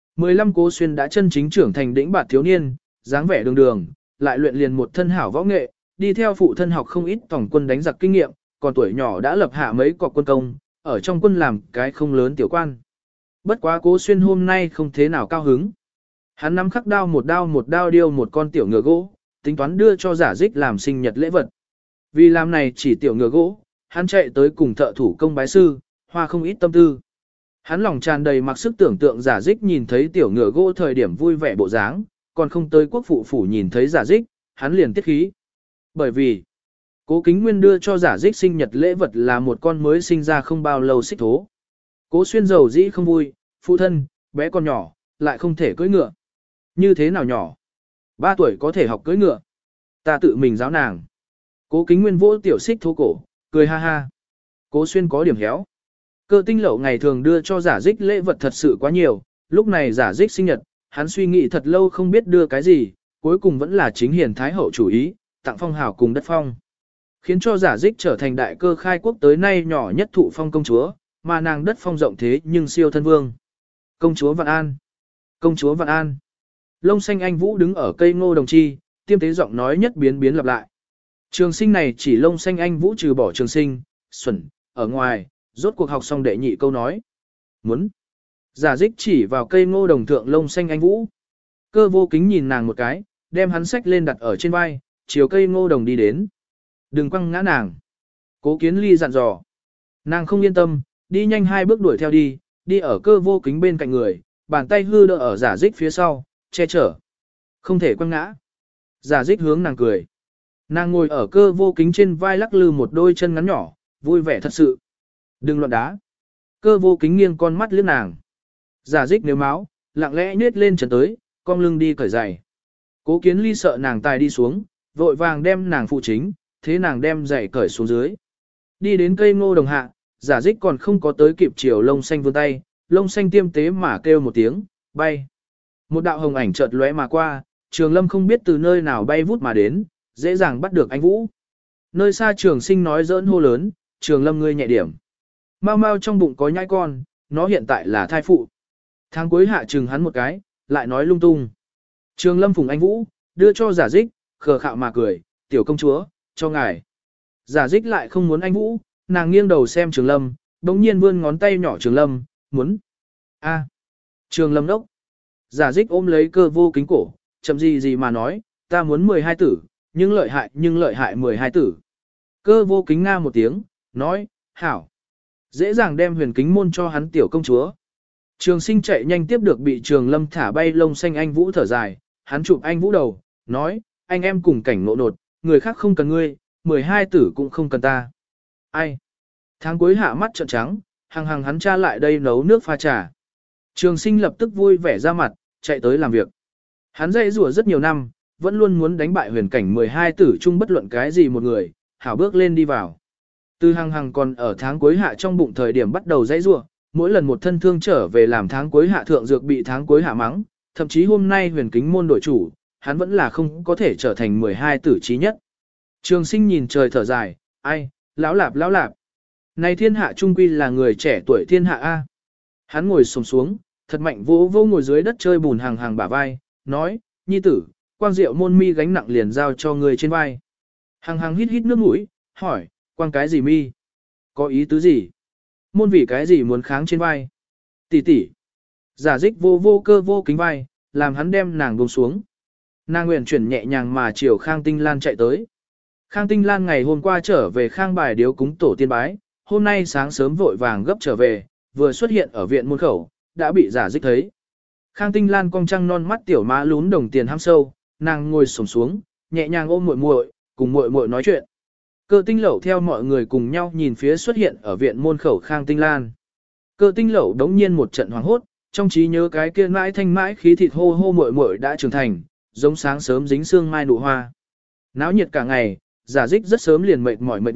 A: 15 Cố Xuyên đã chân chính trưởng thành đĩnh bạt thiếu niên, dáng vẻ đường đường, lại luyện liền một thân hảo võ nghệ, đi theo phụ thân học không ít tổng quân đánh giặc kinh nghiệm, còn tuổi nhỏ đã lập hạ mấy cọc quân công, ở trong quân làm cái không lớn tiểu quan. Bất quá Cố Xuyên hôm nay không thế nào cao hứng. Hắn nắm khắc đao một đao điêu một con tiểu ngựa gỗ, tính toán đưa cho giả dích làm sinh nhật lễ vật. Vì làm này chỉ tiểu ngựa gỗ, hắn chạy tới cùng thợ thủ công bái sư, hoa không ít tâm tư. Hắn lòng tràn đầy mặc sức tưởng tượng giả dích nhìn thấy tiểu ngựa gỗ thời điểm vui vẻ bộ dáng, còn không tới quốc phụ phủ nhìn thấy giả dích, hắn liền tiết khí. Bởi vì, Cố Kính Nguyên đưa cho giả dích sinh nhật lễ vật là một con mới sinh ra không bao lâu xích thố. Cố Xuyên giàu dĩ không vui, phụ thân, bé con nhỏ, lại không thể cưỡi ngựa. Như thế nào nhỏ? 3 tuổi có thể học cưỡi ngựa. Ta tự mình giáo nàng. Cố Kính Nguyên vỗ tiểu xích thố cổ, cười ha ha. Cố Xuyên có điểm héo. Cơ Tinh Lậu ngày thường đưa cho giả dích lễ vật thật sự quá nhiều, lúc này giả dích sinh nhật, hắn suy nghĩ thật lâu không biết đưa cái gì, cuối cùng vẫn là chính hiền thái hậu chủ ý, tặng phong hào cùng đất phong. Khiến cho giả dích trở thành đại cơ khai quốc tới nay nhỏ nhất thụ phong công chúa, mà nàng đất phong rộng thế nhưng siêu thân vương. Công chúa Vạn An. Công chúa Vạn An. Lông xanh anh Vũ đứng ở cây ngô đồng chi, tiêm tế giọng nói nhất biến biến lặp lại. Trường Sinh này chỉ lông xanh anh Vũ trừ bỏ Trường Sinh, Xuẩn, ở ngoài, rốt cuộc học xong đệ nhị câu nói. Muốn. Giả dích chỉ vào cây ngô đồng thượng lông xanh anh Vũ. Cơ Vô Kính nhìn nàng một cái, đem hắn sách lên đặt ở trên vai, chiều cây ngô đồng đi đến. Đừng quăng ngã nàng. Cố Kiến Ly dặn dò. Nàng không yên tâm, đi nhanh 2 bước đuổi theo đi, đi ở Cơ Vô Kính bên cạnh người, bàn tay hư đỡ ở giả dích phía sau, che chở. Không thể quăng ngã. Giả dích hướng nàng cười. Nàng ngồi ở Cơ Vô Kính trên vai lắc lư một đôi chân ngắn nhỏ, vui vẻ thật sự. Đừng loạn đá. Cơ Vô Kính nghiêng con mắt liếc nàng. Giả dích nếu máu, lặng lẽ nhếch lên chân tới, cong lưng đi cởi giày. Cố Kiến Ly sợ nàng tài đi xuống, vội vàng đem nàng phụ chính, thế nàng đem giày cởi xuống dưới. Đi đến cây ngô đồng hạ, giả dích còn không có tới kịp chiều lông xanh vươn tay, lông xanh tiêm tế mà kêu một tiếng, bay. Một đạo hồng ảnh chợt lóe mà qua, Trường Lâm không biết từ nơi nào bay vút mà đến, dễ dàng bắt được anh Vũ. Nơi xa Trường Sinh nói giỡn hô lớn, Trường Lâm ngươi nhẹ điểm. Mau mau trong bụng có nhãi con, nó hiện tại là thai phụ. Tháng cuối hạ trừng hắn một cái, lại nói lung tung. Trường Lâm phùng anh Vũ, đưa cho giả dích, khờ khạo mà cười, tiểu công chúa, cho ngài. Giả dích lại không muốn anh Vũ, nàng nghiêng đầu xem Trường Lâm, đống nhiên vươn ngón tay nhỏ Trường Lâm, muốn. A. Trường Lâm đốc. Giả dích ôm lấy Cơ Vô Kính cổ, chậm gì mà nói, ta muốn 12 tử, nhưng lợi hại 12 tử. Cơ Vô Kính nga một tiếng, nói, hảo. Dễ dàng đem Huyền Kính môn cho hắn tiểu công chúa. Trường Sinh chạy nhanh tiếp được bị Trường Lâm thả bay lông xanh anh Vũ thở dài, hắn chụp anh Vũ đầu, nói, anh em cùng cảnh ngộ nột, người khác không cần ngươi, 12 tử cũng không cần ta. Ai? Tháng cuối hạ mắt trợn trắng, hằng hắn cha lại đây nấu nước pha trà. Trường Sinh lập tức vui vẻ ra mặt, chạy tới làm việc. Hắn dạy rủa rất nhiều năm, vẫn luôn muốn đánh bại huyền cảnh 12 tử chung bất luận cái gì một người, hảo bước lên đi vào. Từ hằng còn ở tháng cuối hạ trong bụng thời điểm bắt đầu dạy rủa, mỗi lần một thân thương trở về làm tháng cuối hạ thượng dược bị tháng cuối hạ mắng, thậm chí hôm nay Huyền Kính môn đội chủ, hắn vẫn là không có thể trở thành 12 tử trí nhất. Trường Sinh nhìn trời thở dài, ai, lão lạp. Này thiên hạ trung quy là người trẻ tuổi thiên hạ A. Hắn ngồi xổm xuống, thật mạnh vô ngồi dưới đất chơi bùn hàng bả vai, nói, nhi tử, quang diệu môn mi gánh nặng liền giao cho người trên vai. Hằng hít nước mũi, hỏi, quang cái gì mi? Có ý tứ gì? Môn vì cái gì muốn kháng trên vai? Tỷ. Giả dích vô Cơ Vô Kính vai, làm hắn đem nàng buông xuống. Nàng nguyện chuyển nhẹ nhàng mà chiều Khang Tinh Lan chạy tới. Khang Tinh Lan ngày hôm qua trở về Khang Bài điếu cúng tổ tiên bái, hôm nay sáng sớm vội vàng gấp trở về, vừa xuất hiện ở viện môn khẩu, đã bị giả dích thấy. Khang Tinh Lan cong trăng non mắt tiểu má lún đồng tiền ham sâu, nàng ngồi xổm xuống, nhẹ nhàng ôm muội, cùng muội nói chuyện. Cơ Tinh Lậu theo mọi người cùng nhau nhìn phía xuất hiện ở viện môn khẩu Khang Tinh Lan. Cơ Tinh Lậu đống nhiên một trận hoảng hốt, trong trí nhớ cái kia mãi thanh mãi khí thịt hô muội đã trưởng thành, giống sáng sớm dính sương mai nụ hoa. Náo nhiệt cả ngày, giả dích rất sớm liền mệt nhọc,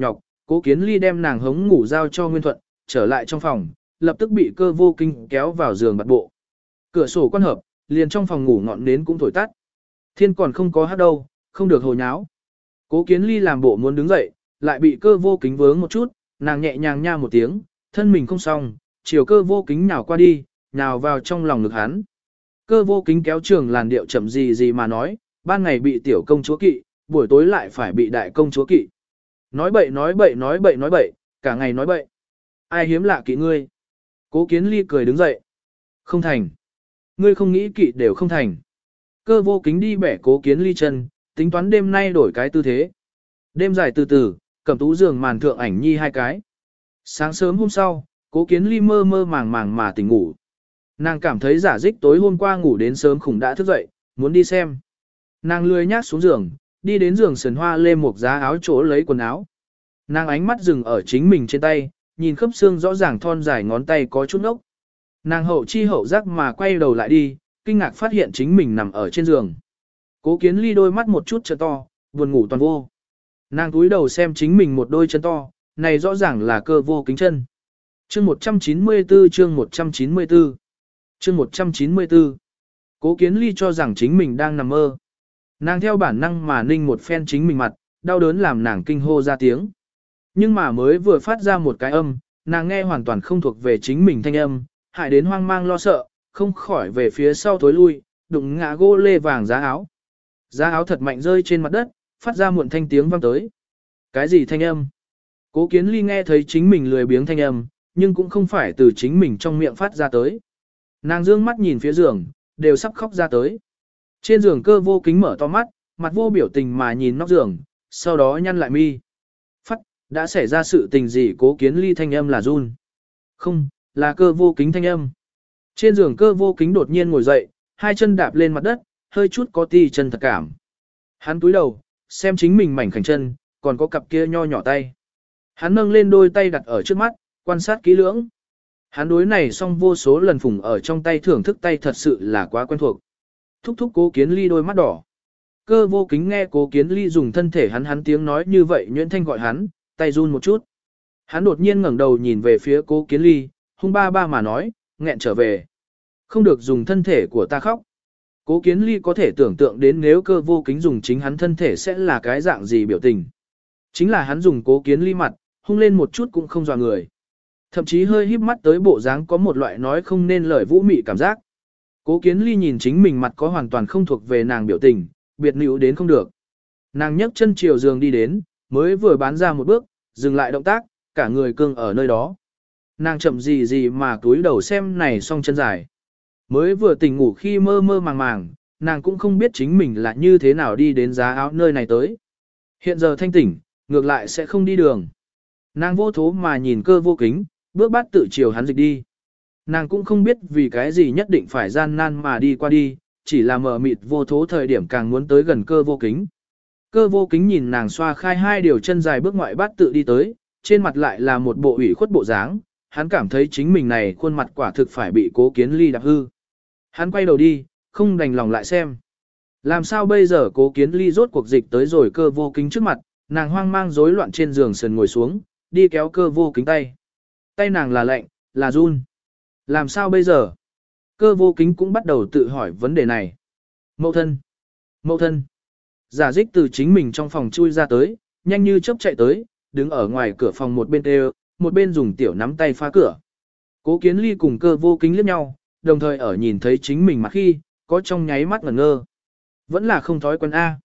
A: Cố Kiến Ly đem nàng hống ngủ giao cho Nguyên Thuận, trở lại trong phòng, lập tức bị Cơ Vô Kính kéo vào giường bạt bộ. Cửa sổ quan hợp, liền trong phòng ngủ ngọn nến cũng thổi tắt. Thiên còn không có hát đâu, không được hồ nháo. Cố Kiến Ly làm bộ muốn đứng dậy, lại bị Cơ Vô Kính vướng một chút, nàng nhẹ nhàng nha một tiếng, thân mình không xong, chiều Cơ Vô Kính nhào qua đi, nhào vào trong lòng ngực hắn. Cơ Vô Kính kéo trường làn điệu chậm gì mà nói, ban ngày bị tiểu công chúa kỵ, buổi tối lại phải bị đại công chúa kỵ. Nói bậy nói bậy nói bậy nói bậy, cả ngày nói bậy. Ai hiếm lạ kỵ ngươi? Cố Kiến Ly cười đứng dậy. Không thành. Ngươi không nghĩ kỵ đều không thành. Cơ Vô Kính đi bẻ Cố Kiến Ly chân, tính toán đêm nay đổi cái tư thế. Đêm dài từ từ, cầm tú giường màn thượng ảnh nhi hai cái. Sáng sớm hôm sau, Cố Kiến Ly mơ mơ màng màng mà tỉnh ngủ. Nàng cảm thấy Giả Dích tối hôm qua ngủ đến sớm khủng đã thức dậy, muốn đi xem. Nàng lười nhác xuống giường, đi đến giường sườn hoa lê một giá áo chỗ lấy quần áo. Nàng ánh mắt dừng ở chính mình trên tay, nhìn khớp xương rõ ràng thon dài ngón tay có chút ốc. Nàng hậu chi hậu giác mà quay đầu lại đi, kinh ngạc phát hiện chính mình nằm ở trên giường. Cố Kiến Ly đôi mắt một chút trợ to, buồn ngủ toàn vô. Nàng cúi đầu xem chính mình một đôi chân to, này rõ ràng là Cơ Vô Kính chân. Chương 194 chương 194 chương 194 Cố Kiến Ly cho rằng chính mình đang nằm mơ. Nàng theo bản năng mà ninh một phen chính mình mặt, đau đớn làm nàng kinh hô ra tiếng. Nhưng mà mới vừa phát ra một cái âm, nàng nghe hoàn toàn không thuộc về chính mình thanh âm, hại đến hoang mang lo sợ, không khỏi về phía sau thối lui, đụng ngã gỗ lê vàng giá áo. Giá áo thật mạnh rơi trên mặt đất, phát ra muộn thanh tiếng vang tới. Cái gì thanh âm? Cố Kiến Ly nghe thấy chính mình lười biếng thanh âm, nhưng cũng không phải từ chính mình trong miệng phát ra tới. Nàng dương mắt nhìn phía giường, đều sắp khóc ra tới. Trên giường Cơ Vô Kính mở to mắt, mặt vô biểu tình mà nhìn nóc giường, sau đó nhăn lại mi. Phắt, đã xảy ra sự tình gì? Cố Kiến Ly thanh âm là run. Không, là Cơ Vô Kính thanh âm. Trên giường Cơ Vô Kính đột nhiên ngồi dậy, hai chân đạp lên mặt đất, hơi chút có ti chân thật cảm. Hắn túi đầu, xem chính mình mảnh khảnh chân, còn có cặp kia nho nhỏ tay. Hắn nâng lên đôi tay đặt ở trước mắt, quan sát kỹ lưỡng. Hắn đối này xong vô số lần phùng ở trong tay thưởng thức tay thật sự là quá quen thuộc. Thúc thúc Cố Kiến Ly đôi mắt đỏ. Cơ Vô Kính nghe Cố Kiến Ly dùng thân thể hắn tiếng nói như vậy nhuyễn thanh gọi hắn, tay run một chút. Hắn đột nhiên ngẩng đầu nhìn về phía Cố Kiến Ly, hung ba ba mà nói, nghẹn trở về. Không được dùng thân thể của ta khóc. Cố Kiến Ly có thể tưởng tượng đến nếu Cơ Vô Kính dùng chính hắn thân thể sẽ là cái dạng gì biểu tình. Chính là hắn dùng Cố Kiến Ly mặt, hung lên một chút cũng không dọa người. Thậm chí hơi híp mắt tới bộ dáng có một loại nói không nên lời vũ mị cảm giác. Cố Kiến Ly nhìn chính mình mặt có hoàn toàn không thuộc về nàng biểu tình, biệt nữ đến không được. Nàng nhấc chân chiều giường đi đến, mới vừa bán ra một bước, dừng lại động tác, cả người cương ở nơi đó. Nàng chậm gì mà túi đầu xem này song chân dài. Mới vừa tỉnh ngủ khi mơ mơ màng màng, nàng cũng không biết chính mình là như thế nào đi đến giá áo nơi này tới. Hiện giờ thanh tỉnh, ngược lại sẽ không đi đường. Nàng vô thố mà nhìn Cơ Vô Kính, bước bát tự chiều hắn dịch đi. Nàng cũng không biết vì cái gì nhất định phải gian nan mà đi qua đi, chỉ là mờ mịt vô thố thời điểm càng muốn tới gần Cơ Vô Kính. Cơ Vô Kính nhìn nàng xoa khai hai điều chân dài bước ngoại bát tự đi tới, trên mặt lại là một bộ ủy khuất bộ dáng, hắn cảm thấy chính mình này khuôn mặt quả thực phải bị Cố Kiến Ly đạp hư. Hắn quay đầu đi, không đành lòng lại xem. Làm sao bây giờ? Cố Kiến Ly rốt cuộc dịch tới rồi Cơ Vô Kính trước mặt, nàng hoang mang rối loạn trên giường sườn ngồi xuống, đi kéo Cơ Vô Kính tay. Tay nàng là lạnh, là run. Làm sao bây giờ? Cơ Vô Kính cũng bắt đầu tự hỏi vấn đề này. Mẫu thân! Mẫu thân! Giả Dích từ chính mình trong phòng chui ra tới, nhanh như chớp chạy tới, đứng ở ngoài cửa phòng một bên đều, một bên dùng tiểu nắm tay phá cửa. Cố Kiến Ly cùng Cơ Vô Kính liếc nhau, đồng thời ở nhìn thấy chính mình mặt khi, có trong nháy mắt ngẩn ngơ. Vẫn là không thói quen A.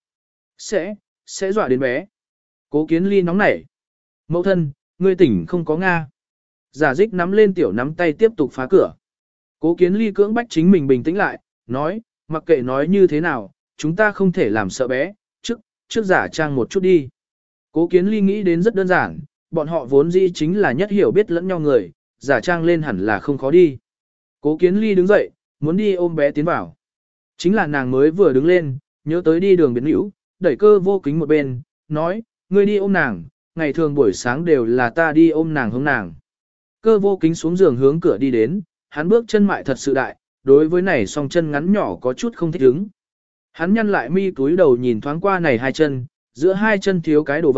A: Sẽ dọa đến bé. Cố Kiến Ly nóng nảy. Mẫu thân, ngươi tỉnh không có Nga. Giả Dích nắm lên tiểu nắm tay tiếp tục phá cửa. Cố Kiến Ly cưỡng bách chính mình bình tĩnh lại, nói, mặc kệ nói như thế nào, chúng ta không thể làm sợ bé, trước giả trang một chút đi. Cố Kiến Ly nghĩ đến rất đơn giản, bọn họ vốn dĩ chính là nhất hiểu biết lẫn nhau người, giả trang lên hẳn là không khó đi. Cố Kiến Ly đứng dậy, muốn đi ôm bé tiến vào. Chính là nàng mới vừa đứng lên, nhớ tới đi đường biến hữu, đẩy Cơ Vô Kính một bên, nói, ngươi đi ôm nàng, ngày thường buổi sáng đều là ta đi ôm nàng hướng nàng. Cơ Vô Kính xuống giường hướng cửa đi đến, hắn bước chân mại thật sự đại, đối với này song chân ngắn nhỏ có chút không thích ứng. Hắn nhăn lại mi túi đầu nhìn thoáng qua này hai chân, giữa hai chân thiếu cái đồ vật,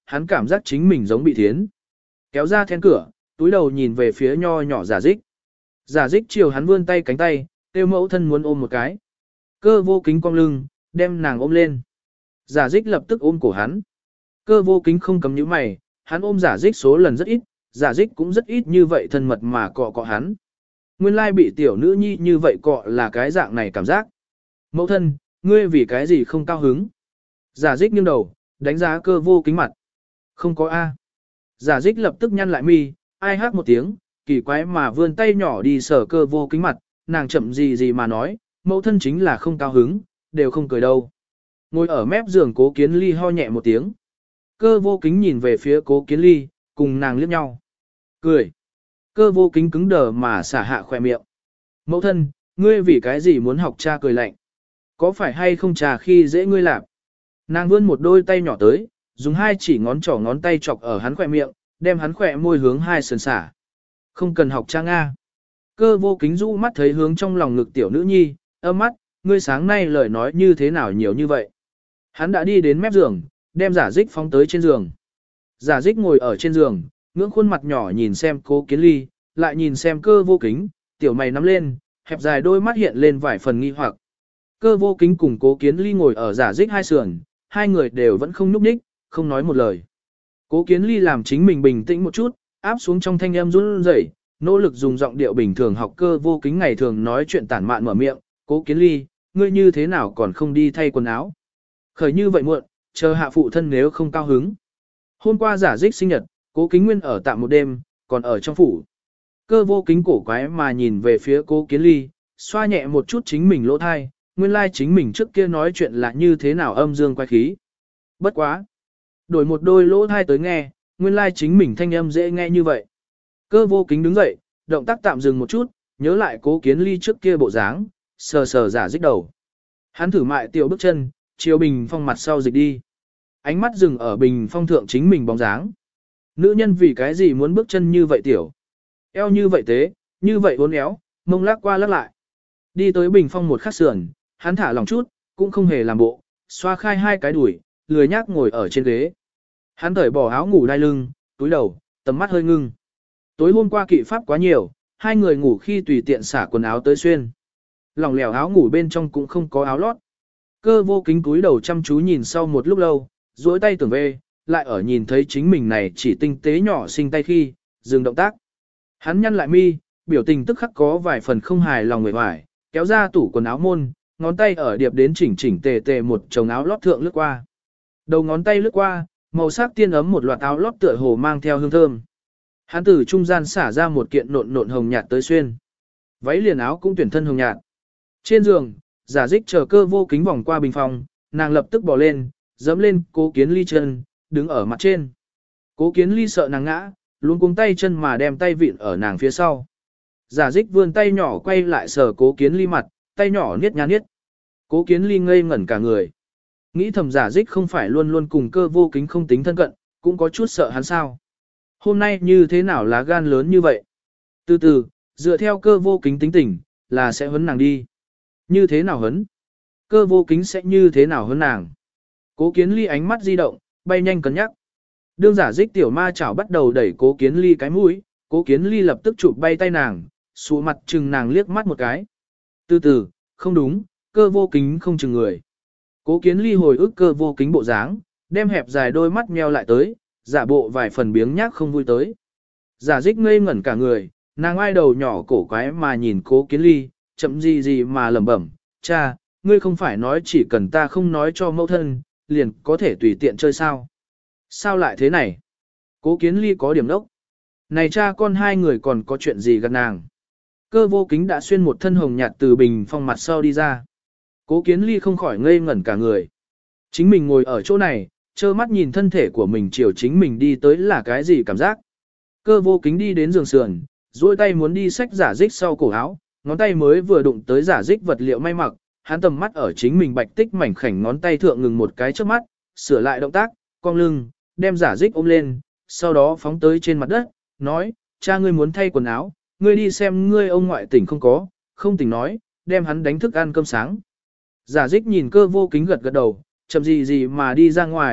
A: hắn cảm giác chính mình giống bị thiến. Kéo ra then cửa, túi đầu nhìn về phía nho nhỏ giả dích. Giả dích chiều hắn vươn tay cánh tay, kêu mẫu thân muốn ôm một cái. Cơ vô kính cong lưng, đem nàng ôm lên. Giả dích lập tức ôm cổ hắn. Cơ vô kính không cấm nhíu mày, hắn ôm giả dích số lần rất ít, giả dích cũng rất ít như vậy thân mật mà cọ cọ hắn. Nguyên lai bị tiểu nữ nhi như vậy cọ là cái dạng này cảm giác. Mẫu thân, ngươi vì cái gì không cao hứng? Giả dích nghiêng đầu, đánh giá cơ vô kính mặt. Không có A. Giả dích lập tức nhăn lại mi, ai hát một tiếng, kỳ quái mà vươn tay nhỏ đi sờ cơ vô kính mặt, nàng chậm gì mà nói, mẫu thân chính là không cao hứng, đều không cười đâu. Ngồi ở mép giường Cố Kiến Ly ho nhẹ một tiếng. Cơ vô kính nhìn về phía Cố Kiến Ly, cùng nàng liếc nhau. Cười. Cơ vô kính cứng đờ mà xả hạ khỏe miệng. Mẫu thân, ngươi vì cái gì muốn học cha cười lạnh? Có phải hay không trà khi dễ ngươi làm? Nàng vươn một đôi tay nhỏ tới, dùng hai chỉ ngón trỏ ngón tay chọc ở hắn khỏe miệng, đem hắn khỏe môi hướng hai sườn xả. Không cần học cha Nga. Cơ vô kính rũ mắt thấy hướng trong lòng ngực tiểu nữ nhi, âm mắt, ngươi sáng nay lời nói như thế nào nhiều như vậy. Hắn đã đi đến mép giường, đem giả dích phóng tới trên giường. Giả dích ngồi ở trên giường, ngưỡng khuôn mặt nhỏ nhìn xem Cố Kiến Ly, lại nhìn xem cơ vô kính, tiểu mày nắm lên, hẹp dài đôi mắt hiện lên vài phần nghi hoặc. Cơ vô kính cùng Cố Kiến Ly ngồi ở giả dích hai sườn, hai người đều vẫn không nhúc nhích, không nói một lời. Cố Kiến Ly làm chính mình bình tĩnh một chút, áp xuống trong thanh âm run rẩy, nỗ lực dùng giọng điệu bình thường học cơ vô kính ngày thường nói chuyện tản mạn mở miệng. Cố Kiến Ly, ngươi như thế nào còn không đi thay quần áo? Khởi như vậy muộn, chờ hạ phụ thân nếu không cao hứng. Hôm qua giả dích sinh nhật, Cố Kính Nguyên ở tạm một đêm, còn ở trong phủ. Cơ vô kính cổ quái mà nhìn về phía Cố Kiến Ly, xoa nhẹ một chút chính mình lỗ thai, nguyên lai chính mình trước kia nói chuyện là như thế nào âm dương quái khí. Bất quá. Đổi một đôi lỗ thai tới nghe, nguyên lai chính mình thanh âm dễ nghe như vậy. Cơ vô kính đứng dậy, động tác tạm dừng một chút, nhớ lại Cố Kiến Ly trước kia bộ dáng, sờ sờ giả dích đầu. Hắn thử mại tiểu bước chân, chiều bình phong mặt sau dịch đi. Ánh mắt dừng ở bình phong thượng chính mình bóng dáng. Nữ nhân vì cái gì muốn bước chân như vậy tiểu? Eo như vậy tế, như vậy uốn éo, mông lắc qua lắc lại. Đi tới bình phong một khắc sườn, hắn thả lòng chút, cũng không hề làm bộ, xoa khai hai cái đùi, lười nhác ngồi ở trên ghế. Hắn cởi bỏ áo ngủ đai lưng, túi đầu, tầm mắt hơi ngưng. Tối hôm qua kỵ pháp quá nhiều, hai người ngủ khi tùy tiện xả quần áo tới xuyên. Lỏng lẻo áo ngủ bên trong cũng không có áo lót. Cơ vô kính túi đầu chăm chú nhìn sau một lúc lâu, duỗi tay tưởng về, lại ở nhìn thấy chính mình này chỉ tinh tế nhỏ xinh tay khi, dừng động tác. Hắn nhăn lại mi, biểu tình tức khắc có vài phần không hài lòng người hoài, kéo ra tủ quần áo môn, ngón tay ở điệp đến chỉnh chỉnh tề tề một chồng áo lót thượng lướt qua. Đầu ngón tay lướt qua, màu sắc tiên ấm một loạt áo lót tựa hồ mang theo hương thơm. Hắn từ trung gian xả ra một kiện nộn nộn hồng nhạt tới xuyên. Váy liền áo cũng tuyển thân hồng nhạt. Trên giường, giả dích chờ cơ vô kính vòng qua bình phòng, nàng lập tức bỏ lên, dẫm lên Cố Kiến Ly chân, đứng ở mặt trên. Cố Kiến Ly sợ nàng ngã, luôn cuống tay chân mà đem tay vịn ở nàng phía sau. Giả dích vươn tay nhỏ quay lại sờ Cố Kiến Ly mặt, tay nhỏ niết nhá niết. Cố Kiến Ly ngây ngẩn cả người. Nghĩ thầm giả dích không phải luôn luôn cùng cơ vô kính không tính thân cận, cũng có chút sợ hắn sao. Hôm nay như thế nào lá gan lớn như vậy? Từ từ, dựa theo cơ vô kính tính tình, là sẽ huấn nàng đi. Như thế nào huấn? Cơ vô kính sẽ như thế nào huấn nàng? Cố Kiến Ly ánh mắt di động, bay nhanh cân nhắc. Đương giả dích tiểu ma chảo bắt đầu đẩy Cố Kiến Ly cái mũi, Cố Kiến Ly lập tức chụp bay tay nàng, sụ mặt chừng nàng liếc mắt một cái. Từ từ, không đúng, cơ vô kính không chừng người. Cố Kiến Ly hồi ức cơ vô kính bộ dáng, đem hẹp dài đôi mắt nheo lại tới, giả bộ vài phần biếng nhác không vui tới. Giả dích ngây ngẩn cả người, nàng ai đầu nhỏ cổ quái mà nhìn Cố Kiến Ly, chậm gì mà lẩm bẩm, cha, ngươi không phải nói chỉ cần ta không nói cho mẫu thân, liền có thể tùy tiện chơi sao. Sao lại thế này? Cố Kiến Ly có điểm đốc. Này cha con hai người còn có chuyện gì gần nàng? Cơ vô kính đã xuyên một thân hồng nhạt từ bình phong mặt sau đi ra. Cố Kiến Ly không khỏi ngây ngẩn cả người. Chính mình ngồi ở chỗ này, trơ mắt nhìn thân thể của mình chiều chính mình đi tới là cái gì cảm giác. Cơ vô kính đi đến giường sườn, duỗi tay muốn đi xách giả dích sau cổ áo, ngón tay mới vừa đụng tới giả dích vật liệu may mặc, hắn tầm mắt ở chính mình bạch tích mảnh khảnh ngón tay thượng ngừng một cái trước mắt, sửa lại động tác, cong lưng, đem giả dích ôm lên, sau đó phóng tới trên mặt đất, nói, cha ngươi muốn thay quần áo, ngươi đi xem ngươi ông ngoại tỉnh không có, không tỉnh nói, đem hắn đánh thức ăn cơm sáng. Giả dích nhìn cơ vô kính gật gật đầu, chậm gì mà đi ra ngoài,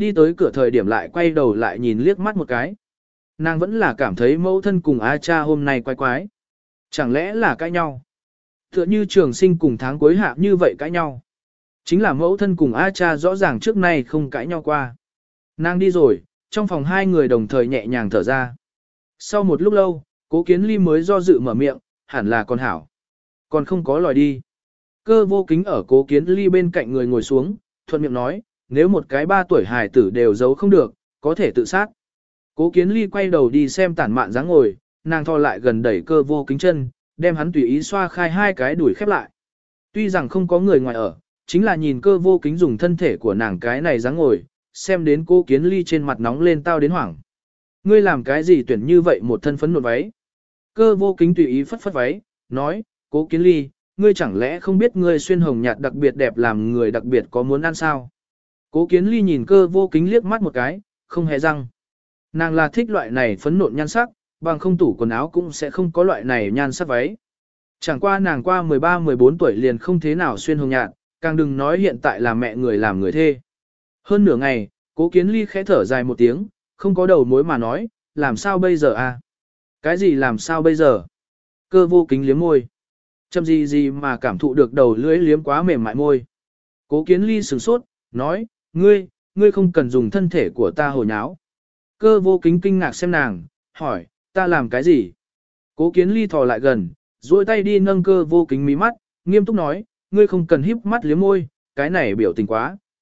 A: đi tới cửa thời điểm lại quay đầu lại nhìn liếc mắt một cái. Nàng vẫn là cảm thấy mẫu thân cùng A cha hôm nay quái quái. Chẳng lẽ là cãi nhau? Tựa như trường sinh cùng tháng cuối hạ như vậy cãi nhau. Chính là mẫu thân cùng A cha rõ ràng trước nay không cãi nhau qua. Nàng đi rồi, trong phòng hai người đồng thời nhẹ nhàng thở ra. Sau một lúc lâu, Cố Kiến Ly mới do dự mở miệng, hẳn là con hảo. Còn không có lòi đi. Cơ Vô Kính ở Cố Kiến Ly bên cạnh người ngồi xuống, thuận miệng nói, nếu một cái 3 tuổi hài tử đều giấu không được, có thể tự sát. Cố Kiến Ly quay đầu đi xem tản mạn dáng ngồi, nàng thò lại gần đẩy Cơ Vô Kính chân, đem hắn tùy ý xoa khai hai cái đùi khép lại. Tuy rằng không có người ngoài ở, chính là nhìn Cơ Vô Kính dùng thân thể của nàng cái này dáng ngồi, xem đến Cố Kiến Ly trên mặt nóng lên tao đến hoảng. Ngươi làm cái gì tuyển như vậy một thân phấn nộn váy? Cơ Vô Kính tùy ý phất phất váy, nói, Cố Kiến Ly, ngươi chẳng lẽ không biết ngươi xuyên hồng nhạt đặc biệt đẹp làm người đặc biệt có muốn ăn sao? Cố Kiến Ly nhìn Cơ Vô Kính liếc mắt một cái, không hề răng. Nàng là thích loại này phấn nộn nhan sắc, bằng không tủ quần áo cũng sẽ không có loại này nhan sắc váy. Chẳng qua nàng qua 13-14 tuổi liền không thế nào xuyên hồng nhạt, càng đừng nói hiện tại là mẹ người làm người thê. Hơn nửa ngày, Cố Kiến Ly khẽ thở dài một tiếng, không có đầu mối mà nói, làm sao bây giờ a? Cái gì làm sao bây giờ? Cơ Vô Kính liếm môi. Chậm gì mà cảm thụ được đầu lưỡi liếm quá mềm mại môi. Cố Kiến Ly sửng sốt, nói, ngươi không cần dùng thân thể của ta hồ nháo. Cơ Vô Kính kinh ngạc xem nàng, hỏi, ta làm cái gì? Cố Kiến Ly thò lại gần, duỗi tay đi nâng Cơ Vô Kính mí mắt, nghiêm túc nói, ngươi không cần híp mắt liếm môi, cái này biểu tình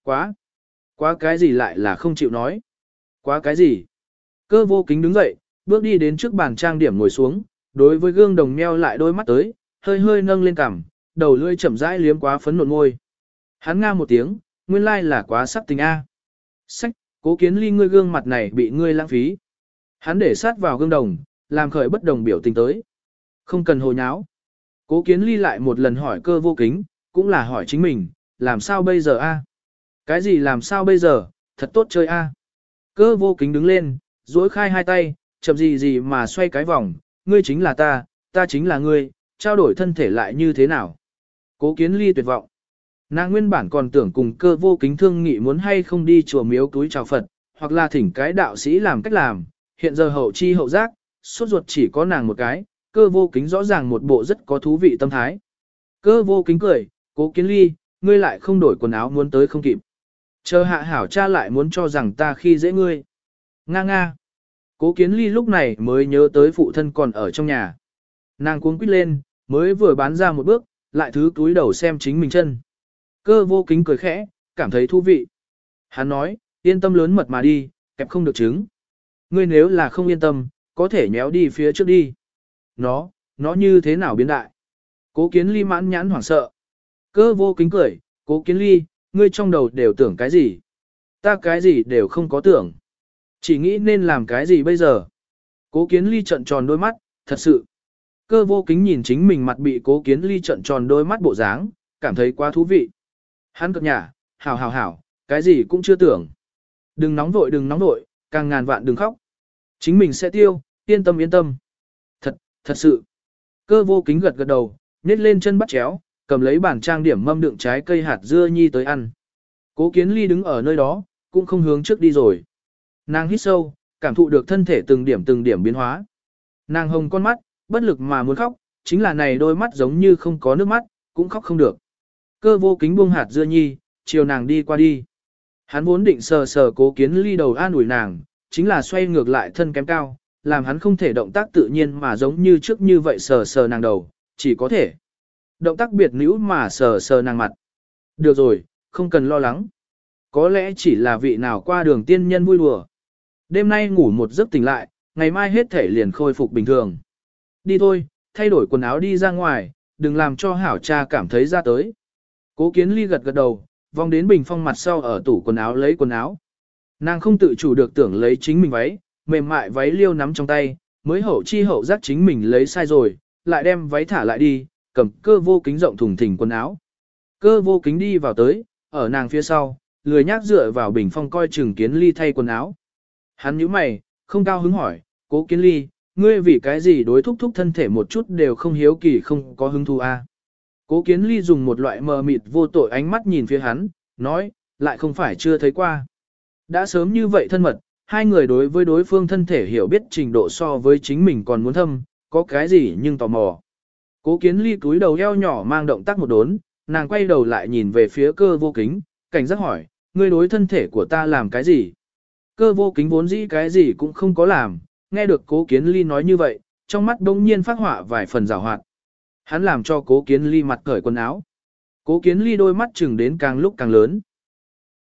A: quá cái gì lại là không chịu nói. Quá cái gì? Cơ Vô Kính đứng dậy, bước đi đến trước bàn trang điểm ngồi xuống, đối với gương đồng nheo lại đôi mắt tới, hơi hơi nâng lên cằm, đầu lưỡi chậm rãi liếm quá phấn nộn môi. Hắn nga một tiếng, nguyên lai là quá sắc tình a. Sách, Cố Kiến Ly ngươi gương mặt này bị ngươi lãng phí. Hắn để sát vào gương đồng, làm khởi bất đồng biểu tình tới. Không cần hồ nháo. Cố Kiến Ly lại một lần hỏi Cơ Vô Kính, cũng là hỏi chính mình, làm sao bây giờ a? Cái gì làm sao bây giờ, thật tốt chơi a. Cơ Vô Kính đứng lên, duỗi khai hai tay, chậm gì mà xoay cái vòng, ngươi chính là ta chính là ngươi, trao đổi thân thể lại như thế nào. Cố Kiến Ly tuyệt vọng. Nàng nguyên bản còn tưởng cùng Cơ Vô Kính thương nghị muốn hay không đi chùa miếu túi chào Phật, hoặc là thỉnh cái đạo sĩ làm cách làm, hiện giờ hậu chi hậu giác, suốt ruột chỉ có nàng một cái, Cơ Vô Kính rõ ràng một bộ rất có thú vị tâm thái. Cơ Vô Kính cười, Cố Kiến Ly, ngươi lại không đổi quần áo muốn tới không kịp. Chờ hạ hảo cha lại muốn cho rằng ta khi dễ ngươi. Nga nga. Cố Kiến Ly lúc này mới nhớ tới phụ thân còn ở trong nhà. Nàng cuống quýt lên, mới vừa bán ra một bước, lại thứ túi đầu xem chính mình chân. Cơ Vô Kính cười khẽ, cảm thấy thú vị. Hắn nói, yên tâm lớn mật mà đi, kẹp không được trứng. Ngươi nếu là không yên tâm, có thể nhéo đi phía trước đi. Nó như thế nào biến đại? Cố Kiến Ly mãn nhãn hoảng sợ. Cơ Vô Kính cười, Cố Kiến Ly, ngươi trong đầu đều tưởng cái gì? Ta cái gì đều không có tưởng. Chỉ nghĩ nên làm cái gì bây giờ? Cố Kiến Ly trợn tròn đôi mắt, thật sự. Cơ Vô Kính nhìn chính mình mặt bị Cố Kiến Ly trợn tròn đôi mắt bộ dáng, cảm thấy quá thú vị. Hắn cợt nhả, hảo, cái gì cũng chưa tưởng. Đừng nóng vội, càng ngàn vạn đừng khóc. Chính mình sẽ tiêu, yên tâm. Thật sự. Cơ Vô Kính gật đầu, nhét lên chân bắt chéo, cầm lấy bản trang điểm mâm đựng trái cây hạt dưa nhi tới ăn. Cố Kiến Ly đứng ở nơi đó, cũng không hướng trước đi rồi. Nàng hít sâu, cảm thụ được thân thể từng điểm biến hóa. Nàng hồng con mắt, bất lực mà muốn khóc, chính là này đôi mắt giống như không có nước mắt, cũng khóc không được. Cơ Vô Kính buông hạt dưa nhi, chiều nàng đi qua đi. Hắn vốn định sờ Cố Kiến Ly đầu an ủi nàng, chính là xoay ngược lại thân kém cao, làm hắn không thể động tác tự nhiên mà giống như trước như vậy sờ nàng đầu, chỉ có thể động tác biệt nữ mà sờ nàng mặt. Được rồi, không cần lo lắng. Có lẽ chỉ là vị nào qua đường tiên nhân vui đùa. Đêm nay ngủ một giấc tỉnh lại, ngày mai hết thể liền khôi phục bình thường. Đi thôi, thay đổi quần áo đi ra ngoài, đừng làm cho hảo cha cảm thấy ra tới. Cố Kiến Ly gật đầu, vòng đến bình phong mặt sau ở tủ quần áo lấy quần áo. Nàng không tự chủ được tưởng lấy chính mình váy, mềm mại váy liêu nắm trong tay, mới hậu chi hậu giác chính mình lấy sai rồi, lại đem váy thả lại đi, cầm Cơ Vô Kính rộng thùng thình quần áo. Cơ Vô Kính đi vào tới, ở nàng phía sau, lười nhác dựa vào bình phong coi chừng Kiến Ly thay quần áo. Hắn nhíu mày, không cao hứng hỏi, Cố Kiến Ly, ngươi vì cái gì đối thúc thân thể một chút đều không hiếu kỳ không có hứng thú a? Cố Kiến Ly dùng một loại mờ mịt vô tội ánh mắt nhìn phía hắn, nói, lại không phải chưa thấy qua. Đã sớm như vậy thân mật, hai người đối với đối phương thân thể hiểu biết trình độ so với chính mình còn muốn thâm, có cái gì nhưng tò mò. Cố Kiến Ly cúi đầu eo nhỏ mang động tác một đốn, nàng quay đầu lại nhìn về phía Cơ Vô Kính, cảnh giác hỏi, ngươi đối thân thể của ta làm cái gì? Cơ Vô Kính vốn dĩ cái gì cũng không có làm, nghe được Cố Kiến Ly nói như vậy, trong mắt đông nhiên phát họa vài phần rào hoạt. Hắn làm cho Cố Kiến Ly mặt cởi quần áo. Cố Kiến Ly đôi mắt chừng đến càng lúc càng lớn.